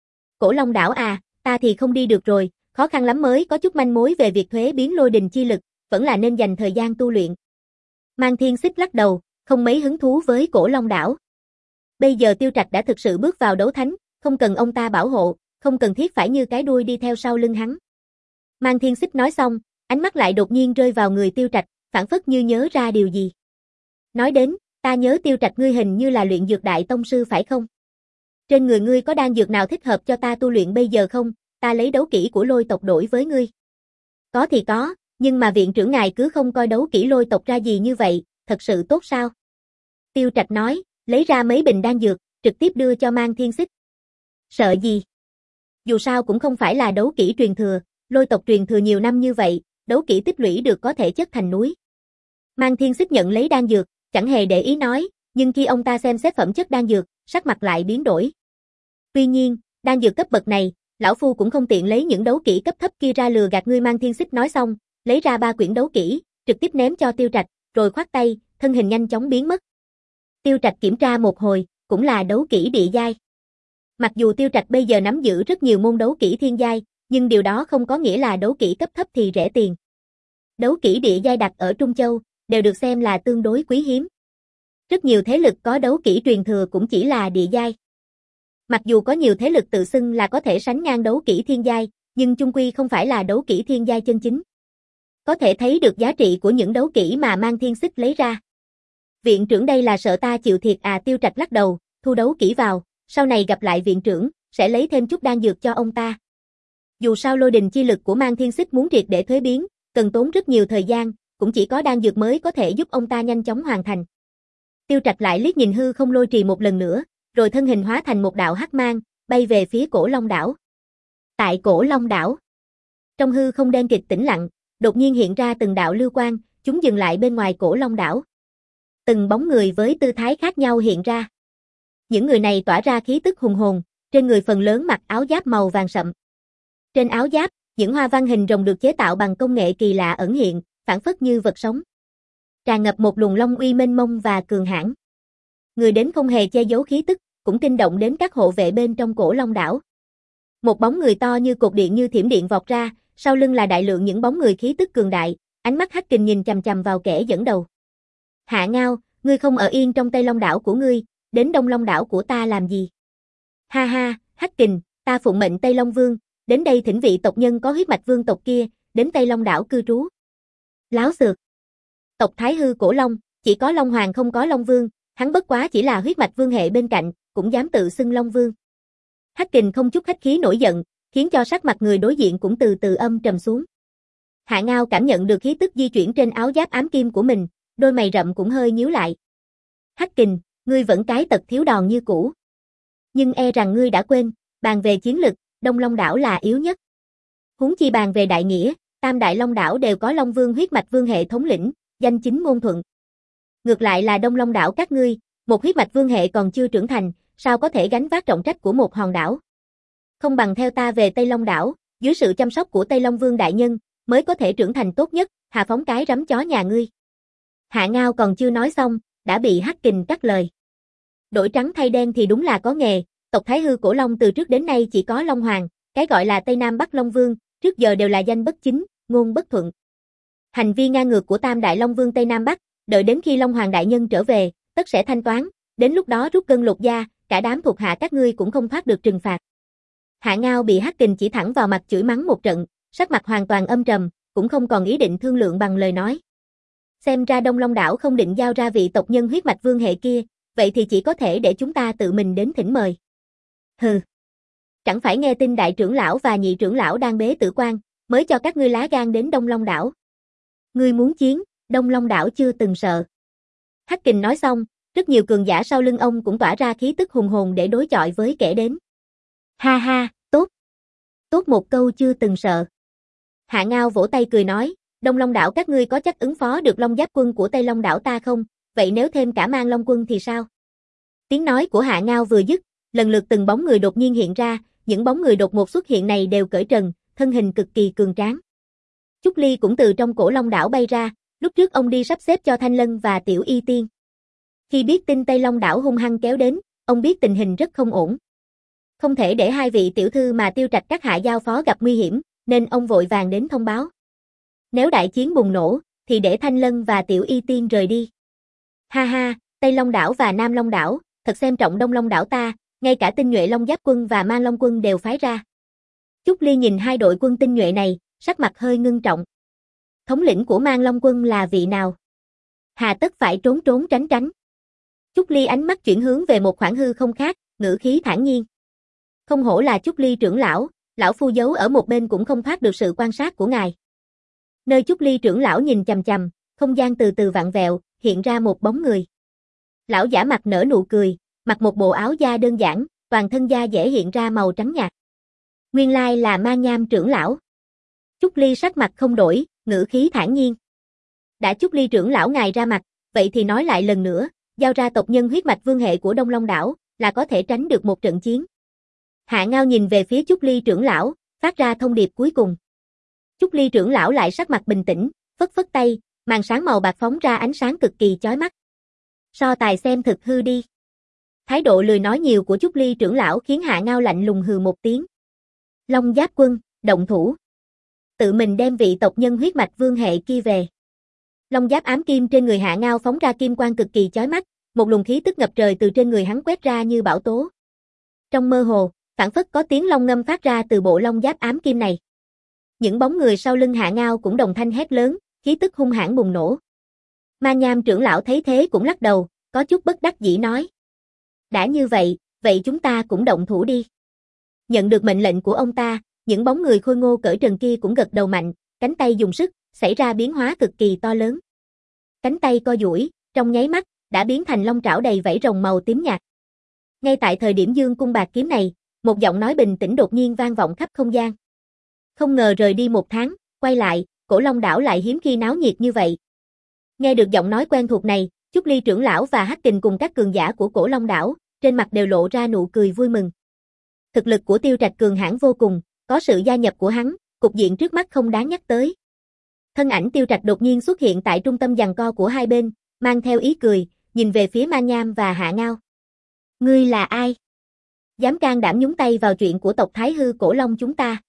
Cổ Long đảo à, ta thì không đi được rồi, khó khăn lắm mới có chút manh mối về việc thuế biến lôi đình chi lực, vẫn là nên dành thời gian tu luyện. Mang Thiên Xích lắc đầu, không mấy hứng thú với Cổ Long đảo. Bây giờ Tiêu Trạch đã thực sự bước vào đấu thánh, không cần ông ta bảo hộ, không cần thiết phải như cái đuôi đi theo sau lưng hắn. Mang Thiên Xích nói xong, ánh mắt lại đột nhiên rơi vào người Tiêu Trạch, phảng phất như nhớ ra điều gì. Nói đến, ta nhớ Tiêu Trạch ngươi hình như là luyện dược đại tông sư phải không? Trên người ngươi có đan dược nào thích hợp cho ta tu luyện bây giờ không? Ta lấy đấu kỹ của lôi tộc đổi với ngươi. Có thì có, nhưng mà viện trưởng ngài cứ không coi đấu kỹ lôi tộc ra gì như vậy, thật sự tốt sao? Tiêu Trạch nói, lấy ra mấy bình đan dược, trực tiếp đưa cho Mang Thiên Xích. Sợ gì? Dù sao cũng không phải là đấu kỹ truyền thừa, lôi tộc truyền thừa nhiều năm như vậy, đấu kỹ tích lũy được có thể chất thành núi. Mang Thiên Xích nhận lấy đan dược, chẳng hề để ý nói, nhưng khi ông ta xem xét phẩm chất đan dược, sắc mặt lại biến đổi. Tuy nhiên, đan dược cấp bậc này, lão phu cũng không tiện lấy những đấu kỹ cấp thấp kia ra lừa gạt ngươi. Mang Thiên Xích nói xong, lấy ra ba quyển đấu kỹ, trực tiếp ném cho Tiêu Trạch, rồi khoát tay, thân hình nhanh chóng biến mất. Tiêu Trạch kiểm tra một hồi, cũng là đấu kỹ địa giai. Mặc dù Tiêu Trạch bây giờ nắm giữ rất nhiều môn đấu kỹ thiên giai, nhưng điều đó không có nghĩa là đấu kỹ cấp thấp thì rẻ tiền. Đấu kỹ địa giai đặt ở Trung Châu, đều được xem là tương đối quý hiếm. Rất nhiều thế lực có đấu kỹ truyền thừa cũng chỉ là địa giai. Mặc dù có nhiều thế lực tự xưng là có thể sánh ngang đấu kỹ thiên giai, nhưng chung quy không phải là đấu kỹ thiên giai chân chính. Có thể thấy được giá trị của những đấu kỹ mà Mang Thiên Xích lấy ra. Viện trưởng đây là sợ ta chịu thiệt à? Tiêu Trạch lắc đầu, thu đấu kỹ vào, sau này gặp lại viện trưởng, sẽ lấy thêm chút đan dược cho ông ta. Dù sao lôi đình chi lực của Mang Thiên Xích muốn triệt để thuế biến, cần tốn rất nhiều thời gian, cũng chỉ có đan dược mới có thể giúp ông ta nhanh chóng hoàn thành. Tiêu Trạch lại liếc nhìn hư không lôi trì một lần nữa, rồi thân hình hóa thành một đạo hắc mang, bay về phía Cổ Long đảo. Tại Cổ Long đảo, trong hư không đen kịt tĩnh lặng, đột nhiên hiện ra từng đạo lưu quang, chúng dừng lại bên ngoài Cổ Long đảo. Từng bóng người với tư thái khác nhau hiện ra. Những người này tỏa ra khí tức hùng hồn, trên người phần lớn mặc áo giáp màu vàng sậm. Trên áo giáp, những hoa văn hình rồng được chế tạo bằng công nghệ kỳ lạ ẩn hiện, phảng phất như vật sống. Tràn ngập một luồng long uy mênh mông và cường hãn. Người đến không hề che giấu khí tức, cũng kinh động đến các hộ vệ bên trong Cổ Long đảo. Một bóng người to như cột điện như thiểm điện vọt ra, sau lưng là đại lượng những bóng người khí tức cường đại, ánh mắt Hắc Kình nhìn chằm chằm vào kẻ dẫn đầu. Hạ Ngao, ngươi không ở yên trong Tây Long đảo của ngươi, đến Đông Long đảo của ta làm gì? Ha ha, Hắc Kình, ta phụng mệnh Tây Long Vương, đến đây thỉnh vị tộc nhân có huyết mạch vương tộc kia, đến Tây Long đảo cư trú. Láo xược. Tộc Thái Hư Cổ Long, chỉ có Long Hoàng không có Long Vương, hắn bất quá chỉ là huyết mạch vương hệ bên cạnh, cũng dám tự xưng Long Vương. Hắc Kình không chút khách khí nổi giận, khiến cho sắc mặt người đối diện cũng từ từ âm trầm xuống. Hạ Ngao cảm nhận được khí tức di chuyển trên áo giáp ám kim của mình, đôi mày rậm cũng hơi nhíu lại. Hắc Kình, ngươi vẫn cái tật thiếu đòn như cũ. Nhưng e rằng ngươi đã quên, bàn về chiến lực, Đông Long đảo là yếu nhất. Huống chi bàn về đại nghĩa, Tam Đại Long đảo đều có Long Vương huyết mạch vương hệ thống lĩnh, danh chính ngôn thuận. Ngược lại là Đông Long đảo các ngươi, một huyết mạch vương hệ còn chưa trưởng thành, sao có thể gánh vác trọng trách của một hòn đảo? Không bằng theo ta về Tây Long đảo, dưới sự chăm sóc của Tây Long Vương đại nhân, mới có thể trưởng thành tốt nhất, hà phóng cái rắm chó nhà ngươi. Hạ Ngao còn chưa nói xong, đã bị Hắc Kình cắt lời. Đổi trắng thay đen thì đúng là có nghề, tộc Thái Hư Cổ Long từ trước đến nay chỉ có Long Hoàng, cái gọi là Tây Nam Bắc Long Vương, trước giờ đều là danh bất chính, ngôn bất thuận. Hành vi ngang ngược của Tam Đại Long Vương Tây Nam Bắc, đợi đến khi Long Hoàng đại nhân trở về, tất sẽ thanh toán, đến lúc đó rút cân lột da, cả đám thuộc hạ các ngươi cũng không thoát được trừng phạt. Hạ Ngao bị Hắc Kình chỉ thẳng vào mặt chửi mắng một trận, sắc mặt hoàn toàn âm trầm, cũng không còn ý định thương lượng bằng lời nói. Xem ra Đông Long đảo không định giao ra vị tộc nhân huyết mạch vương hệ kia, vậy thì chỉ có thể để chúng ta tự mình đến thỉnh mời. Hừ. Chẳng phải nghe tin đại trưởng lão và nhị trưởng lão đang bế tử quan, mới cho các ngươi lá gan đến Đông Long đảo. Ngươi muốn chiến, Đông Long đảo chưa từng sợ. Hắc Kình nói xong, rất nhiều cường giả sau lưng ông cũng tỏa ra khí tức hùng hồn để đối chọi với kẻ đến. Ha ha, tốt. Tốt một câu chưa từng sợ. Hạ Ngao vỗ tay cười nói, Đông Long đảo các ngươi có chắc ứng phó được Long Giáp quân của Tây Long đảo ta không, vậy nếu thêm cả Mang Long quân thì sao? Tiếng nói của Hạ Ngao vừa dứt, lần lượt từng bóng người đột nhiên hiện ra, những bóng người đột ngột xuất hiện này đều cởi trần, thân hình cực kỳ cường tráng. Trúc Ly cũng từ trong Cổ Long đảo bay ra, lúc trước ông đi sắp xếp cho Thanh Lân và Tiểu Y Tiên. Khi biết tin Tây Long đảo hung hăng kéo đến, ông biết tình hình rất không ổn. Không thể để hai vị tiểu thư mà Tiêu Trạch các hạ giao phó gặp nguy hiểm, nên ông vội vàng đến thông báo. Nếu đại chiến bùng nổ, thì để Thanh Lân và Tiểu Y Tiên rời đi. Ha ha, Tây Long đảo và Nam Long đảo, thật xem trọng Đông Long đảo ta, ngay cả tinh nhuệ Long Giáp quân và Mang Long quân đều phái ra. Trúc Ly nhìn hai đội quân tinh nhuệ này, sắc mặt hơi ngưng trọng. Thống lĩnh của Mang Long quân là vị nào? Hà tất phải trốn trốn tránh tránh. Trúc Ly ánh mắt chuyển hướng về một khoảng hư không khác, ngữ khí thản nhiên. Không hổ là Trúc Ly trưởng lão, lão phu giấu ở một bên cũng không thoát được sự quan sát của ngài. Nơi Trúc Ly trưởng lão nhìn chằm chằm, không gian từ từ vặn vẹo, hiện ra một bóng người. Lão giả mặt nở nụ cười, mặc một bộ áo da đơn giản, toàn thân da dẻ hiện ra màu trắng nhạt. Nguyên lai là Mang Nham trưởng lão. Trúc Ly sắc mặt không đổi, ngữ khí thản nhiên. Đã Trúc Ly trưởng lão ngài ra mặt, vậy thì nói lại lần nữa, giao ra tộc nhân huyết mạch vương hệ của Đông Long đảo, là có thể tránh được một trận chiến. Hạ Ngao nhìn về phía Trúc Ly trưởng lão, phát ra thông điệp cuối cùng. Trúc Ly trưởng lão lại sắc mặt bình tĩnh, phất phất tay, màn sáng màu bạc phóng ra ánh sáng cực kỳ chói mắt. So tài xem thực hư đi. Thái độ lười nói nhiều của Trúc Ly trưởng lão khiến Hạ Ngao lạnh lùng hừ một tiếng. Long Giáp quân, động thủ. Tự mình đem vị tộc nhân huyết mạch vương hệ kia về. Long Giáp ám kim trên người Hạ Ngao phóng ra kim quang cực kỳ chói mắt, một luồng khí tức ngập trời từ trên người hắn quét ra như bão tố. Trong mơ hồ, phảng phất có tiếng long ngâm phát ra từ bộ Long Giáp ám kim này. Những bóng người sau lưng Hạ Ngao cũng đồng thanh hét lớn, khí tức hung hãn bùng nổ. Mang Nham trưởng lão thấy thế cũng lắc đầu, có chút bất đắc dĩ nói. Đã như vậy, vậy chúng ta cũng động thủ đi. Nhận được mệnh lệnh của ông ta, những bóng người khôi ngô cởi trần kia cũng gật đầu mạnh, cánh tay dùng sức, xảy ra biến hóa cực kỳ to lớn. Cánh tay co duỗi, trong nháy mắt, đã biến thành long trảo đầy vảy rồng màu tím nhạt. Ngay tại thời điểm dương cung bạc kiếm này, một giọng nói bình tĩnh đột nhiên vang vọng khắp không gian. Không ngờ rời đi một tháng, quay lại, Cổ Long đảo lại hiếm khi náo nhiệt như vậy. Nghe được giọng nói quen thuộc này, Trúc Ly trưởng lão và Hắc Kình cùng các cường giả của Cổ Long đảo, trên mặt đều lộ ra nụ cười vui mừng. Thực lực của Tiêu Trạch cường hãn vô cùng, có sự gia nhập của hắn, cục diện trước mắt không đáng nhắc tới. Thân ảnh Tiêu Trạch đột nhiên xuất hiện tại trung tâm giằng co của hai bên, mang theo ý cười, nhìn về phía Man Nham và Hạ Ngao. Ngươi là ai? Dám can đảm nhúng tay vào chuyện của tộc Thái Hư Cổ Long chúng ta.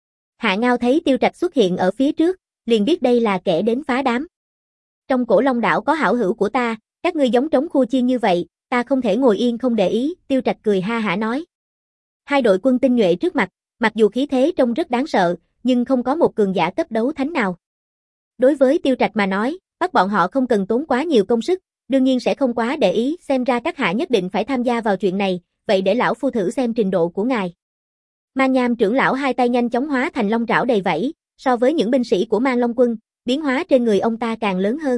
Hạ Ngao thấy Tiêu Trạch xuất hiện ở phía trước, liền biết đây là kẻ đến phá đám. Trong Cổ Long đảo có hảo hữu của ta, các ngươi giống trống khua chiên như vậy, ta không thể ngồi yên không để ý, Tiêu Trạch cười ha hả nói. Hai đội quân tinh nhuệ trước mặt, mặc dù khí thế trông rất đáng sợ, nhưng không có một cường giả cấp đấu thánh nào. Đối với Tiêu Trạch mà nói, bắt bọn họ không cần tốn quá nhiều công sức, đương nhiên sẽ không quá để ý, xem ra các hạ nhất định phải tham gia vào chuyện này, vậy để lão phu thử xem trình độ của ngài. Man Nham trưởng lão hai tay nhanh chóng hóa thành long trảo đầy vẫy, so với những binh sĩ của Man Long quân, biến hóa trên người ông ta càng lớn hơn.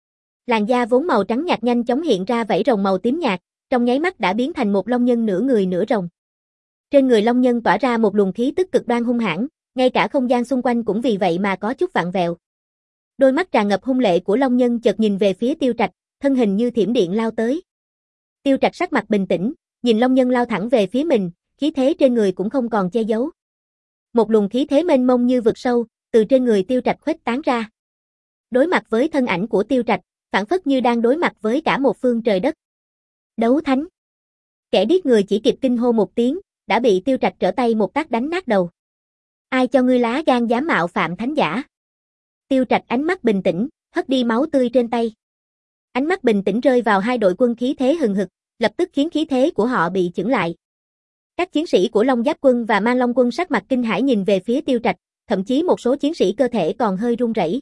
Làn da vốn màu trắng nhạt nhanh chóng hiện ra vảy rồng màu tím nhạt, trong nháy mắt đã biến thành một long nhân nửa người nửa rồng. Trên người long nhân tỏa ra một luồng khí tức cực đoan hung hãn, ngay cả không gian xung quanh cũng vì vậy mà có chút vặn vẹo. Đôi mắt tràn ngập hung lệ của long nhân chợt nhìn về phía Tiêu Trạch, thân hình như thiểm điện lao tới. Tiêu Trạch sắc mặt bình tĩnh, nhìn long nhân lao thẳng về phía mình, khí thế trên người cũng không còn che giấu. Một luồng khí thế mênh mông như vực sâu, từ trên người Tiêu Trạch khuếch tán ra. Đối mặt với thân ảnh của Tiêu Trạch, phảng phất như đang đối mặt với cả một phương trời đất. Đấu thánh. Kẻ điếc người chỉ kịp kinh hô một tiếng, đã bị Tiêu Trạch trở tay một tát đánh nát đầu. Ai cho ngươi lá gan dám mạo phạm thánh giả? Tiêu Trạch ánh mắt bình tĩnh, hất đi máu tươi trên tay. Ánh mắt bình tĩnh rơi vào hai đội quân khí thế hừng hực, lập tức khiến khí thế của họ bị chững lại. Các chiến sĩ của Long Giáp quân và Man Long quân sắc mặt kinh hãi nhìn về phía Tiêu Trạch, thậm chí một số chiến sĩ cơ thể còn hơi run rẩy.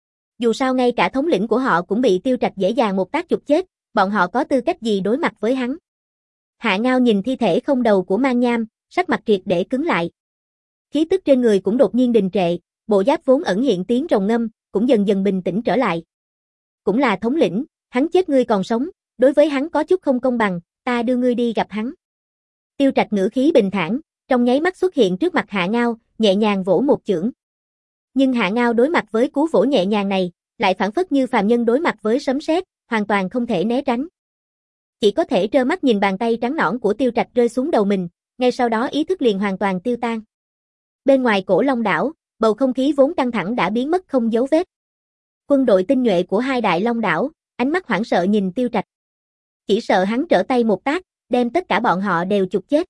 Dù sao ngay cả thống lĩnh của họ cũng bị Tiêu Trạch dễ dàng một tát chụp chết, bọn họ có tư cách gì đối mặt với hắn. Hạ Ngao nhìn thi thể không đầu của Man Nham, sắc mặt triệt để cứng lại. Khí tức trên người cũng đột nhiên đình trệ, bộ giáp vốn ẩn hiện tiếng rồng ngâm, cũng dần dần bình tĩnh trở lại. Cũng là thống lĩnh, hắn chết ngươi còn sống, đối với hắn có chút không công bằng, ta đưa ngươi đi gặp hắn. Tiêu Trạch ngữ khí bình thản, trong nháy mắt xuất hiện trước mặt Hạ Ngao, nhẹ nhàng vỗ một chưởng. Nhưng Hạ Ngao đối mặt với cú vỗ nhẹ nhàng này, lại phản phất như phàm nhân đối mặt với sấm sét, hoàn toàn không thể né tránh. Chỉ có thể trơ mắt nhìn bàn tay trắng nõn của Tiêu Trạch rơi xuống đầu mình, ngay sau đó ý thức liền hoàn toàn tiêu tan. Bên ngoài Cổ Long đảo, bầu không khí vốn căng thẳng đã biến mất không dấu vết. Quân đội tinh nhuệ của hai đại Long đảo, ánh mắt hoảng sợ nhìn Tiêu Trạch. Chỉ sợ hắn trở tay một tát, đem tất cả bọn họ đều chụp chết.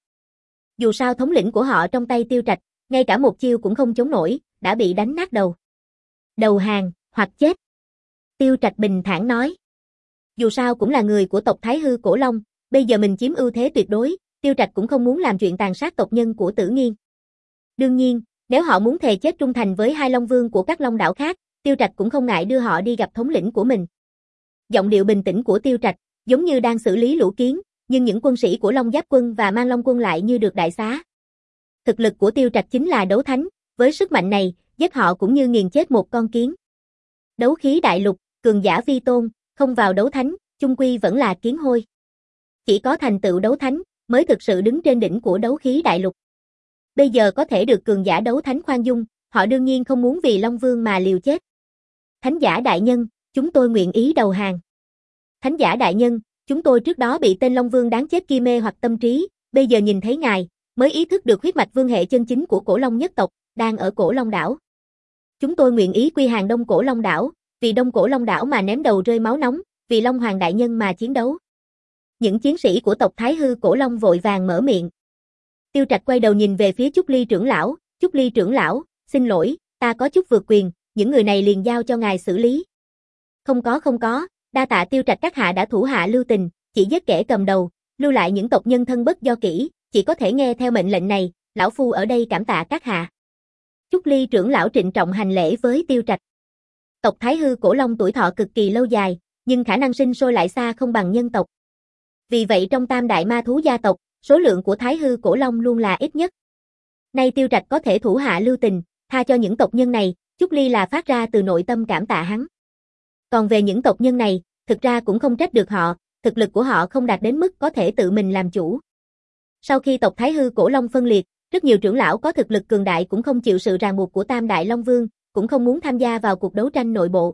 Dù sao thống lĩnh của họ trong tay Tiêu Trạch, ngay cả một chiêu cũng không chống nổi, đã bị đánh nát đầu. Đầu hàng, hoặc chết. Tiêu Trạch bình thản nói. Dù sao cũng là người của tộc Thái Hư Cổ Long, bây giờ mình chiếm ưu thế tuyệt đối, Tiêu Trạch cũng không muốn làm chuyện tàn sát tộc nhân của Tử Nghiên. Đương nhiên, nếu họ muốn thề chết trung thành với hai Long Vương của các Long đảo khác, Tiêu Trạch cũng không ngại đưa họ đi gặp thống lĩnh của mình. Giọng điệu bình tĩnh của Tiêu Trạch, giống như đang xử lý lũ kiến, nhưng những quân sĩ của Long Giáp quân và Man Long quân lại như được đại xá. Thực lực của Tiêu Trạch chính là đấu thánh, với sức mạnh này, giết họ cũng như nghiền chết một con kiến. Đấu khí đại lục, cường giả vi tôn, không vào đấu thánh, chung quy vẫn là kiến hôi. Chỉ có thành tựu đấu thánh, mới thực sự đứng trên đỉnh của đấu khí đại lục. Bây giờ có thể được cường giả đấu thánh khoan dung, họ đương nhiên không muốn vì Long Vương mà liều chết. Thánh giả đại nhân, chúng tôi nguyện ý đầu hàng. Thánh giả đại nhân, chúng tôi trước đó bị tên Long Vương đáng chết kia mê hoặc tâm trí, bây giờ nhìn thấy ngài, mới ý thức được huyết mạch vương hệ chân chính của Cổ Long nhất tộc, đang ở Cổ Long đảo. Chúng tôi nguyện ý quy hàng Đông Cổ Long đảo, vì Đông Cổ Long đảo mà ném đầu rơi máu nóng, vì Long Hoàng đại nhân mà chiến đấu. Những chiến sĩ của tộc Thái Hư Cổ Long vội vàng mở miệng. Tiêu Trạch quay đầu nhìn về phía Chúc Ly trưởng lão, Chúc Ly trưởng lão, xin lỗi, ta có chút vượt quyền, những người này liền giao cho ngài xử lý. Không có không có, đa tạ Tiêu Trạch các hạ đã thủ hạ lưu tình, chỉ giết kẻ cầm đầu, lưu lại những tộc nhân thân bất do kỹ, chỉ có thể nghe theo mệnh lệnh này, lão phu ở đây cảm tạ các hạ. Chúc Ly trưởng lão trịnh trọng hành lễ với Tiêu Trạch. Tộc Thái Hư Cổ Long tuổi thọ cực kỳ lâu dài, nhưng khả năng sinh sôi lại xa không bằng nhân tộc. Vì vậy trong tam đại ma thú gia tộc, số lượng của Thái Hư Cổ Long luôn là ít nhất. Nay Tiêu Trạch có thể thủ hạ lưu tình, tha cho những tộc nhân này, Chúc Ly là phát ra từ nội tâm cảm tạ hắn. Còn về những tộc nhân này, thực ra cũng không trách được họ, thực lực của họ không đạt đến mức có thể tự mình làm chủ. Sau khi tộc Thái Hư Cổ Long phân liệt, rất nhiều trưởng lão có thực lực cường đại cũng không chịu sự ràng buộc của Tam Đại Long Vương, cũng không muốn tham gia vào cuộc đấu tranh nội bộ.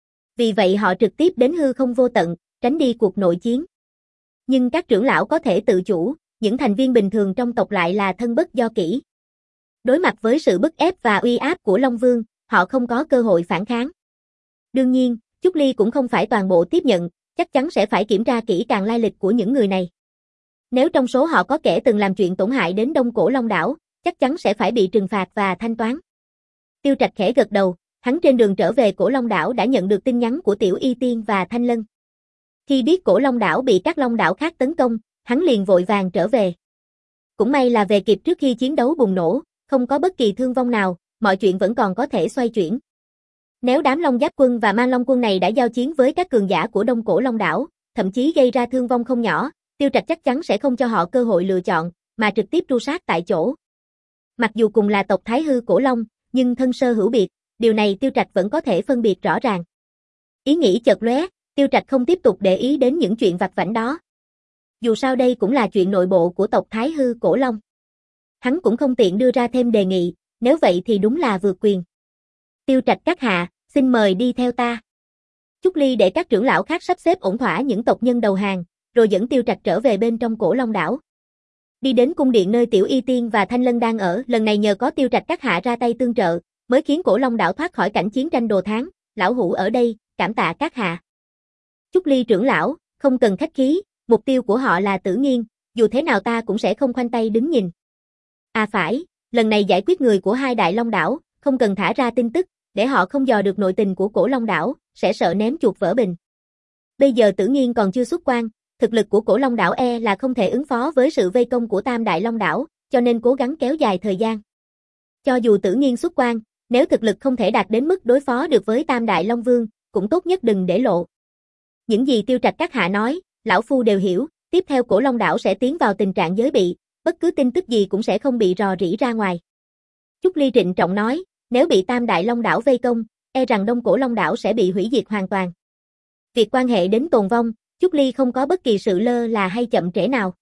Vì vậy họ trực tiếp đến hư không vô tận, tránh đi cuộc nội chiến. Nhưng các trưởng lão có thể tự chủ, những thành viên bình thường trong tộc lại là thân bất do kỹ. Đối mặt với sự bức ép và uy áp của Long Vương, họ không có cơ hội phản kháng. Đương nhiên, Chúc Ly cũng không phải toàn bộ tiếp nhận, chắc chắn sẽ phải kiểm tra kỹ càng lai lịch của những người này. Nếu trong số họ có kẻ từng làm chuyện tổn hại đến Đông Cổ Long đảo, chắc chắn sẽ phải bị trừng phạt và thanh toán. Tiêu Trạch khẽ gật đầu, hắn trên đường trở về Cổ Long đảo đã nhận được tin nhắn của Tiểu Y Tiên và Thanh Lân. Khi biết Cổ Long đảo bị các Long đảo khác tấn công, hắn liền vội vàng trở về. Cũng may là về kịp trước khi chiến đấu bùng nổ, không có bất kỳ thương vong nào, mọi chuyện vẫn còn có thể xoay chuyển. Nếu đám Long Giáp quân và Mang Long quân này đã giao chiến với các cường giả của Đông Cổ Long đảo, thậm chí gây ra thương vong không nhỏ, Tiêu Trạch chắc chắn sẽ không cho họ cơ hội lựa chọn, mà trực tiếp tru sát tại chỗ. Mặc dù cùng là tộc Thái Hư Cổ Long, nhưng thân sơ hữu biệt, điều này Tiêu Trạch vẫn có thể phân biệt rõ ràng. Ý nghĩ chợt lóe, Tiêu Trạch không tiếp tục để ý đến những chuyện vặt vãnh đó. Dù sao đây cũng là chuyện nội bộ của tộc Thái Hư Cổ Long. Hắn cũng không tiện đưa ra thêm đề nghị, nếu vậy thì đúng là vượt quyền. Tiêu Trạch các hạ, xin mời đi theo ta. Chúc Ly để các trưởng lão khác sắp xếp ổn thỏa những tộc nhân đầu hàng, rồi dẫn Tiêu Trạch trở về bên trong Cổ Long đảo. Đi đến cung điện nơi Tiểu Y Tiên và Thanh Lân đang ở, lần này nhờ có Tiêu Trạch các hạ ra tay tương trợ, mới khiến Cổ Long đảo thoát khỏi cảnh chiến tranh đồ tháng, lão hữu ở đây, cảm tạ các hạ. Chúc Ly trưởng lão, không cần khách khí, mục tiêu của họ là Tử Nghiên, dù thế nào ta cũng sẽ không khoanh tay đứng nhìn. À phải, lần này giải quyết người của hai đại Long đảo, không cần thả ra tin tức, để họ không dò được nội tình của Cổ Long đảo, sẽ sợ ném chuột vỡ bình. Bây giờ Tử Nghiên còn chưa xuất quan, thực lực của Cổ Long đảo e là không thể ứng phó với sự vây công của Tam đại Long đảo, cho nên cố gắng kéo dài thời gian. Cho dù Tử Nghiên xuất quan, nếu thực lực không thể đạt đến mức đối phó được với Tam đại Long Vương, cũng tốt nhất đừng để lộ. Những gì Tiêu Trạch các hạ nói, lão phu đều hiểu, tiếp theo Cổ Long đảo sẽ tiến vào tình trạng giới bị, bất cứ tin tức gì cũng sẽ không bị rò rỉ ra ngoài. Chúc Ly trịnh trọng nói, nếu bị Tam đại Long đảo vây công, e rằng Đông Cổ Long đảo sẽ bị hủy diệt hoàn toàn. Việc quan hệ đến tồn vong, Chúc Ly không có bất kỳ sự lơ là hay chậm trễ nào.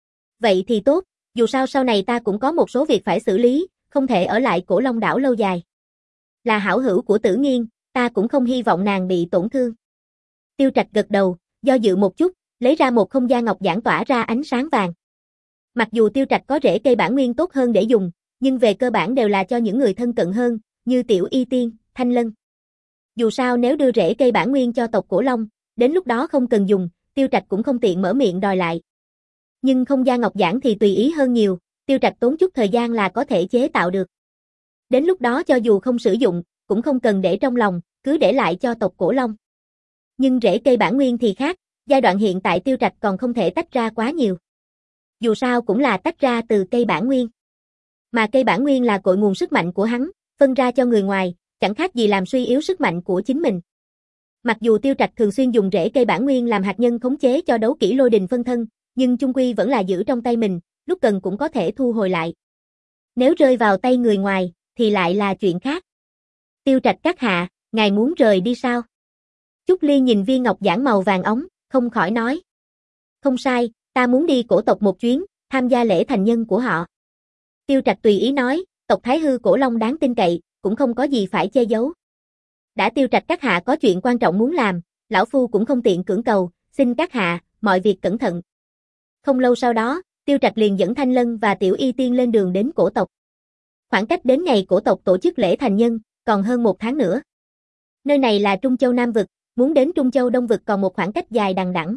Vậy thì tốt, dù sao sau này ta cũng có một số việc phải xử lý, không thể ở lại Cổ Long đảo lâu dài. Là hảo hữu của Tử Nghiên, ta cũng không hy vọng nàng bị tổn thương. Tiêu Trạch gật đầu, do dự một chút, lấy ra một không gian ngọc giản tỏa ra ánh sáng vàng. Mặc dù Tiêu Trạch có rễ cây bản nguyên tốt hơn để dùng, nhưng về cơ bản đều là cho những người thân cận hơn, như Tiểu Y Tiên, Thanh Lân. Dù sao nếu đưa rễ cây bản nguyên cho tộc Cổ Long, đến lúc đó không cần dùng, Tiêu Trạch cũng không tiện mở miệng đòi lại. Nhưng không gian ngọc giản thì tùy ý hơn nhiều, Tiêu Trạch tốn chút thời gian là có thể chế tạo được. Đến lúc đó cho dù không sử dụng, cũng không cần để trong lòng, cứ để lại cho tộc Cổ Long. Nhưng rễ cây bản nguyên thì khác, giai đoạn hiện tại Tiêu Trạch còn không thể tách ra quá nhiều. Dù sao cũng là tách ra từ cây bản nguyên. Mà cây bản nguyên là cội nguồn sức mạnh của hắn, phân ra cho người ngoài, chẳng khác gì làm suy yếu sức mạnh của chính mình. Mặc dù Tiêu Trạch thường xuyên dùng rễ cây bản nguyên làm hạt nhân khống chế cho đấu kỹ lôi đình phân thân, nhưng chung quy vẫn là giữ trong tay mình, lúc cần cũng có thể thu hồi lại. Nếu rơi vào tay người ngoài, thì lại là chuyện khác. Tiêu Trạch các hạ, ngài muốn rời đi sao? Chúc Ly nhìn viên ngọc giản màu vàng óng, không khỏi nói. Không sai, ta muốn đi cổ tộc một chuyến, tham gia lễ thành nhân của họ. Tiêu Trạch tùy ý nói, tộc Thái Hư Cổ Long đáng tin cậy, cũng không có gì phải che giấu. Đã Tiêu Trạch các hạ có chuyện quan trọng muốn làm, lão phu cũng không tiện cưỡng cầu, xin các hạ, mọi việc cẩn thận. Không lâu sau đó, Tiêu Trạch liền dẫn Thanh Lân và Tiểu Y Tiên lên đường đến cổ tộc. Khoảng cách đến ngày cổ tộc tổ chức lễ thành nhân, còn hơn một tháng nữa. Nơi này là Trung Châu Nam Vực, muốn đến Trung Châu Đông Vực còn một khoảng cách dài đằng đẵng.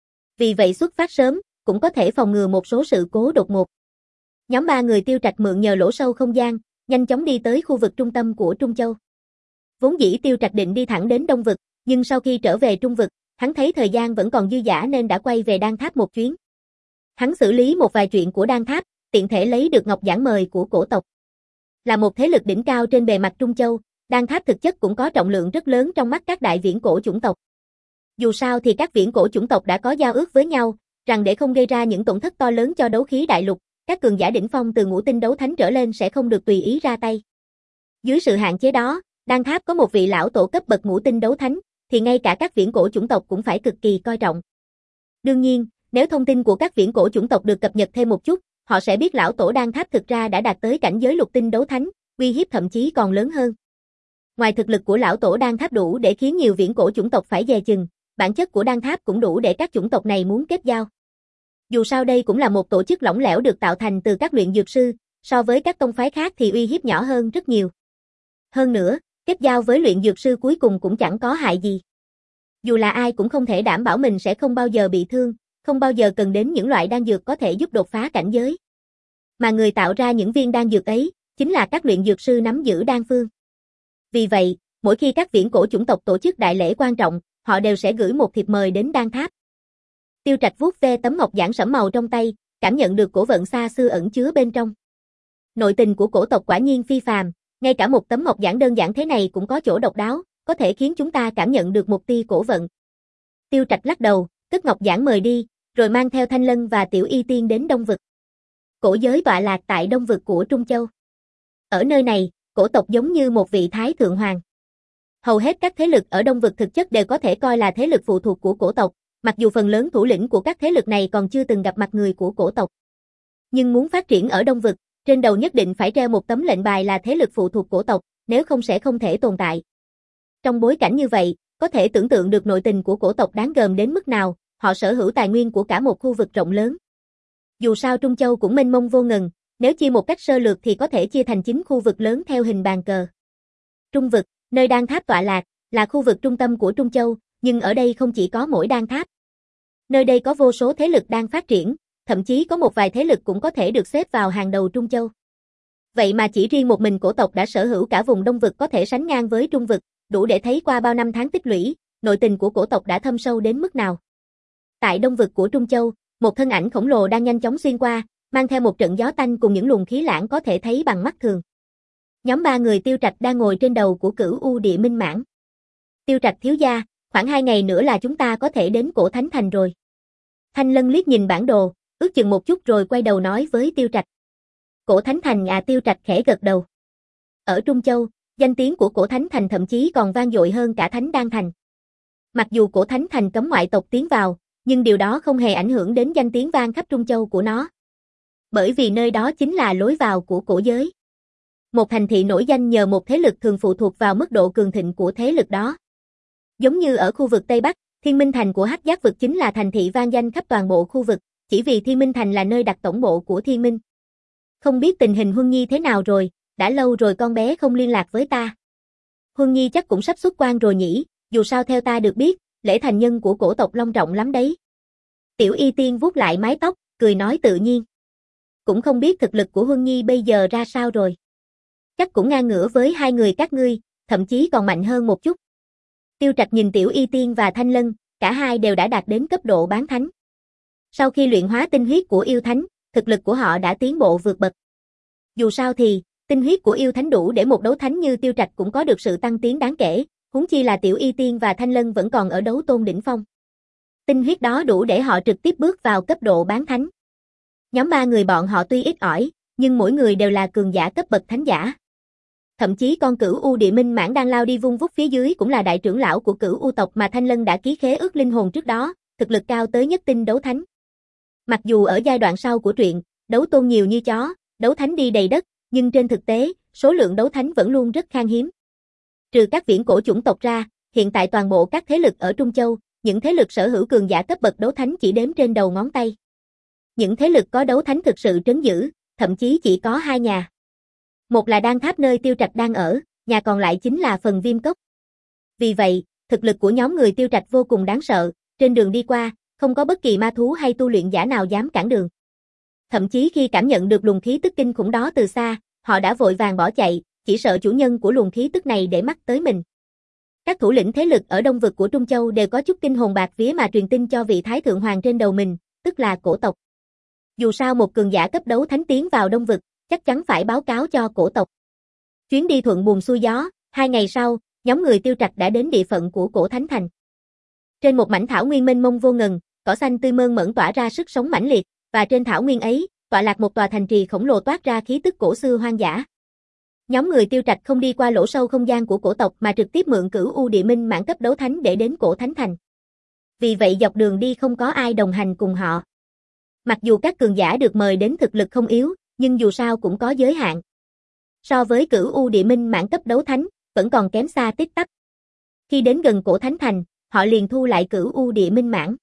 Vì vậy xuất phát sớm, cũng có thể phòng ngừa một số sự cố đột ngột. Nhóm ba người Tiêu Trạch mượn nhờ lỗ sâu không gian, nhanh chóng đi tới khu vực trung tâm của Trung Châu. Vốn dĩ Tiêu Trạch định đi thẳng đến Đông Vực, nhưng sau khi trở về Trung Vực, hắn thấy thời gian vẫn còn dư dả nên đã quay về Đan Tháp một chuyến. Hắn xử lý một vài chuyện của Đan Tháp, tiện thể lấy được ngọc giản mời của cổ tộc. Là một thế lực đỉnh cao trên bề mặt Trung Châu, Đan Tháp thực chất cũng có trọng lượng rất lớn trong mắt các đại viễn cổ chủng tộc. Dù sao thì các viễn cổ chủng tộc đã có giao ước với nhau, rằng để không gây ra những tổn thất to lớn cho đấu khí đại lục, các cường giả đỉnh phong từ ngũ tinh đấu thánh trở lên sẽ không được tùy ý ra tay. Dưới sự hạn chế đó, Đan Tháp có một vị lão tổ cấp bậc ngũ tinh đấu thánh, thì ngay cả các viễn cổ chủng tộc cũng phải cực kỳ coi trọng. Đương nhiên, nếu thông tin của các viễn cổ chủng tộc được cập nhật thêm một chút, họ sẽ biết lão tổ Đan Tháp thực ra đã đạt tới cảnh giới lục tinh đấu thánh, uy hiếp thậm chí còn lớn hơn. Ngoài thực lực của lão tổ Đan Tháp đủ để khiến nhiều viễn cổ chủng tộc phải dè chừng, bản chất của Đan Tháp cũng đủ để các chủng tộc này muốn kết giao. Dù sao đây cũng là một tổ chức lỏng lẻo được tạo thành từ các luyện dược sư, so với các tông phái khác thì uy hiếp nhỏ hơn rất nhiều. Hơn nữa, Kết giao với luyện dược sư cuối cùng cũng chẳng có hại gì. Dù là ai cũng không thể đảm bảo mình sẽ không bao giờ bị thương, không bao giờ cần đến những loại đan dược có thể giúp đột phá cảnh giới. Mà người tạo ra những viên đan dược ấy, chính là các luyện dược sư nắm giữ đan phương. Vì vậy, mỗi khi các viễn cổ chủng tộc tổ chức đại lễ quan trọng, họ đều sẽ gửi một thiệp mời đến đan tháp. Tiêu Trạch vuốt ve tấm ngọc giản sẫm màu trong tay, cảm nhận được cổ vận xa xưa ẩn chứa bên trong. Nội tình của cổ tộc quả nhiên phi phàm, ngay cả một tấm ngọc giản đơn giản thế này cũng có chỗ độc đáo, có thể khiến chúng ta cảm nhận được một tia cổ vận. Tiêu Trạch lắc đầu, cất ngọc giản mời đi, rồi mang theo Thanh Lân và Tiểu Y Tiên đến Đông Vực. Cổ giới tọa lạc tại Đông Vực của Trung Châu. Ở nơi này, cổ tộc giống như một vị thái thượng hoàng. Hầu hết các thế lực ở Đông Vực thực chất đều có thể coi là thế lực phụ thuộc của cổ tộc, mặc dù phần lớn thủ lĩnh của các thế lực này còn chưa từng gặp mặt người của cổ tộc. Nhưng muốn phát triển ở Đông Vực, trên đầu nhất định phải treo một tấm lệnh bài là thế lực phụ thuộc cổ tộc, nếu không sẽ không thể tồn tại. Trong bối cảnh như vậy, có thể tưởng tượng được nội tình của cổ tộc đáng gờm đến mức nào, họ sở hữu tài nguyên của cả một khu vực rộng lớn. Dù sao Trung Châu cũng mênh mông vô ngần, nếu chia một cách sơ lược thì có thể chia thành chín khu vực lớn theo hình bàn cờ. Trung Vực, nơi đan tháp tọa lạc, là khu vực trung tâm của Trung Châu, nhưng ở đây không chỉ có mỗi đan tháp. Nơi đây có vô số thế lực đang phát triển, thậm chí có một vài thế lực cũng có thể được xếp vào hàng đầu Trung Châu. Vậy mà chỉ riêng một mình cổ tộc đã sở hữu cả vùng Đông Vực có thể sánh ngang với Trung Vực, đủ để thấy qua bao năm tháng tích lũy, nội tình của cổ tộc đã thâm sâu đến mức nào. Tại Đông Vực của Trung Châu, một thân ảnh khổng lồ đang nhanh chóng xuyên qua, mang theo một trận gió tanh cùng những luồng khí lãng có thể thấy bằng mắt thường. Nhóm ba người Tiêu Trạch đang ngồi trên đầu của Cửu U Địa Minh Mãng. Tiêu Trạch thiếu gia, khoảng hai ngày nữa là chúng ta có thể đến Cổ Thánh Thành rồi. Thanh Lân liếc nhìn bản đồ, ước chừng một chút rồi quay đầu nói với Tiêu Trạch. Cổ Thánh Thành à? Tiêu Trạch khẽ gật đầu. Ở Trung Châu, danh tiếng của Cổ Thánh Thành thậm chí còn vang dội hơn cả Thánh Đan Thành. Mặc dù Cổ Thánh Thành cấm ngoại tộc tiến vào, nhưng điều đó không hề ảnh hưởng đến danh tiếng vang khắp Trung Châu của nó. Bởi vì nơi đó chính là lối vào của cổ giới. Một thành thị nổi danh nhờ một thế lực thường phụ thuộc vào mức độ cường thịnh của thế lực đó. Giống như ở khu vực Tây Bắc, Thiên Minh Thành của Hắc Giác Vực chính là thành thị vang danh khắp toàn bộ khu vực, chỉ vì Thiên Minh Thành là nơi đặt tổng bộ của Thiên Minh. Không biết tình hình Huân Nhi thế nào rồi, đã lâu rồi con bé không liên lạc với ta. Huân Nhi chắc cũng sắp xuất quan rồi nhỉ, dù sao theo ta được biết, lễ thành nhân của cổ tộc long trọng lắm đấy. Tiểu Y Tiên vuốt lại mái tóc, cười nói tự nhiên. Cũng không biết thực lực của Huân Nhi bây giờ ra sao rồi. Chắc cũng ngang ngửa với hai người các ngươi, thậm chí còn mạnh hơn một chút. Tiêu Trạch nhìn Tiểu Y Tiên và Thanh Lân, cả hai đều đã đạt đến cấp độ bán thánh. Sau khi luyện hóa tinh huyết của yêu thánh, thực lực của họ đã tiến bộ vượt bậc. Dù sao thì, tinh huyết của yêu thánh đủ để một đấu thánh như Tiêu Trạch cũng có được sự tăng tiến đáng kể, huống chi là Tiểu Y Tiên và Thanh Lân vẫn còn ở đấu tôn đỉnh phong. Tinh huyết đó đủ để họ trực tiếp bước vào cấp độ bán thánh. Nhóm ba người bọn họ tuy ít ỏi, nhưng mỗi người đều là cường giả cấp bậc thánh giả. Thậm chí con Cửu U Địa Minh Mãng đang lao đi vung vút phía dưới cũng là đại trưởng lão của Cửu U tộc mà Thanh Lân đã ký khế ước linh hồn trước đó, thực lực cao tới nhất tinh đấu thánh. Mặc dù ở giai đoạn sau của truyện, đấu tôn nhiều như chó, đấu thánh đi đầy đất, nhưng trên thực tế, số lượng đấu thánh vẫn luôn rất khan hiếm. Trừ các viễn cổ chủng tộc ra, hiện tại toàn bộ các thế lực ở Trung Châu, những thế lực sở hữu cường giả cấp bậc đấu thánh chỉ đếm trên đầu ngón tay. Những thế lực có đấu thánh thực sự trấn giữ, thậm chí chỉ có hai nhà. Một là Đan Tháp nơi Tiêu Trạch đang ở, nhà còn lại chính là phần Viêm Cốc. Vì vậy, thực lực của nhóm người Tiêu Trạch vô cùng đáng sợ, trên đường đi qua, không có bất kỳ ma thú hay tu luyện giả nào dám cản đường. Thậm chí khi cảm nhận được luồng khí tức kinh khủng đó từ xa, họ đã vội vàng bỏ chạy, chỉ sợ chủ nhân của luồng khí tức này để mắt tới mình. Các thủ lĩnh thế lực ở Đông Vực của Trung Châu đều có chút kinh hồn bạc vía mà truyền tin cho vị Thái Thượng Hoàng trên đầu mình, tức là cổ tộc. Dù sao một cường giả cấp đấu thánh tiến vào Đông Vực, chắc chắn phải báo cáo cho cổ tộc. Chuyến đi thuận buồm xuôi gió, hai ngày sau, nhóm người Tiêu Trạch đã đến địa phận của Cổ Thánh Thành. Trên một mảnh thảo nguyên mênh mông vô ngần, cỏ xanh tươi mơn mởn tỏa ra sức sống mãnh liệt, và trên thảo nguyên ấy, tọa lạc một tòa thành trì khổng lồ toát ra khí tức cổ xưa hoang dã. Nhóm người Tiêu Trạch không đi qua lỗ sâu không gian của cổ tộc mà trực tiếp mượn Cửu U Địa Minh Mãng cấp đấu thánh để đến Cổ Thánh Thành. Vì vậy dọc đường đi không có ai đồng hành cùng họ. Mặc dù các cường giả được mời đến thực lực không yếu, nhưng dù sao cũng có giới hạn. So với Cửu U Địa Minh Mãng cấp đấu thánh, vẫn còn kém xa tít tắp. Khi đến gần Cổ Thánh Thành, họ liền thu lại Cửu U Địa Minh Mãng.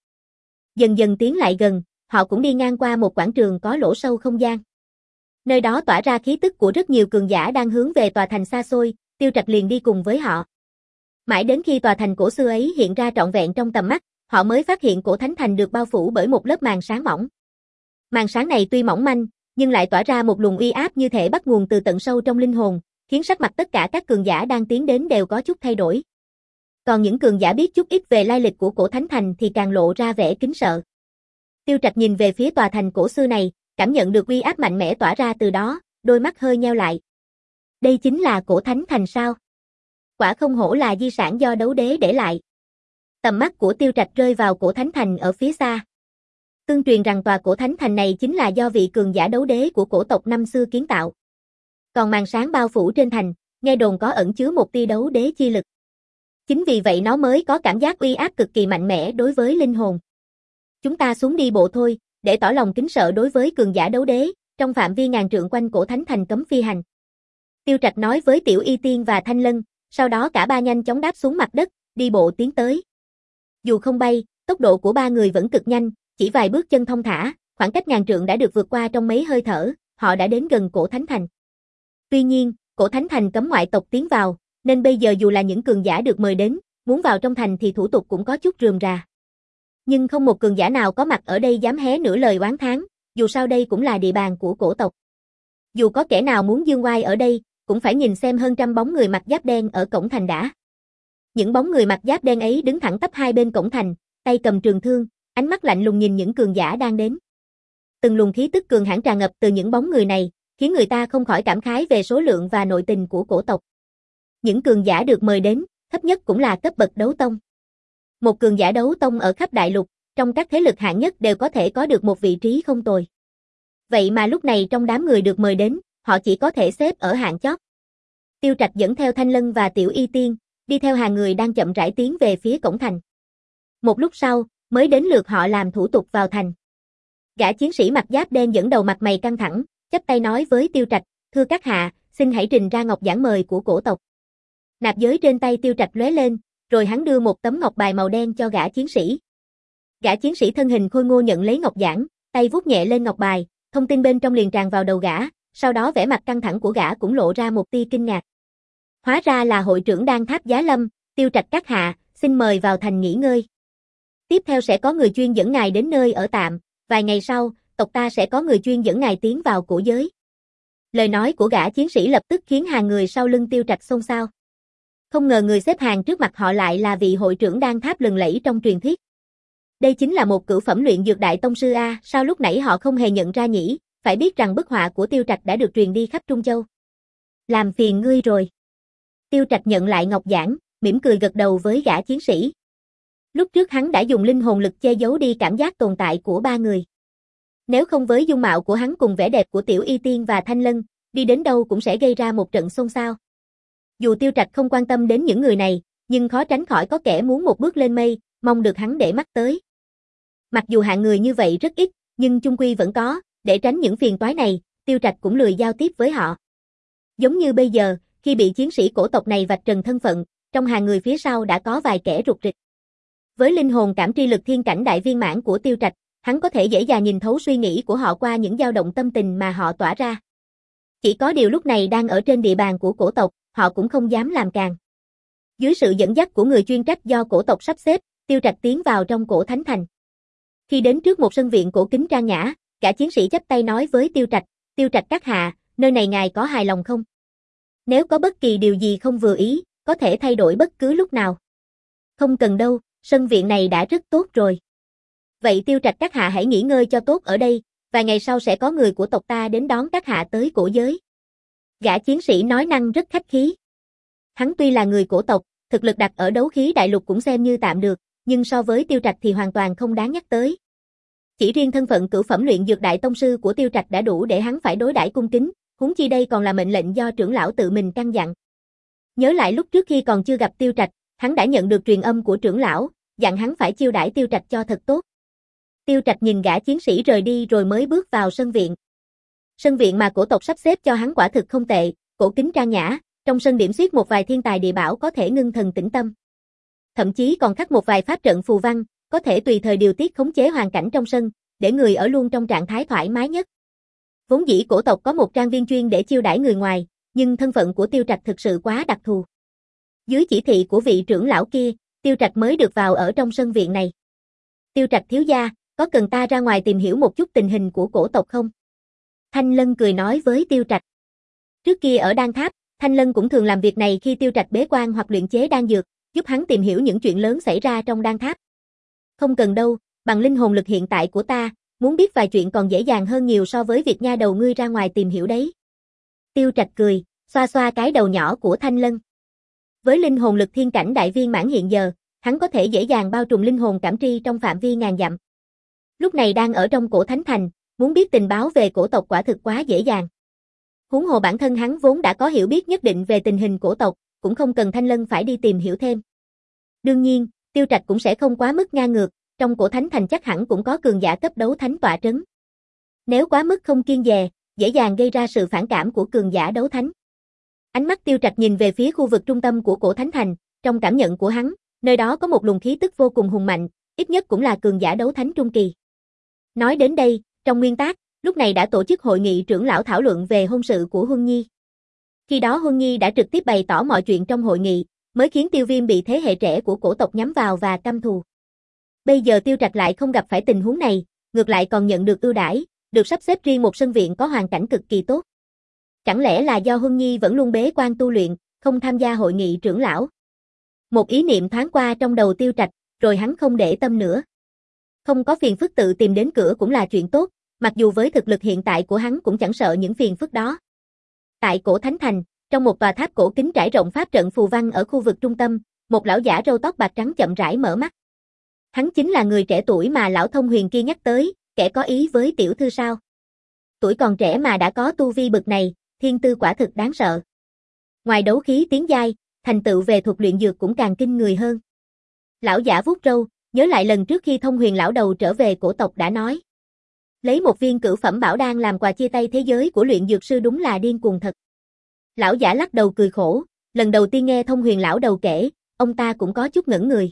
Dần dần tiến lại gần, họ cũng đi ngang qua một quảng trường có lỗ sâu không gian. Nơi đó tỏa ra khí tức của rất nhiều cường giả đang hướng về tòa thành xa xôi, Tiêu Trạch liền đi cùng với họ. Mãi đến khi tòa thành cổ xưa ấy hiện ra trọn vẹn trong tầm mắt, họ mới phát hiện cổ thánh thành được bao phủ bởi một lớp màn sáng mỏng. Màn sáng này tuy mỏng manh, nhưng lại tỏa ra một luồng uy áp như thể bắt nguồn từ tận sâu trong linh hồn, khiến sắc mặt tất cả các cường giả đang tiến đến đều có chút thay đổi. Còn những cường giả biết chút ít về lai lịch của cổ thánh thành thì càng lộ ra vẻ kính sợ. Tiêu Trạch nhìn về phía tòa thành cổ xưa này, cảm nhận được uy áp mạnh mẽ tỏa ra từ đó, đôi mắt hơi nheo lại. Đây chính là cổ thánh thành sao? Quả không hổ là di sản do đấu đế để lại. Tầm mắt của Tiêu Trạch rơi vào cổ thánh thành ở phía xa. Tương truyền rằng tòa cổ thánh thành này chính là do vị cường giả đấu đế của cổ tộc năm xưa kiến tạo. Còn màn sáng bao phủ trên thành, nghe đồn có ẩn chứa một tia đấu đế chi lực. Chính vì vậy nó mới có cảm giác uy áp cực kỳ mạnh mẽ đối với linh hồn. Chúng ta xuống đi bộ thôi, để tỏ lòng kính sợ đối với cường giả đấu đế, trong phạm vi ngàn trượng quanh cổ thánh thành cấm phi hành. Tiêu Trạch nói với Tiểu Y Tiên và Thanh Lân, sau đó cả ba nhanh chóng đáp xuống mặt đất, đi bộ tiến tới. Dù không bay, tốc độ của ba người vẫn cực nhanh, chỉ vài bước chân thong thả, khoảng cách ngàn trượng đã được vượt qua trong mấy hơi thở, họ đã đến gần cổ thánh thành. Tuy nhiên, cổ thánh thành cấm ngoại tộc tiến vào, nên bây giờ dù là những cường giả được mời đến, muốn vào trong thành thì thủ tục cũng có chút rườm rà. Nhưng không một cường giả nào có mặt ở đây dám hé nửa lời oán thán, dù sao đây cũng là địa bàn của cổ tộc. Dù có kẻ nào muốn dương oai ở đây, cũng phải nhìn xem hơn trăm bóng người mặc giáp đen ở cổng thành đã. Những bóng người mặc giáp đen ấy đứng thẳng tắp hai bên cổng thành, tay cầm trường thương, ánh mắt lạnh lùng nhìn những cường giả đang đến. Từng luồng khí tức cường hãn tràn ngập từ những bóng người này, khiến người ta không khỏi cảm khái về số lượng và nội tình của cổ tộc. Những cường giả được mời đến, thấp nhất cũng là cấp bậc đấu tông. Một cường giả đấu tông ở khắp đại lục, trong các thế lực hạng nhất đều có thể có được một vị trí không tồi. Vậy mà lúc này trong đám người được mời đến, họ chỉ có thể xếp ở hạng chót. Tiêu Trạch dẫn theo Thanh Lân và Tiểu Y Tiên, đi theo hàng người đang chậm rãi tiến về phía cổng thành. Một lúc sau, mới đến lượt họ làm thủ tục vào thành. Gã chiến sĩ mặc giáp đen dẫn đầu mặt mày căng thẳng, chắp tay nói với Tiêu Trạch, thưa các hạ, xin hãy trình ra ngọc giản mời của cổ tộc. Nạp giới trên tay Tiêu Trạch lóe lên, rồi hắn đưa một tấm ngọc bài màu đen cho gã chiến sĩ. Gã chiến sĩ thân hình khôi ngô nhận lấy ngọc giản, tay vuốt nhẹ lên ngọc bài, thông tin bên trong liền tràn vào đầu gã, sau đó vẻ mặt căng thẳng của gã cũng lộ ra một tia kinh ngạc. Hóa ra là hội trưởng Đan Tháp Giá Lâm, Tiêu Trạch các hạ, xin mời vào thành nghỉ ngơi. Tiếp theo sẽ có người chuyên dẫn ngài đến nơi ở tạm, vài ngày sau, tộc ta sẽ có người chuyên dẫn ngài tiến vào cổ giới. Lời nói của gã chiến sĩ lập tức khiến hàng người sau lưng Tiêu Trạch xôn xao. Không ngờ người xếp hàng trước mặt họ lại là vị hội trưởng Đan Tháp lừng lẫy trong truyền thuyết. Đây chính là một cửu phẩm luyện dược đại tông sư a, sao lúc nãy họ không hề nhận ra nhỉ, phải biết rằng bức họa của Tiêu Trạch đã được truyền đi khắp Trung Châu. Làm phiền ngươi rồi. Tiêu Trạch nhận lại ngọc giản, mỉm cười gật đầu với gã chiến sĩ. Lúc trước hắn đã dùng linh hồn lực che giấu đi cảm giác tồn tại của ba người. Nếu không với dung mạo của hắn cùng vẻ đẹp của Tiểu Y Tiên và Thanh Lân, đi đến đâu cũng sẽ gây ra một trận xôn xao. Dù Tiêu Trạch không quan tâm đến những người này, nhưng khó tránh khỏi có kẻ muốn một bước lên mây, mong được hắn để mắt tới. Mặc dù hạng người như vậy rất ít, nhưng chung quy vẫn có, để tránh những phiền toái này, Tiêu Trạch cũng lười giao tiếp với họ. Giống như bây giờ, khi bị chiến sĩ cổ tộc này vạch trần thân phận, trong hàng người phía sau đã có vài kẻ rụt rịch. Với linh hồn cảm tri lực thiên cảnh đại viên mãn của Tiêu Trạch, hắn có thể dễ dàng nhìn thấu suy nghĩ của họ qua những dao động tâm tình mà họ tỏa ra. Chỉ có điều lúc này đang ở trên địa bàn của cổ tộc, họ cũng không dám làm càng. Dưới sự dẫn dắt của người chuyên trách do cổ tộc sắp xếp, Tiêu Trạch tiến vào trong cổ thánh thành. Khi đến trước một sân viện cổ kính trang nhã, cả chiến sĩ chắp tay nói với Tiêu Trạch, Tiêu Trạch các hạ, nơi này ngài có hài lòng không? Nếu có bất kỳ điều gì không vừa ý, có thể thay đổi bất cứ lúc nào. Không cần đâu, sân viện này đã rất tốt rồi. Vậy Tiêu Trạch các hạ hãy nghỉ ngơi cho tốt ở đây, vài ngày sau sẽ có người của tộc ta đến đón các hạ tới cổ giới. Gã chiến sĩ nói năng rất khách khí. Hắn tuy là người cổ tộc, thực lực đặt ở đấu khí đại lục cũng xem như tạm được, nhưng so với Tiêu Trạch thì hoàn toàn không đáng nhắc tới. Chỉ riêng thân phận cửu phẩm luyện dược đại tông sư của Tiêu Trạch đã đủ để hắn phải đối đãi cung kính, huống chi đây còn là mệnh lệnh do trưởng lão tự mình căn dặn. Nhớ lại lúc trước khi còn chưa gặp Tiêu Trạch, hắn đã nhận được truyền âm của trưởng lão, dặn hắn phải chiêu đãi Tiêu Trạch cho thật tốt. Tiêu Trạch nhìn gã chiến sĩ rời đi rồi mới bước vào sân viện. Sân viện mà cổ tộc sắp xếp cho hắn quả thực không tệ, cổ kính trang nhã, trong sân điểm xuyết một vài thiên tài địa bảo có thể ngưng thần tĩnh tâm. Thậm chí còn khắc một vài pháp trận phù văn, có thể tùy thời điều tiết khống chế hoàn cảnh trong sân, để người ở luôn trong trạng thái thoải mái nhất. Vốn dĩ cổ tộc có một trang viên chuyên để chiêu đãi người ngoài, nhưng thân phận của Tiêu Trạch thực sự quá đặc thù. Dưới chỉ thị của vị trưởng lão kia, Tiêu Trạch mới được vào ở trong sân viện này. Tiêu Trạch thiếu gia, có cần ta ra ngoài tìm hiểu một chút tình hình của cổ tộc không? Thanh Lân cười nói với Tiêu Trạch. Trước kia ở Đan Tháp, Thanh Lân cũng thường làm việc này khi Tiêu Trạch bế quan hoặc luyện chế đan dược, giúp hắn tìm hiểu những chuyện lớn xảy ra trong Đan Tháp. Không cần đâu, bằng linh hồn lực hiện tại của ta, muốn biết vài chuyện còn dễ dàng hơn nhiều so với việc nha đầu ngươi ra ngoài tìm hiểu đấy. Tiêu Trạch cười, xoa xoa cái đầu nhỏ của Thanh Lân. Với linh hồn lực thiên cảnh đại viên mãn hiện giờ, hắn có thể dễ dàng bao trùm linh hồn cảm tri trong phạm vi ngàn dặm. Lúc này đang ở trong cổ thánh thành, muốn biết tình báo về cổ tộc quả thực quá dễ dàng. Huống hồ bản thân hắn vốn đã có hiểu biết nhất định về tình hình cổ tộc, cũng không cần Thanh Lân phải đi tìm hiểu thêm. Đương nhiên, Tiêu Trạch cũng sẽ không quá mức ngang ngược, trong cổ thánh thành chắc hẳn cũng có cường giả cấp đấu thánh tọa trấn. Nếu quá mức không kiêng dè, dễ dàng gây ra sự phản cảm của cường giả đấu thánh. Ánh mắt Tiêu Trạch nhìn về phía khu vực trung tâm của cổ thánh thành, trong cảm nhận của hắn, nơi đó có một luồng khí tức vô cùng hùng mạnh, ít nhất cũng là cường giả đấu thánh trung kỳ. Nói đến đây, trong nguyên tắc, lúc này đã tổ chức hội nghị trưởng lão thảo luận về hôn sự của Huân Nhi. Khi đó Huân Nhi đã trực tiếp bày tỏ mọi chuyện trong hội nghị, mới khiến Tiêu Viêm bị thế hệ trẻ của cổ tộc nhắm vào và căm thù. Bây giờ Tiêu Trạch lại không gặp phải tình huống này, ngược lại còn nhận được ưu đãi, được sắp xếp riêng một sân viện có hoàn cảnh cực kỳ tốt. Chẳng lẽ là do Huân Nhi vẫn luôn bế quan tu luyện, không tham gia hội nghị trưởng lão? Một ý niệm thoáng qua trong đầu Tiêu Trạch, rồi hắn không để tâm nữa. Không có phiền phức tự tìm đến cửa cũng là chuyện tốt, mặc dù với thực lực hiện tại của hắn cũng chẳng sợ những phiền phức đó. Tại cổ Thánh Thành, trong một tòa tháp cổ kính trải rộng pháp trận phù văn ở khu vực trung tâm, một lão giả râu tóc bạc trắng chậm rãi mở mắt. Hắn chính là người trẻ tuổi mà lão thông huyền kia nhắc tới, kẻ có ý với tiểu thư sao? Tuổi còn trẻ mà đã có tu vi bậc này, thiên tư quả thực đáng sợ. Ngoài đấu khí tiến giai, thành tựu về thuật luyện dược cũng càng kinh người hơn. Lão giả vuốt râu, nhớ lại lần trước khi thông huyền lão đầu trở về cổ tộc đã nói. Lấy một viên cửu phẩm bảo đan làm quà chia tay thế giới của luyện dược sư đúng là điên cuồng thật. Lão giả lắc đầu cười khổ, lần đầu tiên nghe thông huyền lão đầu kể, ông ta cũng có chút ngẩn người.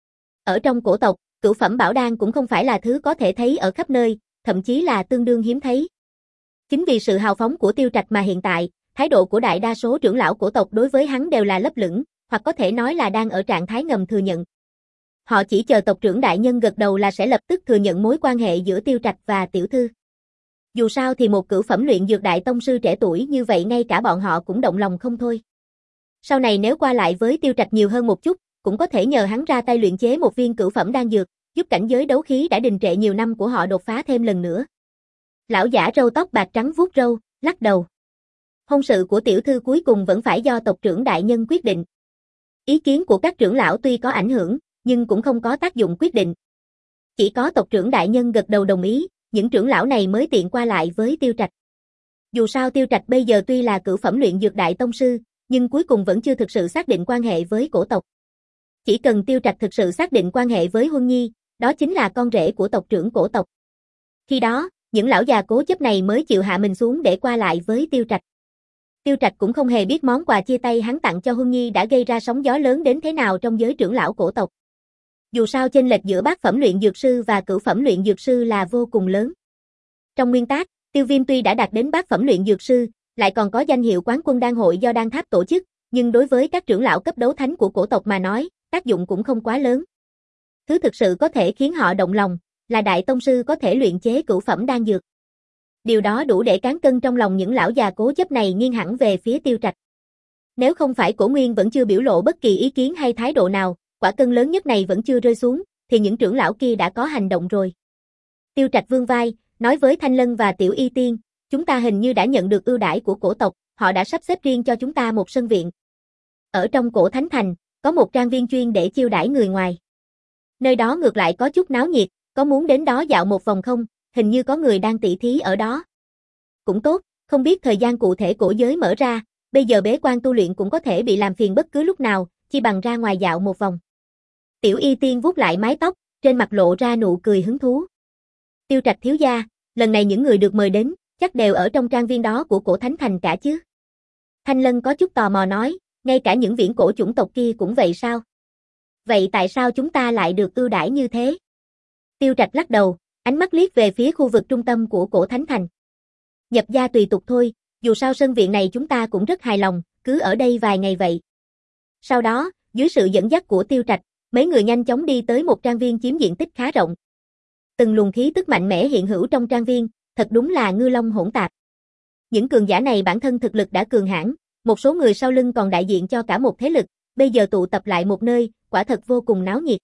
Ở trong cổ tộc, cửu phẩm bảo đan cũng không phải là thứ có thể thấy ở khắp nơi, thậm chí là tương đương hiếm thấy. Chính vì sự hào phóng của Tiêu Trạch mà hiện tại, thái độ của đại đa số trưởng lão cổ tộc đối với hắn đều là lấp lửng, hoặc có thể nói là đang ở trạng thái ngầm thừa nhận. Họ chỉ chờ tộc trưởng đại nhân gật đầu là sẽ lập tức thừa nhận mối quan hệ giữa Tiêu Trạch và tiểu thư. Dù sao thì một cửu phẩm luyện dược đại tông sư trẻ tuổi như vậy ngay cả bọn họ cũng động lòng không thôi. Sau này nếu qua lại với Tiêu Trạch nhiều hơn một chút, cũng có thể nhờ hắn ra tay luyện chế một viên cửu phẩm đan dược, giúp cảnh giới đấu khí đã đình trệ nhiều năm của họ đột phá thêm lần nữa. Lão giả râu tóc bạc trắng vuốt râu, lắc đầu. Hôn sự của tiểu thư cuối cùng vẫn phải do tộc trưởng đại nhân quyết định. Ý kiến của các trưởng lão tuy có ảnh hưởng, nhưng cũng không có tác dụng quyết định. Chỉ có tộc trưởng đại nhân gật đầu đồng ý, những trưởng lão này mới tiện qua lại với Tiêu Trạch. Dù sao Tiêu Trạch bây giờ tuy là cửu phẩm luyện dược đại tông sư, nhưng cuối cùng vẫn chưa thực sự xác định quan hệ với cổ tộc. Chỉ cần Tiêu Trạch thực sự xác định quan hệ với Huân Nhi, đó chính là con rể của tộc trưởng cổ tộc. Khi đó, những lão già cố chấp này mới chịu hạ mình xuống để qua lại với Tiêu Trạch. Tiêu Trạch cũng không hề biết món quà chia tay hắn tặng cho Huân Nhi đã gây ra sóng gió lớn đến thế nào trong giới trưởng lão cổ tộc. Dù sao chênh lệch giữa bát phẩm luyện dược sư và cửu phẩm luyện dược sư là vô cùng lớn. Trong nguyên tắc, Tiêu Viêm tuy đã đạt đến bát phẩm luyện dược sư, lại còn có danh hiệu quán quân đan hội do Đan Tháp tổ chức, nhưng đối với các trưởng lão cấp đấu thánh của cổ tộc mà nói, tác dụng cũng không quá lớn. Thứ thực sự có thể khiến họ động lòng, là đại tông sư có thể luyện chế cửu phẩm đan dược. Điều đó đủ để cán cân trong lòng những lão già cố chấp này nghiêng hẳn về phía Tiêu Trạch. Nếu không phải Cổ Nguyên vẫn chưa biểu lộ bất kỳ ý kiến hay thái độ nào, quả cân lớn nhất này vẫn chưa rơi xuống, thì những trưởng lão kia đã có hành động rồi. Tiêu Trạch vươn vai, nói với Thanh Lân và Tiểu Y Tiên, chúng ta hình như đã nhận được ưu đãi của cổ tộc, họ đã sắp xếp riêng cho chúng ta một sân viện. Ở trong cổ Thánh Thành, có một trang viên chuyên để chiêu đãi người ngoài. Nơi đó ngược lại có chút náo nhiệt, có muốn đến đó dạo một vòng không? Hình như có người đang tỉ thí ở đó. Cũng tốt, không biết thời gian cụ thể cổ giới mở ra, bây giờ bế quan tu luyện cũng có thể bị làm phiền bất cứ lúc nào, chi bằng ra ngoài dạo một vòng. Tiểu Y Tiên vuốt lại mái tóc, trên mặt lộ ra nụ cười hứng thú. Tiêu Trạch thiếu gia, lần này những người được mời đến, chắc đều ở trong trang viên đó của cổ Thánh Thành cả chứ? Thanh Lân có chút tò mò nói, ngay cả những viễn cổ chủng tộc kia cũng vậy sao? Vậy tại sao chúng ta lại được ưu đãi như thế? Tiêu Trạch lắc đầu, ánh mắt liếc về phía khu vực trung tâm của cổ Thánh Thành. Nhập gia tùy tục thôi, Dù sao sân viện này chúng ta cũng rất hài lòng, cứ ở đây vài ngày vậy. Sau đó, dưới sự dẫn dắt của Tiêu Trạch, mấy người nhanh chóng đi tới một trang viên chiếm diện tích khá rộng. Từng luồng khí tức mạnh mẽ hiện hữu trong trang viên, thật đúng là ngư long hỗn tạp. Những cường giả này bản thân thực lực đã cường hãn, một số người sau lưng còn đại diện cho cả một thế lực, bây giờ tụ tập lại một nơi, quả thật vô cùng náo nhiệt.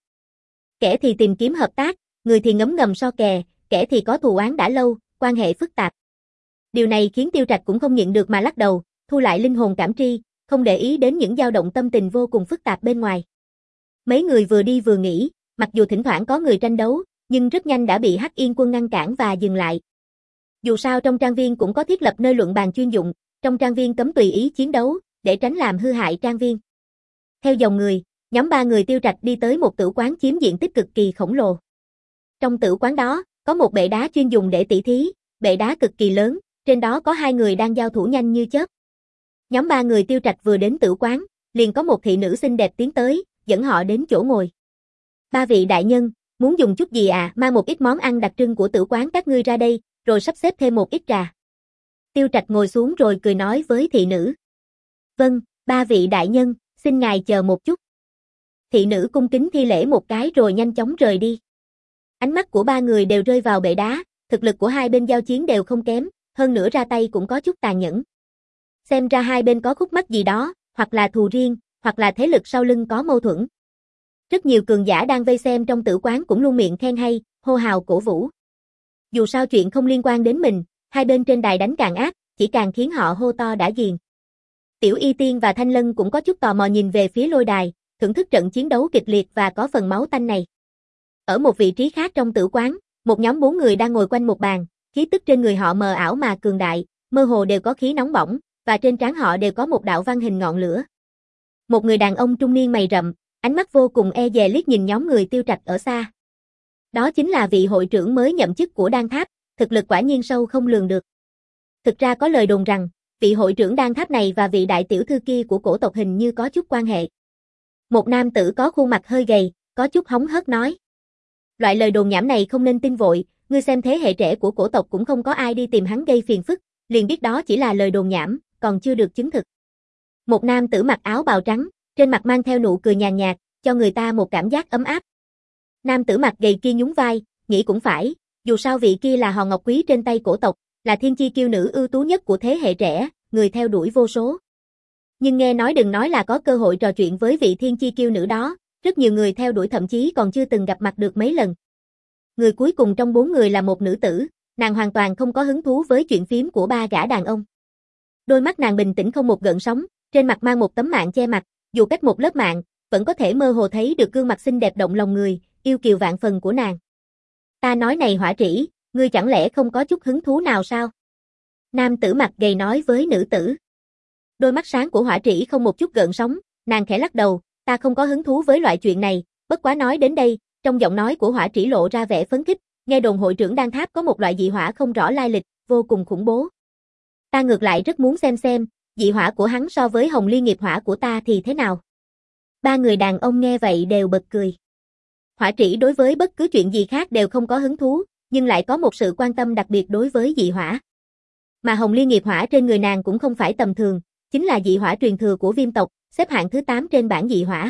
Kẻ thì tìm kiếm hợp tác, người thì ngấm ngầm so kè, kẻ thì có thù oán đã lâu, quan hệ phức tạp. Điều này khiến Tiêu Trạch cũng không nhịn được mà lắc đầu, thu lại linh hồn cảm tri, không để ý đến những dao động tâm tình vô cùng phức tạp bên ngoài. Mấy người vừa đi vừa nghĩ, mặc dù thỉnh thoảng có người tranh đấu, nhưng rất nhanh đã bị Hắc Yên Quân ngăn cản và dừng lại. Dù sao trong trang viên cũng có thiết lập nơi luận bàn chuyên dụng, trong trang viên cấm tùy ý chiến đấu, để tránh làm hư hại trang viên. Theo dòng người, nhóm ba người Tiêu Trạch đi tới một tử quán chiếm diện tích cực kỳ khổng lồ. Trong tử quán đó, có một bệ đá chuyên dùng để tỉ thí, bệ đá cực kỳ lớn, trên đó có hai người đang giao thủ nhanh như chớp. Nhóm ba người Tiêu Trạch vừa đến tử quán, liền có một thị nữ xinh đẹp tiến tới, dẫn họ đến chỗ ngồi. Ba vị đại nhân, muốn dùng chút gì à, mang một ít món ăn đặc trưng của tử quán các ngươi ra đây, rồi sắp xếp thêm một ít trà. Tiêu Trạch ngồi xuống rồi cười nói với thị nữ. Vâng, ba vị đại nhân, xin ngài chờ một chút. Thị nữ cung kính thi lễ một cái rồi nhanh chóng rời đi. Ánh mắt của ba người đều rơi vào bệ đá, thực lực của hai bên giao chiến đều không kém, hơn nữa ra tay cũng có chút tàn nhẫn. Xem ra hai bên có khúc mắc gì đó, hoặc là thù riêng, hoặc là thế lực sau lưng có mâu thuẫn. Rất nhiều cường giả đang vây xem trong tử quán cũng luôn miệng khen hay, hô hào cổ vũ. Dù sao chuyện không liên quan đến mình, hai bên trên đài đánh càng ác, chỉ càng khiến họ hô to đã ghiền. Tiểu Y Tiên và Thanh Lân cũng có chút tò mò nhìn về phía lôi đài, thưởng thức trận chiến đấu kịch liệt và có phần máu tanh này. Ở một vị trí khác trong tử quán, một nhóm bốn người đang ngồi quanh một bàn, khí tức trên người họ mờ ảo mà cường đại, mơ hồ đều có khí nóng bỏng, và trên trán họ đều có một đạo văn hình ngọn lửa. Một người đàn ông trung niên mày rậm, ánh mắt vô cùng e dè liếc nhìn nhóm người Tiêu Trạch ở xa. Đó chính là vị hội trưởng mới nhậm chức của Đan Tháp, thực lực quả nhiên sâu không lường được. Thực ra có lời đồn rằng, vị hội trưởng Đan Tháp này và vị đại tiểu thư kia của cổ tộc hình như có chút quan hệ. Một nam tử có khuôn mặt hơi gầy, có chút hóng hớt nói. Loại lời đồn nhảm này không nên tin vội, ngươi xem thế hệ trẻ của cổ tộc cũng không có ai đi tìm hắn gây phiền phức, liền biết đó chỉ là lời đồn nhảm, còn chưa được chứng thực. Một nam tử mặc áo bào trắng, trên mặt mang theo nụ cười nhàn nhạt, cho người ta một cảm giác ấm áp. Nam tử mặt gầy kia nhún vai, nghĩ cũng phải, dù sao vị kia là hòn ngọc quý trên tay cổ tộc, là thiên chi kiêu nữ ưu tú nhất của thế hệ trẻ, người theo đuổi vô số. Nhưng nghe nói đừng nói là có cơ hội trò chuyện với vị thiên chi kiêu nữ đó, rất nhiều người theo đuổi thậm chí còn chưa từng gặp mặt được mấy lần. Người cuối cùng trong bốn người là một nữ tử, nàng hoàn toàn không có hứng thú với chuyện phím của ba gã đàn ông. Đôi mắt nàng bình tĩnh không một gợn sóng, trên mặt mang một tấm mạng che mặt, dù cách một lớp mạng, vẫn có thể mơ hồ thấy được gương mặt xinh đẹp động lòng người, yêu kiều vạn phần của nàng. Ta nói này Hỏa Trĩ, ngươi chẳng lẽ không có chút hứng thú nào sao? Nam tử mặt gầy nói với nữ tử. Đôi mắt sáng của Hỏa Trĩ không một chút gợn sóng, nàng khẽ lắc đầu, ta không có hứng thú với loại chuyện này, bất quá nói đến đây, trong giọng nói của Hỏa Trĩ lộ ra vẻ phấn khích, nghe đồn hội trưởng Đan Tháp có một loại dị hỏa không rõ lai lịch, vô cùng khủng bố. Ta ngược lại rất muốn xem xem, dị hỏa của hắn so với Hồng Liên nghiệp hỏa của ta thì thế nào. Ba người đàn ông nghe vậy đều bật cười. Hỏa Trĩ đối với bất cứ chuyện gì khác đều không có hứng thú, nhưng lại có một sự quan tâm đặc biệt đối với dị hỏa. Mà Hồng Liên nghiệp hỏa trên người nàng cũng không phải tầm thường, chính là dị hỏa truyền thừa của Viêm tộc, xếp hạng thứ tám trên bảng dị hỏa.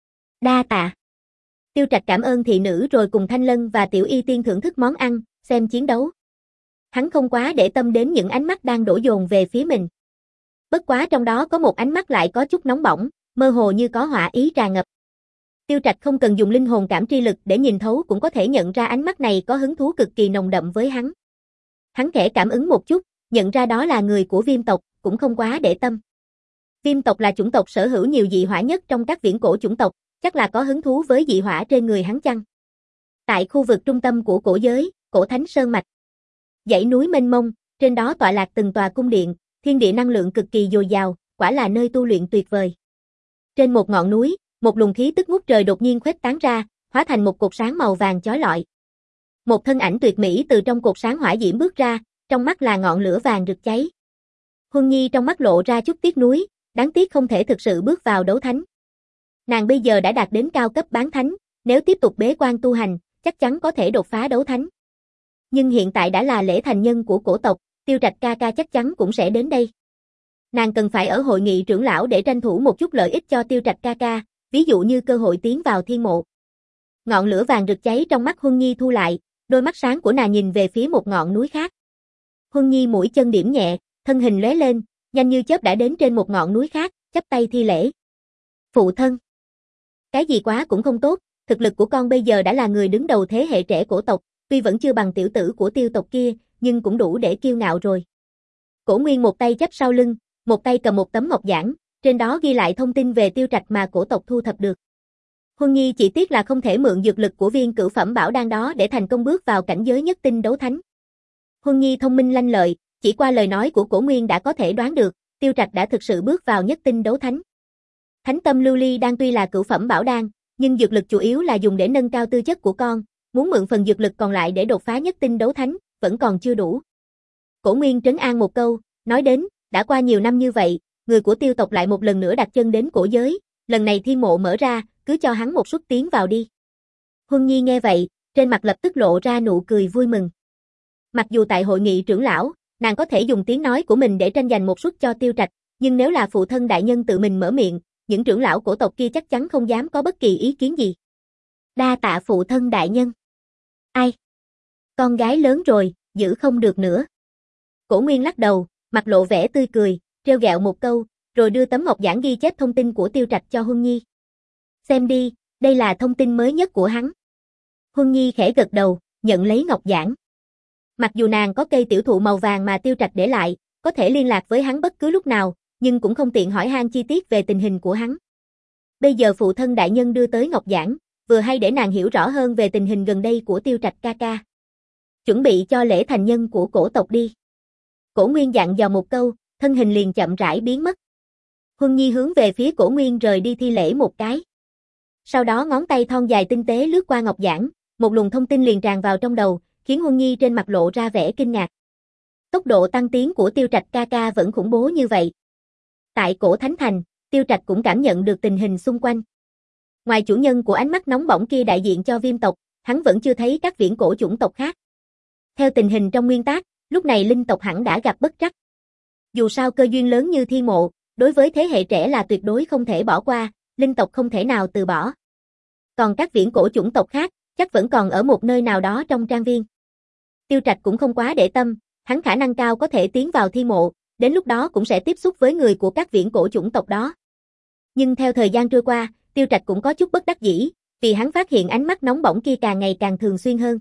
Đa tạ. Tiêu Trạch cảm ơn thị nữ rồi cùng Thanh Lân và Tiểu Y Tiên thưởng thức món ăn, xem chiến đấu. Hắn không quá để tâm đến những ánh mắt đang đổ dồn về phía mình. Bất quá trong đó có một ánh mắt lại có chút nóng bỏng, mơ hồ như có hỏa ý tràn ngập. Tiêu Trạch không cần dùng linh hồn cảm tri lực để nhìn thấu cũng có thể nhận ra ánh mắt này có hứng thú cực kỳ nồng đậm với hắn. Hắn khẽ cảm ứng một chút, nhận ra đó là người của Viêm tộc, cũng không quá để tâm. Viêm tộc là chủng tộc sở hữu nhiều dị hỏa nhất trong các viễn cổ chủng tộc, chắc là có hứng thú với dị hỏa trên người hắn chăng. Tại khu vực trung tâm của cổ giới, Cổ Thánh Sơn Mạch. Dãy núi mênh mông, trên đó tọa lạc từng tòa cung điện, thiên địa năng lượng cực kỳ dồi dào, quả là nơi tu luyện tuyệt vời. Trên một ngọn núi, một luồng khí tức ngút trời đột nhiên khuếch tán ra, hóa thành một cột sáng màu vàng chói lọi. Một thân ảnh tuyệt mỹ từ trong cột sáng hỏa diễm bước ra, trong mắt là ngọn lửa vàng rực cháy. Huân Nhi trong mắt lộ ra chút tiếc nuối, đáng tiếc không thể thực sự bước vào đấu thánh. Nàng bây giờ đã đạt đến cao cấp bán thánh, nếu tiếp tục bế quan tu hành, chắc chắn có thể đột phá đấu thánh. Nhưng hiện tại đã là lễ thành nhân của cổ tộc, Tiêu Trạch ca ca chắc chắn cũng sẽ đến đây. Nàng cần phải ở hội nghị trưởng lão để tranh thủ một chút lợi ích cho Tiêu Trạch ca ca, ví dụ như cơ hội tiến vào thiên mộ. Ngọn lửa vàng rực cháy trong mắt Huân Nhi thu lại, đôi mắt sáng của nàng nhìn về phía một ngọn núi khác. Huân Nhi mũi chân điểm nhẹ, thân hình lóe lên, nhanh như chớp đã đến trên một ngọn núi khác, chắp tay thi lễ. Phụ thân. Cái gì quá cũng không tốt, thực lực của con bây giờ đã là người đứng đầu thế hệ trẻ cổ tộc, tuy vẫn chưa bằng tiểu tử của Tiêu tộc kia, nhưng cũng đủ để kiêu ngạo rồi. Cổ Nguyên một tay chắp sau lưng, một tay cầm một tấm ngọc giản, trên đó ghi lại thông tin về Tiêu Trạch mà cổ tộc thu thập được. Huân Nhi chỉ tiếc là không thể mượn dược lực của viên cửu phẩm bảo đan đó để thành công bước vào cảnh giới nhất tinh đấu thánh. Huân Nhi thông minh lanh lợi, chỉ qua lời nói của Cổ Nguyên đã có thể đoán được, Tiêu Trạch đã thực sự bước vào nhất tinh đấu thánh. Thánh tâm lưu ly đan tuy là cửu phẩm bảo đan, nhưng dược lực chủ yếu là dùng để nâng cao tư chất của con, muốn mượn phần dược lực còn lại để đột phá nhất tinh đấu thánh, vẫn còn chưa đủ. Cổ Nguyên trấn an một câu, nói đến, đã qua nhiều năm như vậy, người của Tiêu tộc lại một lần nữa đặt chân đến cổ giới, lần này thiên mộ mở ra, cứ cho hắn một suất tiến vào đi. Huân Nhi nghe vậy, trên mặt lập tức lộ ra nụ cười vui mừng. Mặc dù tại hội nghị trưởng lão, nàng có thể dùng tiếng nói của mình để tranh giành một suất cho Tiêu Trạch, nhưng nếu là phụ thân đại nhân tự mình mở miệng, những trưởng lão cổ tộc kia chắc chắn không dám có bất kỳ ý kiến gì. Đa tạ phụ thân đại nhân. Ai? Con gái lớn rồi, giữ không được nữa. Cổ Nguyên lắc đầu, mặt lộ vẻ tươi cười, trêu ghẹo một câu, rồi đưa tấm ngọc giản ghi chép thông tin của Tiêu Trạch cho Huân Nhi. Xem đi, đây là thông tin mới nhất của hắn. Huân Nhi khẽ gật đầu, nhận lấy ngọc giản. Mặc dù nàng có cây tiểu thụ màu vàng mà Tiêu Trạch để lại, có thể liên lạc với hắn bất cứ lúc nào, nhưng cũng không tiện hỏi han chi tiết về tình hình của hắn. Bây giờ phụ thân đại nhân đưa tới ngọc giản, vừa hay để nàng hiểu rõ hơn về tình hình gần đây của Tiêu Trạch ca ca. Chuẩn bị cho lễ thành nhân của cổ tộc đi. Cổ Nguyên dặn dò một câu, thân hình liền chậm rãi biến mất. Huân Nhi hướng về phía Cổ Nguyên rời đi thi lễ một cái. Sau đó ngón tay thon dài tinh tế lướt qua ngọc giản, một luồng thông tin liền tràn vào trong đầu, khiến Huân Nhi trên mặt lộ ra vẻ kinh ngạc. Tốc độ tăng tiến của Tiêu Trạch ca ca vẫn khủng bố như vậy. Tại cổ Thánh Thành, Tiêu Trạch cũng cảm nhận được tình hình xung quanh. Ngoài chủ nhân của ánh mắt nóng bỏng kia đại diện cho Viêm tộc, hắn vẫn chưa thấy các viễn cổ chủng tộc khác. Theo tình hình trong nguyên tác, lúc này linh tộc hẳn đã gặp bất trắc. Dù sao cơ duyên lớn như thiên mộ, đối với thế hệ trẻ là tuyệt đối không thể bỏ qua, linh tộc không thể nào từ bỏ. Còn các viễn cổ chủng tộc khác, chắc vẫn còn ở một nơi nào đó trong trang viên. Tiêu Trạch cũng không quá để tâm, hắn khả năng cao có thể tiến vào thiên mộ, đến lúc đó cũng sẽ tiếp xúc với người của các viễn cổ chủng tộc đó. Nhưng theo thời gian trôi qua, Tiêu Trạch cũng có chút bất đắc dĩ, vì hắn phát hiện ánh mắt nóng bỏng kia càng ngày càng thường xuyên hơn.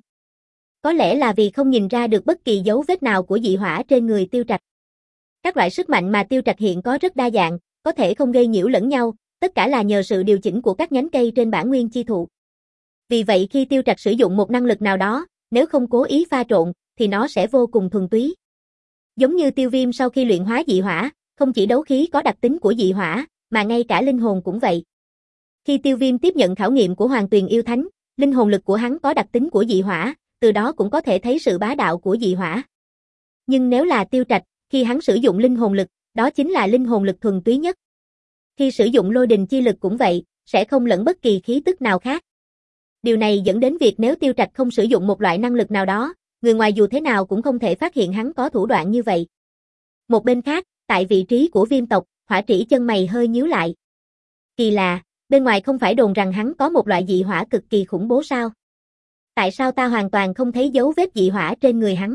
Có lẽ là vì không nhìn ra được bất kỳ dấu vết nào của dị hỏa trên người Tiêu Trạch. Các loại sức mạnh mà Tiêu Trạch hiện có rất đa dạng, có thể không gây nhiễu lẫn nhau, tất cả là nhờ sự điều chỉnh của các nhánh cây trên bản nguyên chi thụ. Vì vậy khi Tiêu Trạch sử dụng một năng lực nào đó, nếu không cố ý pha trộn, thì nó sẽ vô cùng thuần túy. Giống như Tiêu Viêm sau khi luyện hóa dị hỏa, không chỉ đấu khí có đặc tính của dị hỏa, mà ngay cả linh hồn cũng vậy. Khi Tiêu Viêm tiếp nhận khảo nghiệm của Hoàng Tuyền Yêu Thánh, linh hồn lực của hắn có đặc tính của dị hỏa, từ đó cũng có thể thấy sự bá đạo của dị hỏa. Nhưng nếu là Tiêu Trạch, khi hắn sử dụng linh hồn lực, đó chính là linh hồn lực thuần túy nhất. Khi sử dụng lôi đình chi lực cũng vậy, sẽ không lẫn bất kỳ khí tức nào khác. Điều này dẫn đến việc nếu Tiêu Trạch không sử dụng một loại năng lực nào đó, người ngoài dù thế nào cũng không thể phát hiện hắn có thủ đoạn như vậy. Một bên khác, tại vị trí của Viêm tộc, Hỏa Trĩ chân mày hơi nhíu lại. Kỳ lạ, bên ngoài không phải đồn rằng hắn có một loại dị hỏa cực kỳ khủng bố sao? Tại sao ta hoàn toàn không thấy dấu vết dị hỏa trên người hắn?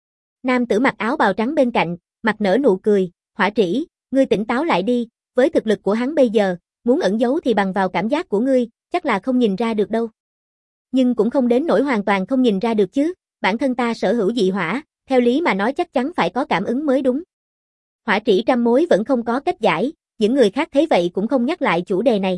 Nam tử mặc áo bào trắng bên cạnh, mặt nở nụ cười, Hỏa Trĩ, ngươi tỉnh táo lại đi, với thực lực của hắn bây giờ, muốn ẩn giấu thì bằng vào cảm giác của ngươi, chắc là không nhìn ra được đâu. Nhưng cũng không đến nỗi hoàn toàn không nhìn ra được chứ, bản thân ta sở hữu dị hỏa, theo lý mà nói chắc chắn phải có cảm ứng mới đúng. Hỏa Trĩ trăm mối vẫn không có cách giải, những người khác thấy vậy cũng không nhắc lại chủ đề này.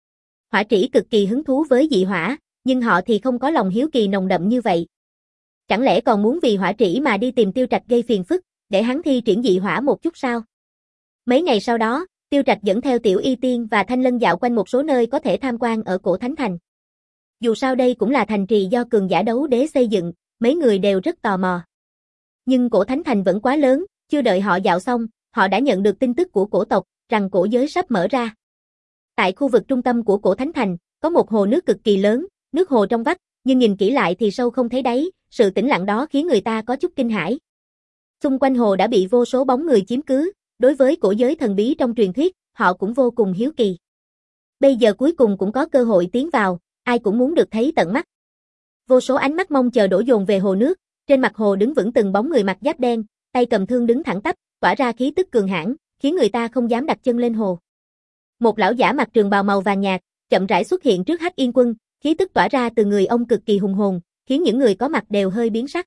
Hỏa Trĩ cực kỳ hứng thú với dị hỏa, nhưng họ thì không có lòng hiếu kỳ nồng đậm như vậy. Chẳng lẽ còn muốn vì Hỏa Trĩ mà đi tìm Tiêu Trạch gây phiền phức, để hắn thi triển dị hỏa một chút sao? Mấy ngày sau đó, Tiêu Trạch dẫn theo Tiểu Y Tiên và Thanh Lân dạo quanh một số nơi có thể tham quan ở cổ Thánh Thành. Dù sao đây cũng là thành trì do cường giả đấu đế xây dựng, mấy người đều rất tò mò. Nhưng cổ Thánh Thành vẫn quá lớn, chưa đợi họ dạo xong, họ đã nhận được tin tức của cổ tộc, rằng cổ giới sắp mở ra. Tại khu vực trung tâm của cổ Thánh Thành, có một hồ nước cực kỳ lớn, nước hồ trong vắt, nhưng nhìn kỹ lại thì sâu không thấy đáy, sự tĩnh lặng đó khiến người ta có chút kinh hãi. Xung quanh hồ đã bị vô số bóng người chiếm cứ, đối với cổ giới thần bí trong truyền thuyết, họ cũng vô cùng hiếu kỳ. Bây giờ cuối cùng cũng có cơ hội tiến vào, ai cũng muốn được thấy tận mắt. Vô số ánh mắt mong chờ đổ dồn về hồ nước, trên mặt hồ đứng vững từng bóng người mặc giáp đen, tay cầm thương đứng thẳng tắp, tỏa ra khí tức cường hãn, khiến người ta không dám đặt chân lên hồ. Một lão giả mặc trường bào màu vàng nhạt, chậm rãi xuất hiện trước Hắc Yên Quân, khí tức tỏa ra từ người ông cực kỳ hùng hồn, khiến những người có mặt đều hơi biến sắc.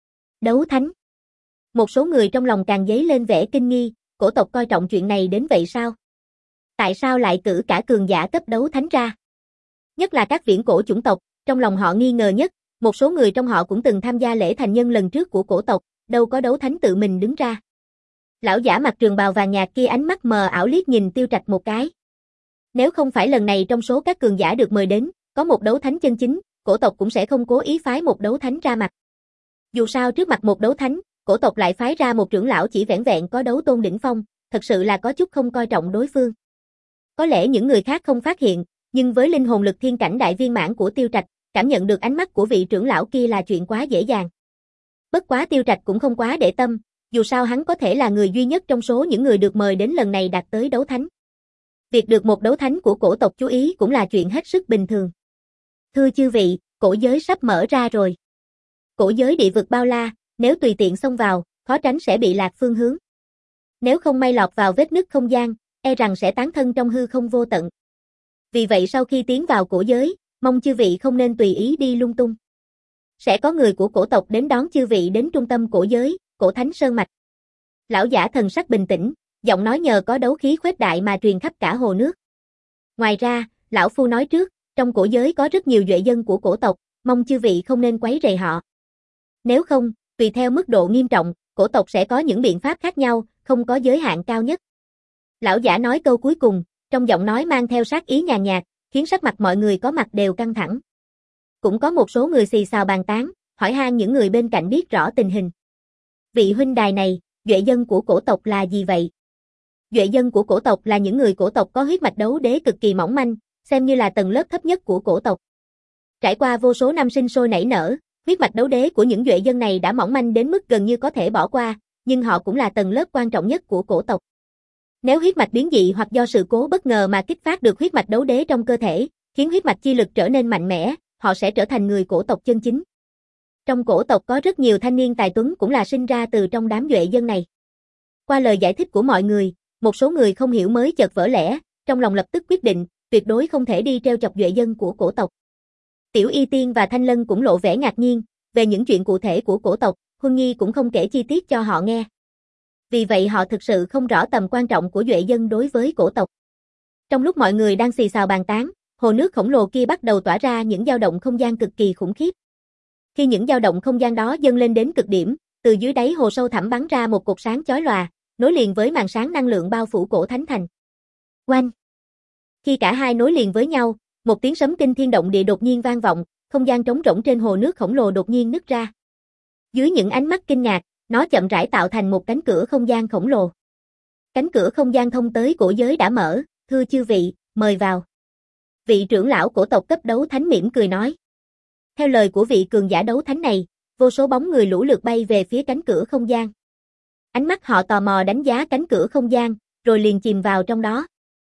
Đấu thánh. Một số người trong lòng càng dấy lên vẻ kinh nghi, cổ tộc coi trọng chuyện này đến vậy sao? Tại sao lại cử cả cường giả cấp đấu thánh ra? Nhất là các viễn cổ chủng tộc, trong lòng họ nghi ngờ nhất, một số người trong họ cũng từng tham gia lễ thành nhân lần trước của cổ tộc, đâu có đấu thánh tự mình đứng ra. Lão giả mặc trường bào vàng nhạt kia ánh mắt mờ ảo liếc nhìn Tiêu Trạch một cái. Nếu không phải lần này trong số các cường giả được mời đến, có một đấu thánh chân chính, cổ tộc cũng sẽ không cố ý phái một đấu thánh ra mặt. Dù sao trước mặt một đấu thánh, cổ tộc lại phái ra một trưởng lão chỉ vẻn vẹn có đấu tôn đỉnh phong, thật sự là có chút không coi trọng đối phương. Có lẽ những người khác không phát hiện, nhưng với linh hồn lực thiên cảnh đại viên mãn của Tiêu Trạch, cảm nhận được ánh mắt của vị trưởng lão kia là chuyện quá dễ dàng. Bất quá Tiêu Trạch cũng không quá để tâm, dù sao hắn có thể là người duy nhất trong số những người được mời đến lần này đạt tới đấu thánh. Việc được một đấu thánh của cổ tộc chú ý cũng là chuyện hết sức bình thường. Thưa chư vị, cổ giới sắp mở ra rồi. Cổ giới địa vực bao la, nếu tùy tiện xông vào, khó tránh sẽ bị lạc phương hướng. Nếu không may lọt vào vết nứt không gian, e rằng sẽ tán thân trong hư không vô tận. Vì vậy sau khi tiến vào cổ giới, mong chư vị không nên tùy ý đi lung tung. Sẽ có người của cổ tộc đến đón chư vị đến trung tâm cổ giới, cổ thánh sơn mạch. Lão giả thần sắc bình tĩnh, giọng nói nhờ có đấu khí khuếch đại mà truyền khắp cả hồ nước. Ngoài ra, lão phu nói trước, trong cổ giới có rất nhiều duệ dân của cổ tộc, mong chư vị không nên quấy rầy họ. Nếu không, tùy theo mức độ nghiêm trọng, cổ tộc sẽ có những biện pháp khác nhau, không có giới hạn cao nhất. Lão giả nói câu cuối cùng, trong giọng nói mang theo sát ý nhàn nhạt, khiến sắc mặt mọi người có mặt đều căng thẳng. Cũng có một số người xì xào bàn tán, hỏi han những người bên cạnh biết rõ tình hình. Vị huynh đài này, duệ dân của cổ tộc là gì vậy? Duệ dân của cổ tộc là những người cổ tộc có huyết mạch đấu đế cực kỳ mỏng manh, xem như là tầng lớp thấp nhất của cổ tộc. Trải qua vô số năm sinh sôi nảy nở, huyết mạch đấu đế của những duệ dân này đã mỏng manh đến mức gần như có thể bỏ qua, nhưng họ cũng là tầng lớp quan trọng nhất của cổ tộc. Nếu huyết mạch biến dị hoặc do sự cố bất ngờ mà kích phát được huyết mạch đấu đế trong cơ thể, khiến huyết mạch chi lực trở nên mạnh mẽ, họ sẽ trở thành người cổ tộc chân chính. Trong cổ tộc có rất nhiều thanh niên tài tuấn cũng là sinh ra từ trong đám duệ dân này. Qua lời giải thích của mọi người, một số người không hiểu mới chợt vỡ lẽ, trong lòng lập tức quyết định, tuyệt đối không thể đi treo chọc duệ dân của cổ tộc. Tiểu Y Tiên và Thanh Lân cũng lộ vẻ ngạc nhiên, về những chuyện cụ thể của cổ tộc, Huân Nhi cũng không kể chi tiết cho họ nghe. Vì vậy họ thực sự không rõ tầm quan trọng của duệ dân đối với cổ tộc. Trong lúc mọi người đang xì xào bàn tán, hồ nước khổng lồ kia bắt đầu tỏa ra những dao động không gian cực kỳ khủng khiếp. Khi những dao động không gian đó dâng lên đến cực điểm, từ dưới đáy hồ sâu thẳm bắn ra một cột sáng chói lòa, nối liền với màn sáng năng lượng bao phủ cổ thánh thành. Oanh! Khi cả hai nối liền với nhau, một tiếng sấm kinh thiên động địa đột nhiên vang vọng, không gian trống rỗng trên hồ nước khổng lồ đột nhiên nứt ra. Dưới những ánh mắt kinh ngạc, nó chậm rãi tạo thành một cánh cửa không gian khổng lồ. Cánh cửa không gian thông tới cổ giới đã mở, thưa chư vị, mời vào. Vị trưởng lão cổ tộc cấp đấu thánh mỉm cười nói. Theo lời của vị cường giả đấu thánh này, vô số bóng người lũ lượt bay về phía cánh cửa không gian. Ánh mắt họ tò mò đánh giá cánh cửa không gian, rồi liền chìm vào trong đó.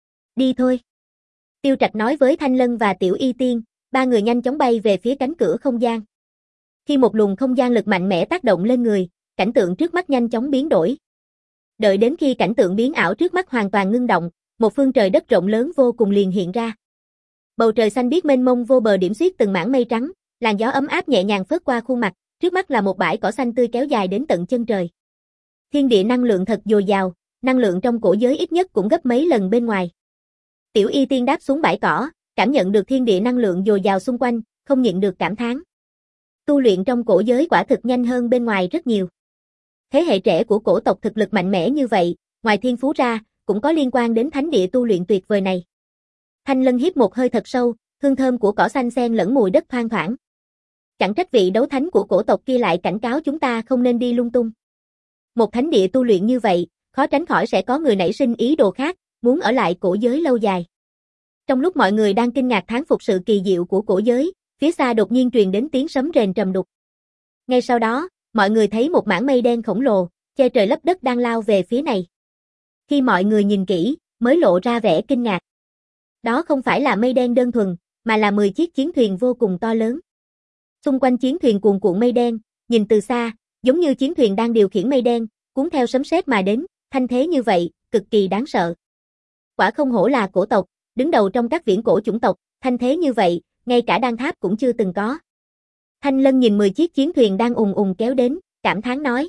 Đi thôi. Tiêu Trạch nói với Thanh Lân và Tiểu Y Tiên, ba người nhanh chóng bay về phía cánh cửa không gian. Khi một luồng không gian lực mạnh mẽ tác động lên người, cảnh tượng trước mắt nhanh chóng biến đổi. Đợi đến khi cảnh tượng biến ảo trước mắt hoàn toàn ngưng động, một phương trời đất rộng lớn vô cùng liền hiện ra. Bầu trời xanh biếc mênh mông vô bờ điểm xuyết từng mảng mây trắng, làn gió ấm áp nhẹ nhàng phớt qua khuôn mặt, trước mắt là một bãi cỏ xanh tươi kéo dài đến tận chân trời. Thiên địa năng lượng thật dồi dào, năng lượng trong cổ giới ít nhất cũng gấp mấy lần bên ngoài. Tiểu Y Tiên đáp xuống bãi cỏ, cảm nhận được thiên địa năng lượng dồi dào xung quanh, không nhịn được cảm thán. Tu luyện trong cổ giới quả thực nhanh hơn bên ngoài rất nhiều. Thế hệ trẻ của cổ tộc thực lực mạnh mẽ như vậy, ngoài thiên phú ra, cũng có liên quan đến thánh địa tu luyện tuyệt vời này. Thanh Lân hít một hơi thật sâu, hương thơm của cỏ xanh xen lẫn mùi đất thoang thoảng. Chẳng trách vị đấu thánh của cổ tộc kia lại cảnh cáo chúng ta không nên đi lung tung. Một thánh địa tu luyện như vậy, khó tránh khỏi sẽ có người nảy sinh ý đồ khác, muốn ở lại cổ giới lâu dài. Trong lúc mọi người đang kinh ngạc thán phục sự kỳ diệu của cổ giới, phía xa đột nhiên truyền đến tiếng sấm rền trầm đục. Ngay sau đó, mọi người thấy một mảng mây đen khổng lồ, che trời lấp đất đang lao về phía này. Khi mọi người nhìn kỹ, mới lộ ra vẻ kinh ngạc. Đó không phải là mây đen đơn thuần, mà là mười chiếc chiến thuyền vô cùng to lớn. Xung quanh chiến thuyền cuồn cuộn mây đen, nhìn từ xa, giống như chiến thuyền đang điều khiển mây đen, cuốn theo sấm sét mà đến, thanh thế như vậy, cực kỳ đáng sợ. Quả không hổ là cổ tộc, đứng đầu trong các viễn cổ chủng tộc, thanh thế như vậy, ngay cả Đan Tháp cũng chưa từng có. Thanh Lân nhìn mười chiếc chiến thuyền đang ùng ùng kéo đến, cảm thán nói.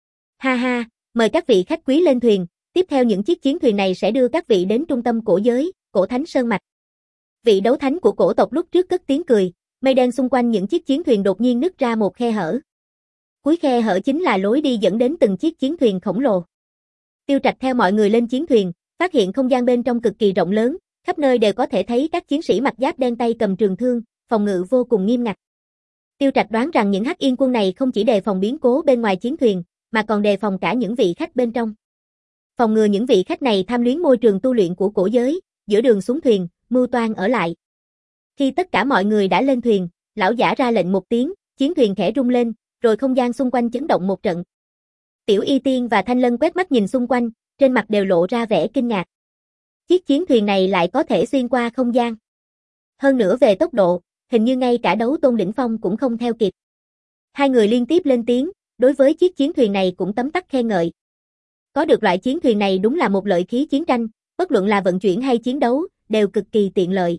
Ha ha, mời các vị khách quý lên thuyền, tiếp theo những chiếc chiến thuyền này sẽ đưa các vị đến trung tâm cổ giới, cổ thánh sơn mạch. Vị đấu thánh của cổ tộc lúc trước cất tiếng cười, mây đen xung quanh những chiếc chiến thuyền đột nhiên nứt ra một khe hở. Cuối khe hở chính là lối đi dẫn đến từng chiếc chiến thuyền khổng lồ. Tiêu Trạch theo mọi người lên chiến thuyền, phát hiện không gian bên trong cực kỳ rộng lớn, khắp nơi đều có thể thấy các chiến sĩ mặc giáp đen tay cầm trường thương, phòng ngự vô cùng nghiêm ngặt. Tiêu Trạch đoán rằng những Hắc Yên quân này không chỉ đề phòng biến cố bên ngoài chiến thuyền, mà còn đề phòng cả những vị khách bên trong. Phòng ngừa những vị khách này tham luyến môi trường tu luyện của cổ giới, giữa đường xuống thuyền, mưu toan ở lại. Khi tất cả mọi người đã lên thuyền, lão giả ra lệnh một tiếng, chiến thuyền khẽ rung lên, rồi không gian xung quanh chấn động một trận. Tiểu Y Tiên và Thanh Lân quét mắt nhìn xung quanh, trên mặt đều lộ ra vẻ kinh ngạc. Chiếc chiến thuyền này lại có thể xuyên qua không gian. Hơn nữa về tốc độ, hình như ngay cả đấu tôn đỉnh phong cũng không theo kịp. Hai người liên tiếp lên tiếng, đối với chiếc chiến thuyền này cũng tấm tắc khen ngợi. Có được loại chiến thuyền này đúng là một lợi khí chiến tranh, bất luận là vận chuyển hay chiến đấu, đều cực kỳ tiện lợi.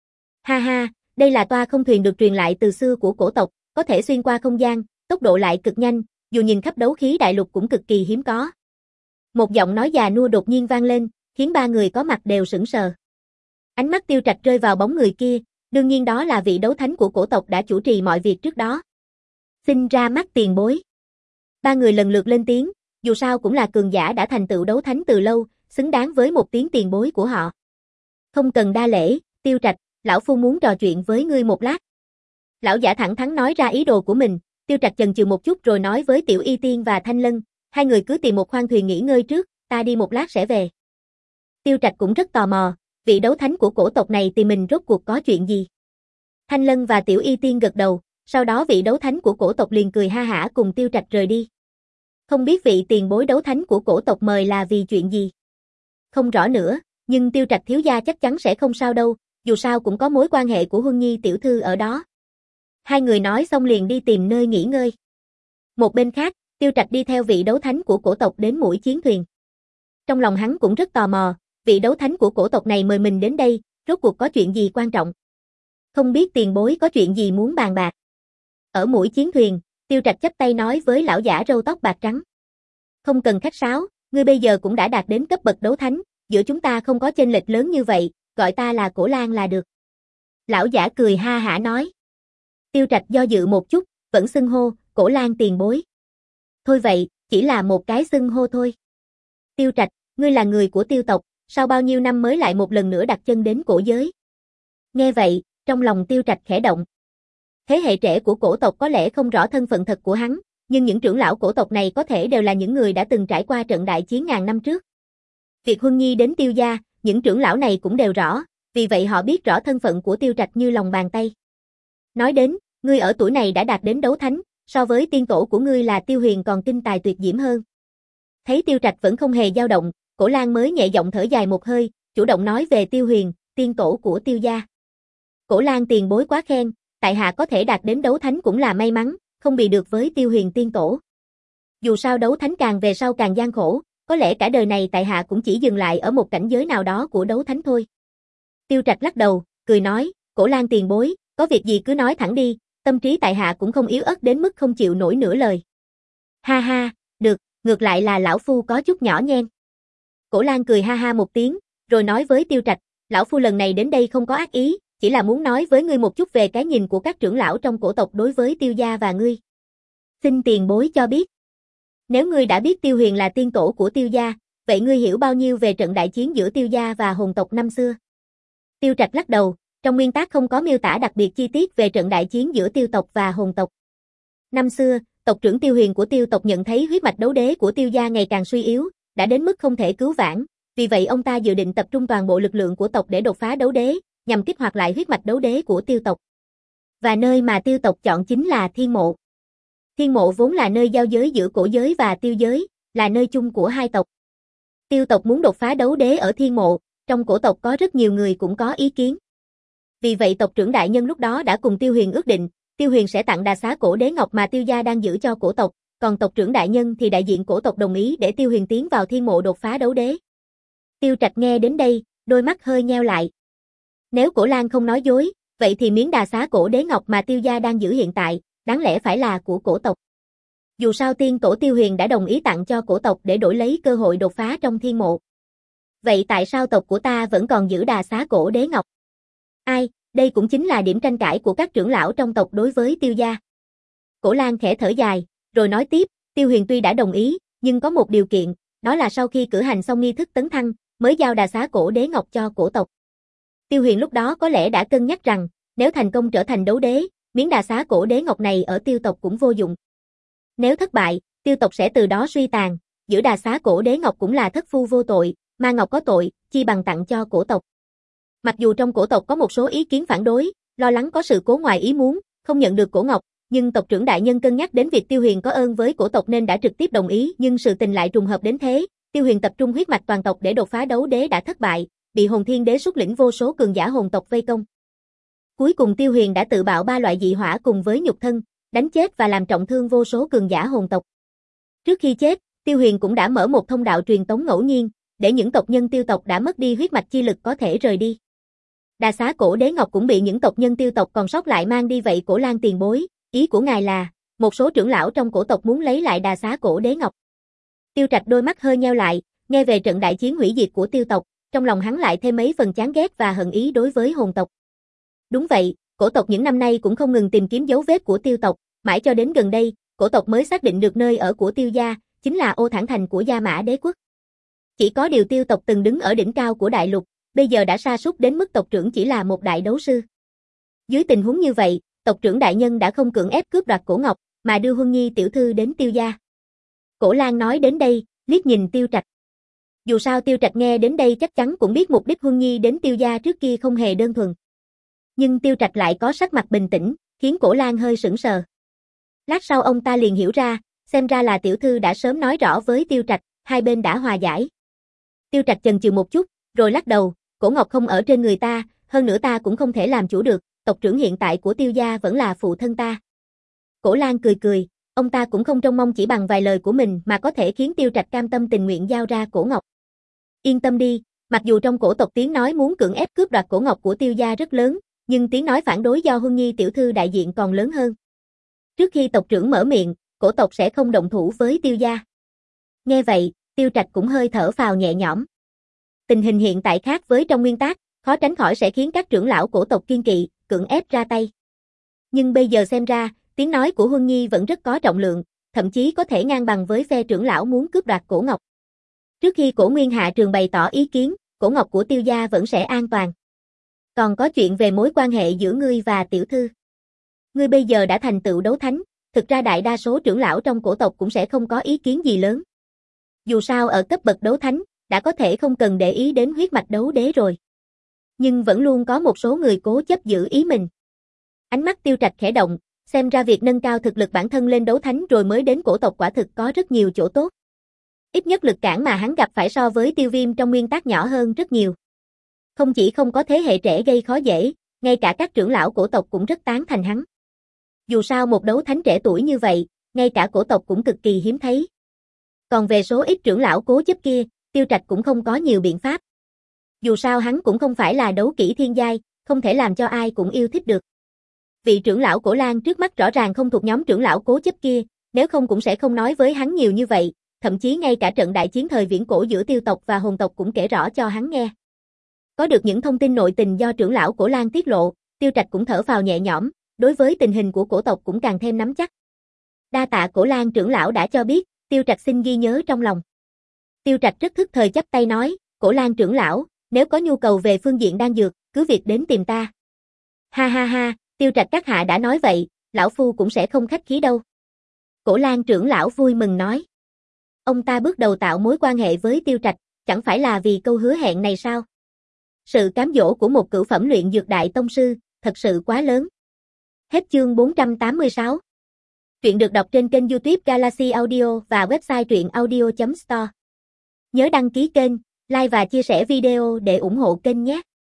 Ha ha, đây là toa không thuyền được truyền lại từ xưa của cổ tộc, có thể xuyên qua không gian, tốc độ lại cực nhanh, dù nhìn khắp đấu khí đại lục cũng cực kỳ hiếm có. Một giọng nói già nua đột nhiên vang lên, khiến ba người có mặt đều sững sờ. Ánh mắt Tiêu Trạch rơi vào bóng người kia, đương nhiên đó là vị đấu thánh của cổ tộc đã chủ trì mọi việc trước đó. Xin ra mắt tiền bối. Ba người lần lượt lên tiếng, dù sao cũng là cường giả đã thành tựu đấu thánh từ lâu, xứng đáng với một tiếng tiền bối của họ. Không cần đa lễ, Tiêu Trạch, lão phu muốn trò chuyện với ngươi một lát. Lão giả thẳng thắn nói ra ý đồ của mình, Tiêu Trạch chần chừ một chút rồi nói với Tiểu Y Tiên và Thanh Lân, hai người cứ tìm một khoang thuyền nghỉ ngơi trước, ta đi một lát sẽ về. Tiêu Trạch cũng rất tò mò, vị đấu thánh của cổ tộc này tìm mình rốt cuộc có chuyện gì. Thanh Lân và Tiểu Y Tiên gật đầu, sau đó vị đấu thánh của cổ tộc liền cười ha hả cùng Tiêu Trạch rời đi. Không biết vị tiền bối đấu thánh của cổ tộc mời là vì chuyện gì. Không rõ nữa, nhưng Tiêu Trạch thiếu gia chắc chắn sẽ không sao đâu, dù sao cũng có mối quan hệ của Huân Nhi tiểu thư ở đó. Hai người nói xong liền đi tìm nơi nghỉ ngơi. Một bên khác, Tiêu Trạch đi theo vị đấu thánh của cổ tộc đến mũi chiến thuyền. Trong lòng hắn cũng rất tò mò, vị đấu thánh của cổ tộc này mời mình đến đây, rốt cuộc có chuyện gì quan trọng. Không biết tiền bối có chuyện gì muốn bàn bạc. Ở mũi chiến thuyền, Tiêu Trạch chắp tay nói với lão giả râu tóc bạc trắng. Không cần khách sáo, ngươi bây giờ cũng đã đạt đến cấp bậc đấu thánh, giữa chúng ta không có chênh lệch lớn như vậy, gọi ta là Cổ Lan là được. Lão giả cười ha hả nói. Tiêu Trạch do dự một chút, vẫn xưng hô, Cổ Lan tiền bối. Thôi vậy, chỉ là một cái xưng hô thôi. Tiêu Trạch, ngươi là người của Tiêu tộc, sau bao nhiêu năm mới lại một lần nữa đặt chân đến cổ giới. Nghe vậy, trong lòng Tiêu Trạch khẽ động. Thế hệ trẻ của cổ tộc có lẽ không rõ thân phận thật của hắn, nhưng những trưởng lão cổ tộc này có thể đều là những người đã từng trải qua trận đại chiến ngàn năm trước. Việc Huân Nhi đến Tiêu gia, những trưởng lão này cũng đều rõ, vì vậy họ biết rõ thân phận của Tiêu Trạch như lòng bàn tay. Nói đến, ngươi ở tuổi này đã đạt đến đấu thánh, so với tiên tổ của ngươi là Tiêu Huyền còn kinh tài tuyệt diễm hơn. Thấy Tiêu Trạch vẫn không hề dao động, Cổ Lan mới nhẹ giọng thở dài một hơi, chủ động nói về Tiêu Huyền, tiên tổ của Tiêu gia. Cổ Lan tiền bối quá khen, tại hạ có thể đạt đến đấu thánh cũng là may mắn, không bị được với Tiêu Huyền tiên tổ. Dù sao đấu thánh càng về sau càng gian khổ, có lẽ cả đời này tại hạ cũng chỉ dừng lại ở một cảnh giới nào đó của đấu thánh thôi. Tiêu Trạch lắc đầu, cười nói, Cổ Lan tiền bối, có việc gì cứ nói thẳng đi, tâm trí tại hạ cũng không yếu ớt đến mức không chịu nổi nửa lời. Ha ha, được, ngược lại là lão phu có chút nhỏ nhen. Cổ Lan cười ha ha một tiếng, rồi nói với Tiêu Trạch, lão phu lần này đến đây không có ác ý, chỉ là muốn nói với ngươi một chút về cái nhìn của các trưởng lão trong cổ tộc đối với Tiêu gia và ngươi. Xin tiền bối cho biết. Nếu ngươi đã biết Tiêu Huyền là tiên tổ của Tiêu gia, vậy ngươi hiểu bao nhiêu về trận đại chiến giữa Tiêu gia và hồn tộc năm xưa? Tiêu Trạch lắc đầu, trong nguyên tắc không có miêu tả đặc biệt chi tiết về trận đại chiến giữa Tiêu tộc và hồn tộc. Năm xưa, tộc trưởng Tiêu Huyền của Tiêu tộc nhận thấy huyết mạch đấu đế của Tiêu gia ngày càng suy yếu, đã đến mức không thể cứu vãn, vì vậy ông ta dự định tập trung toàn bộ lực lượng của tộc để đột phá đấu đế, nhằm kích hoạt lại huyết mạch đấu đế của Tiêu tộc. Và nơi mà Tiêu tộc chọn chính là Thiên Mộ. Thiên Mộ vốn là nơi giao giới giữa cổ giới và Tiêu giới, là nơi chung của hai tộc. Tiêu tộc muốn đột phá đấu đế ở thiên mộ, trong cổ tộc có rất nhiều người cũng có ý kiến. Vì vậy tộc trưởng đại nhân lúc đó đã cùng Tiêu Huyền ước định, Tiêu Huyền sẽ tặng đà xá cổ đế ngọc mà Tiêu gia đang giữ cho cổ tộc, còn tộc trưởng đại nhân thì đại diện cổ tộc đồng ý để Tiêu Huyền tiến vào thiên mộ đột phá đấu đế. Tiêu Trạch nghe đến đây, đôi mắt hơi nheo lại. Nếu Cổ Lan không nói dối, vậy thì miếng đà xá cổ đế ngọc mà Tiêu gia đang giữ hiện tại, đáng lẽ phải là của cổ tộc. Dù sao tiên tổ Tiêu Huyền đã đồng ý tặng cho cổ tộc để đổi lấy cơ hội đột phá trong thiên mộ. Vậy tại sao tộc của ta vẫn còn giữ đà xá cổ đế ngọc? Ai, đây cũng chính là điểm tranh cãi của các trưởng lão trong tộc đối với Tiêu gia. Cổ Lan khẽ thở dài, rồi nói tiếp, Tiêu Huyền tuy đã đồng ý, nhưng có một điều kiện, đó là sau khi cử hành xong nghi thức tấn thăng, mới giao đà xá cổ đế ngọc cho cổ tộc. Tiêu Huyền lúc đó có lẽ đã cân nhắc rằng, nếu thành công trở thành đấu đế, miếng đà xá cổ đế ngọc này ở Tiêu tộc cũng vô dụng. Nếu thất bại, Tiêu tộc sẽ từ đó suy tàn, giữ đà xá cổ đế ngọc cũng là thất phu vô tội, ma ngọc có tội, chi bằng tặng cho cổ tộc. Mặc dù trong cổ tộc có một số ý kiến phản đối, lo lắng có sự cố ngoài ý muốn, không nhận được cổ ngọc, nhưng tộc trưởng đại nhân cân nhắc đến việc Tiêu Huyền có ơn với cổ tộc nên đã trực tiếp đồng ý, nhưng sự tình lại trùng hợp đến thế, Tiêu Huyền tập trung huyết mạch toàn tộc để đột phá đấu đế đã thất bại, bị Hồn Thiên Đế xuất lĩnh vô số cường giả hồn tộc vây công. Cuối cùng Tiêu Huyền đã tự bạo ba loại dị hỏa cùng với nhục thân, đánh chết và làm trọng thương vô số cường giả hồn tộc. Trước khi chết, Tiêu Huyền cũng đã mở một thông đạo truyền tống ngẫu nhiên, để những tộc nhân Tiêu tộc đã mất đi huyết mạch chi lực có thể rời đi. Đà xá cổ đế ngọc cũng bị những tộc nhân Tiêu tộc còn sót lại mang đi. Vậy Cổ Lan tiền bối, ý của ngài là, một số trưởng lão trong cổ tộc muốn lấy lại đà xá cổ đế ngọc. Tiêu Trạch đôi mắt hơi nheo lại, nghe về trận đại chiến hủy diệt của Tiêu tộc, trong lòng hắn lại thêm mấy phần chán ghét và hận ý đối với hồn tộc. Đúng vậy, cổ tộc những năm nay cũng không ngừng tìm kiếm dấu vết của Tiêu tộc, mãi cho đến gần đây, cổ tộc mới xác định được nơi ở của Tiêu gia, chính là Ô Thản Thành của Gia Mã Đế quốc. Chỉ có điều Tiêu tộc từng đứng ở đỉnh cao của đại lục, bây giờ đã sa sút đến mức tộc trưởng chỉ là một đại đấu sư. Dưới tình huống như vậy, tộc trưởng đại nhân đã không cưỡng ép cướp đoạt cổ ngọc, mà đưa Huân Nhi tiểu thư đến Tiêu gia. Cổ Lan nói đến đây, liếc nhìn Tiêu Trạch. Dù sao Tiêu Trạch nghe đến đây chắc chắn cũng biết mục đích Huân Nhi đến Tiêu gia trước kia không hề đơn thuần. Nhưng Tiêu Trạch lại có sắc mặt bình tĩnh, khiến Cổ Lan hơi sững sờ. Lát sau ông ta liền hiểu ra, xem ra là tiểu thư đã sớm nói rõ với Tiêu Trạch, hai bên đã hòa giải. Tiêu Trạch chần chừ một chút, rồi lắc đầu, cổ ngọc không ở trên người ta, hơn nữa ta cũng không thể làm chủ được, tộc trưởng hiện tại của Tiêu gia vẫn là phụ thân ta. Cổ Lan cười cười, ông ta cũng không trông mong chỉ bằng vài lời của mình mà có thể khiến Tiêu Trạch cam tâm tình nguyện giao ra cổ ngọc. Yên tâm đi, mặc dù trong cổ tộc tiếng nói muốn cưỡng ép cướp đoạt cổ ngọc của Tiêu gia rất lớn, nhưng tiếng nói phản đối do Huân Nhi tiểu thư đại diện còn lớn hơn. Trước khi tộc trưởng mở miệng, cổ tộc sẽ không động thủ với Tiêu gia. Nghe vậy, Tiêu Trạch cũng hơi thở phào nhẹ nhõm. Tình hình hiện tại khác với trong nguyên tác, khó tránh khỏi sẽ khiến các trưởng lão cổ tộc kiên kỵ, cưỡng ép ra tay. Nhưng bây giờ xem ra, tiếng nói của Huân Nhi vẫn rất có trọng lượng, thậm chí có thể ngang bằng với phe trưởng lão muốn cướp đoạt cổ ngọc. Trước khi Cổ Nguyên Hạ Trường bày tỏ ý kiến, cổ ngọc của Tiêu gia vẫn sẽ an toàn. Còn có chuyện về mối quan hệ giữa ngươi và tiểu thư. Ngươi bây giờ đã thành tựu đấu thánh, thực ra đại đa số trưởng lão trong cổ tộc cũng sẽ không có ý kiến gì lớn. Dù sao ở cấp bậc đấu thánh, đã có thể không cần để ý đến huyết mạch đấu đế rồi. Nhưng vẫn luôn có một số người cố chấp giữ ý mình. Ánh mắt Tiêu Trạch khẽ động, xem ra việc nâng cao thực lực bản thân lên đấu thánh rồi mới đến cổ tộc quả thực có rất nhiều chỗ tốt. Ít nhất lực cản mà hắn gặp phải so với Tiêu Viêm trong nguyên tác nhỏ hơn rất nhiều. Không chỉ không có thế hệ trẻ gây khó dễ, ngay cả các trưởng lão cổ tộc cũng rất tán thành hắn. Dù sao một đấu thánh trẻ tuổi như vậy, ngay cả cổ tộc cũng cực kỳ hiếm thấy. Còn về số ít trưởng lão cố chấp kia, Tiêu Trạch cũng không có nhiều biện pháp. Dù sao hắn cũng không phải là đấu kỹ thiên giai, không thể làm cho ai cũng yêu thích được. Vị trưởng lão Cổ Lan trước mắt rõ ràng không thuộc nhóm trưởng lão cố chấp kia, nếu không cũng sẽ không nói với hắn nhiều như vậy, thậm chí ngay cả trận đại chiến thời viễn cổ giữa Tiêu tộc và hồn tộc cũng kể rõ cho hắn nghe. Có được những thông tin nội tình do trưởng lão Cổ Lan tiết lộ, Tiêu Trạch cũng thở phào nhẹ nhõm, đối với tình hình của cổ tộc cũng càng thêm nắm chắc. Đa tạ Cổ Lan trưởng lão đã cho biết, Tiêu Trạch xin ghi nhớ trong lòng. Tiêu Trạch rất thức thời chắp tay nói, Cổ Lan trưởng lão, nếu có nhu cầu về phương diện đan dược, cứ việc đến tìm ta. Ha ha ha, Tiêu Trạch các hạ đã nói vậy, lão phu cũng sẽ không khách khí đâu. Cổ Lan trưởng lão vui mừng nói. Ông ta bước đầu tạo mối quan hệ với Tiêu Trạch, chẳng phải là vì câu hứa hẹn này sao? Sự cám dỗ của một cửu phẩm luyện dược đại tông sư, thật sự quá lớn. Hết chương bốn trăm tám mươi sáu. Truyện được đọc trên kênh YouTube Galaxy Audio và website truyện audio chấm store. Nhớ đăng ký kênh, like và chia sẻ video để ủng hộ kênh nhé.